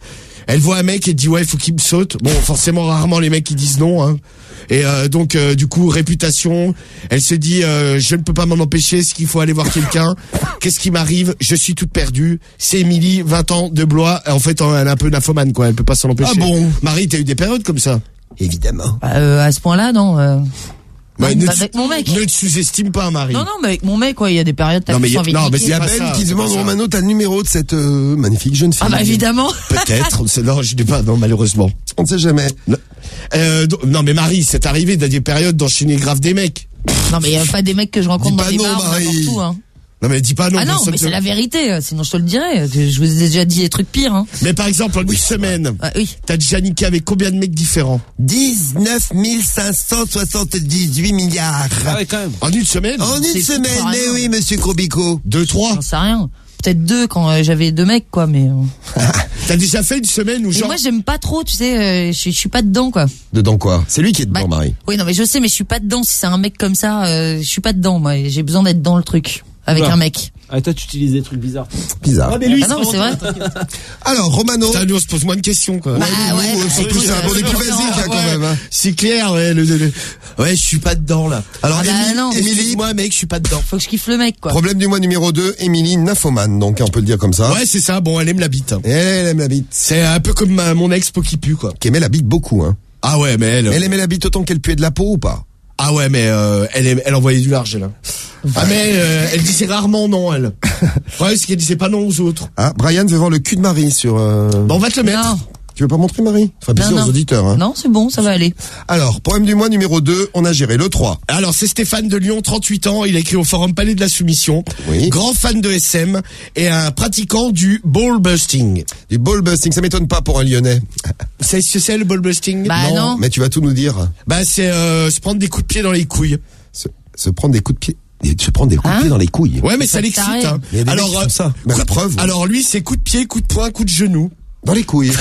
Elle voit un mec et dit ouais, faut qu'il me saute. Bon, forcément, rarement les mecs qui disent non. Hein. Et euh, donc, euh, du coup, réputation. Elle se dit, euh, je ne peux pas m'en empêcher. Est-ce qu'il faut aller voir quelqu'un? Qu'est-ce qui m'arrive? Je suis toute perdue. C'est Émilie, vingt ans de Blois. En fait, elle est un peu nymphomane, quoi. Elle peut pas s'en empêcher. Ah bon? Marie, t'as eu des périodes comme ça? Évidemment. Bah, euh, à ce point-là, non. Euh... Bah, non, ne, avec mon mec. Ne te sous-estime pas, Marie. Non, non, mais avec mon mec, quoi, il y a des périodes, t'as Non, mais plus il y a, envie non, de mais niquer. il y a pas Ben ça, qui c'est demande, pas ça. Romano, t'as le numéro de cette euh, magnifique jeune fille. Ah bah évidemment. Peut-être. C'est- non, je dis pas, non, malheureusement. On ne sait jamais. Non, euh, donc- non, mais Marie, c'est arrivé dans des périodes d'enchaîner grave des mecs. Non, mais il y a pas des mecs que je rencontre Dis dans pas des non, bars, Marie. n'importe où, hein. Non, mais dis pas non. Ah non, personne mais te- c'est la vérité, sinon je te le dirais. Je vous ai déjà dit des trucs pires, hein. Mais par exemple, en une semaine, Ah, oui. t'as déjà niqué avec combien de mecs différents? dix-neuf mille cinq cent soixante-dix-huit milliards. Ah ouais, quand même. En une semaine? En une C'est- c'est semaine, pas mais rien. oui, monsieur Crobico. Deux, trois? J'en sais rien. Peut-être deux quand euh, j'avais deux mecs, quoi, mais. euh. T'as déjà fait une semaine où Mais genre... moi, j'aime pas trop, tu sais, euh, je suis- je suis pas dedans, quoi. Dedans quoi? C'est lui qui est dedans, Bah, Marie. Oui, non, mais je sais, mais je suis pas dedans. Si c'est un mec comme ça, euh, je suis pas dedans, moi. J'ai besoin d'être dans le truc. Avec Oula. un mec. Ah, toi, tu utilises des trucs bizarres. Bizarre. Ah, mais lui, Ah non, mais c'est vrai. Alors, Romano. Putain, nous, on se pose moins de questions, quoi. Bah ouais. Nous, surtout, c'est un bon des plus basiques, hein, quand même. hein. C'est clair, ouais, le, le- le- ouais, je suis pas dedans, là. Alors, Ah bah Émi- non. Émilie, Moi, mec, je suis pas dedans. Faut que je kiffe le mec, quoi. problème du mois numéro deux, Émilie, nymphomane, donc on peut le dire comme ça. Ouais, c'est ça, bon, elle aime la bite. Et elle aime la bite. C'est un peu comme ma- mon ex Pau qui pue, quoi. Qui aimait la bite beaucoup, hein. Ah ouais, mais elle... Elle aimait la bite autant qu'elle puait de la peau ou pas? Ah ouais, mais euh, elle, aime- elle envoyait du large, elle. hein. Ah mais euh, elle disait rarement non, elle. Ouais, c'est qu'elle disait pas non aux autres. Ah, Brian veut voir le cul de Marie sur... euh, Bon, on va te le mettre. Non. Tu veux pas montrer Marie? Enfin, Non, plaisir aux non. auditeurs, hein. Non, c'est bon, ça va aller. Alors, problème du mois numéro deux, on a géré le trois. Alors, c'est Stéphane de Lyon, trente-huit ans. Il a écrit au forum Palais de la Soumission. Oui. Grand fan de S M et un pratiquant du ball busting. Du ball busting, ça m'étonne pas pour un Lyonnais. C'est ce que c'est le ball busting? Bah non. Mais tu vas tout nous dire. Bah, c'est euh, se prendre des coups de pied dans les couilles. Se, se prendre des coups de pied. Et se prendre des coups Hein de pied dans les couilles. Ouais, mais ça Ça l'excite. t'arrête. Hein. Il y a des mecs Alors, qui font euh, ça. Mais coup la de- preuve. alors lui, c'est coup de pied, coup de poing, coup de genou. Dans les couilles.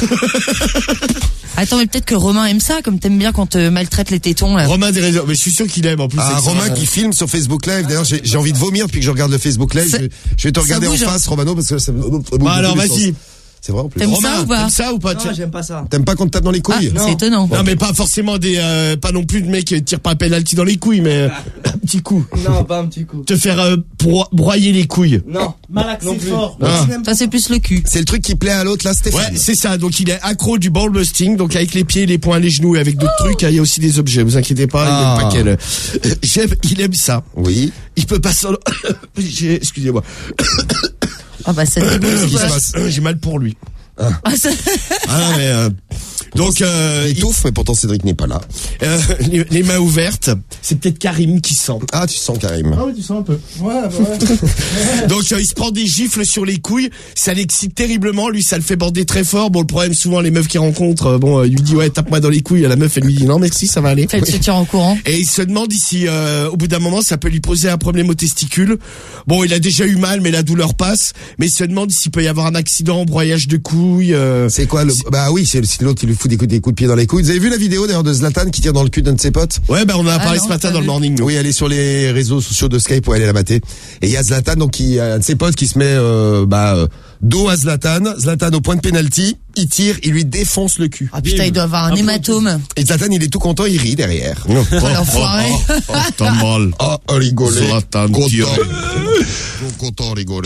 Attends, mais peut-être que Romain aime ça, comme t'aimes bien quand te maltraite les tétons, là. Romain des réseaux. Mais je suis sûr qu'il aime en plus. Ah, c'est ça. Romain qui filme sur Facebook Live. D'ailleurs, j'ai j'ai envie de vomir depuis que je regarde le Facebook Live. Ça- Je, je vais te ça regarder en bouge, hein. face, Romano, parce que ça, ça bouge Bah dans alors, tous les vas-y. sens. C'est vrai en plus. T'aimes Romain, ça ou pas t'aimes ça ou pas? Non, j'aime pas ça. T'aimes pas qu'on te tape dans les Ah, couilles? c'est étonnant. Non, mais pas forcément des, euh, pas non plus de mecs qui tirent pas un penalty dans les couilles, mais euh, un petit coup. Non, pas un petit coup. Te faire euh, broi- broyer les couilles. Non, Malax, non c'est plus. fort. Ah. Ça, c'est plus le cul. C'est le truc qui plaît à l'autre, là, Stéphane. Ouais, c'est ça. Donc il est accro du ball busting, donc avec les pieds, les poings, les genoux et avec d'autres trucs. Il y a aussi des objets. Vous inquiétez pas, il Ah. aime pas qu'elle. Euh, J'aime, il aime ça. Oui. Il peut pas s'en. J'ai- Excusez-moi. Ah bah, ça te dégoûte, Qu'est-ce qui quoi. se passe J'ai mal pour lui. Ah, ça- Ah non, mais euh, donc euh, Il étouffe, mais pourtant Cédric n'est pas là. euh, les, les mains ouvertes. C'est peut-être Karim qui sent. Ah, tu sens Karim. Ah oui, tu sens un peu. Ouais, bah ouais. Donc euh, il se prend des gifles sur les couilles, ça l'excite terriblement, lui ça le fait bander très fort. Bon le problème souvent les meufs qu'il rencontre, euh, bon euh, il lui dit ouais tape-moi dans les couilles, et la meuf elle lui dit non merci ça va aller. Elle se tire en courant. Et il se demande si euh, au bout d'un moment ça peut lui poser un problème aux testicules. Bon il a déjà eu mal mais la douleur passe, mais il se demande s'il peut y avoir un accident, broyage de couilles. euh, C'est quoi le... Bah oui, c'est c'est l'autre qui lui fout des coups, des coups de pied dans les couilles. Vous avez vu la vidéo d'ailleurs de Zlatan qui tire dans le cul d'un de ses potes? Ouais bah on en a Ah parlé non, ce matin pas dans le vu. morning. nous. Oui, elle est sur les réseaux sociaux de Skype pour aller la mater. Et il y a Zlatan, donc qui, un de ses potes qui se met euh, bah, euh, dos à Zlatan. Zlatan au point de pénalty, il tire, il lui défonce le cul. Ah putain, il doit avoir un hématome. Et Zlatan, il est tout content, il rit derrière. Oh, l'enfoiré. Oh, t'as mal. Oh, oh rigolé. Zlatan Content. tire. Tout content, rigolé.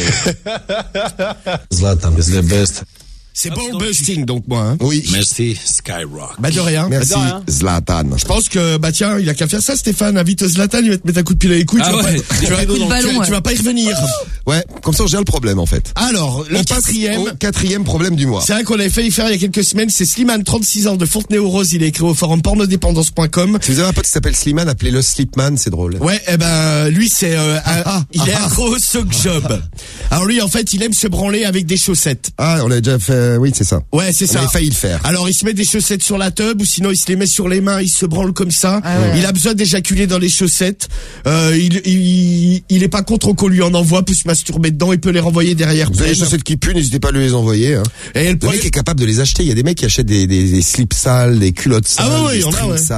Zlatan is the best. C'est ball busting donc moi. Hein. Oui. Merci, Skyrock. Bah de rien. Merci, Bah, de rien. Zlatan. Je pense que bah tiens, il a qu'à faire ça Stéphane, invite Zlatan, il va te mettre un coup de pied dans les couilles, Ah tu, vas ouais, pas, des tu, vas, coups de tu ballon, vas- ouais. tu vas pas y revenir. Ouais, comme ça on gère le problème en fait. Alors, le On passe quatrième, au quatrième problème du mois. c'est vrai qu'on avait failli faire il y a quelques semaines, c'est Slimane, trente-six ans, de Fontenay-aux-Roses, il a écrit au forum pornodépendance point com. Si vous avez un pote qui s'appelle Slimane, appelez-le Slipman, c'est drôle. Ouais, eh ben lui c'est euh, un- il est accro au sock job. Alors lui en fait, il aime se branler avec des chaussettes. Ah, on l'a déjà fait, oui, c'est ça. Ouais, c'est On ça. avait failli le faire. Alors il se met des chaussettes sur la tub ou sinon il se les met sur les mains, il se branle comme ça. Ah ouais. Il a besoin d'éjaculer dans les chaussettes. Euh, il, il il est pas contre qu'on lui en envoie, peut se masturber dedans, il peut les renvoyer derrière. Vous avez des chaussettes qui puent, n'hésitez pas à lui les envoyer. Hein. Et le Le problème- mec est capable de les acheter. Il y a des mecs qui achètent des, des, des slips sales, des culottes sales, Ah ouais, ouais, des il y en a, strings ouais. sales.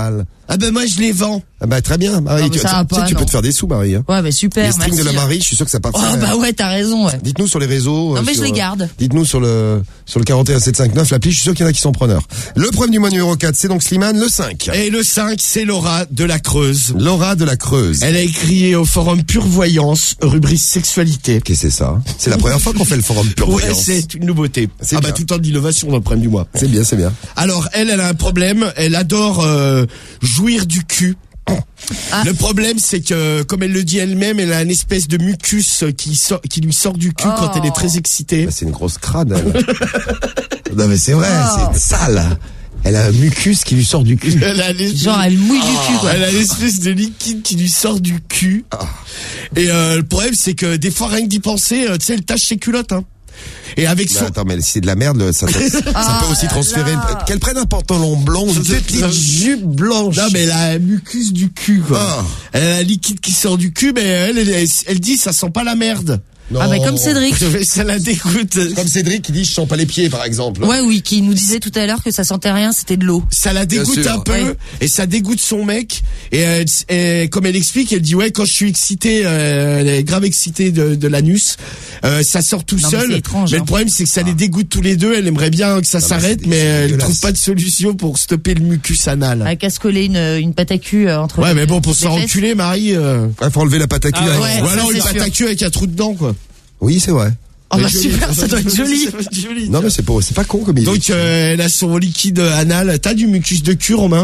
Ah ben moi je les vends. Ah bah très bien, Marie. Ah, tu, ça tu- va tu sais pas, que tu peux non. te faire des sous, Marie. Hein. Ouais, bah super. Les strings merci. de la Marie, je suis sûr que ça part. Oh bah ouais, t'as raison. Ouais. Dites-nous sur les réseaux. Non euh, mais je sur, les euh, garde. Dites-nous sur le sur le quarante et un sept cent cinquante-neuf, l'appli, je suis sûr qu'il y en a qui sont preneurs. Le problème du mois numéro quatre, c'est donc Slimane, le cinq. Et le cinq, c'est Laura de la Creuse. Laura de la Creuse. Elle a écrit au forum Pure Voyance, rubrique sexualité. Qu'est-ce que c'est ça? C'est la première fois qu'on fait le forum Pure Ouais, Voyance. c'est une nouveauté. C'est Ah bien. bah tout le temps d'innovation dans le problème du mois. C'est bien, c'est bien. Alors elle, elle a un problème. Elle adore euh, jouir du cul. Ah. Le problème, c'est que, comme elle le dit elle-même, elle a une espèce de mucus qui sort, qui lui sort du cul Oh. quand elle est très excitée. Bah, c'est une grosse crade, elle. Non mais c'est vrai, Oh. c'est sale. Elle a un mucus qui lui sort du cul. Elle a l'espèce- Genre elle mouille du cul quoi. Elle a l'espèce de liquide qui lui sort du cul. Et euh, le problème, c'est que des fois, rien que d'y penser, euh, tu sais, elle tâche ses culottes. Hein. Et avec Non, son... attends, mais si c'est de la merde, le- ça, ça, ça Ah peut aussi là transférer. là. Qu'elle prenne un pantalon blanc, une petite jupe blanche. Non, mais elle a un mucus du cul, quoi. Ah. Elle a un liquide qui sort du cul, mais elle, elle, elle, elle dit, ça sent pas la merde. Non. Ah bah comme Cédric. Ça la dégoûte. Comme Cédric qui dit je sens pas les pieds, par exemple. Ouais oui, qui nous disait tout à l'heure que ça sentait rien, c'était de l'eau. Ça la Bien dégoûte sûr. un peu, Ouais. et ça dégoûte son mec. Et, elle- et comme elle explique, elle dit ouais, quand je suis excitée, euh, elle est grave excitée de, de l'anus, euh, ça sort tout Non, mais seul. c'est étrange, mais hein. le problème, c'est que ça les dégoûte tous les deux. Elle aimerait bien que ça Non, mais s'arrête, c'est- mais c'est elle dégueulasse. trouve pas de solution pour stopper le mucus anal. Avec à se coller une, une pâte à cul euh, entre Ouais, les- mais bon, pour les se faire fesses. enculer, Marie. Euh... Il faut enlever la pâte à cul. Ah avec- ouais. Ou alors ça, une c'est pâte à sûr. cul avec un trou dedans, quoi. Oui, c'est vrai. Oh bah C'est joli. super, ça doit être joli. Ça doit être joli. Non mais c'est pas, c'est pas con comme idée. Donc euh, elle a son liquide anal. T'as du mucus de cul, Romain?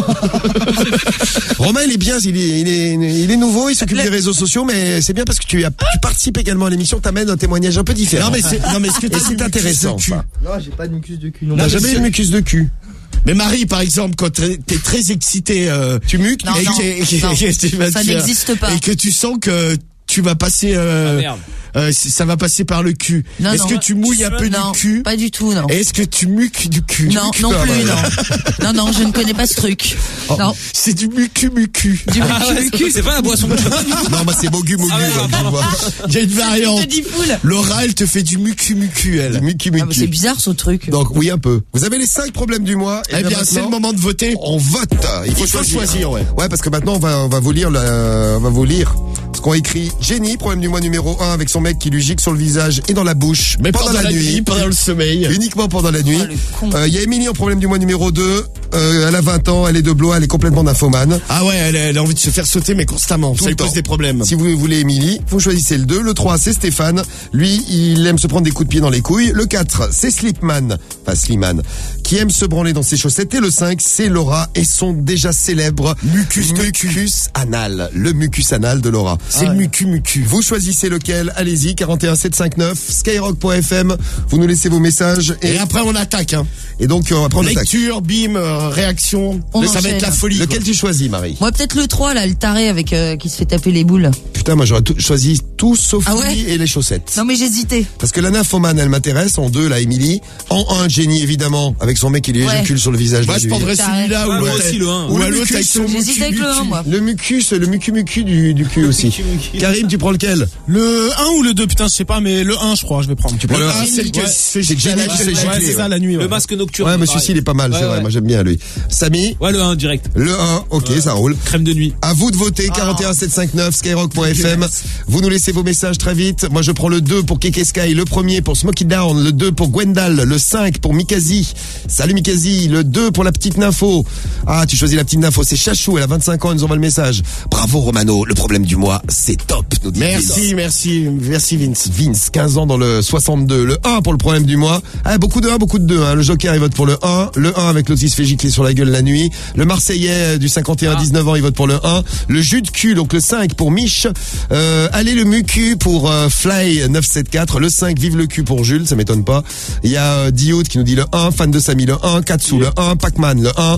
Romain, il est bien, il est, il est, il est nouveau, il s'occupe des réseaux sociaux, mais c'est bien parce que tu, as, tu participes également à l'émission, t'amènes un témoignage un peu différent. Non mais c'est, non mais est-ce que Et t'as du c'est mucus intéressant, de cul? ça. Non, j'ai pas de mucus de cul non. T'as mais jamais c'est- eu de mucus de cul? Mais Marie, par exemple, quand t'es t'es très excité, euh, Tu muques, Non, et non, que- et que- non. et que tu vas te Ça faire- n'existe pas. et que tu sens que tu vas passer, euh, Ah, merde. euh, ça va passer par le cul. Non, Est-ce non. que tu mouilles un peu Non, du cul? pas du tout, non. Et est-ce que tu muques du cul? Non, non pas, plus, ouais. non. Non, non, je ne connais pas ce truc. Oh, Non. c'est du mucu mucu. Du Ah ouais, mucu, c'est pas la boisson. Non, bah c'est mogu mogu. Ah ouais, moi, pardon. tu vois. Il y a une variante. te dis foule. Laura, elle te fait du mucu mucu, elle. Muki Ah, bah, muki. c'est bizarre ce truc. Donc oui un peu. Vous avez les cinq problèmes du mois. Et Eh bien, c'est le maintenant, moment de voter. on vote. Il faut, Il faut choisir, ouais. Ouais, parce que maintenant on va, on va vous lire, le, on va vous lire ce qu'ont écrit Jenny, problème du mois numéro un, avec son mec qui lui gicle sur le visage et dans la bouche. Mais pendant, la nuit, pendant le sommeil. Uniquement pendant la nuit. Oh, le con. Euh, Il y a Émilie en problème du mois numéro deux. Euh, elle a vingt ans, elle est de Blois, elle est complètement nymphomane. Ah ouais, elle, elle a envie de se faire sauter, mais constamment. Tout Ça le lui pose temps. des problèmes. Si vous voulez Émilie, vous choisissez le deux. Le trois, c'est Stéphane. Lui, il aime se prendre des coups de pied dans les couilles. Le quatre, c'est Slipman, enfin Slimane, qui aime se branler dans ses chaussettes. Et le cinq, c'est Laura et son déjà célèbre mucus, mucus anal. Le mucus anal de Laura. C'est le mucu mucu. Vous choisissez lequel, allez-y, quarante et un sept cent cinquante-neuf, skyrock point f m, vous nous laissez vos messages et, Et après, on attaque, hein. et donc euh, après on attaque. Lecture, bim, euh, réaction. On ça va enchaîne. être la folie. Lequel tu choisis, Marie? Moi, peut-être le trois, là, le taré avec, euh, qui se fait taper les boules. Putain, moi j'aurais tout- choisi tout sauf Ah ouais lui et les chaussettes. Non, mais j'hésitais. Parce que la nymphomane, elle m'intéresse. En deux, la Émilie. En un, Jenny, évidemment, avec son mec qui lui Ouais. éjacule sur le visage. Moi, de je lui. prendrais T'as celui-là raison. ou Ouais, moi l'autre. aussi, le un. Ou Ou à le l'autre mucus, avec son mucu J'hésitais avec le un, mucu. moi. Le mucus, le mucu mucu du, du cul aussi. Karim, tu prends lequel? Le un ou le deux, putain, je sais pas, mais le un, je crois, je vais prendre. Tu prends le Ah, un, c'est le que Ouais. c'est C'est Jenny qui se fait Ouais, gicler, c'est ouais. ça, la nuit. Le ouais. masque nocturne. Ouais, mais pareil. celui-ci, il est pas mal, Ouais, c'est vrai. ouais. Moi, j'aime bien lui. Samy? Ouais, le un direct. Le un, ok, ça roule. Crème de nuit. À vous de voter, quarante et un sept cent cinquante-neuf, skyrock point f m. Vous nous laissez vos messages très vite. Moi, je prends le deux pour Keke Sky, le premier pour Smoky Down, le deux pour Gwendal, le cinq pour Mikazi. Salut Mikazi, le deux pour la petite nympho. Ah, tu choisis la petite nympho, c'est Chachou, elle a vingt-cinq ans, elle nous envoie le message. Bravo Romano, le problème du mois, c'est top, nous dit Vince. Merci, merci, merci Vince. Vince, quinze ans dans le soixante-deux. Le un pour le problème du mois. Ah, beaucoup de un, beaucoup de deux. Hein. Le Joker, il vote pour le un. Le un avec l'autre qui se fait gicler sur la gueule la nuit. Le Marseillais euh, du cinquante et un, dix-neuf ans, il vote pour le un. Le jus de cul, donc le cinq pour Mich. Euh, allez le mucu pour euh, Fly neuf sept quatre. Le cinq, vive le cul pour Jules, ça m'étonne pas. Il y a euh, Dioud qui nous dit le un. Fan de Samy le un. Katsu le un. Pac-Man le un.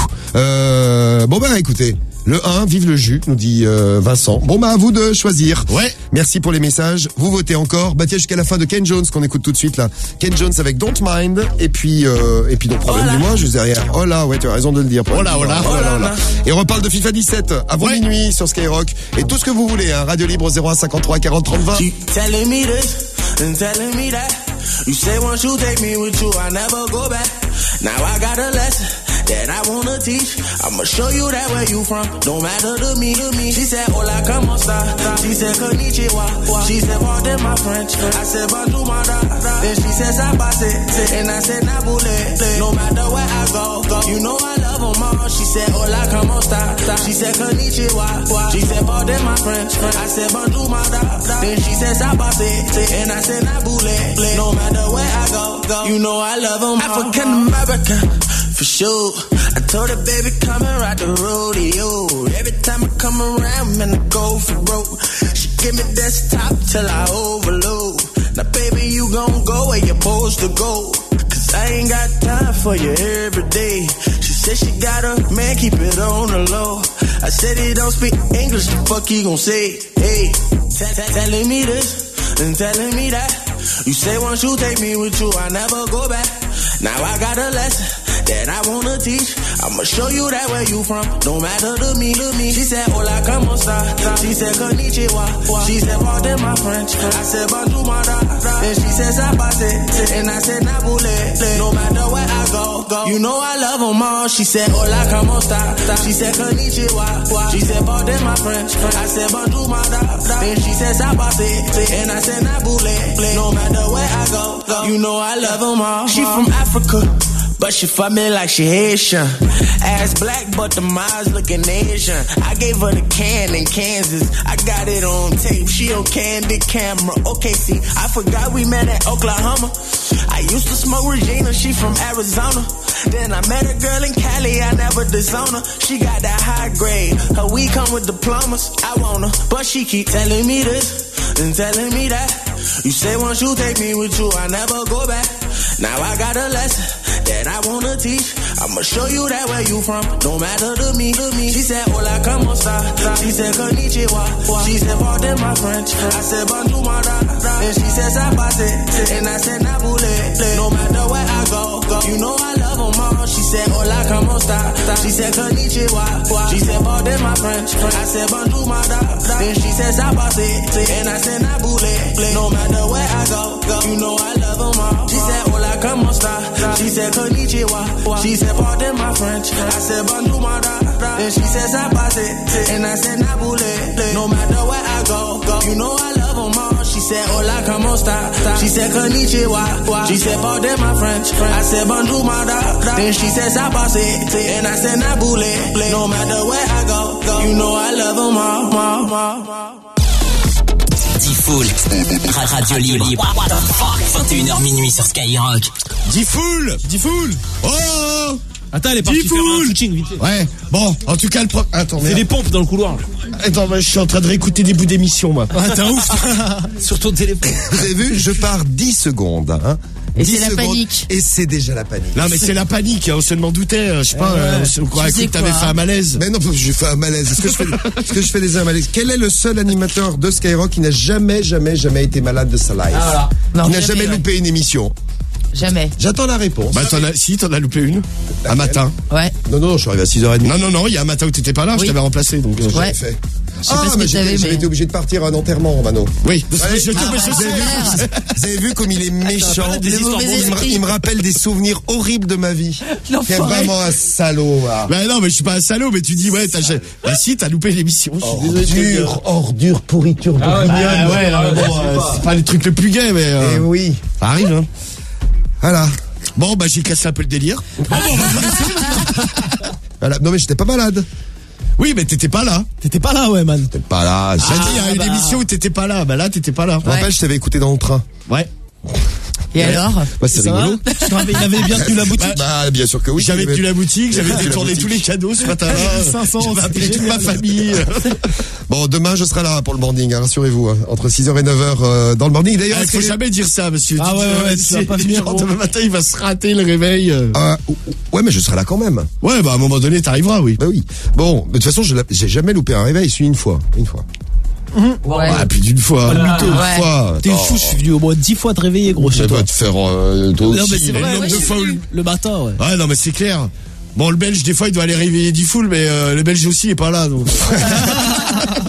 Euh, bon bah écoutez. Le un, vive le jus, nous dit euh, Vincent. Bon bah à vous de choisir. Ouais. Merci pour les messages. Vous votez encore. Bah tiens, jusqu'à la fin de Ken Jones qu'on écoute tout de suite là. Ken Jones avec Don't Mind. Et puis euh, et puis donc problème du mois juste derrière. Oh là, ouais, tu as raison de le dire. Oh là, oh là, oh là, oh là. Et on reparle de FIFA dix-sept avant Ouais. minuit sur Skyrock et tout ce que vous voulez. Hein. Radio Libre zéro un cinquante-trois quarante trente vingt. Keep telling me this and telling me that. You say once you take me with you, I never go back. Now I got a lesson that I wanna wanna teach. I'ma show you that where you from. Don't matter to me, to me. She said, hola, como esta? She said, konnichiwa. She said, pardon my French. I said, bonjour, my da. Then she said, sabase. And I said, nabule. No matter where I go, go. You know I love them all. She said, hola, como esta? She said, konnichiwa. She said, pardon my French. I said, bonjour, my da. Then she said, sabase. And I said, nabule. No matter where I go, go. You know I love them all. African American, for sure. I told her, baby, come and ride the rodeo. Every time I come around, man, I go for broke. She give me desktop till I overload. Now, baby, you gon' go where you're supposed to go. Cause I ain't got time for you every day. She said she got a man, keep it on the low. I said he don't speak English, the fuck he gon' say? Hey, t- t- telling me this and telling me that. You say once you take me with you, I never go back. Now I got a lesson that I wanna teach. I'ma show you that where you from. Don't matter to me, to me. She said, hola, como esta? She said, konnichiwa. She said, pardon my French. I said, bonjour, my da. Then she said, sabase. And I said, nabule. No matter where I go, go. You know I love them all. She said, hola, como esta? She said, konnichiwa. She said, pardon my French. I said, bonjour, my da. Then she said, sabase. And I said, nabule. No matter where I go, go. You know I love them all. She from Africa, but she fuck me like she Haitian. Ass black, but the eyes looking Asian. I gave her the can in Kansas. I got it on tape. She on candid camera. Okay, see, I forgot we met at Oklahoma. I used to smoke Regina. She from Arizona. Then I met a girl in Cali. I never disown her. She got that high grade. Her weed come with diplomas. I want her, but she keep telling me this and telling me that. You say once you take me with you, I never go back. Now I got a lesson that I wanna teach. I'ma show you that where you from. Don't matter to me, to me. She said, hola, como esta? She said, konnichiwa. She said, pardon my French. I said, bonjour, my da. And she said, sabase. And I said, nabule. No matter where I go, go. You know I love them all. She said, hola, como esta? She said, konnichiwa. She said, pardon my French. I said, bonjour, my da. Then she said, sabase. And I said, nabule. No matter where I go, go. You know I love them all. She said, hola, como esta? She said, konnichiwa. She said, pardon my French. I said, bonjour, my da. Then she said, sabase. And I said, nabule. No matter where I go, go. You know I love them all. She said, hola, como esta? She said, konnichiwa. She said, pardon my French. I said, bonjour, my da. Then she said, sabase. And I said, nabule. No matter where I go, go. You know I love them all, all, all, all. Diffoul, Radio Libre. What the fuck? vingt et une heures minuit sur Skyrock. Diffoul, Diffoul. Oh. Attends, elle est partie faire un footing vite fait. Ouais. Bon, en tout cas, le pro... Attends, c'est des pompes dans le couloir. Attends, je suis en train de réécouter des bouts d'émission, moi. Ah, t'es ouf. Sur ton téléphone. Vous avez vu, je pars dix secondes, hein. Et c'est la panique. Et c'est déjà la panique. Non, mais c'est la panique, on se m'en doutait, je sais pas, euh, on croyait que t'avais fait un malaise. Mais non, j'ai fait un malaise. Est-ce que je fais, est-ce que je fais des un malaise? Quel est le seul animateur de Skyrock qui n'a jamais, jamais, jamais été malade de sa life? Ah, voilà. Qui n'a jamais, jamais loupé ouais. une émission? Jamais. J'attends la réponse. Bah, t'en as, si, t'en as loupé une. Laquelle? Un matin. Ouais. Non, non, je suis arrivé à six heures trente. Non, non, non, il y a un matin où t'étais pas là, oui. Je t'avais remplacé, donc, euh, ouais. j'avais fait. Ah, mais j'avais mais... été obligé de partir à un enterrement, Romano. Oui. Ouais, je ah, je vous, avez vu, vous avez vu comme il est méchant. Des il, me, il me rappelle des souvenirs horribles de ma vie. C'est vraiment un salaud. Là. Bah non, mais je suis pas un salaud, mais tu dis, ouais, t'as, bah si, t'as loupé l'émission. Ordure, ordure, pourriture, ah ouais, bah, ouais, là, bon, euh, c'est pas les trucs les plus gays, mais. Euh, eh oui. Ça arrive, hein. Voilà. Bon, bah j'ai cassé un peu le délire. Ah bon, voilà. Non, mais j'étais pas malade. Oui, mais t'étais pas là. T'étais pas là, ouais, man. T'étais pas là. J'ai dit, il y a une bah... émission où t'étais pas là. Bah là, t'étais pas là. Je me rappelle, je t'avais écouté dans le train. Ouais. Et ouais. alors bah, c'est rigolo. Il avait bien tenu la boutique. Bah, bien sûr que oui. J'avais tenu la boutique, j'avais détourné tous les cadeaux ce matin-là. cinq cents, j'avais appelé toute ma famille. Bon, demain, je serai là pour le morning, hein, rassurez-vous. Hein, entre six heures et neuf heures euh, dans le morning. D'ailleurs, il faut les... jamais dire ça, monsieur. Ah ouais, ouais, ouais, tu vas pas venir. Bon. Demain matin, il va se rater le réveil. Euh, ouais, mais je serai là quand même. Ouais, bah à un moment donné, t'arriveras, oui. Bah oui. Bon, mais de toute façon, je j'ai jamais loupé un réveil, c'est une fois. Une fois. Mmh. Ouais. Ah, plus d'une fois. Voilà. Plutôt une ouais. fois. T'es oh. fou, je suis venu au moins dix fois te réveiller, gros, chez toi. Va te faire, euh, toi aussi. Non, mais c'est vrai, le ouais, de fois où... le matin, ouais. Ouais, non, mais c'est clair. Bon, le Belge, des fois, il doit aller réveiller Diffoul, mais euh, le Belge aussi, il est pas là, donc.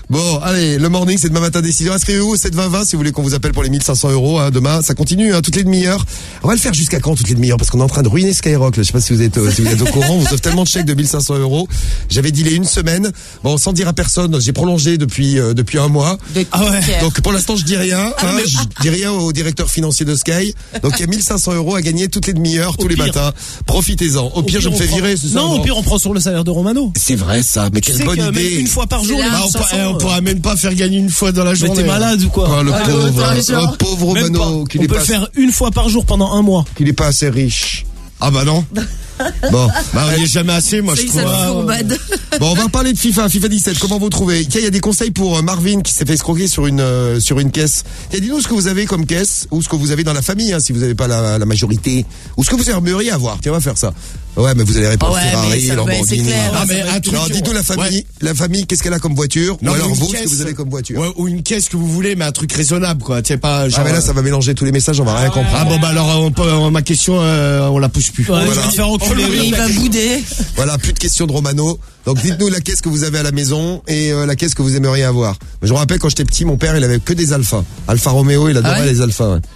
Bon, allez, le morning, c'est demain matin décision. Inscrivez-vous au sept vingt vingt si vous voulez qu'on vous appelle pour les mille cinq cents euros. Hein, demain, ça continue, hein, toutes les demi-heures. On va le faire jusqu'à quand toutes les demi-heures? Parce qu'on est en train de ruiner Skyrock. Là. Je sais pas si vous êtes, euh, si vous êtes au courant. On vous offre tellement de chèques de mille cinq cents euros. J'avais dealé une semaine. Bon, sans dire à personne, j'ai prolongé depuis euh, depuis un mois. Ah ouais. Donc pour l'instant, je dis rien. Ah, hein, mais... Je dis rien au directeur financier de Sky. Donc il y a mille cinq cents euros à gagner toutes les demi-heures, tous les matins. Profitez-en. Au, au pire, pire, je me fais prend... virer. C'est ça, non, au pire, on prend sur le salaire de Romano. C'est vrai ça. Mais tu quelle sais bonne que idée. Une fois par jour, bah, on, cinq cents, on euh... pourra même pas faire gagner une fois dans la journée. Mais t'es malade ou quoi? Oh, le ah, pauvre, le pauvre Romano. On peut pas... le faire une fois par jour pendant un mois. Qu'il est pas assez riche. Ah bah non. Bon, bah on y est jamais assez, moi je trouve. Bon, on va parler de FIFA, FIFA dix-sept. Comment vous trouvez? Il y a des conseils pour Marvin qui s'est fait escroquer sur une euh, sur une caisse. Et dis-nous ce que vous avez comme caisse ou ce que vous avez dans la famille, hein, si vous n'avez pas la, la majorité, ou ce que vous aimeriez avoir. Tiens, on va faire ça. Ouais, mais vous allez répondre ouais, Ferrari, ça, Lamborghini. Ouais, ah, mais non, dites-nous la famille. Ouais. La famille, qu'est-ce qu'elle a comme voiture? Non, ou alors vous, caisse, ce que vous avez comme voiture? Ouais, ou une caisse que vous voulez, mais un truc raisonnable, quoi. Tiens pas. Genre, ah mais là, ça va mélanger tous les messages, on va ah, rien comprendre. Ah bon bah alors, on peut, ma question, euh, on la pousse plus. Ouais, voilà. Je vais te faire enculer. Il va bouder. Voilà, plus de questions de Romano. Donc dites-nous la caisse que vous avez à la maison et euh, la caisse que vous aimeriez avoir. Je me rappelle quand j'étais petit, mon père, il avait que des Alpha. Alfa Romeo, il adorait ah ouais les Alpha. Ouais.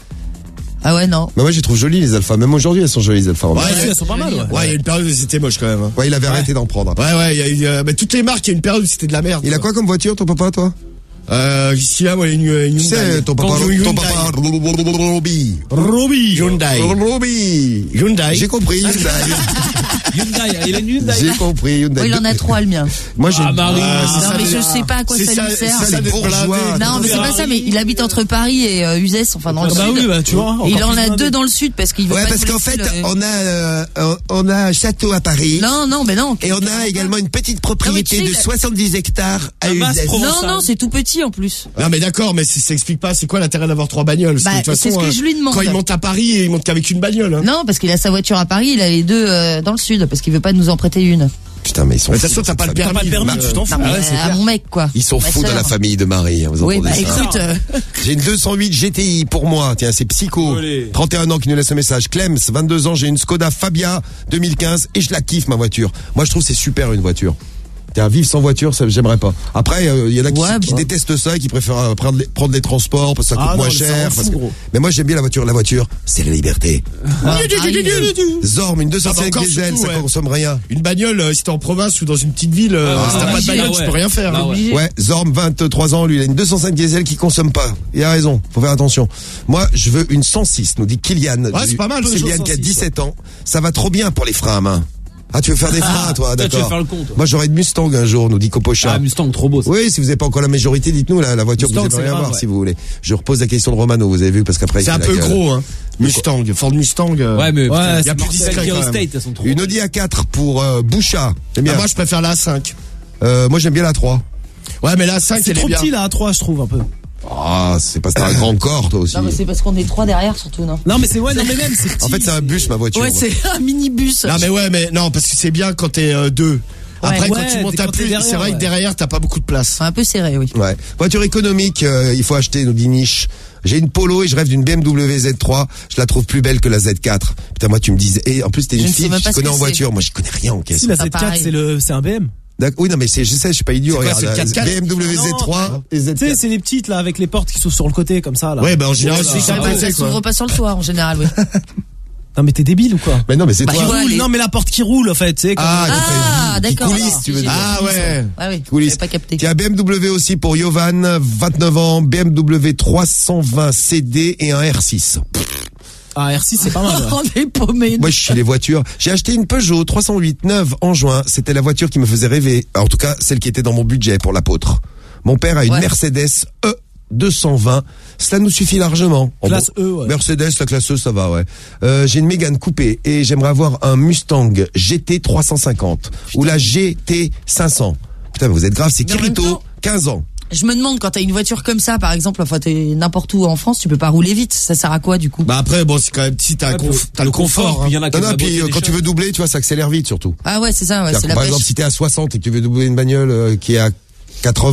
Ah ouais, non. Mais moi, je les trouve jolies, les Alpha. Même aujourd'hui, elles sont jolies, les Alpha Romeo. Ouais, ouais, elles sont pas mal, ouais. Ouais, il y a une période où c'était moche quand même. Hein. Ouais, il avait ouais. arrêté d'en prendre. Ouais, ouais, il y a, il y a bah, toutes les marques, il y a une période où c'était de la merde. Il quoi. a quoi comme voiture, ton papa, toi? Euh, ici, là, moi, une, une tu sais, ton papa, ton papa, Roby. Roby. Hyundai. Roby. Hyundai. J'ai compris, Hyundai. Hyundai, il a une Hyundai. J'ai compris, Hyundai. Oui, il en a trois, le mien. Moi, j'ai ah, Marie. Euh, non, mais je sais pas à quoi ça lui sert. C'est bourgeois. Non, mais c'est pas ça, mais il habite entre Paris et euh, Uzès, enfin dans le bah sud. Oui, bah tu vois. Il en a deux dans le sud parce qu'il veut ouais, pas. Ouais, parce qu'en fait, on a euh, on a un château à Paris. Non, non, mais non. Et on a également une petite propriété de soixante-dix hectares à Uzès. Non, non, c'est tout petit en plus. Non, mais d'accord, mais ça explique pas. C'est quoi l'intérêt d'avoir trois bagnoles? Bah, c'est ce que je lui demande. Quand il monte à Paris, il monte qu'avec une bagnole. Hein. Non, parce qu'il a sa voiture à Paris, il a les deux euh, dans le sud, parce qu'il veut pas nous en prêter une. Putain, mais ils sont. De toute façon, t'as pas le permis. T'as pas le permis, tu t'en fous. Ah ouais, à mon mec, quoi. Ils sont fous de la famille de Marie. Vous oui, bah ça. écoute. Euh... J'ai une deux cent huit G T I pour moi. Tiens, c'est Psycho. Olé. trente et un ans qui nous laisse un message. Clems, vingt-deux ans, j'ai une Skoda Fabia deux mille quinze et je la kiffe, ma voiture. Moi, je trouve c'est super une voiture. Tiens, vivre sans voiture, ça, j'aimerais pas. Après, il euh, y en a qui, ouais, qui bah. détestent ça et qui préfèrent euh, prendre, les, prendre les transports parce que ça coûte ah moins non, cher. Parce que... Mais moi, j'aime bien la voiture. La voiture, c'est la liberté. Ah. Zorm, une deux cent cinq diesel, ça ouais. consomme rien. Une bagnole, euh, si t'es en province ou dans une petite ville, euh, ah, si t'as ah, pas de bagnole, ouais. tu peux rien faire. Ah, ouais. ouais, Zorm, vingt-trois ans, lui, il a une deux cent cinq diesel qui consomme pas. Il a raison, faut faire attention. Moi, je veux une cent six, nous dit Kylian. Ouais, c'est pas mal. Kylian qui a dix-sept ans. Ça va trop bien pour les freins à main. Ah, tu veux faire des freins, ah, toi, d'accord. Tu veux faire le con, toi. Moi, j'aurais une Mustang un jour, nous dit Copocha. Ah, Mustang, trop beau, ça. Oui, si vous n'avez pas encore la majorité, dites-nous, la, la voiture Mustang, que vous aimeriez avoir, ouais. si vous voulez. Je repose la question de Romano, vous avez vu, parce qu'après, c'est un peu gros, hein. Mustang, Ford Mustang. Euh... Ouais, mais, ouais, il y a plus discret, quand même. Elles sont trop une Audi A quatre pour, euh, Boucha. Ah, moi, je préfère la A cinq. Euh, moi, j'aime bien la A trois. Ouais, mais la A cinq, c'est trop petit, la A trois, je trouve, un peu. Ah, c'est parce que t'as un grand corps, toi aussi. Non, mais c'est parce qu'on est trois derrière, surtout, non? Non, mais c'est, ouais, non, mais même, c'est petit. En fait, c'est un bus, ma voiture. Ouais, c'est un minibus. Non, mais ouais, mais non, parce que c'est bien quand t'es euh, deux. Après, ouais, quand tu montes à plus, c'est vrai ouais. que derrière, t'as pas beaucoup de place. Un peu serré, oui. Ouais. Voiture économique, euh, il faut acheter, nous dit Niche. J'ai une Polo et je rêve d'une B M W Z trois. Je la trouve plus belle que la Z quatre. Putain, moi, tu me disais, et en plus, t'es une fille qui connais en voiture. Moi, je connais rien en caisse. Si, la Z quatre, c'est le, c'est un B M. Oui, non, mais c'est, je sais, je suis pas idiot. Regarde, B M W Z trois et Z quatre. Tu sais, c'est les petites, là, avec les portes qui s'ouvrent sur le côté, comme ça, là. Ouais, bah, en général, c'est ça. Ça s'ouvre pas sur le toit, en général, oui. Non, mais t'es débile ou quoi? Mais non, mais c'est bah, toi. Roule, les... Non, mais la porte qui roule, en fait, tu sais. Ah, ah d'accord. Qui coulisse, tu veux dire. Ah, ouais. Ah, oui. Coulisse. Pas capté. Il y a B M W aussi pour Yovan, vingt-neuf ans, B M W trois cent vingt C D et un R six. Ah, R six, c'est pas mal. Ouais. On est paumés. Moi, je suis les voitures. J'ai acheté une Peugeot trois cent huit neuve en juin. C'était la voiture qui me faisait rêver. En tout cas, celle qui était dans mon budget pour l'apôtre. Mon père a une ouais. Mercedes E deux cent vingt. Cela nous suffit largement. Classe bon, E, ouais. Mercedes, la classe E, ça va, ouais. Euh, j'ai une Mégane coupée et j'aimerais avoir un Mustang G T trois cent cinquante. Putain. Ou la G T cinq cents. Putain, mais vous êtes grave, c'est Kirito, quinze ans. Je me demande, quand t'as une voiture comme ça, par exemple, enfin, t'es n'importe où en France, tu peux pas rouler vite. Ça sert à quoi, du coup? Bah après, bon, c'est quand même, si t'as, ouais, conf... t'as le confort, confort hein. Il y en a qui non, non, puis quand tu veux doubler, tu vois, ça accélère vite, surtout. Ah ouais, c'est ça, ouais, c'est la Par pêche. exemple, si t'es à soixante et que tu veux doubler une bagnole euh, qui est à quatre-vingts,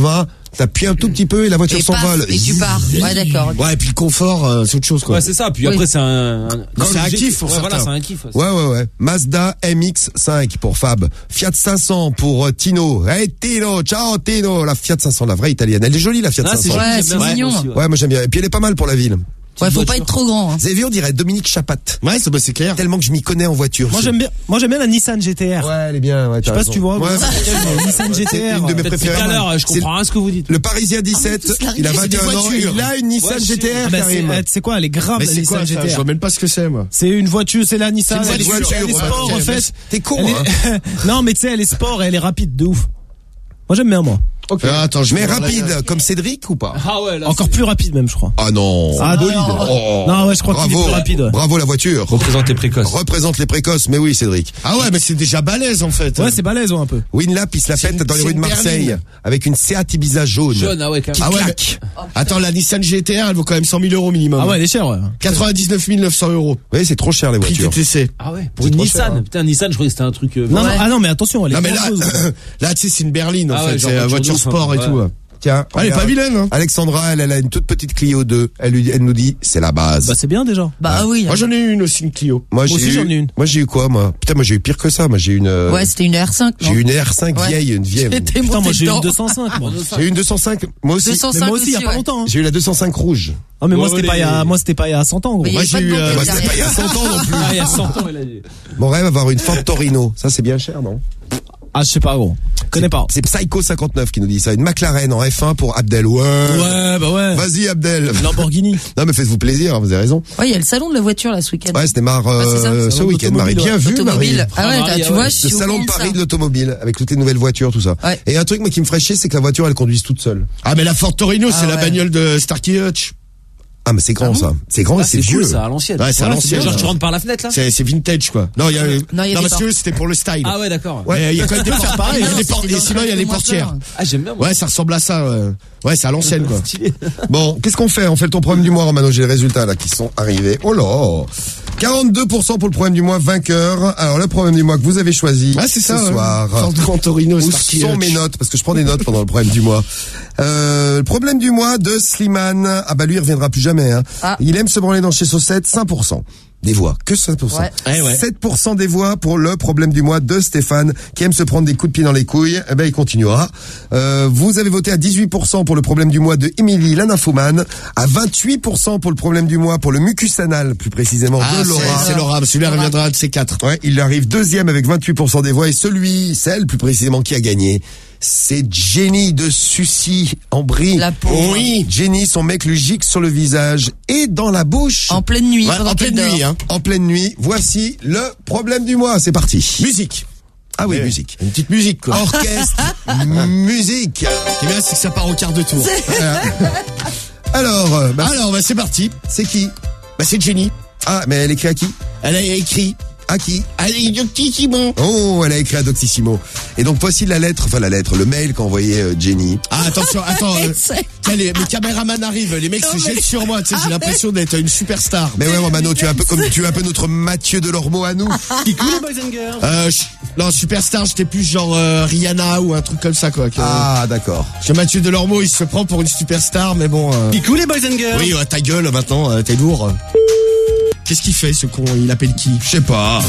t'appuies un tout petit peu et la voiture Et paf, s'envole. et tu pars. Ouais, d'accord. Ouais, et puis le confort, euh, c'est autre chose, quoi. Ouais, c'est ça. Puis Oui. après, c'est un, un- Non, c'est un objet- kiff pour ouais, certains. Voilà, c'est un kiff. Ouais, ouais, ouais. Mazda M X cinq pour Fab. Fiat cinq cents pour euh, Tino. Hey Tino, ciao Tino. La Fiat cinq cents, la vraie italienne. Elle est jolie, la Fiat Ah, cinq c'est cents. joli, Ouais, j'aime c'est bien. mignon. Aussi, ouais. Ouais, moi j'aime bien. Et puis elle est pas mal pour la ville. Ouais, faut pas voiture. être trop grand. Hein. Vous avez vu, on dirait Dominique Chapat. Ouais, ça, bah, c'est clair. Tellement que je m'y connais en voiture. Moi C'est- j'aime bien, moi j'aime bien la Nissan G T R. Ouais, elle est bien. Ouais, Je sais pas si tu vois. Ouais, la Nissan G c'est T R. une de mes Depuis préférées. tout à l'heure, je C'est comprends rien à ce que vous dites. Le Parisien dix-sept, il a c'est vingt et des un ans, voitures. il a une Nissan Ouais, G T R, Ah bah, c'est, Karim. euh, tu sais quoi, elle est grave Mais la c'est Nissan quoi, G ça? T Je R. vois même pas ce que c'est, moi. C'est une voiture, c'est la Nissan. C'est une Elle est, voiture, elle est ouais, sport ok, en mais fait. T'es con, Elle hein. est- non mais tu sais, elle est sport et elle est rapide de ouf. Moi j'aime bien moi. Ok. Ah, attends, je Mais vais voir la- rapide, comme Cédric ou pas? Ah ouais, là. Encore plus rapide même je crois. Ah non. Ah, bolide. non. Oh. Non, ouais, je crois qu'il est Bravo. plus rapide, ouais. Bravo la voiture. Représente les précoces. Représente les précoces, mais oui, Cédric. Ah ouais, mais c'est déjà balèze, en fait. Ouais, c'est balèze ouais, un peu. Winlap, il se la C'est pète une- dans les c'est rues de une Marseille berline. avec une Seat Ibiza jaune. Jaune, ah ouais, quand Qui même. Ah ouais, claque. Attends, la Nissan G T R, elle vaut quand même cent mille euros minimum. Ah ouais, elle est chère ouais. quatre-vingt-dix-neuf mille neuf cents euros. Oui, c'est trop cher les Prix voitures. T T C. Ah ouais, pour une Nissan. Putain, Nissan, je croyais que c'était un truc. euh, Non, non, Ouais. ah non mais attention, elle est Non, mais là, grandiose. là, tu sais, c'est une berline, en Ah ouais, fait. genre C'est la voiture voiture de ouf, sport hein. et Ouais. tout. Tiens, Elle est regarde. pas vilaine, hein. Alexandra, elle, elle a une toute petite Clio deux. Elle, lui- elle nous dit, c'est la base. Bah c'est bien déjà. Bah oui. Moi, j'en ai eu une aussi, une Clio. moi, moi aussi, j'ai j'en ai eu, une. moi, j'ai eu quoi, moi? Putain, moi, j'ai eu pire que ça. Moi, j'ai eu une, euh, Ouais, c'était une R cinq. j'ai eu une R cinq Ouais. vieille, une vieille. J'étais Putain, moi monté j'ai eu dedans. une deux cent cinq moi. J'ai eu une deux cent cinq. Moi aussi. Mais deux cent cinq moi aussi il y a aussi, pas ouais. longtemps. hein. J'ai eu la deux cent cinq rouge. Ah mais moi Ouais, c'était les- pas il y a moi c'était pas il y a cent ans gros. Mais il y Moi, avait j'ai pas de eu, banquette euh, Moi, c'était pas il y a derrière. cent ans non plus. Ah, il y a cent ans, elle a dit. Mon rêve, avoir une Ford Torino. Ça, c'est bien cher, non? Ah je sais pas gros. Connais pas. C'est Psycho cinquante-neuf qui nous dit ça. Une McLaren en F un pour Abdel. Ouais. Ouais, bah ouais. Vas-y, Abdel. Lamborghini. Non, mais faites-vous plaisir, hein, vous avez raison. Ouais, il y a le salon de la voiture là ce week-end. Ouais, c'était marre, euh, Ouais, c'est ça. ce Salon week-end, Marie. d'automobile, Bien ouais. vu, Marie. Automobile. Ah ouais, Ah, t'as- Marie, tu ah vois, ouais. je Le suis au salon courant de de Paris ça. de l'automobile, avec toutes les nouvelles voitures, tout ça. Ouais. Et un truc, moi, qui me ferait chier, c'est que la voiture, elle conduise toute seule. Ah, mais la Ford Torino, Ah c'est la ouais. bagnole de Starkey Hutch. Ah, mais c'est grand, ça. C'est grand Ah, et c'est c'est vieux. cool, ça, à l'ancienne. Ouais, c'est à Ouais, l'ancienne. Genre, tu rentres par la fenêtre, là? C'est, c'est vintage, quoi. Non, il y a, Non, il y a non, des parce portes. que c'était pour le style. Ah ouais, d'accord. Ouais, il y a quand même des portes pareilles. Il y a des portes, et sinon, il y a les portières. Ah, j'aime bien, moi. Ouais, ça ressemble à ça, ouais. Ouais, c'est à l'ancienne, quoi. Stylé. Bon, qu'est-ce qu'on fait? On fait le ton problème du mois, Romano. J'ai les résultats, là, qui sont arrivés. Oh là! quarante-deux pour cent pour le problème du mois, vainqueur. Alors, le problème du mois que vous avez choisi. Ah, c'est ça, ce ouais. soir. Ford Grand Torino, Où Starkey sont Hutch. mes notes? Parce que je prends des notes pendant le problème du mois. Euh, le problème du mois de Slimane. Ah bah lui, il reviendra plus jamais, hein. Ah. Il aime se branler dans chez Saucette, cinq pour cent. Des voix, que cinq pour cent. Ouais. Eh ouais. sept pour cent des voix pour le problème du mois de Stéphane, qui aime se prendre des coups de pied dans les couilles. Eh ben, il continuera. Euh, vous avez voté à dix-huit pour cent pour le problème du mois de Émilie, la nymphomane, à vingt-huit pour cent pour le problème du mois pour le mucus anal, plus précisément Ah, de Laura. c'est, c'est Laura. Celui-là reviendra un de ces quatre. Ouais, il arrive deuxième avec vingt-huit pour cent des voix et celui, celle plus précisément qui a gagné, c'est Jenny de Sucy en Brie. La pauvre. Oui, Jenny, son mec lui gicle sur le visage et dans la bouche. En pleine nuit. Ouais, pendant en qu'elle pleine dort. nuit, hein. En pleine nuit. Voici le problème du mois. C'est parti. Musique. Ah oui, Ouais. musique. Une petite musique, quoi. Orchestre, musique. Ce qui est bien, c'est que ça part au quart de tour. Voilà. Alors, euh, bah, Alors, bah, c'est parti. c'est qui? Bah, c'est Jenny. Ah, mais elle écrit à qui? Elle a écrit. À qui? Allez, Doctissimo. Oh, elle a écrit à Doctissimo. Et donc voici la lettre, enfin la lettre, le mail qu'a envoyé euh, Jenny. Ah, attention, attends. euh, C'est- tiens, les, mes caméramans arrivent, les mecs se jettent sur moi, tu sais, j'ai l'impression d'être une superstar. Mais ouais, Romano, tu es un peu comme tu es un peu notre Mathieu Delormeau à nous. Euh, je- non, superstar, j'étais plus genre euh, Rihanna ou un truc comme ça, quoi. Que, Ah, d'accord. que Mathieu Delormeau, il se prend pour une superstar, mais bon. Euh... Kikou les boys and girls. Oui, ouais, ta gueule, maintenant, euh, t'es lourd. Qu'est-ce qu'il fait, ce con? Il appelle qui? Je sais pas.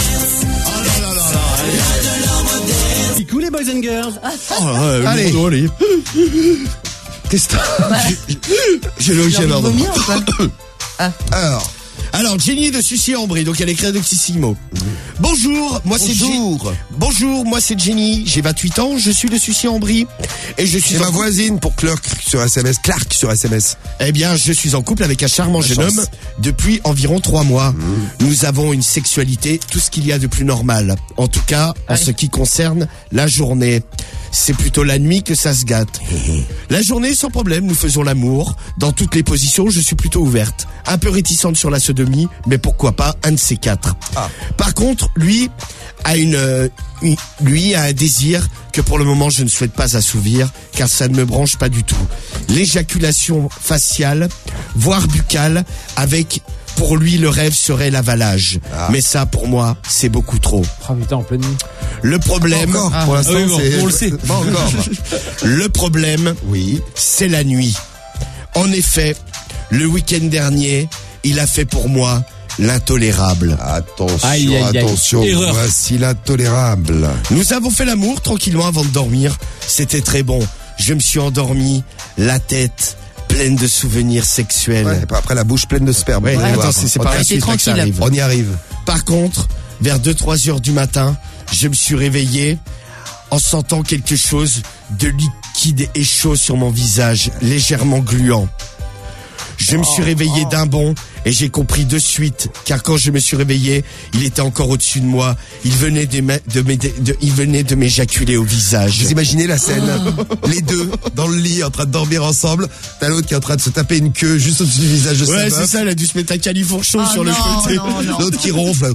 Kikou les boys and girls. Oh, euh, Allez. lourd, allez. Qu'est-ce que J'ai le J'ai envie de pardon. vomir ou pas Ah. Alors, Alors, Jenny de Sucy-en-Brie, donc elle écrit à Doctissimo. Bonjour, moi c'est Jenny. bonjour. Bonjour, moi c'est Jenny, j'ai vingt-huit ans, je suis de Sucy-en-Brie et je suis C'est en ma cou- voisine pour Clark sur S M S. Clark sur S M S. Eh bien, je suis en couple avec un charmant La jeune chance. homme depuis environ trois mois. Nous avons une sexualité, tout ce qu'il y a de plus normal. En tout cas, en ce qui concerne la journée. C'est plutôt la nuit que ça se gâte. La journée, sans problème, nous faisons l'amour. Dans toutes les positions, je suis plutôt ouverte. Un peu réticente sur la sodomie, mais pourquoi pas un de ces quatre. Par contre, lui a une, euh, une- lui a un désir que pour le moment je ne souhaite pas assouvir, car ça ne me branche pas du tout. L'éjaculation faciale, voire buccale, avec, pour lui, le rêve serait l'avalage. Mais ça, pour moi, c'est beaucoup trop. Oh putain, en pleine nuit. Le problème, Pas encore, pour l'instant, Ah oui, bon, c'est- on le sait. Pas encore. Le problème, oui, c'est la nuit. En effet, le week-end dernier, il a fait pour moi l'intolérable. Attention, Aïe, aïe, aïe. attention, Erreur. voici l'intolérable. Nous avons fait l'amour tranquillement avant de dormir. C'était très bon. Je me suis endormi, la tête pleine de souvenirs sexuels. Ouais, après la bouche pleine de sperme. Ouais, Vous allez attends, voir. c'est c'est On pas y la suite là que ça arrive. On y arrive. Par contre, vers deux trois heures du matin, je me suis réveillé en sentant quelque chose de liquide et chaud sur mon visage, légèrement gluant. Je me suis réveillé d'un bond et j'ai compris de suite, car quand je me suis réveillé, il était encore au-dessus de moi. Il venait de, m'é- de, m'é- de- il venait de m'éjaculer au visage. Vous imaginez la scène, les deux dans le lit en train de dormir ensemble, t'as l'autre qui est en train de se taper une queue juste au-dessus du visage de sa Ouais, meuf. c'est ça, elle a dû se mettre un califourchon Ah sur le non, côté. non, non. L'autre qui ronfle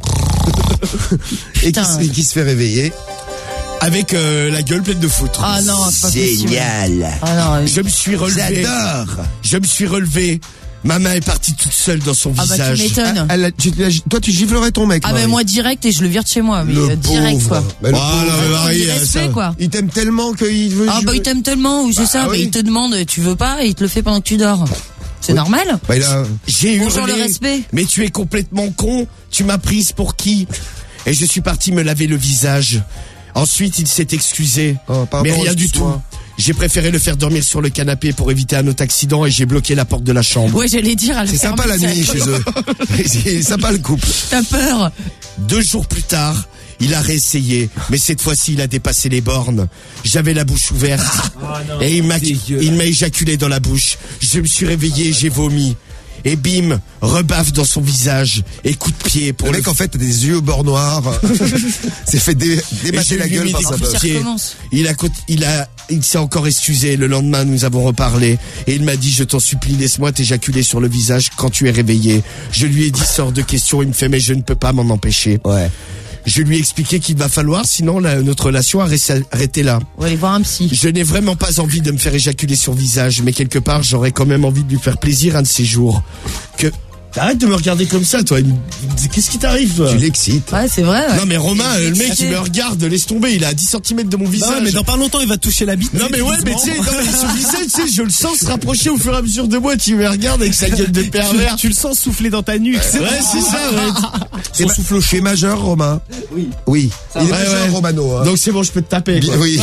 et qui, se- qui se fait réveiller. Avec euh, la gueule pleine de foutre. Ah non, c'est pas possible. Génial. Ah non, Je me suis relevé. J'adore. Je me suis relevé. Ma main est partie toute seule dans son Ah bah, tu visage. m'étonnes. Elle a- tu- toi, tu giflerais ton mec. Ah ben Marie. moi direct et je le vire de chez moi, mais Le euh, direct pauvre. quoi. Mais le Ah, pauvre. non, mais Marie, Du respect, ça- quoi. Il t'aime tellement qu'il veut Ah bah jouer. il t'aime tellement, oui c'est Bah, ça, bah, oui. il te demande, tu veux pas et il te le fait pendant que tu dors. C'est Oui. normal. Bah, il a... J'ai Bonjour hurlé. le respect. Mais tu es complètement con. Tu m'as prise pour qui? Et je suis parti me laver le visage. Ensuite, il s'est excusé. Oh, pardon, mais rien du tout. excuse-moi. J'ai préféré le faire dormir sur le canapé pour éviter un autre accident et j'ai bloqué la porte de la chambre. Ouais j'allais dire. elle C'est ferme sympa la sa nuit gueule. chez eux. C'est sympa le couple. T'as peur. Deux jours plus tard, il a réessayé, mais cette fois-ci, il a dépassé les bornes. J'avais la bouche ouverte et il m'a, il m'a éjaculé dans la bouche. Je me suis réveillé, j'ai vomi. Et bim, rebaffe dans son visage et coup de pied pour Le le mec en fait a des yeux au bord noir. s'est fait dé- Et démasser j'ai la vu gueule mis par des sa coups de meuf. pied. recommence. Il a, cont- il a, il s'est encore excusé. Le lendemain, nous avons reparlé et il m'a dit, je t'en supplie, laisse-moi t'éjaculer sur le visage quand tu es réveillé. Je lui ai dit, sors de question. Il me fait, mais je ne peux pas m'en empêcher. Ouais. Je lui ai expliqué qu'il va falloir, sinon la- notre relation a resté- arrêté là. On va aller voir un psy. Je n'ai vraiment pas envie de me faire éjaculer sur le visage, mais quelque part, j'aurais quand même envie de lui faire plaisir un de ces jours. Que Arrête de me regarder comme ça, toi. Qu'est-ce qui t'arrive, toi? Tu l'excites. Ouais c'est vrai. ouais. Non mais Romain, le mec il excité. me regarde, laisse tomber, il est à dix centimètres de mon Bah visage. ouais, mais dans pas longtemps, il va te toucher la bite. Non mais ouais, mais tu sais, non, mais son visage, tu sais, je le sens se rapprocher au fur et à mesure de moi, tu me regardes avec sa gueule de pervers. Tu, tu le sens souffler dans ta nuque. Ouais, c'est ça, ouais. Son souffle chaud. majeur, Romain. Oui. Oui. Il est Ouais, majeur, ouais. Romano. Hein. Donc c'est bon, je peux te taper. Bien, quoi. oui.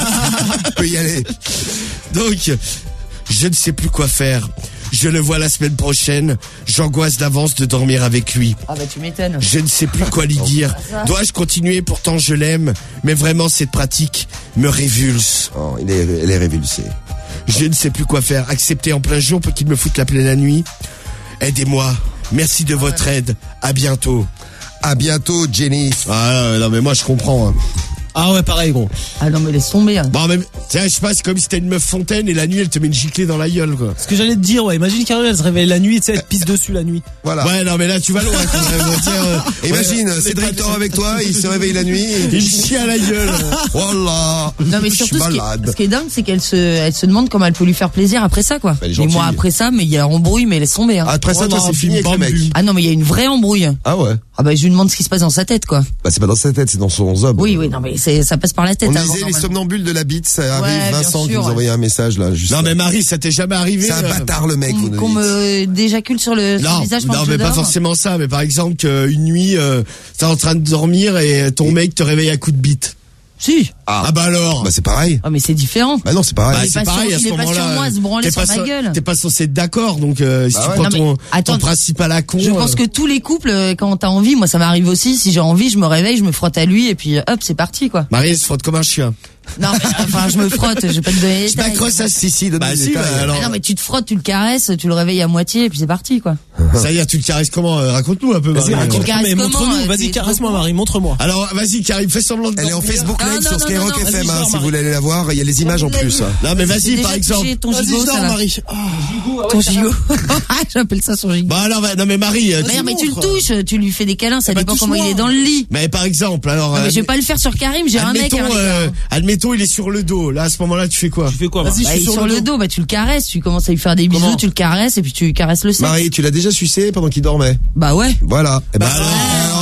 Tu peux y aller. Donc, je ne sais plus quoi faire. Je le vois la semaine prochaine. J'angoisse d'avance de dormir avec lui. Ah bah tu m'étonnes. Je ne sais plus quoi lui dire. Dois-je continuer? Pourtant je l'aime. Mais vraiment cette pratique me révulse. Oh, il est, elle est révulsée. Je ne sais plus quoi faire. Accepter en plein jour pour qu'il me foute la plaie la nuit. Aidez-moi. Merci de votre aide. À bientôt. À bientôt, Jenny. Ah non mais moi je comprends. hein. Ah ouais, pareil, gros. Ah non mais laisse tomber. hein. Bon même, tiens, je sais pas, c'est comme si t'es une meuf fontaine et la nuit elle te met une giclée dans la gueule quoi. Ce que j'allais te dire, ouais, imagine Carole, elle se réveille la nuit, tu sais, elle te pisse dessus la nuit. Voilà. Ouais non mais là tu vas loin quand même. Tiens, euh, Imagine, ouais, Cédric dort avec toi, il se réveille la nuit. Et... il chie à la gueule. Voilà. Non mais Je suis surtout ce qui, malade. ce qui est dingue c'est qu'elle se elle se demande comment elle peut lui faire plaisir après ça quoi. Elle est Et gentille. moi après ça mais il y a embrouille mais laisse tomber. Hein. Après ça, Oh toi, non, c'est fini avec le mec. bambu. Ah non mais il y a une vraie embrouille. Ah ouais. Ah bah je lui demande ce qui se passe dans sa tête quoi. Bah, c'est pas dans sa tête, c'est dans son zob. Oui oui non mais c'est ça passe par la tête. On avant, disait les normalement. somnambules de la bite, ça arrive. Ouais, bien Vincent qui sûr, nous ouais. envoyait un message là. Juste Non mais Marie, ça t'est jamais arrivé? c'est un euh, bâtard le mec. vous nous Qu'on dites. me déjacule sur le, sur Non, le visage pendant non que mais je pas dors. forcément ça, mais par exemple qu'une nuit, euh, t'es en train de dormir et ton mec te réveille à coup de bite. Si. Ah, bah alors. Bah c'est pareil. Ah mais c'est différent. Bah non, c'est pareil. Bah, il est c'est pas pareil sur- à ce il est pas sur moment-là. moi à se branler t'es sur pas ma so- gueule. T'es pas censé être d'accord, donc euh, si Bah tu ouais. prends Non, ton, mais attends, ton principe à la con. Je pense euh, que tous les couples, euh, quand t'as envie, moi ça m'arrive aussi, si j'ai envie, je me réveille, je me frotte à lui et puis hop, c'est parti quoi. Marie elle se frotte comme un chien. Non mais enfin je me frotte, je vais pas te donner les Je détails. m'accroche à si si. Bah, si, bah, alors. Ah non mais tu te frottes, tu le caresses, tu le réveilles à moitié et puis c'est parti quoi. Ça y est, tu le caresses comment? euh, Raconte-nous un peu. Vas-y, Marie. raconte-nous, caresses mais comment, montre-nous. euh, Vas-y, t'es caresse-moi, trop Marie, montre-moi. Alors vas-y, Karim, fais semblant de Elle est en dormir. Facebook Ah, Live non, sur non, Skyrock non, non, F M, vas-y, hein, dors, si Marie. vous voulez aller la voir, il y a les images en plus. hein. Non mais vas-y, J'ai par déjà exemple. touché ton Vas-y, gigot, je dors, ça va. Marie. Ton gigot. J'appelle ça son gigot. Bah alors, va- non mais Marie. euh, Mais tu- non, mais tu le touches, tu lui fais des câlins, ça bah, dépend comment touche-moi. il est dans le lit. Mais par exemple, alors. Non, mais euh, je vais pas le faire sur Karim, j'ai un mec. admettons, hein, les euh, gars. admettons, il est sur le dos. Là, à ce moment-là, tu fais quoi? Tu fais quoi, Vas-y, Bah, je il suis est sur le dos, bah tu le caresses, tu commences à lui faire des bisous, Comment tu le caresses et puis tu caresses le sexe. Marie, tu l'as déjà sucé pendant qu'il dormait? Bah ouais. Voilà. Eh ben, Bah alors, alors,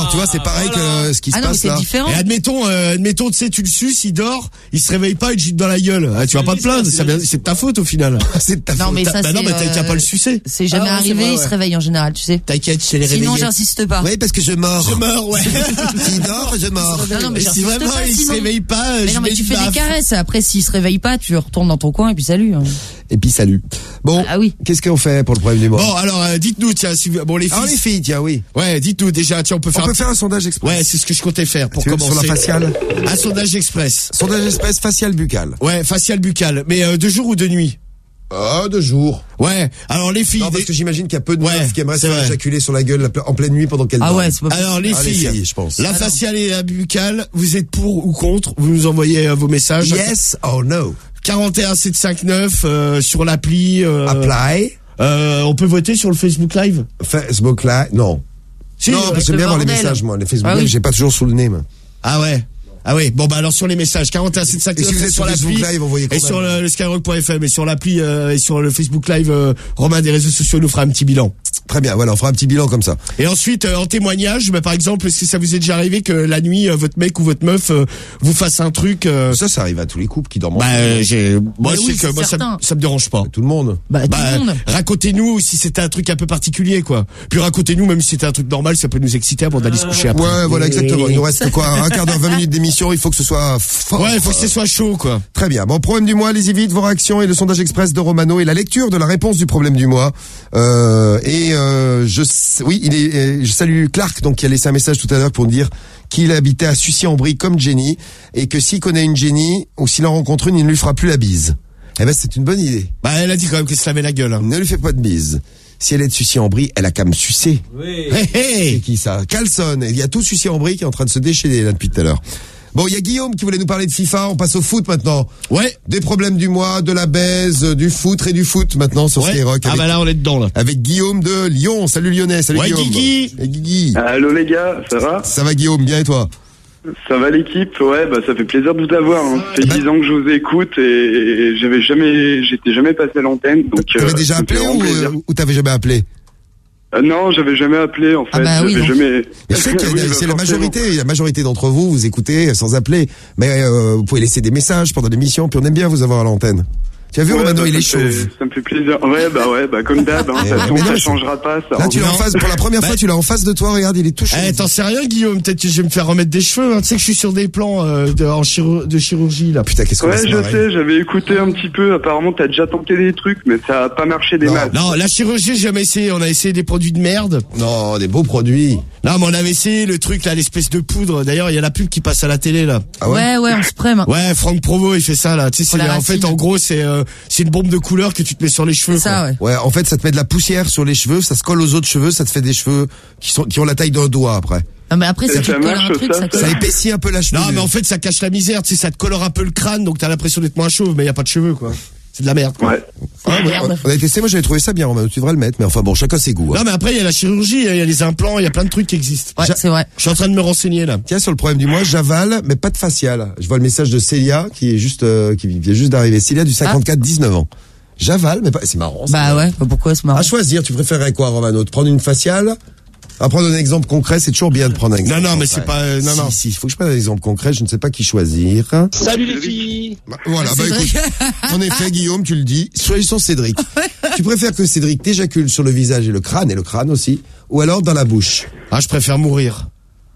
Alors, tu vois, c'est pareil que ce qui Ah se non, mais passe c'est là. différent. Et admettons, euh, admettons, tu sais, tu le suces, il dort, il se réveille pas, il te jette dans la gueule. Ah, tu vas pas te plaindre, ça vient- c'est de ta faute au final. C'est de ta Non, faute. mais ça, Bah c'est. non, mais t'as euh, qu'à pas le sucer. C'est jamais Ah ouais, c'est arrivé, vrai, il ouais. se réveille en général, tu sais. T'inquiète, je l'ai réveillé. Sinon, j'insiste pas. Oui, parce que je mords. Je meurs, ouais. S'il dort, je mords. Non, non, mais Et si j'insiste vraiment pas, il se sinon. réveille pas, Mais je non, mais mets tu une fais des baffe. caresses. Après, s'il se réveille pas, tu retournes dans ton coin et puis salut. hein. Et puis salut. Bon, Ah oui. qu'est-ce qu'on fait pour le problème du mois? Bon, alors, euh, dites-nous, tiens, si vous- bon, les filles. Ah, les filles, tiens, oui. Ouais, dites-nous déjà, tiens, on peut On faire. peut faire un sondage express. Ouais, c'est ce que je comptais faire pour Tu veux, commencer. sur la faciale? Un sondage express. Sondage express facial buccal. Ouais, facial buccal. Mais euh, de jour ou de nuit? Ah, de jour. Ouais. Alors les filles. Non, parce des- que j'imagine qu'il y a peu de Ouais, meufs qui aimeraient se c'est faire vrai. éjaculer sur la gueule la- en pleine nuit pendant qu'elles Ah dorment. ouais, c'est pas Alors les Ah, les filles, filles, je pense. la Ah non. faciale et la buccale, vous êtes pour ou contre? Vous nous envoyez euh, vos messages. Yes or no? quarante et un sept cent cinquante-neuf euh, sur l'appli. Euh, Apply. euh, on peut voter sur le Facebook Live. Facebook là, non. Si, non, avec parce que j'aime le bien voir les bordel. messages, moi. Les Facebook Ah Live, oui. j'ai pas toujours sous le nez, moi. Ah ouais. Ah oui, bon bah alors sur les messages quarante et un sept cent Et si vous cinquante-neuf êtes sur sur l'appli Facebook Live, envoyez quand et même. sur le, le skyrock point f m et sur l'appli euh, et sur le Facebook Live euh, Romain des réseaux sociaux nous fera un petit bilan. Très bien, voilà, on fera un petit bilan comme ça. Et ensuite euh, en témoignage, bah, par exemple, est-ce que ça vous est déjà arrivé que la nuit euh, votre mec ou votre meuf euh, vous fasse un truc euh, Ça, ça arrive à tous les couples qui dorment. bah euh, j'ai moi Mais je oui, sais que c'est moi ça, me- certain. ça me dérange pas. Tout le monde. Bah, tout Bah, le monde. racontez-nous si c'était un truc un peu particulier, quoi. Puis racontez-nous, même si c'était un truc normal, ça peut nous exciter avant d'aller se coucher après. Ouais, voilà, exactement. Il nous reste quoi? Un quart d'heure, vingt minutes d'émission. Il faut que ce soit fort. Ouais, il faut que ce soit chaud, quoi. Très bien. Bon, problème du mois, allez-y vite, vos réactions et le sondage express de Romano et la lecture de la réponse du problème du mois. Euh, et euh, je, oui, il est. euh, Je salue Clark, donc qui a laissé un message tout à l'heure pour dire qu'il habitait à Sucy-en-Brie comme Jenny et que s'il connaît une Jenny ou s'il en rencontre une, il ne lui fera plus la bise. Eh ben, c'est une bonne idée. Bah, elle a dit quand même qu'elle se lavait la gueule. Hein. Ne lui fais pas de bise. Si elle est de Sucy-en-Brie, elle a qu'à me sucer. Oui. Hey, hey. C'est qui ça? Carlson. Il y a tout Sucy-en-Brie qui est en train de se déchaîner là depuis tout à l'heure. Bon, il y a Guillaume qui voulait nous parler de FIFA. On passe au foot maintenant. Ouais. Des problèmes du mois, de la baise, du foot et du foot maintenant sur Ouais. Skyrock. Ah avec, bah là on est dedans là. avec Guillaume de Lyon. Salut Lyonnais. Salut Ouais, Guillaume. Guigui. Et Guigui. Allô les gars, ça va? Ça va Guillaume, bien et toi? Ça va l'équipe? Ouais, bah ça fait plaisir de vous avoir. Hein. Ça fait bah- dix ans que je vous écoute et, et j'avais jamais, j'étais jamais passé à l'antenne. Donc T'avais euh, déjà ça me fait appelé vraiment ou, plaisir. euh, ou t'avais jamais appelé? Euh, non, j'avais jamais appelé en fait. Ah bah oui, j'avais non. jamais. Je sais que Oui, bah, c'est la forcément. majorité, la majorité d'entre vous, vous écoutez sans appeler. Mais euh, vous pouvez laisser des messages pendant l'émission, puis on aime bien vous avoir à l'antenne. Tu as vu, Ouais, Romano, bah, il ça est me fait- chauve. Ça me fait plaisir. Ouais, bah ouais, bah comme d'hab. Hein, Eh de toute ouais, façon, mais non, ça mais changera pas. Ça. Là, tu l'as en face, pour la première Bah- fois, tu l'as en face de toi, regarde, il est tout chaud. Eh, t'en sais rien, Guillaume. Peut-être que je vais me faire remettre des cheveux. Hein. Tu sais que je suis sur des plans euh, de, en chiro- de chirurgie là. Putain, qu'est-ce qu'on va Ouais, se je marrer. sais, j'avais écouté un petit peu. Apparemment, t'as déjà tenté des trucs, mais ça a pas marché des Non. masses. Non, la chirurgie, j'ai jamais essayé. On a essayé des produits de merde. Non, des beaux produits. Non, mais on avait essayé le truc là, l'espèce de poudre. D'ailleurs, il y a la pub qui passe à la télé là. Ah ouais? Ouais, ouais, on se prenne. Ouais, Franck Provo, il fait ça là. Tu sais, Pour c'est la en fait, racine. en gros, c'est euh, c'est une bombe de couleur que tu te mets sur les cheveux. C'est ça, quoi. ouais. Ouais, en fait, ça te met de la poussière sur les cheveux, ça se colle aux autres cheveux, ça te fait des cheveux qui sont qui ont la taille d'un doigt après. Non, mais après, Et si tu ça te colles marche, un truc, ça, ça, ça Ça épaissit un peu la chevelure. Non, mais en fait, ça cache la misère. Tu sais, ça te colore un peu le crâne, donc t'as l'impression d'être moins chauve, mais y a pas de cheveux quoi. C'est de la merde. Quoi. Ouais. Ouais, ouais, on- on avait testé, moi j'avais trouvé ça bien, Romano, tu devrais le mettre, mais enfin bon, chacun ses goûts. Hein. Non, mais après, il y a la chirurgie, il y a les implants, il y a plein de trucs qui existent. Ouais, J'a- c'est vrai. Je suis en train de me renseigner là. Tiens, sur le problème du mois, j'avale, mais pas de facial. Je vois le message de Célia, qui est juste, euh, qui vient juste d'arriver. Célia du cinquante-quatre, dix-neuf ans. J'avale, mais pas, c'est marrant. ça. Bah ouais, bah pourquoi c'est marrant? À choisir, tu préférerais quoi, Romano? De prendre une faciale? À prendre un exemple concret, c'est toujours bien de prendre un exemple. Non, non, mais concret. c'est pas, euh, non, si, non. Si, il faut que je prenne un exemple concret, je ne sais pas qui choisir. Salut les filles. Bah, voilà, bah Cédric. écoute, en effet, Guillaume, tu le dis, choisissons Cédric. Tu préfères que Cédric t'éjacule sur le visage et le crâne, et le crâne aussi, ou alors dans la bouche? Ah, je préfère mourir.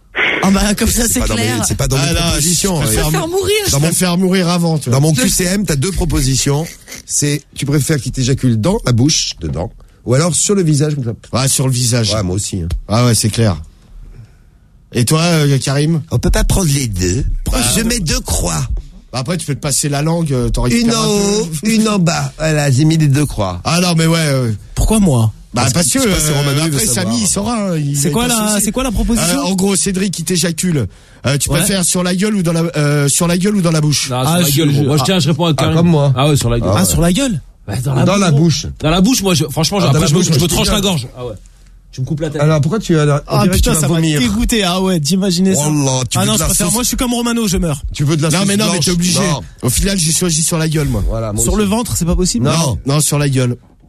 Ah bah comme ça c'est pas dans mes- clair. C'est pas dans Ah, mes là, propositions. je hein. préfère Faire mourir. Je préfère mourir avant, tu vois. Dans mon Q C M, t'as deux propositions. C'est, tu préfères qu'il t'éjacule dans la bouche, dedans, ou alors sur le visage, comme ça. Ouais, sur le visage. Ouais, moi aussi. Hein. Ah ouais, c'est clair. Et toi, euh, Karim? On peut pas prendre les deux. Je mets deux croix. Bah après, tu peux te passer la langue, euh, t'en Une récupères en un haut, peu. une en bas. Voilà, j'ai mis les deux croix. Ah non, mais ouais. euh, Pourquoi moi? Bah Parce parce, que que, je sais pas si euh, Romano veut après savoir. Samy il saura. hein, il C'est va quoi être la, associé. c'est quoi la proposition? Euh, En gros, Cédric qui t'éjacule. Euh, tu Ouais. préfères sur la gueule ou dans la euh, sur la gueule ou dans la bouche? Ah, sur Ah, la je- gueule, gros. je- Moi, je tiens, je réponds à Karim. comme moi. Ah ouais, sur la gueule. Ah, sur la gueule? Bah, dans Dans la gros. bouche. Dans la bouche, moi, je, franchement, Ah, après, dans la je me, bouche, je me moi, je tranche dis la bien. gorge. Ah ouais. Tu me coupes la tête. Alors, pourquoi tu as, on Ah dirait que putain, tu vas ça m'a vomir. dégoûté. Ah ouais, d'imaginer ça. Oh là, tu ah veux non, de je la préfère. sauce- Moi, je suis comme Romano, je meurs. Tu veux de la Non sauce mais non, mais blanche. t'es obligé. Non. Au final, j'ai choisi sur la gueule moi. Voilà, moi Sur aussi. le ventre, c'est pas possible. Non, non, sur la gueule.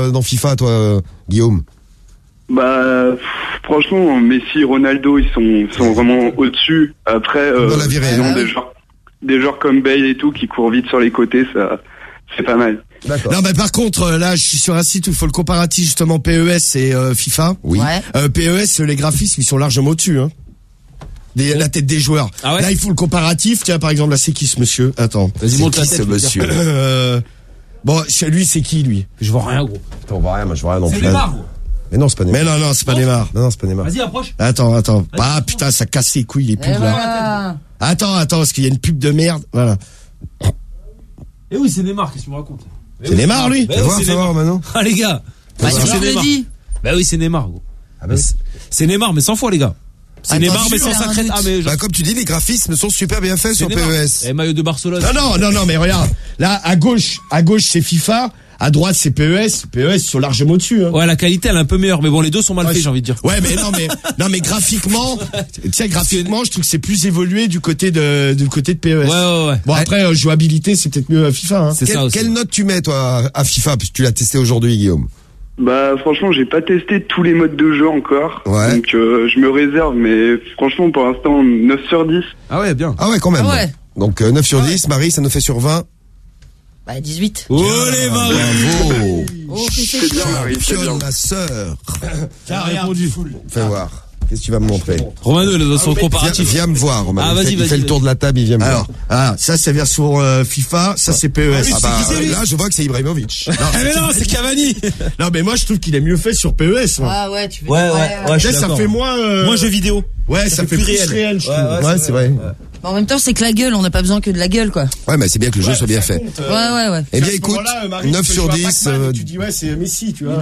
euh, dans FIFA, toi, euh, Guillaume? Bah, pff, franchement, Messi, Ronaldo, ils sont, sont vraiment au-dessus. Après, euh, Dans la vie réelle. sinon, des joueurs, des joueurs comme Bale et tout qui courent vite sur les côtés, ça, c'est pas mal. D'accord. Non, mais par contre, là, je suis sur un site où il faut le comparatif justement P E S et euh, FIFA. Oui. Ouais. Euh, P E S, les graphismes, ils sont largement au-dessus. Hein. Des, la tête des joueurs. Ah ouais. Là, il faut le comparatif. Tiens, par exemple, là, c'est qui ce monsieur? Attends. Vas-y, C'est monte la qui tête, ce je veux monsieur? dire. euh, Bon, chez lui, c'est qui lui? Je vois rien, gros. On voit rien, moi je vois rien non C'est plus. Neymar, gros. Mais non, c'est pas Neymar. Mais non, non, c'est pas Neymar. Non, non, c'est pas Neymar. Vas-y, approche. Attends, attends. Ah putain, ça casse les couilles les pubs Et là. voilà. Attends, attends, parce qu'il y a une pub de merde. Voilà. Eh oui, c'est Neymar, qu'est-ce que tu me racontes? Eh C'est oui, Neymar, lui? Bah Fais oui, voir, c'est fais voir Neymar. maintenant. Ah, les gars. Bah, c'est tu je l'ai Neymar. dit. Bah oui, c'est Neymar, gros. Ah bah, C'est- C'est Neymar, mais cent fois, les gars. C'est Attends, Neymar, mais je sans vais faire un sacré. doute. Ah, mais genre, bah, comme tu dis, les graphismes sont super bien faits c'est sur P Neymar. E S. Eh, maillot de Barcelone. Non, non, non, non, mais regarde. Là, à gauche, à gauche, c'est FIFA. À droite, c'est P E S. P E S, ils sont largement au-dessus. Hein. Ouais, la qualité, elle est un peu meilleure, mais bon, les deux sont mal Ouais, faits, j'ai envie de dire. Ouais, mais non, mais non, mais graphiquement, tu sais, graphiquement, je trouve que c'est plus évolué du côté de du côté de P E S. Ouais, ouais, ouais. Bon après, euh, jouabilité, c'est peut-être mieux à FIFA. Hein. C'est Quelle, ça aussi. quelle note tu mets, toi, à FIFA, puisque tu l'as testé aujourd'hui, Guillaume? Bah franchement, j'ai pas testé tous les modes de jeu encore, Ouais. donc euh, je me réserve, mais franchement pour l'instant neuf sur dix. Ah ouais, bien. Ah ouais, quand même. Ah ouais. Donc, euh, neuf sur dix, Marie, ça nous fait sur vingt. Bah, dix-huit. Oh, les Marie. Bravo. Oh, que c'est C'est bien, chaud. Marie, c'est bien. Championne, ma sœur. Tiens, regarde. Fais voir. Qu'est-ce que tu vas me montrer? Romano, il est dans son Viens, comparatif. viens me voir, Romain. Ah, il vas-y, fait, il vas-y, fait le vas-y. tour de la table, il vient me Alors, voir. ah, ça c'est version euh, FIFA, ça c'est P E S. Ah bah, là, je vois que c'est Ibrahimovic. Non, Eh, mais non, c'est Cavani. non, mais moi je trouve qu'il est mieux fait sur P E S. moi. Ah ouais, tu veux Ouais, dire, ouais, ouais, je suis Là, ça d'accord. fait moins. euh, Moins jeu vidéo. Ouais, ça, fait plus réel, je trouve. Ouais, c'est vrai. Mais en même temps, c'est que la gueule, on n'a pas besoin que de la gueule, quoi. Ouais, mais c'est bien que le jeu soit bien fait. compte, euh, Ouais, ouais, ouais. Eh bien, à ce écoute, moment-là, Marie, neuf tu peux sur jouer à dix, Pac-Man, euh, tu dis ouais, c'est Messi, tu vois.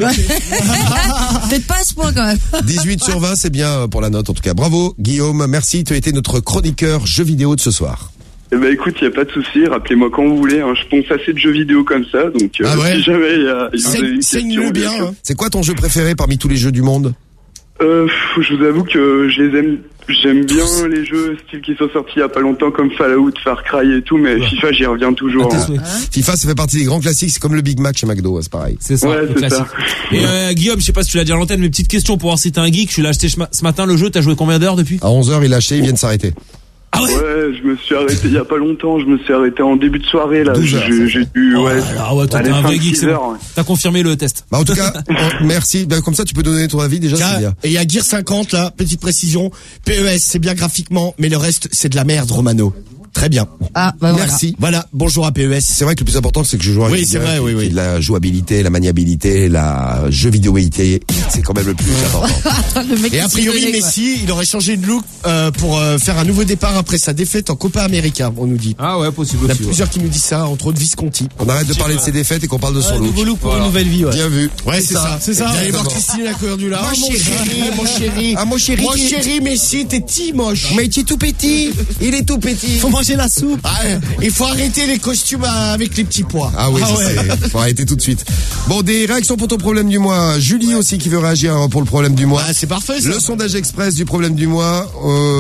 Peut-être pas à ce point, quand même. dix-huit sur vingt, c'est bien pour la note, en tout cas. Bravo, Guillaume. Merci. Tu as été notre chroniqueur jeux vidéo de ce soir. Eh ben écoute, y a pas de souci, rappelez-moi quand vous voulez. Hein. Je ponce assez de jeux vidéo comme ça, donc euh, Ah ouais si jamais il y a, il y a Saigne- une saigne-le question, bien, sûr. hein. C'est quoi ton jeu préféré parmi tous les jeux du monde? Euh, pff, je vous avoue que je les aime. J'aime bien les jeux style qui sont sortis il y a pas longtemps comme Fallout, Far Cry et tout, mais FIFA j'y reviens toujours. hein. FIFA, ça fait partie des grands classiques. C'est comme le Big Mac chez McDo, c'est pareil. C'est ça, Ouais, le c'est classique. ça. Et euh, Guillaume, je sais pas si tu l'as dit à l'antenne, mais petite question pour voir si t'es un geek. Tu l'as acheté ce ma- ce matin le jeu, t'as joué combien d'heures depuis? À onze heures, il a acheté, il vient de s'arrêter. Ah ouais. Ouais, je me suis arrêté il y a pas longtemps, je me suis arrêté en début de soirée là. douze heures, J'ai j'ai dû Oh ouais. là là, ouais, toi, t'es aller un vrai cinq, geek, six c'est heures, bon. ouais. T'as confirmé le test. Bah, en tout cas, oh, merci. Ben, comme ça, tu peux donner ton avis déjà, c'est Tiens, bien. et il y a Gear cinquante là, petite précision. P E S, c'est bien graphiquement, mais le reste, c'est de la merde, Romano. Très bien. Ah, bah voilà. Merci. Voilà, bonjour à P E S. C'est vrai que le plus important, c'est que je joue à un Oui, jeu c'est bien, vrai, oui, qui- oui. qui est de la jouabilité, la maniabilité, la jeu vidéoité. C'est quand même le plus important. Le mec Et qui a s'est priori, donné, quoi. Messi, il aurait changé de look euh, pour euh, faire un nouveau départ après sa défaite en Copa América, on nous dit. Ah ouais, possible Il y a aussi. ouais. plusieurs qui nous disent ça, entre autres Visconti. On arrête de parler de ses défaites et qu'on parle de son Ouais, look. nouveau look pour Voilà. une nouvelle vie, ouais. Bien vu. Ouais, c'est ça. c'est ça. Vous allez voir Exactement. Christine Lacourdula. Mon Oh, mon chéri, chéri, mon chéri. Ah, mon chéri, Mon qui- chéri, Messi, t'es petit moche. Mais il est tout petit. Il est tout petit. Faut manger la soupe. Ah, il faut arrêter les costumes à- avec les petits pois. Ah oui, ça c'est. Faut arrêter tout de suite. Bon, des réactions pour ton problème du mois. Julie aussi qui veut réagir pour le problème du mois. Ah, c'est parfait, ça. Le sondage express du problème du mois.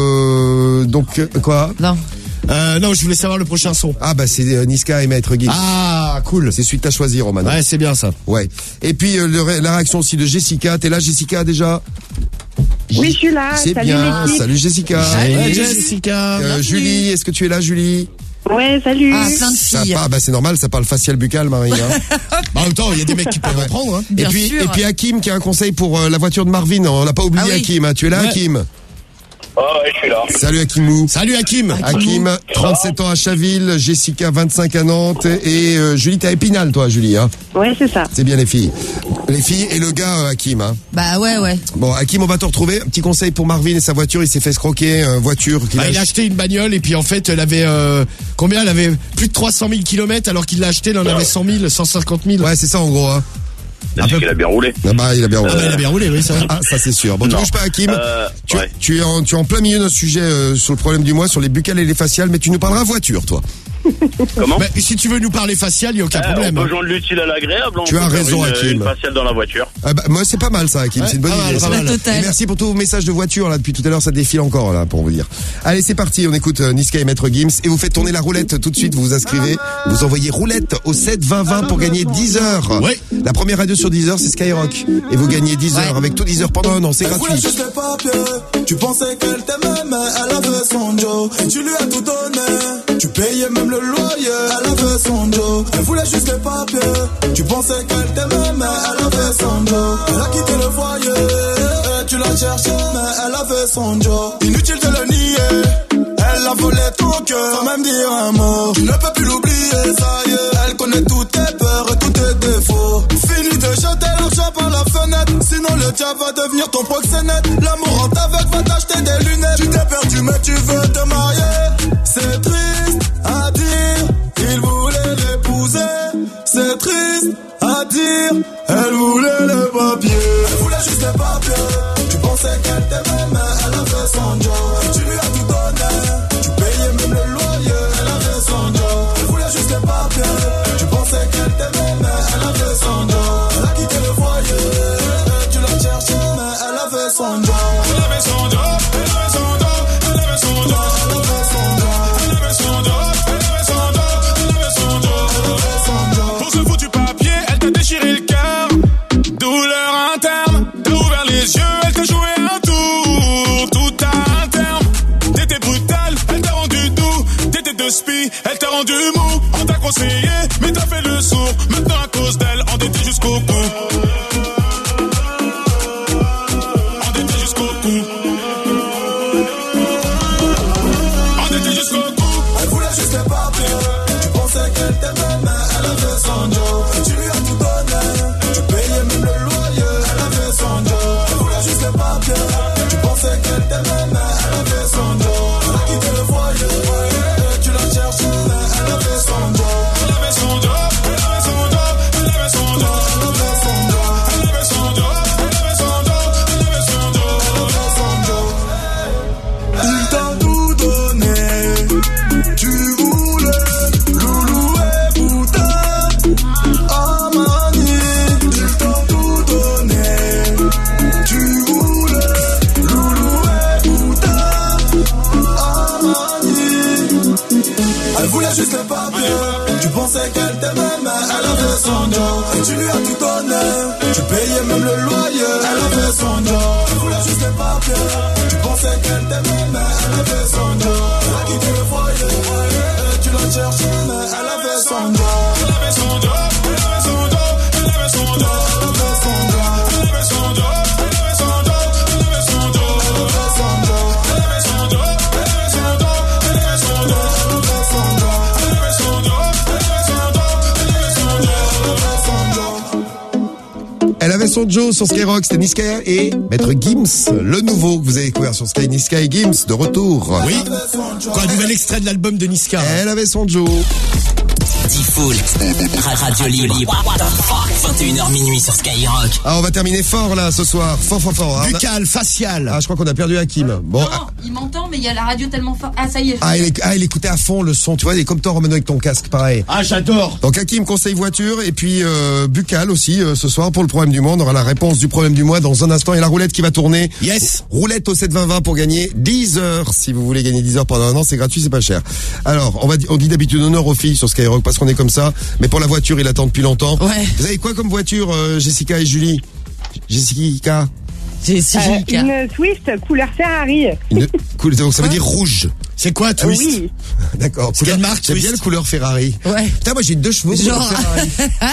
Euh, donc, euh, quoi? Non. Euh, non, je voulais savoir le prochain son. Ah, bah, c'est euh, Niska et Maître Geek. Ah, cool. C'est celui que t'as choisi, Roman. Ouais, c'est bien ça. Ouais. Et puis, euh, le ré- la réaction aussi de Jessica. T'es là, Jessica, déjà? Oui, je suis là. C'est Salut bien. l'équipe. Salut, Jessica. Salut, Ouais, Jessica. Euh, Bienvenue. Julie, est-ce que tu es là, Julie? Ouais, salut. Ah, plein de Ça filles. parle, bah, c'est normal, ça parle facial buccal, Marie. Hein. Bah, en même temps, il y a des mecs qui peuvent en prendre. Hein. Et Bien puis, sûr. et puis Hakim qui a un conseil pour euh, la voiture de Marvin. On l'a pas oublié, Ah oui. Hakim. Hein. Tu es là, Ouais. Hakim? Oh, ouais, je suis là. Salut Hakimou. Salut Hakim. Hakim, trente-sept ans à Chaville, Jessica, vingt-cinq à Nantes, et euh, Julie, t'es à Épinal, toi, Julie. Hein. Ouais, c'est ça. C'est bien les filles. Les filles et le gars, euh, Hakim. Hein. Bah ouais, ouais. Bon, Hakim, on va te retrouver. Un petit conseil pour Marvin et sa voiture. Il s'est fait escroquer, euh, voiture. Qu'il Bah, a il a acheté une bagnole et puis en fait, elle avait euh, combien? Elle avait plus de trois cent mille kilomètres alors qu'il l'a acheté, elle en avait cent mille, cent cinquante mille. Ouais, c'est ça en gros. Hein. Parce qu'il a bien roulé. Ah bah, il a bien roulé. Ah bah, il a bien roulé, oui, ça. Ah, ça c'est sûr. Bon, tu Non. bouges pas, Hakim. Euh, tu, tu, es en, tu es en plein milieu d'un sujet euh, sur le problème du mois, sur les buccales et les faciales, mais tu nous parleras voiture, toi. Comment Mais si tu veux nous parler facial, il n'y a aucun Eh, problème. On hein. peut joindre l'utile à l'agréable. Tu on as peut faire raison, une, Hakim. une faciale dans la voiture. Ah bah, moi c'est pas mal ça, Hakim, Ouais, c'est une bonne pas mal, idée. pas ça. mal. La totale. Et merci pour tous vos messages de voiture là depuis tout à l'heure, ça défile encore là pour vous dire. Allez c'est parti, on écoute euh, Niska et Maître Gims et vous faites tourner la roulette tout de suite, vous vous inscrivez, vous envoyez roulette au sept vingt vingt pour gagner dix heures. Ouais. La première radio sur dix heures c'est Skyrock et vous gagnez dix heures avec tout dix heures pendant un an, c'est Elle voulait gratuit. juste les papiers. Tu pensais qu'elle t'aimait, mais elle avait son Joe. Tu lui as tout donné. Tu payais même le loyer. Elle avait son Joe. Elle voulait juste les papiers. Tu pensais qu'elle t'aimait, mais elle avait son Joe. Elle a quitté le foyer. Et tu l'as cherché, mais elle avait son Joe. Inutile de le nier. Elle a volé ton cœur, sans même dire un mot. Tu ne peux plus l'oublier, ça y est. Elle connaît toutes tes peurs et tous tes défauts. Fini de jeter l'argent par la fenêtre. Sinon le diable va devenir ton proxénète. L'amour en t'aveugle va t'acheter des lunettes. Tu t'es perdu mais tu veux te marier. C'est triste à dire, il voulait l'épouser. C'est triste à dire, elle voulait les papiers. Elle voulait juste les papiers. Tu pensais qu'elle t'aimait mais elle avait son Joe. Tu lui as tout donné. Tu payais même le loyer. Elle avait son Joe. Elle voulait juste les papiers. Tu pensais qu'elle t'aimait mais elle avait son Joe. Elle a quitté le foyer. Tu l'as cherché mais elle avait son Joe. Elle avait son Joe. Elle avait son Joe. Elle avait son Joe. Elle avait son Joe. Elle avait son Joe. Elle avait son Joe. Elle avait son Joe. Elle avait son Joe. Pour ce foutu papier, elle t'a déchiré le cœur. Douleur interne, t'as ouvert les yeux, elle t'a joué un tour. Tout à un terme, t'étais brutal, elle t'a rendu doux. T'étais de spi, elle t'a rendu mou. On t'a conseillé, mais t'as fait le sourd. Maintenant à cause d'elle, endetté jusqu'au cou. Endetté jusqu'au cou. Endetté jusqu'au cou. Elle voulait juste les papiers. Tu pensais qu'elle t'aimait mais elle avait son Joe. Tu lui as tout donné. Tu payais même le loyer. Elle avait son Joe. Elle voulait juste les papiers. Tu pensais qu'elle t'aimait mais elle avait son Joe. Elle a quitté le foyer. Tu l'as cherché mais elle avait son Joe. Elle avait son Joe. Elle avait son Joe. Elle avait son Joe. Elle avait son Joe. Elle avait son Joe. Elle avait son Joe. Elle avait son Joe. Elle avait son Joe. Il t'a tout donné. Tu voulais loulou et boutin. Amani. Il t'a tout donné. Tu voulais loulou et boutin. Amani. Elle voulait juste les papiers. Tu pensais qu'elle t'aimait mais elle avait son Joe. Et tu lui as tout donné. Tu payais même le loyer. Elle avait son Joe. Elle voulait juste les papiers. Tu pensais qu'elle t'aimait mais elle avait son Joe. Elle a quitté le foyer. Et tu l'as cherché mais elle avait son Joe. Elle avait son Joe. Elle avait son Joe. Elle avait son Joe. Elle avait son Joe. Elle avait son Joe. Elle avait son Joe. Elle avait son Joe. Elle avait son Joe. Elle avait son Joe. Elle avait son Joe. Elle avait son Joe. Elle avait son Joe. Elle avait son Joe. Elle avait son Joe. Elle avait son Joe. Elle avait son Joe. Elle avait son Joe sur Skyrock, c'était Niska et Maître Gims, le nouveau que vous avez découvert sur Sky, Niska et Gims, de retour. Oui. Quoi, un nouvel extrait de l'album de Niska. Elle avait son Joe. Default, Radio Libre, vingt et une heures minuit sur Skyrock. Ah, on va terminer fort là ce soir, fort fort fort. Buccal, facial. Ah, je crois qu'on a perdu Hakim. Bon. Non, il m'entend, mais il y a la radio tellement fort. Ah, ça y est. Ah il, ah, il écoutait à fond le son, tu vois, il est comme toi, Romano, avec ton casque, pareil. Ah, j'adore. Donc Hakim, conseil voiture, et puis euh, Buccal aussi, euh, ce soir, pour le problème du mois. On aura la réponse du problème du mois dans un instant, et la roulette qui va tourner. Yes. Roulette au sept vingt vingt pour gagner dix heures. Si vous voulez gagner dix heures pendant un an, c'est gratuit, c'est pas cher. Alors, on va on dit d'habitude honneur aux filles sur Skyrock, parce qu'on est comme ça, mais pour la voiture, il attend depuis longtemps. Ouais. Vous avez quoi comme voiture, euh, Jessica et Julie? Jessica Jessica. Euh, une Swift couleur Ferrari. Une cool, donc ça veut dire rouge. C'est quoi, Twist? Oui. D'accord. C'est quelle marque, J'aime Twist? bien le couleur Ferrari. Ouais. Putain, moi j'ai deux chevaux. Genre. Ferrari.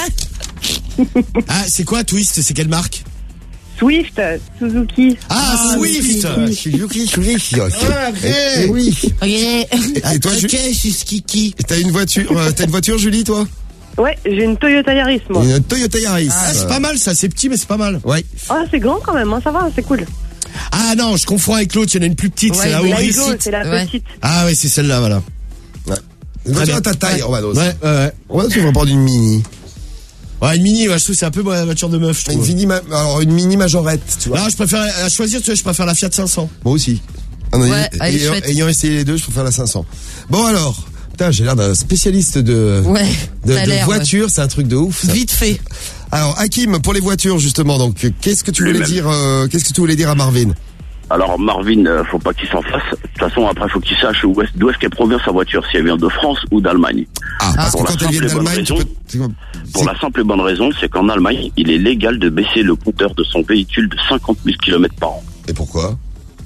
Ah, c'est quoi, Twist? C'est quelle marque? Swift, Suzuki. Ah, Swift. Suzuki, Suzuki. Ah, ok. Eh oui. Ok. Et toi, Ok, Ju- je suis Skiki. t'as une voiture, euh, t'as une voiture, Julie, toi? Ouais, j'ai une Toyota Yaris, moi. Une Toyota Yaris. Ah, c'est pas mal, ça. C'est petit, mais c'est pas mal. Ouais. Ah, c'est grand quand même, hein, ça va, c'est cool. Ah non, je confonds avec l'autre. Il y en a une plus petite. Ouais, c'est la mais La Auris. Igo, c'est la Ouais. petite. Ah ouais, c'est celle-là, voilà. Une Très voiture bien. à ta taille, Romano. Ouais, ouais, ouais. Romano, tu devrais prendre une mini. Ouais, une mini, ouais, je trouve que c'est un peu ma voiture de meuf, je Une trouve. mini, ma- alors une mini majorette, tu vois. Non, je préfère, à choisir, tu vois, je préfère la Fiat cinq cents. Moi aussi. Ah non, Ouais, ayant, elle est chouette. ayant essayé les deux, je préfère la cinq cents. Bon alors, Putain, j'ai l'air d'un spécialiste de, Ouais, de, t'as de l'air, voiture, c'est un truc de ouf. Ça. Vite fait. Alors, Hakim, pour les voitures, justement, donc, qu'est-ce que tu voulais Lui-même. dire, euh, qu'est-ce que tu voulais dire à Marvin? Alors Marvin, euh, faut pas qu'il s'en fasse. De toute façon, après, faut qu'il sache où est- d'où est-ce qu'elle provient sa voiture, si elle vient de France ou d'Allemagne. Ah, parce Pour que la quand elle vient simple et bonne d'Allemagne, tu raison- peux... Pour la simple et bonne raison, c'est qu'en Allemagne, il est légal de baisser le compteur de son véhicule de cinquante mille kilomètres par an. Et pourquoi?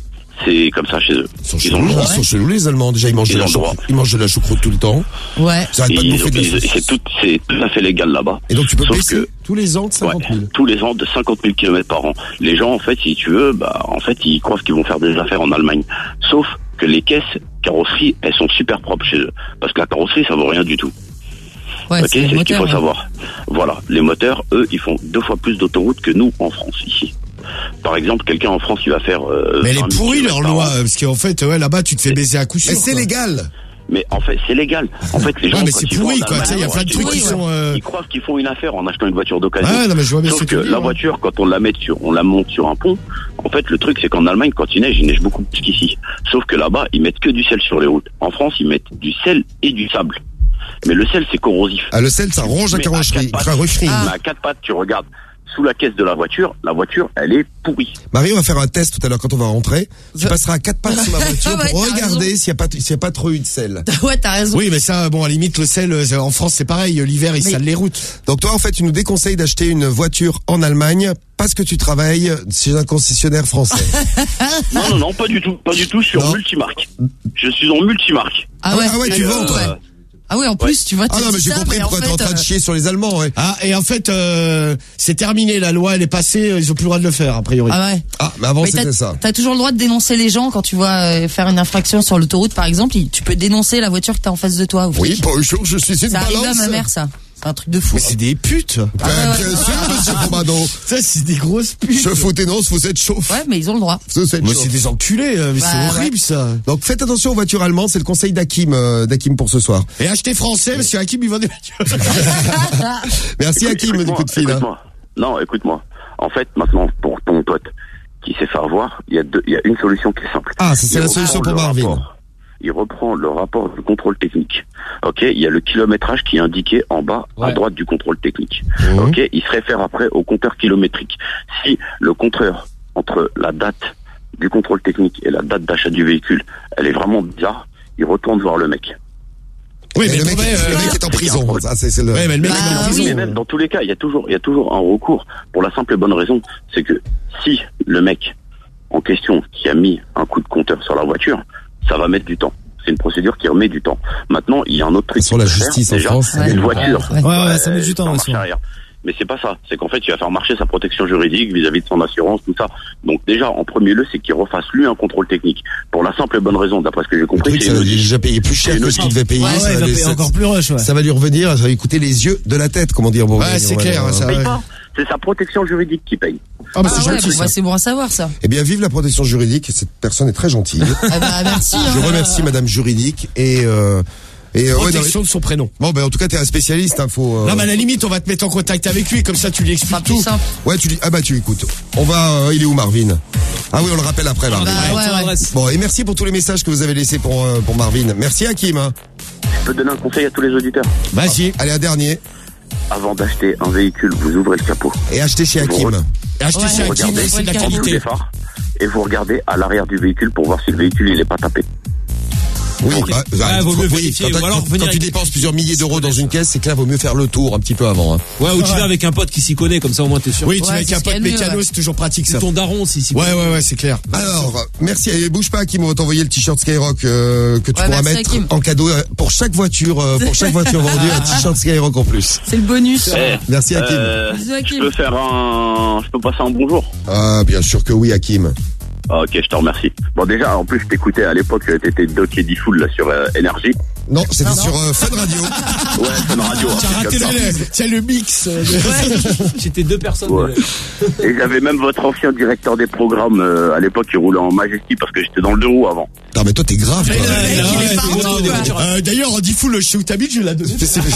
C'est comme ça chez eux. Ils sont Ils chelous, ont le droit. ils sont chelous, les Allemands. Déjà, ils mangent, Ils de la ont le droit. choucroute, ils mangent de la choucroute tout le temps. Ouais. Ils arrêtent pas de Ils- bouffer de la ils- saucisse. c'est tout, c'est tout à fait légal là-bas. Et donc, tu peux Sauf baisser que- tous les ans de cinquante mille. tous les ans de cinquante mille kilomètres par an. Les gens, en fait, si tu veux, bah, en fait, ils croient qu'ils vont faire des affaires en Allemagne. Sauf que les caisses carrosserie, elles sont super propres chez eux. Parce que la carrosserie, ça vaut rien du tout. Ouais, ok, c'est les c'est ce qu'il moteurs, faut ouais. savoir. Voilà, les moteurs, eux, ils font deux fois plus d'autoroutes que nous en France ici. Par exemple, quelqu'un en France, il va faire. Euh, Mais elle vingt est mille pourrie kilomètres leur par loi, an. parce qu'en fait, ouais, là-bas, tu te fais baiser à coup sûr. Mais c'est quoi. légal. Mais en fait, c'est légal. En fait, les gens, Ouais, mais quand c'est ils vont pourri, en quoi. Tu sais, il y a Allemagne, plein de trucs ils qui croient- sont, euh, Ils croient qu'ils font une affaire en achetant une voiture d'occasion. Ouais, non, mais je vois bien Sauf ce que que tu dis, la ouais. voiture, quand on la met sur, on la monte sur un pont. En fait, le truc, c'est qu'en Allemagne, quand il neige, il neige beaucoup plus qu'ici. Sauf que là-bas, ils mettent que du sel sur les routes. En France, ils mettent du sel et du sable. Mais le sel, c'est corrosif. Ah, le sel, ça ronge la Mais à carrosserie. quatre pattes- carrosserie. Mais à quatre pattes, tu regardes sous la caisse de la voiture, la voiture, elle est pourrie. Marie, on va faire un test tout à l'heure quand on va rentrer. Tu passeras à quatre pattes sur ma voiture Ouais, pour t'as regarder raison. s'il n'y a pas, s'il y a pas trop eu de sel. Ouais, t'as raison. Oui, mais ça, bon, à la limite, le sel, euh, en France, c'est pareil. L'hiver, ils Mais- salent les routes. Donc toi, en fait, tu nous déconseilles d'acheter une voiture en Allemagne parce que tu travailles chez un concessionnaire français. Non, non, non, pas du tout. Pas du tout, je suis en Non. multimarque. Je suis en multimarque. Ah ouais, ah ouais, tu Et, vends, euh, toi. Ah oui, en plus, tu vois, Ah tu non, mais dis j'ai ça, compris mais pourquoi en t'es en fait, train de euh, chier sur les Allemands, ouais. Ah, et en fait, euh, c'est terminé. La loi, elle est passée. Ils ont plus le droit de le faire, a priori. Ah ouais. Ah, mais avant, Mais c'était t'as- ça. T'as toujours le droit de dénoncer les gens quand tu vois euh, faire une infraction sur l'autoroute, par exemple. il- Tu peux dénoncer la voiture que t'as en face de toi. au Oui, flic. bonjour, je suis une Ça arrive à balance. ma mère, ça. C'est un truc de fou. Mais c'est des putes. Ben, bien sûr, monsieur Romano. Ça, c'est des grosses putes. Je faut dénonce, vous êtes chauffe. Ouais, mais ils ont le droit. Vous êtes Moi, chauffe. c'est des enculés. euh, Mais Bah, c'est horrible, ça. Donc faites attention aux voitures allemandes, c'est le conseil d'Hakim, euh, d'Hakim pour ce soir. Et acheter français, parce qu'Hakim, il vend des voitures. Merci Écoute- Hakim du écoute-moi, coup de fil. hein. écoute-moi. Non, écoute-moi. En fait, maintenant, pour ton pote qui s'est fait avoir, il y a deux, il y a une solution qui est simple. Ah, ça, c'est Il la reprend solution pour le Marvin. rapport. Il reprend le rapport du contrôle technique. Ok, il y a le kilométrage qui est indiqué en bas à Ouais. droite du contrôle technique. Mhm. Ok, il se réfère après au compteur kilométrique. Si le compteur entre la date du contrôle technique et la date d'achat du véhicule, elle est vraiment bizarre, il retourne voir le mec. Oui, Mais mais le mec, problème, le euh, mec est en prison. Ça, c'est, c'est le... Ouais, mais le mec Bah, est en oui. prison. Mais même dans tous les cas, il y a toujours, il y a toujours un recours pour la simple et bonne raison, c'est que si le mec en question qui a mis un coup de compteur sur la voiture, ça va mettre du temps. C'est une procédure qui remet du temps. Maintenant, il y a un autre truc. Sur la qu'il faut justice faire. en Déjà, France, ça une met- voiture. Ouais, ouais, ouais, ça met du temps, ça ouais, marche souvent. arrière. Mais c'est pas ça. C'est qu'en fait, il va faire marcher sa protection juridique vis-à-vis de son assurance, tout ça. Donc déjà, en premier lieu, c'est qu'il refasse lui un contrôle technique. Pour la simple et bonne raison, d'après ce que j'ai Le compris, truc, c'est ça une va audit. déjà payer plus cher C'est une que ce qu'il devait payer. Ouais, ça, ouais, il va va lui- payer ça- encore plus rush, ouais. ça va lui revenir, ça va lui coûter les yeux de la tête, comment dire. Bon, Ouais, c'est clair, ça. Paye ouais. pas. C'est sa protection juridique qui paye. Ah, bah, Ah c'est ouais, gentil, bah, ça. c'est bon à savoir, ça. Eh bien, vive la protection juridique. Cette personne est très gentille. Ah bah, merci. hein. Je remercie Madame Juridique et euh, et euh, ouais, non, mais- Protection de son prénom. bon, ben en tout cas, t'es un spécialiste. Hein, faut. euh, Non, mais à la limite, on va te mettre en contact avec lui, comme ça, tu lui Pas expliques plus tout. simple. Ouais, tu dis. Ah bah tu écoutes. On va. euh, il est où Marvin? Ah oui, on le rappelle après, Marvin. Bah, ouais, ouais. Bon, et merci pour tous les messages que vous avez laissés pour euh, pour Marvin. Merci Hakim. Hein. Je peux donner un conseil à tous les auditeurs. Vas-y. Allez, un dernier. Avant d'acheter un véhicule, vous ouvrez le capot. Et achetez chez Hakim. Et acheter Ouais. chez Hakim, Regardez, c'est de la Ouais, en dessous qualité. des phares, et vous regardez à l'arrière du véhicule pour voir si le véhicule il est pas tapé. Oui, Ok. bah, bah, Ouais, vaut mieux oui, vérifier, quand, ou alors quand- venir quand tu avec- dépenses plusieurs milliers d'euros dans une caisse, c'est que là, vaut mieux faire le tour un petit peu avant. Hein. Ouais, ou tu vas avec un pote qui s'y connaît, comme ça au moins t'es sûr. Oui, tu Ouais, vas avec c'est un ce qu'il y a pote de mieux, mécano, ouais. c'est toujours pratique, Ou ça. ton daron s'y s'y Ouais, connaît. ouais, ouais, c'est clair. Alors, merci. Et bouge pas, Hakim, on va t'envoyer le t-shirt Skyrock euh, que tu Ouais, pourras merci, mettre Hakim. en cadeau euh, pour chaque voiture, euh, pour chaque voiture vendue, un t-shirt Skyrock en plus. C'est le bonus. Eh, Merci Hakim. euh, Bisous, Hakim. je peux faire un, je peux passer un bonjour. Ah, bien sûr que oui, Hakim. Ah, ok, je te remercie. Bon, déjà, en plus, je t'écoutais à l'époque, t'étais Doc Eddie Full là sur euh, Énergie. Non, c'était sur euh, Fun Radio. Ouais, Fun Radio. un Tiens, truc raté comme ça. le, tiens, le mix. euh, J'étais deux personnes. Ouais. Et j'avais même votre ancien directeur des programmes euh, à l'époque qui roulait en Majesty parce que j'étais dans le deux roues avant. Non, mais toi, t'es grave, toi. Ouais, ouais, il est partout, partout, quoi. quoi. Euh, D'ailleurs, on dit fou, le chez où t'habites, je l'ai donné.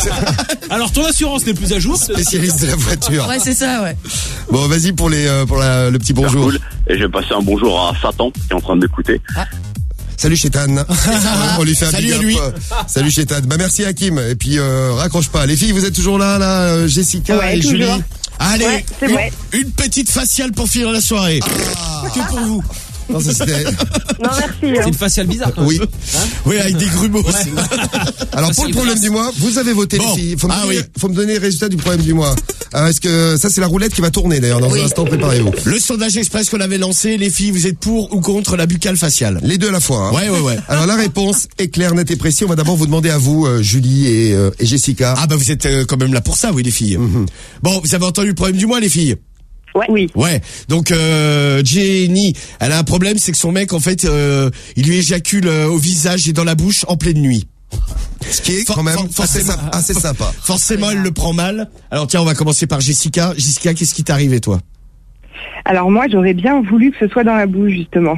Alors ton assurance n'est plus à jour. Spécialiste de la voiture. Ouais, c'est ça, ouais. Bon, vas-y pour les euh, pour la, le petit bonjour. Cool. Et je vais passer un bonjour à Satan qui est en train de m'écouter. Salut Chétan. On lui fait un Salut big à up. lui. Salut Chétan. Bah merci Hakim. Et puis euh, raccroche pas. Les filles, vous êtes toujours là, là, euh, Jessica Ouais, et toujours. Julie. Allez, Ouais, c'est une, vrai. une petite faciale pour finir la soirée. Que pour vous. Non, ça, c'était- Non, merci. C'est hein. une faciale bizarre. quand même. Oui. Oui, avec des grumeaux. Alors pour le problème du mois, vous avez voté Bon. les filles. Faut me, Ah donner, oui. faut me donner les résultats du problème du mois. Euh, Est-ce que ça c'est la roulette qui va tourner d'ailleurs dans un instant, préparez-vous. Le sondage express qu'on avait lancé, les filles, vous êtes pour ou contre la buccale faciale? Les deux à la fois. Hein. Ouais, ouais, ouais. Alors la réponse est claire, nette et précise. On va d'abord vous demander à vous, euh, Julie et, euh, et Jessica. Ah bah vous êtes euh, quand même là pour ça, oui, les filles. Mhm. Bon, vous avez entendu le problème du mois, les filles? Ouais. Oui. Ouais. Donc euh, Jenny, elle a un problème, c'est que son mec, en fait, euh, il lui éjacule euh, au visage et dans la bouche en pleine nuit. Ce qui est For- quand même for- assez, forcément- sympa- assez sympa. Forcément, elle le prend mal. Alors tiens, on va commencer par Jessica. Jessica, qu'est-ce qui t'est arrivé, toi? Alors moi, j'aurais bien voulu que ce soit dans la bouche, justement.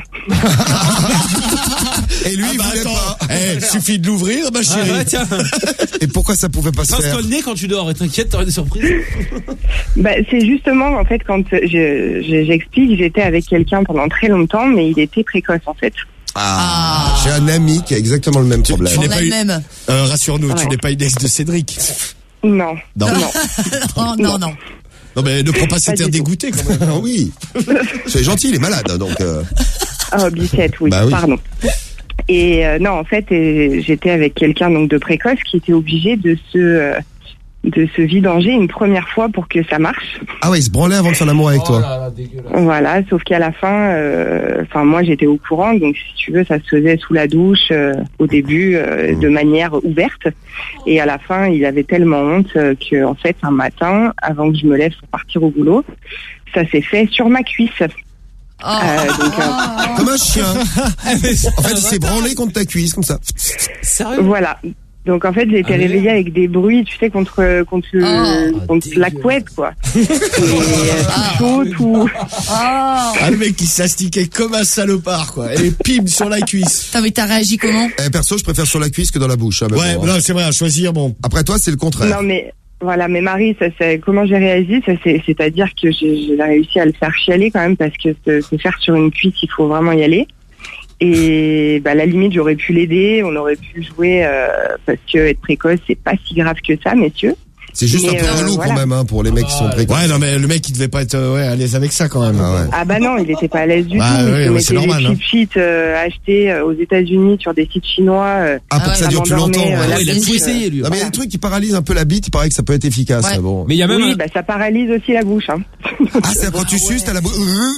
Et lui, Ah il bah voulait attends, pas. eh, suffit de l'ouvrir, ma Ah, chérie. ouais, tiens. Et pourquoi ça pouvait pas se Pince-toi faire le nez quand tu dors et t'inquiète, t'auras des surprises. Bah, c'est justement, en fait, quand je, je- j'explique, j'étais avec quelqu'un pendant très longtemps, mais il était précoce, en fait. Ah, j'ai un ami qui a exactement le même problème. tu On n'es a pas le eu- même. Euh, rassure-nous, tu Ouais. n'es pas une ex de Cédric. Non. Non. Non. Oh, non, non. Non, mais ne prends pas cet Pas air du tout. dégoûté, quand même. Ah oui. C'est gentil, il est malade, donc. Euh... Oh, Bicette, oui, Bah oui. pardon. Et euh, non, en fait, euh, j'étais avec quelqu'un donc de précoce qui était obligé de se euh, de se vidanger une première fois pour que ça marche. Ah ouais, il se branlait avant de faire l'amour avec Oh toi. là là, dégueulasse. Voilà, sauf qu'à la fin, euh, enfin moi j'étais au courant, donc si tu veux, ça se faisait sous la douche euh, au début euh, de manière ouverte, et à la fin, il avait tellement honte euh, que en fait un matin, avant que je me lève pour partir au boulot, ça s'est fait sur ma cuisse. Oh. Euh, donc, euh, Comme un chien. En fait, il s'est branlé contre ta cuisse, comme ça. Sérieux? Voilà. Donc en fait, j'ai été Ah, réveillée merde. avec des bruits, tu sais, contre contre, le, Oh. contre la couette, quoi. Et euh, tout chaud, tout. Oh. Ah, le mec, il s'astiquait comme un salopard, quoi. Et pim, sur la cuisse. Putain, mais t'as réagi comment? Eh, perso, je préfère sur la cuisse que dans la bouche. hein, mais Ouais, bon, hein. non, c'est vrai, à choisir, bon. Après toi, c'est le contraire. Non mais voilà, mais Marie, ça, c'est comment j'ai réagi, ça c'est c'est-à-dire que j'ai j'ai réussi à le faire chialer quand même, parce que se, se faire sur une cuisse, il faut vraiment y aller. Et bah, à la limite, j'aurais pu l'aider, on aurait pu jouer, euh, parce que être précoce, c'est pas si grave que ça, messieurs. C'est juste Mais, un peu euh, relou voilà. quand même hein, pour les mecs qui sont précoces. Ouais, non, mais le mec, il devait pas être euh, ouais, à l'aise avec ça, quand même. Ah ouais. Ah bah non, il était pas à l'aise du Bah tout. ouais, Il se ouais, c'est mettait normal, des hein. cheat sheets euh, achetés euh, aux États-Unis sur des sites chinois. euh, Ah, pour Ah que ça ouais, dure plus longtemps. m'endormait, ouais. euh, la Ouais, il a bouche, tout essayé, lui. Non, mais il y a des trucs qui paralysent un peu la bite, il paraît que ça peut être efficace. Ouais. Bon. Mais il y a même Oui, un- bah ça paralyse aussi la bouche. Hein. Ah, c'est quand tu suces, t'as la bouche.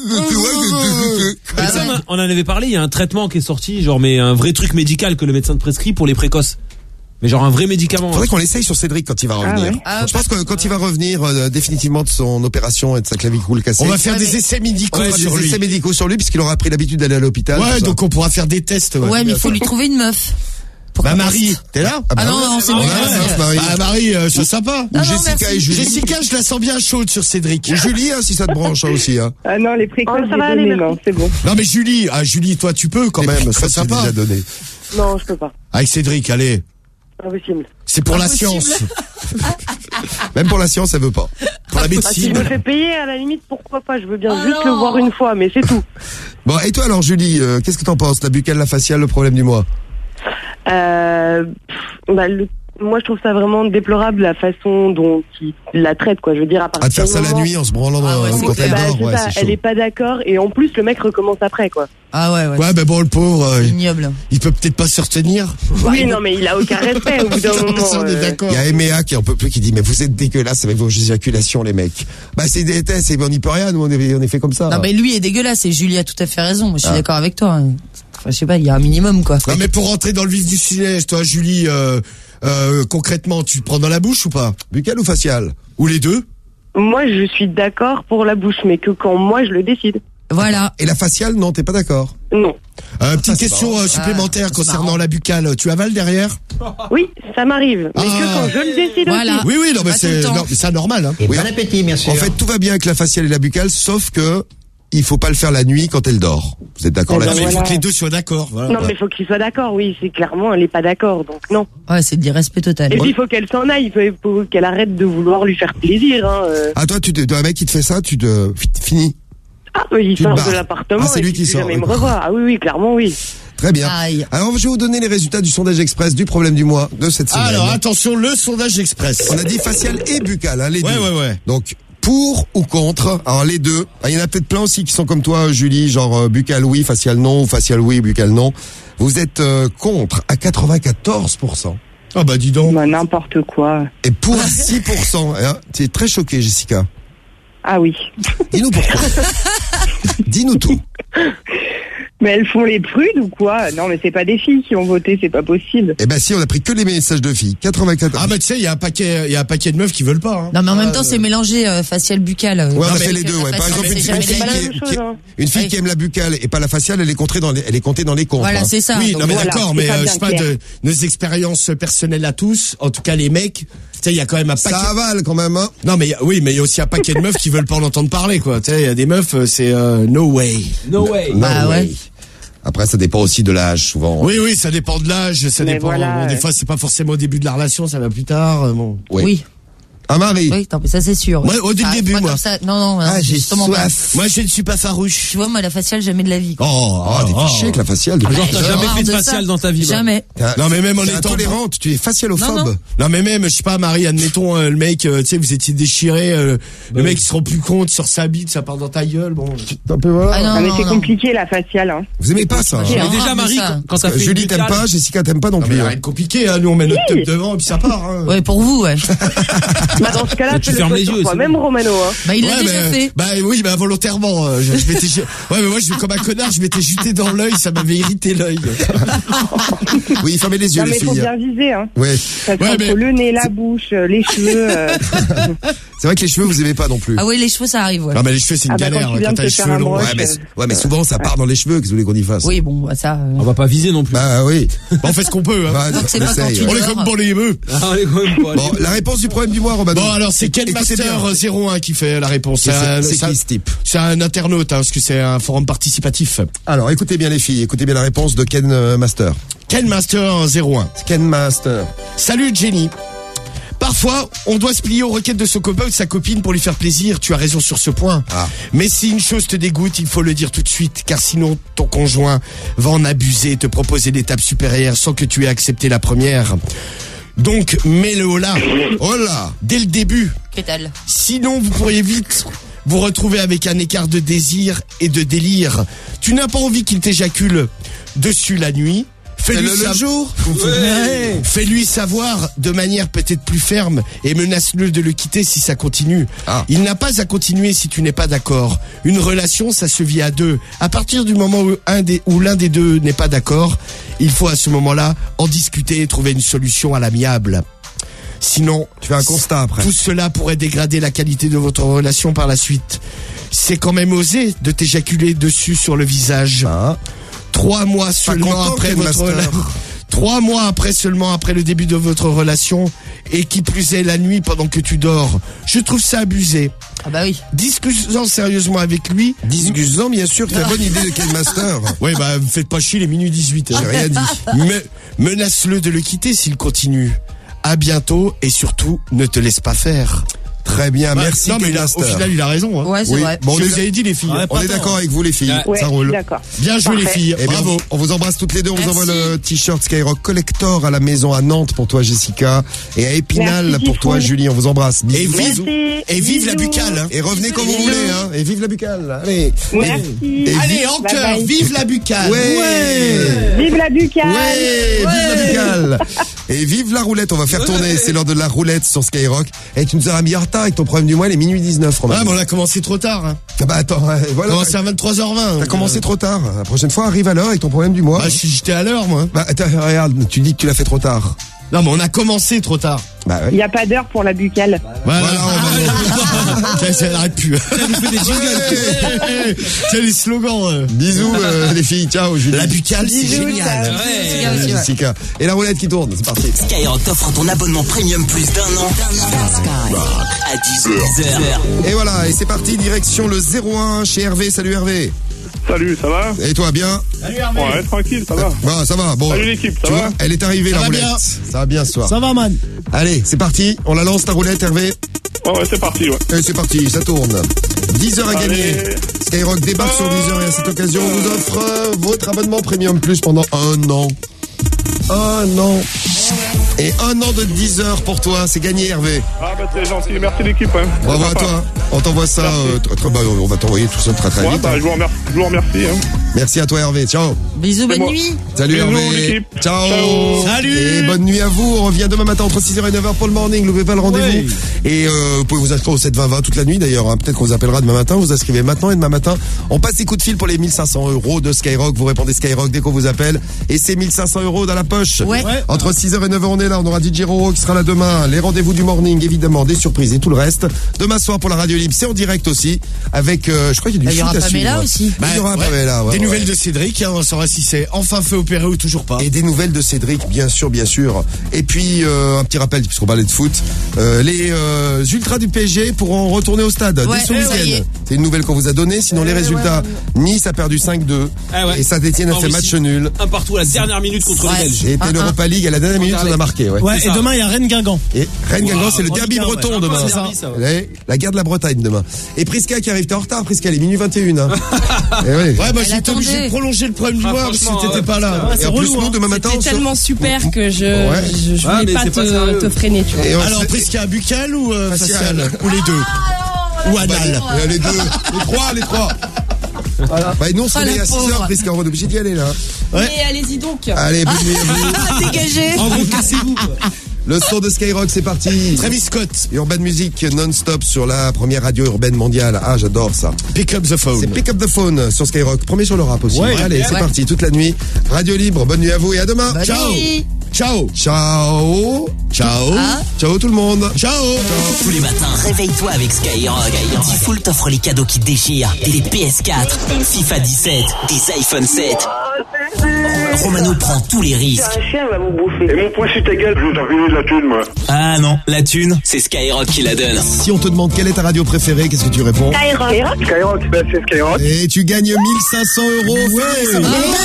Mais ça, on a- on en avait parlé, il y a un traitement qui est sorti, genre, mais un vrai truc médical que le médecin te prescrit pour les précoces. Mais genre un vrai médicament. Faudrait qu'on l'essaye sur Cédric quand il va revenir. ouais. Ah, Je pense que quand il va revenir euh, définitivement de son opération et de sa clavicule cassée. On va faire Ouais, des mais- essais médicaux on fera sur des lui. essais médicaux sur lui puisqu'il aura pris l'habitude d'aller à l'hôpital. Ouais, tout ça. donc on pourra faire des tests. Ouais, Ouais, mais il faut lui trouver une meuf. Pour Bah qu'on Marie, teste. t'es là? Ah, bah Ah non, ouais. non, c'est Ah bon. ouais, Marie. mince, Marie. Bah Marie, euh, c'est sympa. Ou non, Jessica merci. et Julie. Jessica, je la sens bien chaude sur Cédric. Ou Julie, hein, si ça te branche hein, aussi. Hein. Ah non, les précoces, Oh, ça j'ai va aller, donné, merci. non, c'est bon. Non mais Julie, ah Julie, toi tu peux quand Les même, précoces, c'est c'est sympa. déjà donné. Non, je peux pas. Avec Cédric, allez, Impossible. c'est pour la Impossible. science, Même pour la science, elle veut pas. pour la Ah, si médecine. je me fais payer, à la limite, pourquoi pas? Je veux bien Oh juste non. le voir une fois, mais c'est tout. Bon, et toi alors Julie, euh, qu'est-ce que t'en penses? La buccale, la faciale, le problème du mois? Euh, pff, bah, le- moi, je trouve ça vraiment déplorable la façon dont il la traite, quoi. Je veux dire, à partir Ah, de faire du ça la moment- nuit en se branlant dans, Ah ouais, c'est quand clair. elle Bah, dort, c'est ouais, ça, c'est chaud. elle est pas d'accord, et en plus, le mec recommence après, quoi. Ah ouais, ouais. Ouais, ben bon, le pauvre, euh, Ignoble. il peut peut-être pas se retenir. Oui, non, mais il a aucun respect au bout d'un moment. Ça, on est euh. d'accord. Il y a Eméa qui en peut plus qui dit mais vous êtes dégueulasse avec vos éjaculations les mecs. Bah c'est des tests et on n'y peut rien, nous on est, on est fait comme ça. Non, mais lui est dégueulasse et Julie a tout à fait raison. Moi, je suis Ah. d'accord avec toi. hein. Enfin, je sais pas, il y a un minimum, quoi. Non mais pour rentrer dans le vif du sujet, toi Julie, euh, euh, concrètement, tu te prends dans la bouche ou pas? Buccale ou faciale? Ou les deux? Moi, je suis d'accord pour la bouche, mais que quand moi, je le décide. Voilà. Et la faciale, non, t'es pas d'accord? Non. Euh, petite Ça, c'est question marrant. euh, supplémentaire Ah, c'est concernant marrant. la buccale. Tu avales derrière? Oui, ça m'arrive, mais Ah. que quand je le décide Voilà. aussi. Oui, oui, non mais Pas tout c'est le temps. non, mais c'est normal. Hein. Oui, Bon appétit, bien sûr. En fait, tout va bien avec la faciale et la buccale, sauf que il faut pas le faire la nuit quand elle dort. Vous êtes d'accord Eh ben Non, là-dessus? mais il faut voilà. que les deux soient d'accord. Voilà. Non, mais il faut qu'il soit d'accord, oui, c'est clairement, elle est pas d'accord, donc non. Ouais, c'est de l'irrespect total. Et puis, il faut qu'elle s'en aille, il faut, il faut qu'elle arrête de vouloir lui faire plaisir, hein. euh. Ah toi, tu te, un mec qui te fait ça, tu te fi- fini. Ah, oui, il Tu te sort barres. de l'appartement Ah, c'est et lui puis qui plus sort, jamais me d'accord. revoir. Ah oui, oui, clairement, oui. Très bien. Aïe. Alors, je vais vous donner les résultats du sondage express du problème du mois de cette semaine. Alors, attention, le sondage express. On a dit facial et buccal, hein, les Ouais, deux. ouais, ouais. Donc, pour ou contre? Alors, les deux. Ah, il y en a peut-être plein aussi qui sont comme toi, Julie, genre euh, buccal oui, facial non, ou facial oui, buccal non. Vous êtes euh, contre à quatre-vingt-quatorze pour cent. Ah bah dis donc. Bah, n'importe quoi. Et pour six pour cent. Hein, tu es très choquée, Jessica. Ah oui. Dis-nous pourquoi. Dis-nous tout. Mais elles font les prudes ou quoi? Non, mais c'est pas des filles qui ont voté, c'est pas possible. Eh ben si, on a pris que les messages de filles. quatre-vingt-quatorze. Ah bah tu sais, il y a un paquet, il y a un paquet de meufs qui veulent pas. Hein. Non, mais en même Ah, temps, euh, c'est mélangé euh, facial buccal. euh. Ouais, on a Non, fait mais les deux, ouais. la Par facial, exemple, une, c'est une jamais fille, la même qui, chose, qui- hein. une fille Oui. qui aime la buccale et pas la faciale, elle est comptée dans les, elle est comptée dans les comptes. Voilà, hein. c'est ça. Oui, Donc, non mais voilà, d'accord, c'est mais pas euh, je bien sais pas clair. de nos expériences personnelles à tous. En tout cas, les mecs, tu sais, il y a quand même un paquet. Ça avale quand même, hein. Non mais oui, mais il y a aussi un paquet de meufs qui veulent pas en entendre parler, quoi. Tu sais, il y a des meufs, euh, c'est euh, no way. No way. No Bah way. ouais. Après, ça dépend aussi de l'âge, souvent. Oui, oui, ça dépend de l'âge, ça Mais dépend. voilà, bon, des ouais. fois, c'est pas forcément au début de la relation, ça va plus tard. euh, Bon. Oui. Oui. Un mari. Oui, tant pis, ça c'est sûr. Ouais, au dès Ça le arrive début, pas moi. comme ça. Non, non, Ah, non, j'ai justement pas. soif. Moi, je ne suis pas farouche. Tu vois, moi, la faciale, jamais de la vie. Oh, Oh, oh, des oh. fichiers avec la faciale. depuis Genre, tout t'as à l'heure. jamais Genre fait de de facial ça. dans ta vie, moi. Jamais. T'as- Non, mais même en t'es étant intolérante, tu es facialophobe. Non, non. Non mais même, je sais pas, Marie, admettons euh, le mec, euh, tu sais, vous étiez déchiré, euh, le mec il se rend plus compte sur sa bite, ça part dans ta gueule, bon. Un peu voilà. Ah non, Ah, mais non, c'est non. compliqué la faciale. Hein. Vous aimez pas ça, hein. J'ai Mais un déjà, rare de Marie, ça. quand- quand t'as fait Julie une t'aimes buccale- pas, Jessica t'aime pas non Non mais plus. rien de compliqué, hein, nous on met notre tube devant et puis ça part. Hein. Ouais, pour vous, ouais. Bah, dans ce cas-là, Mais tu fais le fermes choix les sur yeux, toi. c'est Même Romano. Hein. Bah, il l'a Ouais, déjà mais- fait. Bah oui, bah volontairement. euh, Je, je m'étais, je- ouais, mais moi, je comme un connard, je m'étais jeté dans l'œil, ça m'avait irrité l'œil. Oui, fermez les yeux, Non, mais les faut filles. bien viser. Hein. Ouais. Parce Ouais, qu'entre mais- le nez, la bouche, euh, les cheveux. euh, C'est vrai que les cheveux, vous aimez pas non plus. Ah oui, les cheveux, ça arrive, ouais. Non mais les cheveux, c'est une Ah bah, quand galère tu hein, viens quand de t'as te les faire cheveux un longs. broche, Ouais, mais, euh, ouais, mais souvent, ça part dans les cheveux, qu'est-ce que vous voulez qu'on y fasse? Oui, bon, bah, ça. euh, On va pas viser non plus. Bah oui. Bah, on fait ce qu'on peut. Hein. Bah, Donc, c'est on pas quand essaye. tu On est dors. comme bon les bœufs. Ah, on est quand même pas. Bon, la réponse du problème du mois, Robin. Bon alors c'est Ken Écoutez Master bien. zéro un qui fait la réponse. C'est- un- c'est ça- qui, ce type? C'est un internaute, hein, parce que c'est un forum participatif. Alors, écoutez bien les filles, écoutez bien la réponse de Ken euh, Master. Ken Master zéro un. Ken Master. Salut Jenny. Parfois, on doit se plier aux requêtes de son copain ou de sa copine pour lui faire plaisir. Tu as raison sur ce point. Ah. Mais si une chose te dégoûte, il faut le dire tout de suite, car sinon ton conjoint va en abuser et te proposer l'étape supérieure sans que tu aies accepté la première. Donc, mets-le au là. Oh là. Dès le début. Qu'est-ce que Sinon, vous pourriez vite vous retrouver avec un écart de désir et de délire. Tu n'as pas envie qu'il t'éjacule dessus la nuit. Fais-lui Fais-le le sa- jour. Ouais. Fais-lui savoir de manière peut-être plus ferme et menace-le de le quitter si ça continue. Ah. Il n'a pas à continuer si tu n'es pas d'accord. Une relation, ça se vit à deux. À partir du moment où un des, où l'un des deux n'est pas d'accord, il faut à ce moment-là en discuter et trouver une solution à l'amiable. Sinon, Tu fais un constat après. tout cela pourrait dégrader la qualité de votre relation par la suite. C'est quand même osé de t'éjaculer dessus sur le visage. Ah. Trois mois seulement content, après Ken votre Master. rela- Trois mois après seulement après le début de votre relation et qui plus est la nuit pendant que tu dors. Je trouve ça abusé. Ah bah oui. Discutons sérieusement avec lui. Discusant, bien sûr, très bonne idée de Ken Master. Oui, bah, faites pas chier les minuit dix-huit. J'ai rien dit. Me- menace-le de le quitter s'il continue. À bientôt et surtout, ne te laisse pas faire. Très bien, Bah, merci non, mais Ken il a- au Master. final, il a raison. Hein. Ouais, c'est Oui. vrai. Bon, Je on vous est, avais dit, les filles. Ouais, on est Attends. d'accord avec vous les filles. Ouais, Ça roule. d'accord. Bien joué, les Parfait. filles. Eh bien, Bravo. on, on vous embrasse toutes les deux. On vous Merci. envoie le t-shirt Skyrock Collector à la maison à Nantes pour toi, Jessica. Et à Épinal Merci, pour toi, Tifoun. Julie. On vous embrasse. Et Bisous. vive, Merci. et vive la Bisous. buccale. Hein. Et revenez quand vous Bisous. voulez, hein. Et vive la buccale. Allez. Merci. Et Allez, vive- en Bye cœur, bye. vive la buccale. Ouais. Vive la buccale. Ouais, vive la buccale. Et vive la roulette. On va faire tourner. C'est l'heure de la roulette sur Skyrock. Et tu nous auras mis en retard avec ton problème du mois. Il est minuit dix-neuf, Romain. Ah, mais on a commencé trop tard. Hein. Ah bah attends, ouais, On a voilà. commencé à vingt-trois heures vingt. T'as donc, commencé euh, trop tard. La prochaine fois, arrive à l'heure avec ton problème du mois. Bah, j'étais à l'heure, moi. Bah, attends, regarde, tu dis que tu l'as fait trop tard. Non, mais on a commencé trop tard. Bah Il ouais. n'y a pas d'heure pour la buccale. Voilà, Voilà, on va- ça, ça n'arrête plus. Ça nous fait des jingles. C'est les slogans. euh. Bisous euh, les filles, ciao Julie. La buccale, c'est Bisous, génial. ciao. C'est Euh, aussi, ouais. Jessica. Et la roulette qui tourne, c'est parti. Skyrock t'offre ton abonnement premium plus d'un an. À dix heures. Et voilà, et c'est parti, direction le zéro un chez Hervé. Salut Hervé. Salut, ça va? Et toi, bien? Ouais, tranquille, ça va. Bon, ça va, bon. Salut l'équipe, ça Tu va? vois, elle est arrivée Ça la va roulette. bien. Ça va bien ce soir. Ça va, man. Allez, c'est parti, on la lance ta roulette Hervé. Ouais, ouais, c'est parti, ouais. Et c'est parti, ça tourne. dix heures à gagner. Skyrock débarque sur dix heures et à cette occasion, on vous offre euh, votre abonnement Premium Plus pendant un an. Un an. Et un an de dix heures pour toi, c'est gagné Hervé. Ah bah c'est gentil, merci l'équipe. Hein. Bravo à toi. On t'envoie ça, euh, t- t- bah, on va t'envoyer tout ça très très Ouais, vite. bah, hein. je vous remercie. Je vous remercie hein. Merci à toi Hervé, ciao. Bisous, bonne moi. nuit. Salut Bisous, Hervé. l'équipe. Ciao. Ciao. Salut. Et bonne nuit à vous. On revient demain matin entre six heures et neuf heures pour le morning. N'oubliez pas le rendez-vous. Ouais. Et euh, vous pouvez vous inscrire au sept vingt vingt toute la nuit d'ailleurs. Hein. Peut-être qu'on vous appellera demain matin. Vous vous inscrivez maintenant et demain matin, on passe des coups de fil pour les mille cinq cents euros de Skyrock. Vous répondez Skyrock dès qu'on vous appelle. Et c'est mille cinq cents euros dans la poche. Ouais. Ouais. Entre six heures et neuf heures, on est là. On aura D J Roro qui sera là demain. Les rendez-vous du morning, évidemment, des surprises et tout le reste. Demain soir pour la radio libre, c'est en direct aussi. Avec, euh, je crois qu'il y a Il du y foot aura à Pamela suivre. aussi. Bah, il y aura Ouais. Pamela, ouais, Des ouais. nouvelles de Cédric, hein, on saura si c'est enfin fait opérer ou toujours pas. Et des nouvelles de Cédric, bien sûr, bien sûr. Et puis, euh, un petit rappel, puisqu'on parlait de foot, euh, les euh, ultras du P S G pourront retourner au stade Ouais, dès ce eh, ça y week-end. est. C'est une nouvelle qu'on vous a donnée. Sinon, les résultats, Nice a perdu cinq deux. Ah ouais. Et Saint-Etienne a En fait Russie. match nul. Un partout à la dernière minute contre Ouais. les Belges. Et Un, l'Europa League, à la dernière minute, on a marqué. Ouais. Ouais, C'est et ça. demain, il y a Rennes-Guingamp. Et Rennes-Guingamp, Wow. c'est le En derby Ligue un, ouais. breton Un peu demain. un derby, ça, ouais. Ouais, la guerre de la Bretagne demain. Et Prisca qui arrive, t'es en retard, Prisca, il est minuit vingt et une. Hein. Et ouais. Ouais, bah Elle j'ai été obligé attendait. de prolonger le problème du Ah, mois parce que franchement, t'étais ouais, pas là. Et en plus, nous, demain matin, on C'était se- tellement super que je, Ouais. je, je Ah, voulais mais pas c'est pas te, sérieux. te freiner, tu vois. Et on Alors, se- Prisca buccal ou euh, Facial. facial Ou les deux Ou Bah, anal euh, les deux, les trois, les trois. Voilà. Bah, nous, on se Oh, la réveille à six heures, pauvre. Prisca, on va être obligé d'y aller, là. Mais allez-y donc. Allez, bonne nuit à vous. Dégagez. En gros, cassez-vous. quoi. Le son de Skyrock, c'est parti. Travis Scott, Urban Music non-stop sur la première radio urbaine mondiale. Ah, j'adore ça. Pick Up the Phone. C'est Pick Up the Phone sur Skyrock. Premier sur le rap aussi. Ouais, Allez, ouais. c'est parti, toute la nuit. Radio libre, bonne nuit à vous et à demain. Bonne Ciao. nuit. Ciao. Ciao. Ciao. Ah. Ciao tout le monde. Ciao. Tous les matins, réveille-toi avec Skyrock. D-Full t'offre les cadeaux qui déchirent. Des P S quatre, FIFA dix-sept, des iPhone sept. Romano prend tous les risques. Un chien va vous bouffer. Et mon poing sur ta gueule, je vous envoie de la thune, moi. Ah non, la thune, c'est Skyrock qui la donne. Si on te demande quelle est ta radio préférée, qu'est-ce que tu réponds? Skyrock. Skyrock, bah c'est Skyrock. Et tu gagnes mille cinq cents euros. Ouais.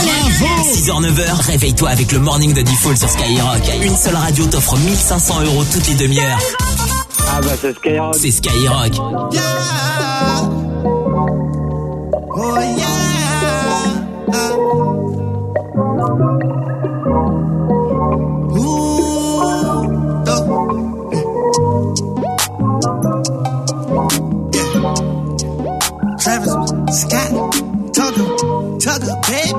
six heures neuf heures, réveille-toi avec le morning de D-Full sur Skyrock. Une seule radio t'offre mille cinq cents euros toutes les demi-heures. Ah bah c'est Skyrock. C'est Skyrock. Oh yeah. Ooh, oh. Yeah. Travis Scott, Tugger, Tugger, baby.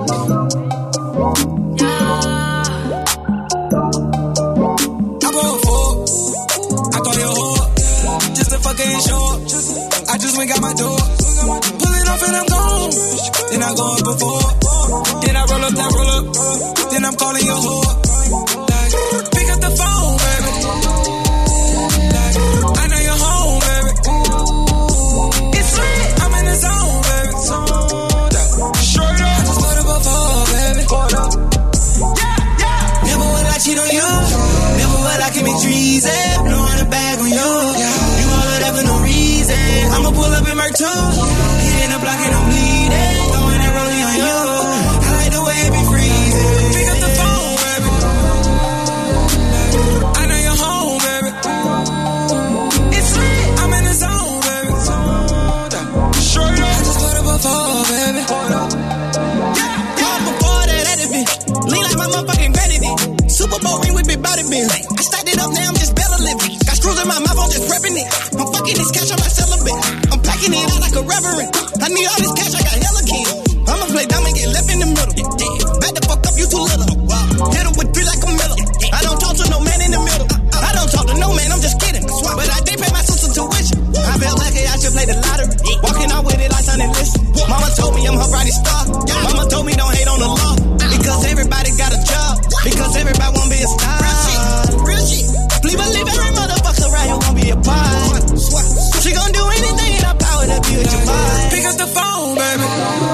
I bought four. I call it a whore. Just a fucking short. I just went got my door. Pull it off and I'm gone. Then I go up before. Then I roll up, that roll up. Then I'm calling your whore. Like, pick up the phone, baby. Like, I know you're home, baby. It's lit. I'm in the zone, baby. Straight up. I just put up before, baby. Yeah, yeah. Never would I cheat on you. Never would I commit treason. Blowing a bag on you. You all of that for no reason. I'ma pull up in Merc too. Hitting the block and I'm bleeding. Throwing that rolling on you. I like the way it be freezing. Pick up the phone, baby. I know you're home, baby. It's lit. I'm in the zone, baby. Straight up. I just put up a four, baby. Yeah, yeah. Before that, that bitch. Lean like my motherfucking granny did. Super Bowl ring with big body bins. I stacked it up, now I'm just better living. Got screws in my mouth, I'm just repping it. I'm fucking this cash on my celibate. I'm packing it out like a reverend. I need all this cash, I got hella kids. I'ma play dumb and get left in the middle. Back the fuck up, you too little. Hit him with three like a Miller. I don't talk to no man in the middle. I don't talk to no man, I'm just kidding. But I did pay my sister tuition. I felt like I should play the lottery. Walking out with it like Sunday list. Mama told me I'm her brightest star. Mama told me don't hate on the law. Because everybody got a job. Because everybody wanna be a star. Real shit, real shit. Please believe every motherfucker around here won't be a part. She gon' do anything in her power to be with your vibe. Pick up the phone, baby.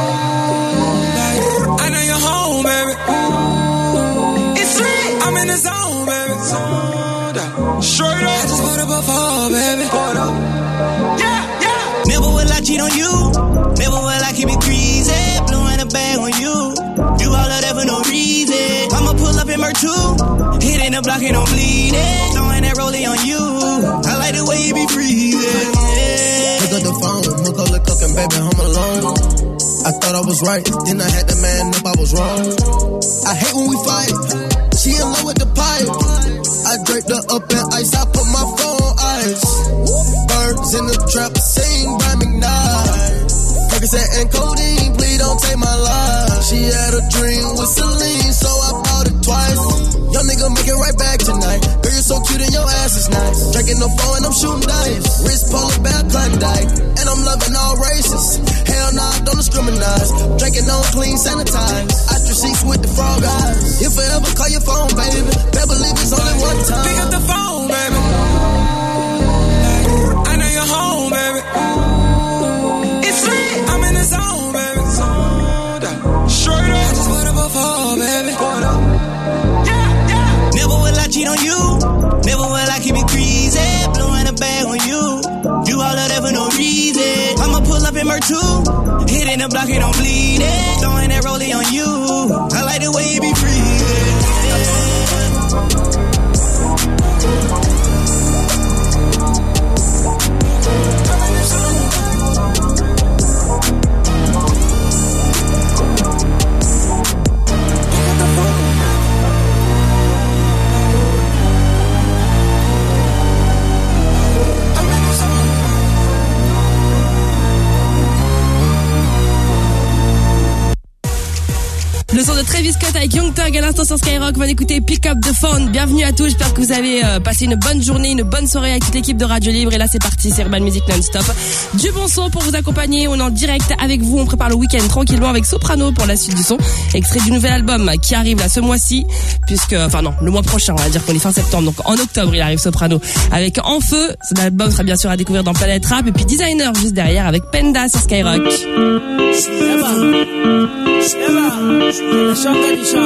I know you're home, baby. It's lit. I'm in the zone, baby. Straight up. I just put up a four, baby. Yeah, yeah. Never will I cheat on you. Never will I keep it greasy. Blowing a bag on you. Do all of that for no reason. I'ma pull up in Merc too. Hitting the block and I'm bleeding. Throwing that rollie on you. I like the way you be freezing. Yeah. Pick up the phone, look up the and baby, I'm alone. I thought I was right, then I had to man up, I was wrong. I hate when we fight, she in love with the pipe. I draped her up in ice, I put my phone on ice. Birds in the trap, sing by McKnight. Percocet and codeine, please don't take my life. She had a dream with Celine, so I bought it twice. Young nigga make it right back tonight. Girl, you're so cute and your ass is nice. Drinking no phone and I'm shooting dice. Wrist polar bear Klondike, and I'm loving all races. Hell nah, don't discriminate. Drinking on clean, sanitize. I just seats with the frog eyes. If I ever call your phone, baby, better believe it's only one time. Pick up the phone, baby. I know you're home, baby. It's lit. I'm in the zone, baby. Straight up. I just wanna fall, baby. Never will I cheat on you. Never will I keep it greasy. Blowing a bag on you. Do all of that for no reason. I'ma pull up in Mer two. Hitting the block and I'm bleeding. Throwing that rollie on you. I like the way you be breathing. Le son de Travis Scott avec Young Thug à l'instant sur Skyrock. On va écouter Pick Up the Phone. Bienvenue à tous. J'espère que vous avez euh, passé une bonne journée, une bonne soirée avec toute l'équipe de Radio Libre. Et là, c'est parti. C'est Urban Music non-stop. Du bon son pour vous accompagner. On est en direct avec vous. On prépare le week-end tranquillement avec Soprano pour la suite du son. Extrait du nouvel album qui arrive là ce mois-ci. Puisque, enfin non, le mois prochain. On va dire qu'on est fin septembre. Donc en octobre, il arrive Soprano avec En Feu. Cet album sera bien sûr à découvrir dans Planète Rap. Et puis Designer juste derrière avec Penda sur Skyrock. Je suis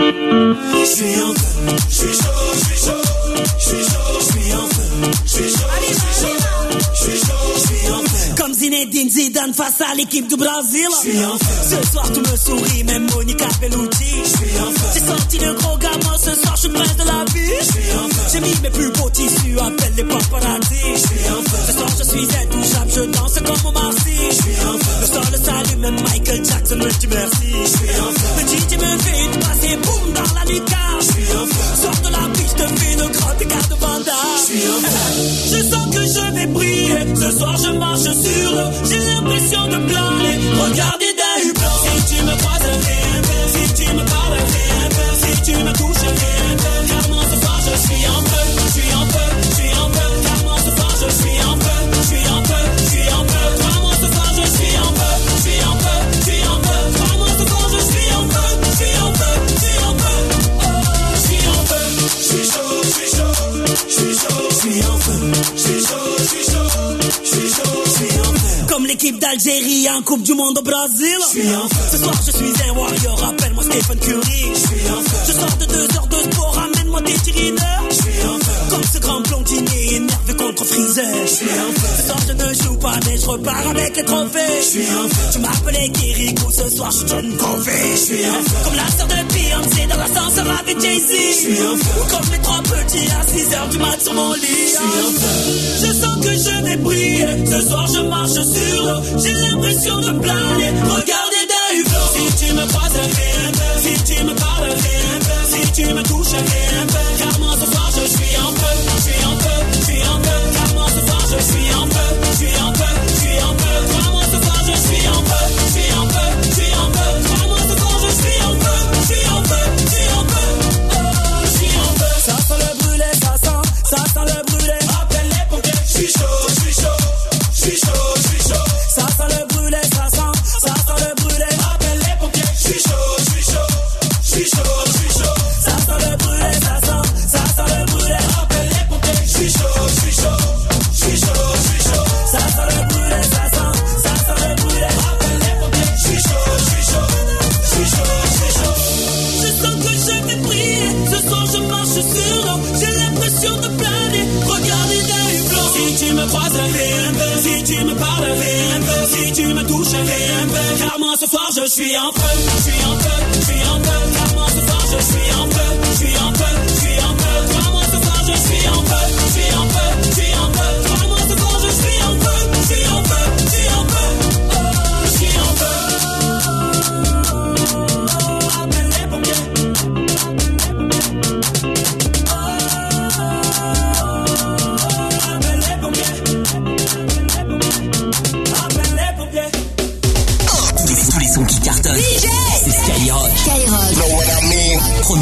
en feu, je suis chaud, je suis chaud, je suis chaud, je suis en feu, je suis chaud, je suis chaud, je suis chaud, je suis en feu. Comme Zinedine Zidane face à l'équipe du Brésil. Je suis en feu. Ce soir tout me sourit, même Monica Bellucci. Je suis en feu. J'ai sorti le gros gamin, ce soir je suis prince de la vie. Je suis en feu. J'ai mis mes plus beaux tissus, appelle les paparazzi. Je suis en feu. Ce soir je suis intouchable, je danse comme au Marcy. Je suis en feu. Le sol le salue, même Michael Jackson me dit merci. Je suis en feu. Le D J me fait une passe et boum dans la lucarne. Je suis en feu. Sors de la piste, te fais une grande écart de bandage. Je suis en feu. Je sens que je vais briller. Ce soir je marche sur l'eau. J'ai l'impression de planer. Regardez d'un hublot. Si tu me croises, rien fait. Si tu me parles, rien fait. Si tu me touches, rien fait. Car moi ce soir je suis en feu. Je suis en feu, je suis en feu. Car moi ce soir je suis en feu. Je suis en feu, je suis en feu. Car moi ce soir je suis en feu. Je suis en feu, je suis en feu. Car moi ce soir je suis en feu. Je suis en feu, je suis en feu. Oh, je suis en feu. Je suis chaud, je suis chaud. Je suis chaud, je suis en feu. Je suis chaud, je suis chaud. Je suis chaud, je suis en feu. Comme l'équipe d'Algérie en Coupe du Monde au Brésil. Je suis en feu. Ce soir je suis un warrior, appelle-moi Stephen Curry. Je suis en feu. Je sors de deux heures de sport, ramène-moi des tirineurs. Je suis en feu. Comme ce grand blondinier énervé contre Freezer. Je suis en feu. Ce soir je ne joue pas mais je repars avec les trophées. Je suis en feu. Tu m'appelais Kirikou, ce soir je John Covey. Je suis en feu. Comme la sœur de Beyoncé dans l'ascenseur avec Jay-Z. Je suis en feu. Ou comme les trois petits à six heures du mat sur mon lit. Je suis en feu. Je sens que je vais briller. Ce soir je marche sur l'eau. J'ai l'impression de planer. Regardez d'un hublot. Si tu me croises, rien fait. Si tu me parles, rien fait. Si tu me touches, rien fait. Car moi ce soir je suis en feu. Je suis en feu, je suis en feu. Car moi ce soir je suis en feu. Je suis en feu, je suis en feu. Car moi ce soir je suis en feu. Je suis en feu, je suis en feu. Car moi ce soir je suis en feu. Je suis en feu, je suis en feu. Oh, je suis en feu. Ça sent le brûlé, ça sent, ça sent le brûlé. Appelle les pompiers. Je suis chaud, je suis chaud, je suis chaud, je suis chaud. Ça sent le brûlé, ça sent, ça sent le brûlé. Appelle les pompiers. Je suis chaud, je suis chaud, je suis chaud, je suis chaud. Ça sent le brûlé, ça sent, ça sent le brûlé. Appelle les pompiers. Je suis chaud, je suis chaud, je suis chaud, je suis chaud. Ça sent le brûlé, ça sent, ça sent le brûlé. Appelle les pompiers. Je suis chaud, je suis chaud, je suis chaud, je suis chaud. Je sens que je vais briller. Ce soir je marche sur l'eau. J'ai l'impression de planer. Regardez d'un hublot. Si tu me croises, rien fait. Si tu me parles, rien fait. Si tu me touches, rien fait. Car moi ce soir je suis en feu. Je suis en feu, je suis en feu. Car moi ce soir je suis en feu. Je suis en feu, je suis en feu. Car moi ce soir je suis en feu. Je suis en feu, je suis en feu. Car moi ce soir je suis en feu. Je suis en feu, je suis en feu. Oh,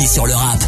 sur le rap.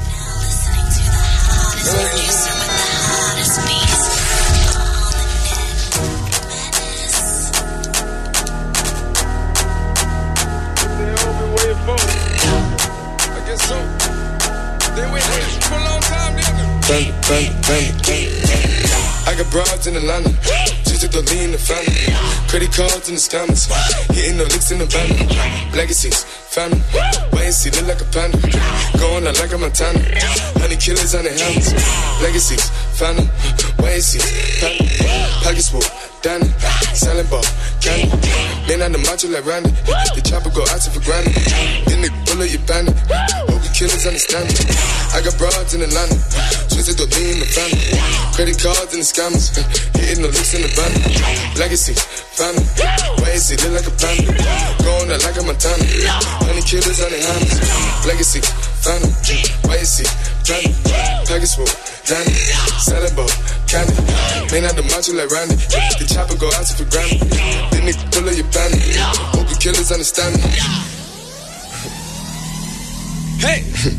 Panda, panda, panda, panda. I got broads in Atlanta, just to the lean the family. Credit cards in the scammers, hitting the licks in the van. Legacies, family, wait and see, look like a panda. Going out like a Montana, honey killers on the helmets. Legacies, family, wait and see, panda. Pockets full, Danny, selling ball, candy. Man on the macho like Randy, the chopper go out to for granted. Then the bullet you bandit, hope the killers understand me. I got broads in Atlanta, twisted the lean in the family. Credit cards and the scammers, hitting the licks in the van. Legacies, family, wait and see, look like a panda. Going out like a Montana, honey killers on their hands. Legacies, family, wait and see, panda. Package full, Danny, selling ball, candy. Man out the macho like Randy, the chopper go out to for granted. Then they pull up your bandit, hope the killers understand me. Hey!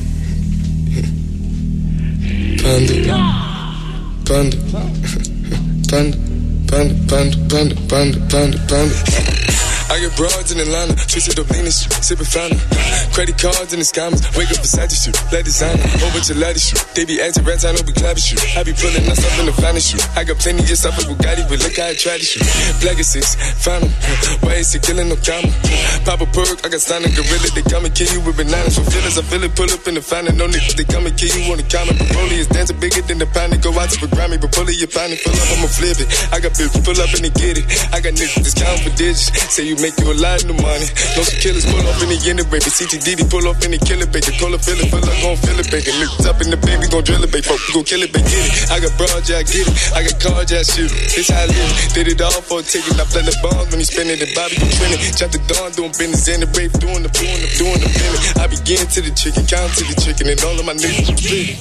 Panda, panda, panda, panda, panda, panda, panda, panda, panda. I get broads in Atlanta, twisted up lean shit, sipping fountain. Credit cards and the scammers, wake up beside you, shoot, let designer, whole bunch of ladder shoot. They be acting rats, I know we clapping shoot. I be pulling us up in the finest shoot. I got plenty of stuff with Bugatti, but look how I try to shoot. Black is six, found 'em. Why is he killing no comma? Pop a perk, I got signed a gorilla, they come and kill you with bananas. For feelings, I feel it, pull up in the fountain, no niggas, they come and kill you on the counter. Broly is dancing bigger than the pound, go out to the Grammy, but pull it, you pound it, pull up, I'ma flip it. I got bills, pull up and they get it. I got niggas, that's count for digits, say you make you a lot of money. No some killers pull off in the end, baby. C T D D pull off in the killer, baby. Call a feeling, feel like gon' feel it, baby. Niggas up in the baby, gon' drill it, baby. Fuck, we gon' kill it, baby. Get it. I got broad, yeah, I get it. I got cards, yeah, I shoot it. This how I live. Did it all for a ticket. I play the bombs when he spinning the Bobby, you trending. Chop the dawn, doing business in the brave, doing the doing the doing the feeling. I begin to the chicken, count to the chicken, and all of my niggas are big.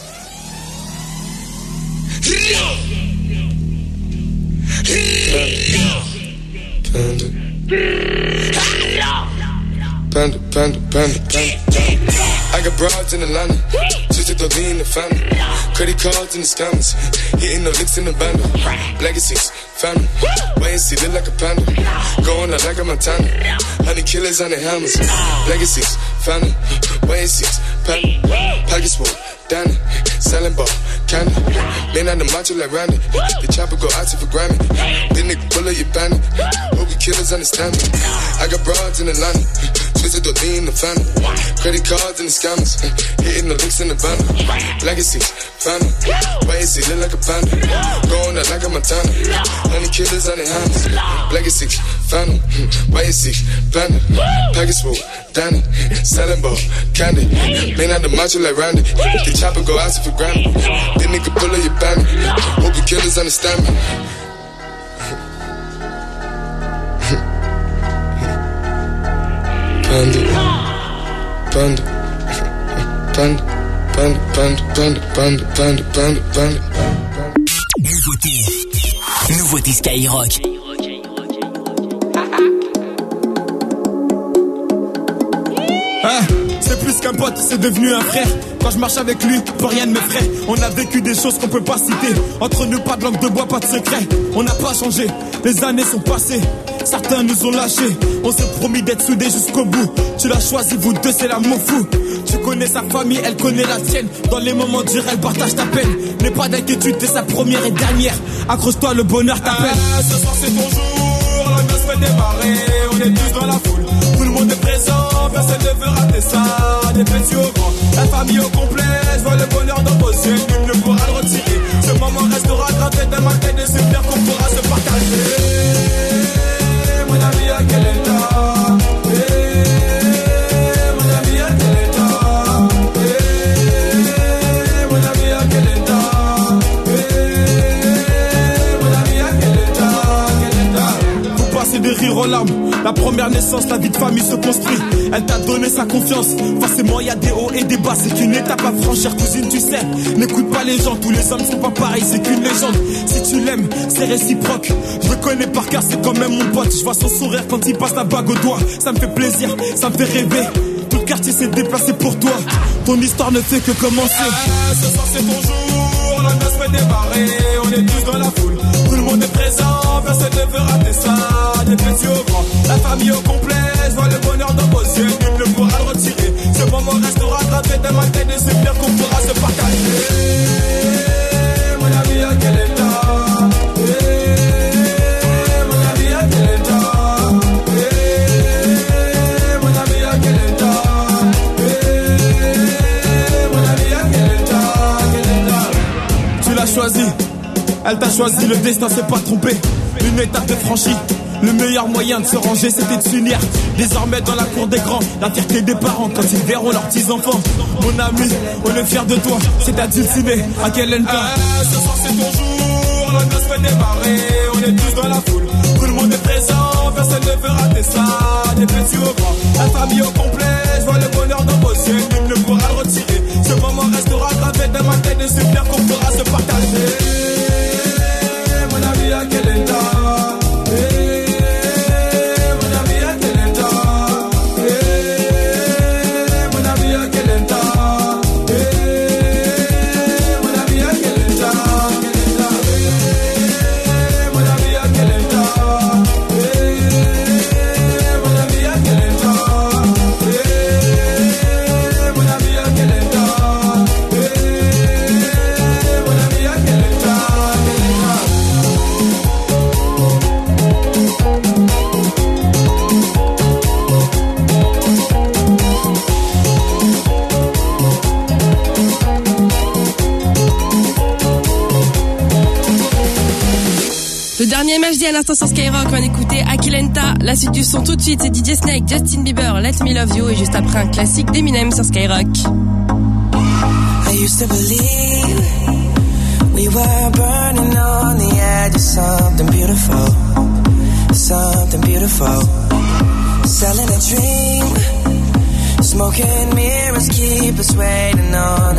Panda. Panda, panda, panda, panda. I got broads in Atlanta, just to the lean the family. Credit cards and the scammers, hitting the licks in the bundle. Legacies, family, wait and see, look like a panda. Going out like a Montana, honey killers on the helmets. Legacies, family, wait and see, panda. Pockets full, Danny, selling ball, candy. Man on the macho like Randy, the chopper go out to for Grammy. Then they pull up your bandit, hope the killers understand me. I got broads in Atlanta, twisted the lean the family. Credit cards and the scammers, hitting the licks in the bundle. Legacies, family, wait and see, look like a panda. Going out like a Montana, honey killers on their hands. Legacies, family, wait and see, panda. Package full, Danny, selling ball, candy. Man out the macho like Randy, the chopper go out to for Grammy. Then nigga pull up your bandit, hope the killers understand me. Panda, panda, panda, panda, panda, panda, panda, panda, panda. Nouveauté, nouveauté Skyrock. Ah, c'est plus qu'un pote, c'est devenu un frère. Quand je marche avec lui, plus rien ne m'effraie. On a vécu des choses qu'on peut pas citer. Entre nous, pas de langue de bois, pas de secret. On n'a pas changé, les années sont passées. Certains nous ont lâchés, on s'est promis d'être soudés jusqu'au bout. Tu l'as choisi, vous deux, c'est l'amour fou. Tu connais sa famille, elle connaît la tienne. Dans les moments durs, elle partage ta peine. N'aie pas d'inquiétude, t'es sa première et dernière. Accroche-toi, le bonheur t'appelle. Ah, ce soir c'est ton jour, la noce fait démarrer. On est tous dans la foule, tout le monde est présent. Personne ne veut rater ça, des petits au grand. La famille au complet, je vois le bonheur dans vos yeux. Nul ne pourra le retirer. Ce moment restera gravé dans ma tête. Des souvenirs qu'on pourra se partager. Mon ami, à quel état? Eh, mon ami, à quel état? Eh, mon ami, à quel état? Eh, mon ami, à quel état? Quel état? Vous passez de rire aux larmes. La première naissance, la vie de famille se construit. Elle t'a donné sa confiance. Forcément, y a des hauts et des bas. C'est qu'une étape à franchir, cousine, tu sais. N'écoute pas les gens, tous les hommes sont pas pareils. C'est qu'une légende. Si tu l'aimes, c'est réciproque. Je le connais par cœur, c'est quand même mon pote. Je vois son sourire quand il passe la bague au doigt. Ça me fait plaisir, ça me fait rêver. Toute quartier s'est déplacé pour toi. Ton histoire ne fait que commencer. Ah, ce soir c'est ton jour, la noce fait démarrer. On est tous dans la foule, tout le monde est présent. Personne ne veut rater ça, des petits au grand. La famille au complet, je vois le bonheur dans vos yeux. Nul ne pourra le retirer. Ce moment restera gravé dans ma tête. Et c'est bien qu'on pourra se partager. Mon ami, à quel état? Choisi. Elle t'a choisi, le destin s'est pas trompé. Une étape de franchie. Le meilleur moyen de se ranger, c'était de s'unir. Désormais dans la cour des grands, la fierté des parents quand ils verront leurs petits-enfants. Mon ami, on est fiers de toi. C'est à dulcimer, à quel endroit? Ah, ce soir c'est ton jour, la noce fait démarrer. On est tous dans la foule, tout le monde est présent. Personne ne veut rater ça, des petits au grand. La famille au complet, je vois le bonheur dans vos yeux. Nul ne pourra le retirer. Ce moment restera gravé dans ma tête. Et c'est clair qu'on pourra se partager. Mon ami, à quel état? Dernier M H D à l'instant sur Skyrock, on va écouter Akilenta. La suite du son tout de suite, c'est D J Snake, Justin Bieber, Let Me Love You, et juste après un classique d'Eminem sur Skyrock. I used to believe we were burning on the edge of something beautiful, something beautiful. Selling a dream, smoking mirrors keep us waiting on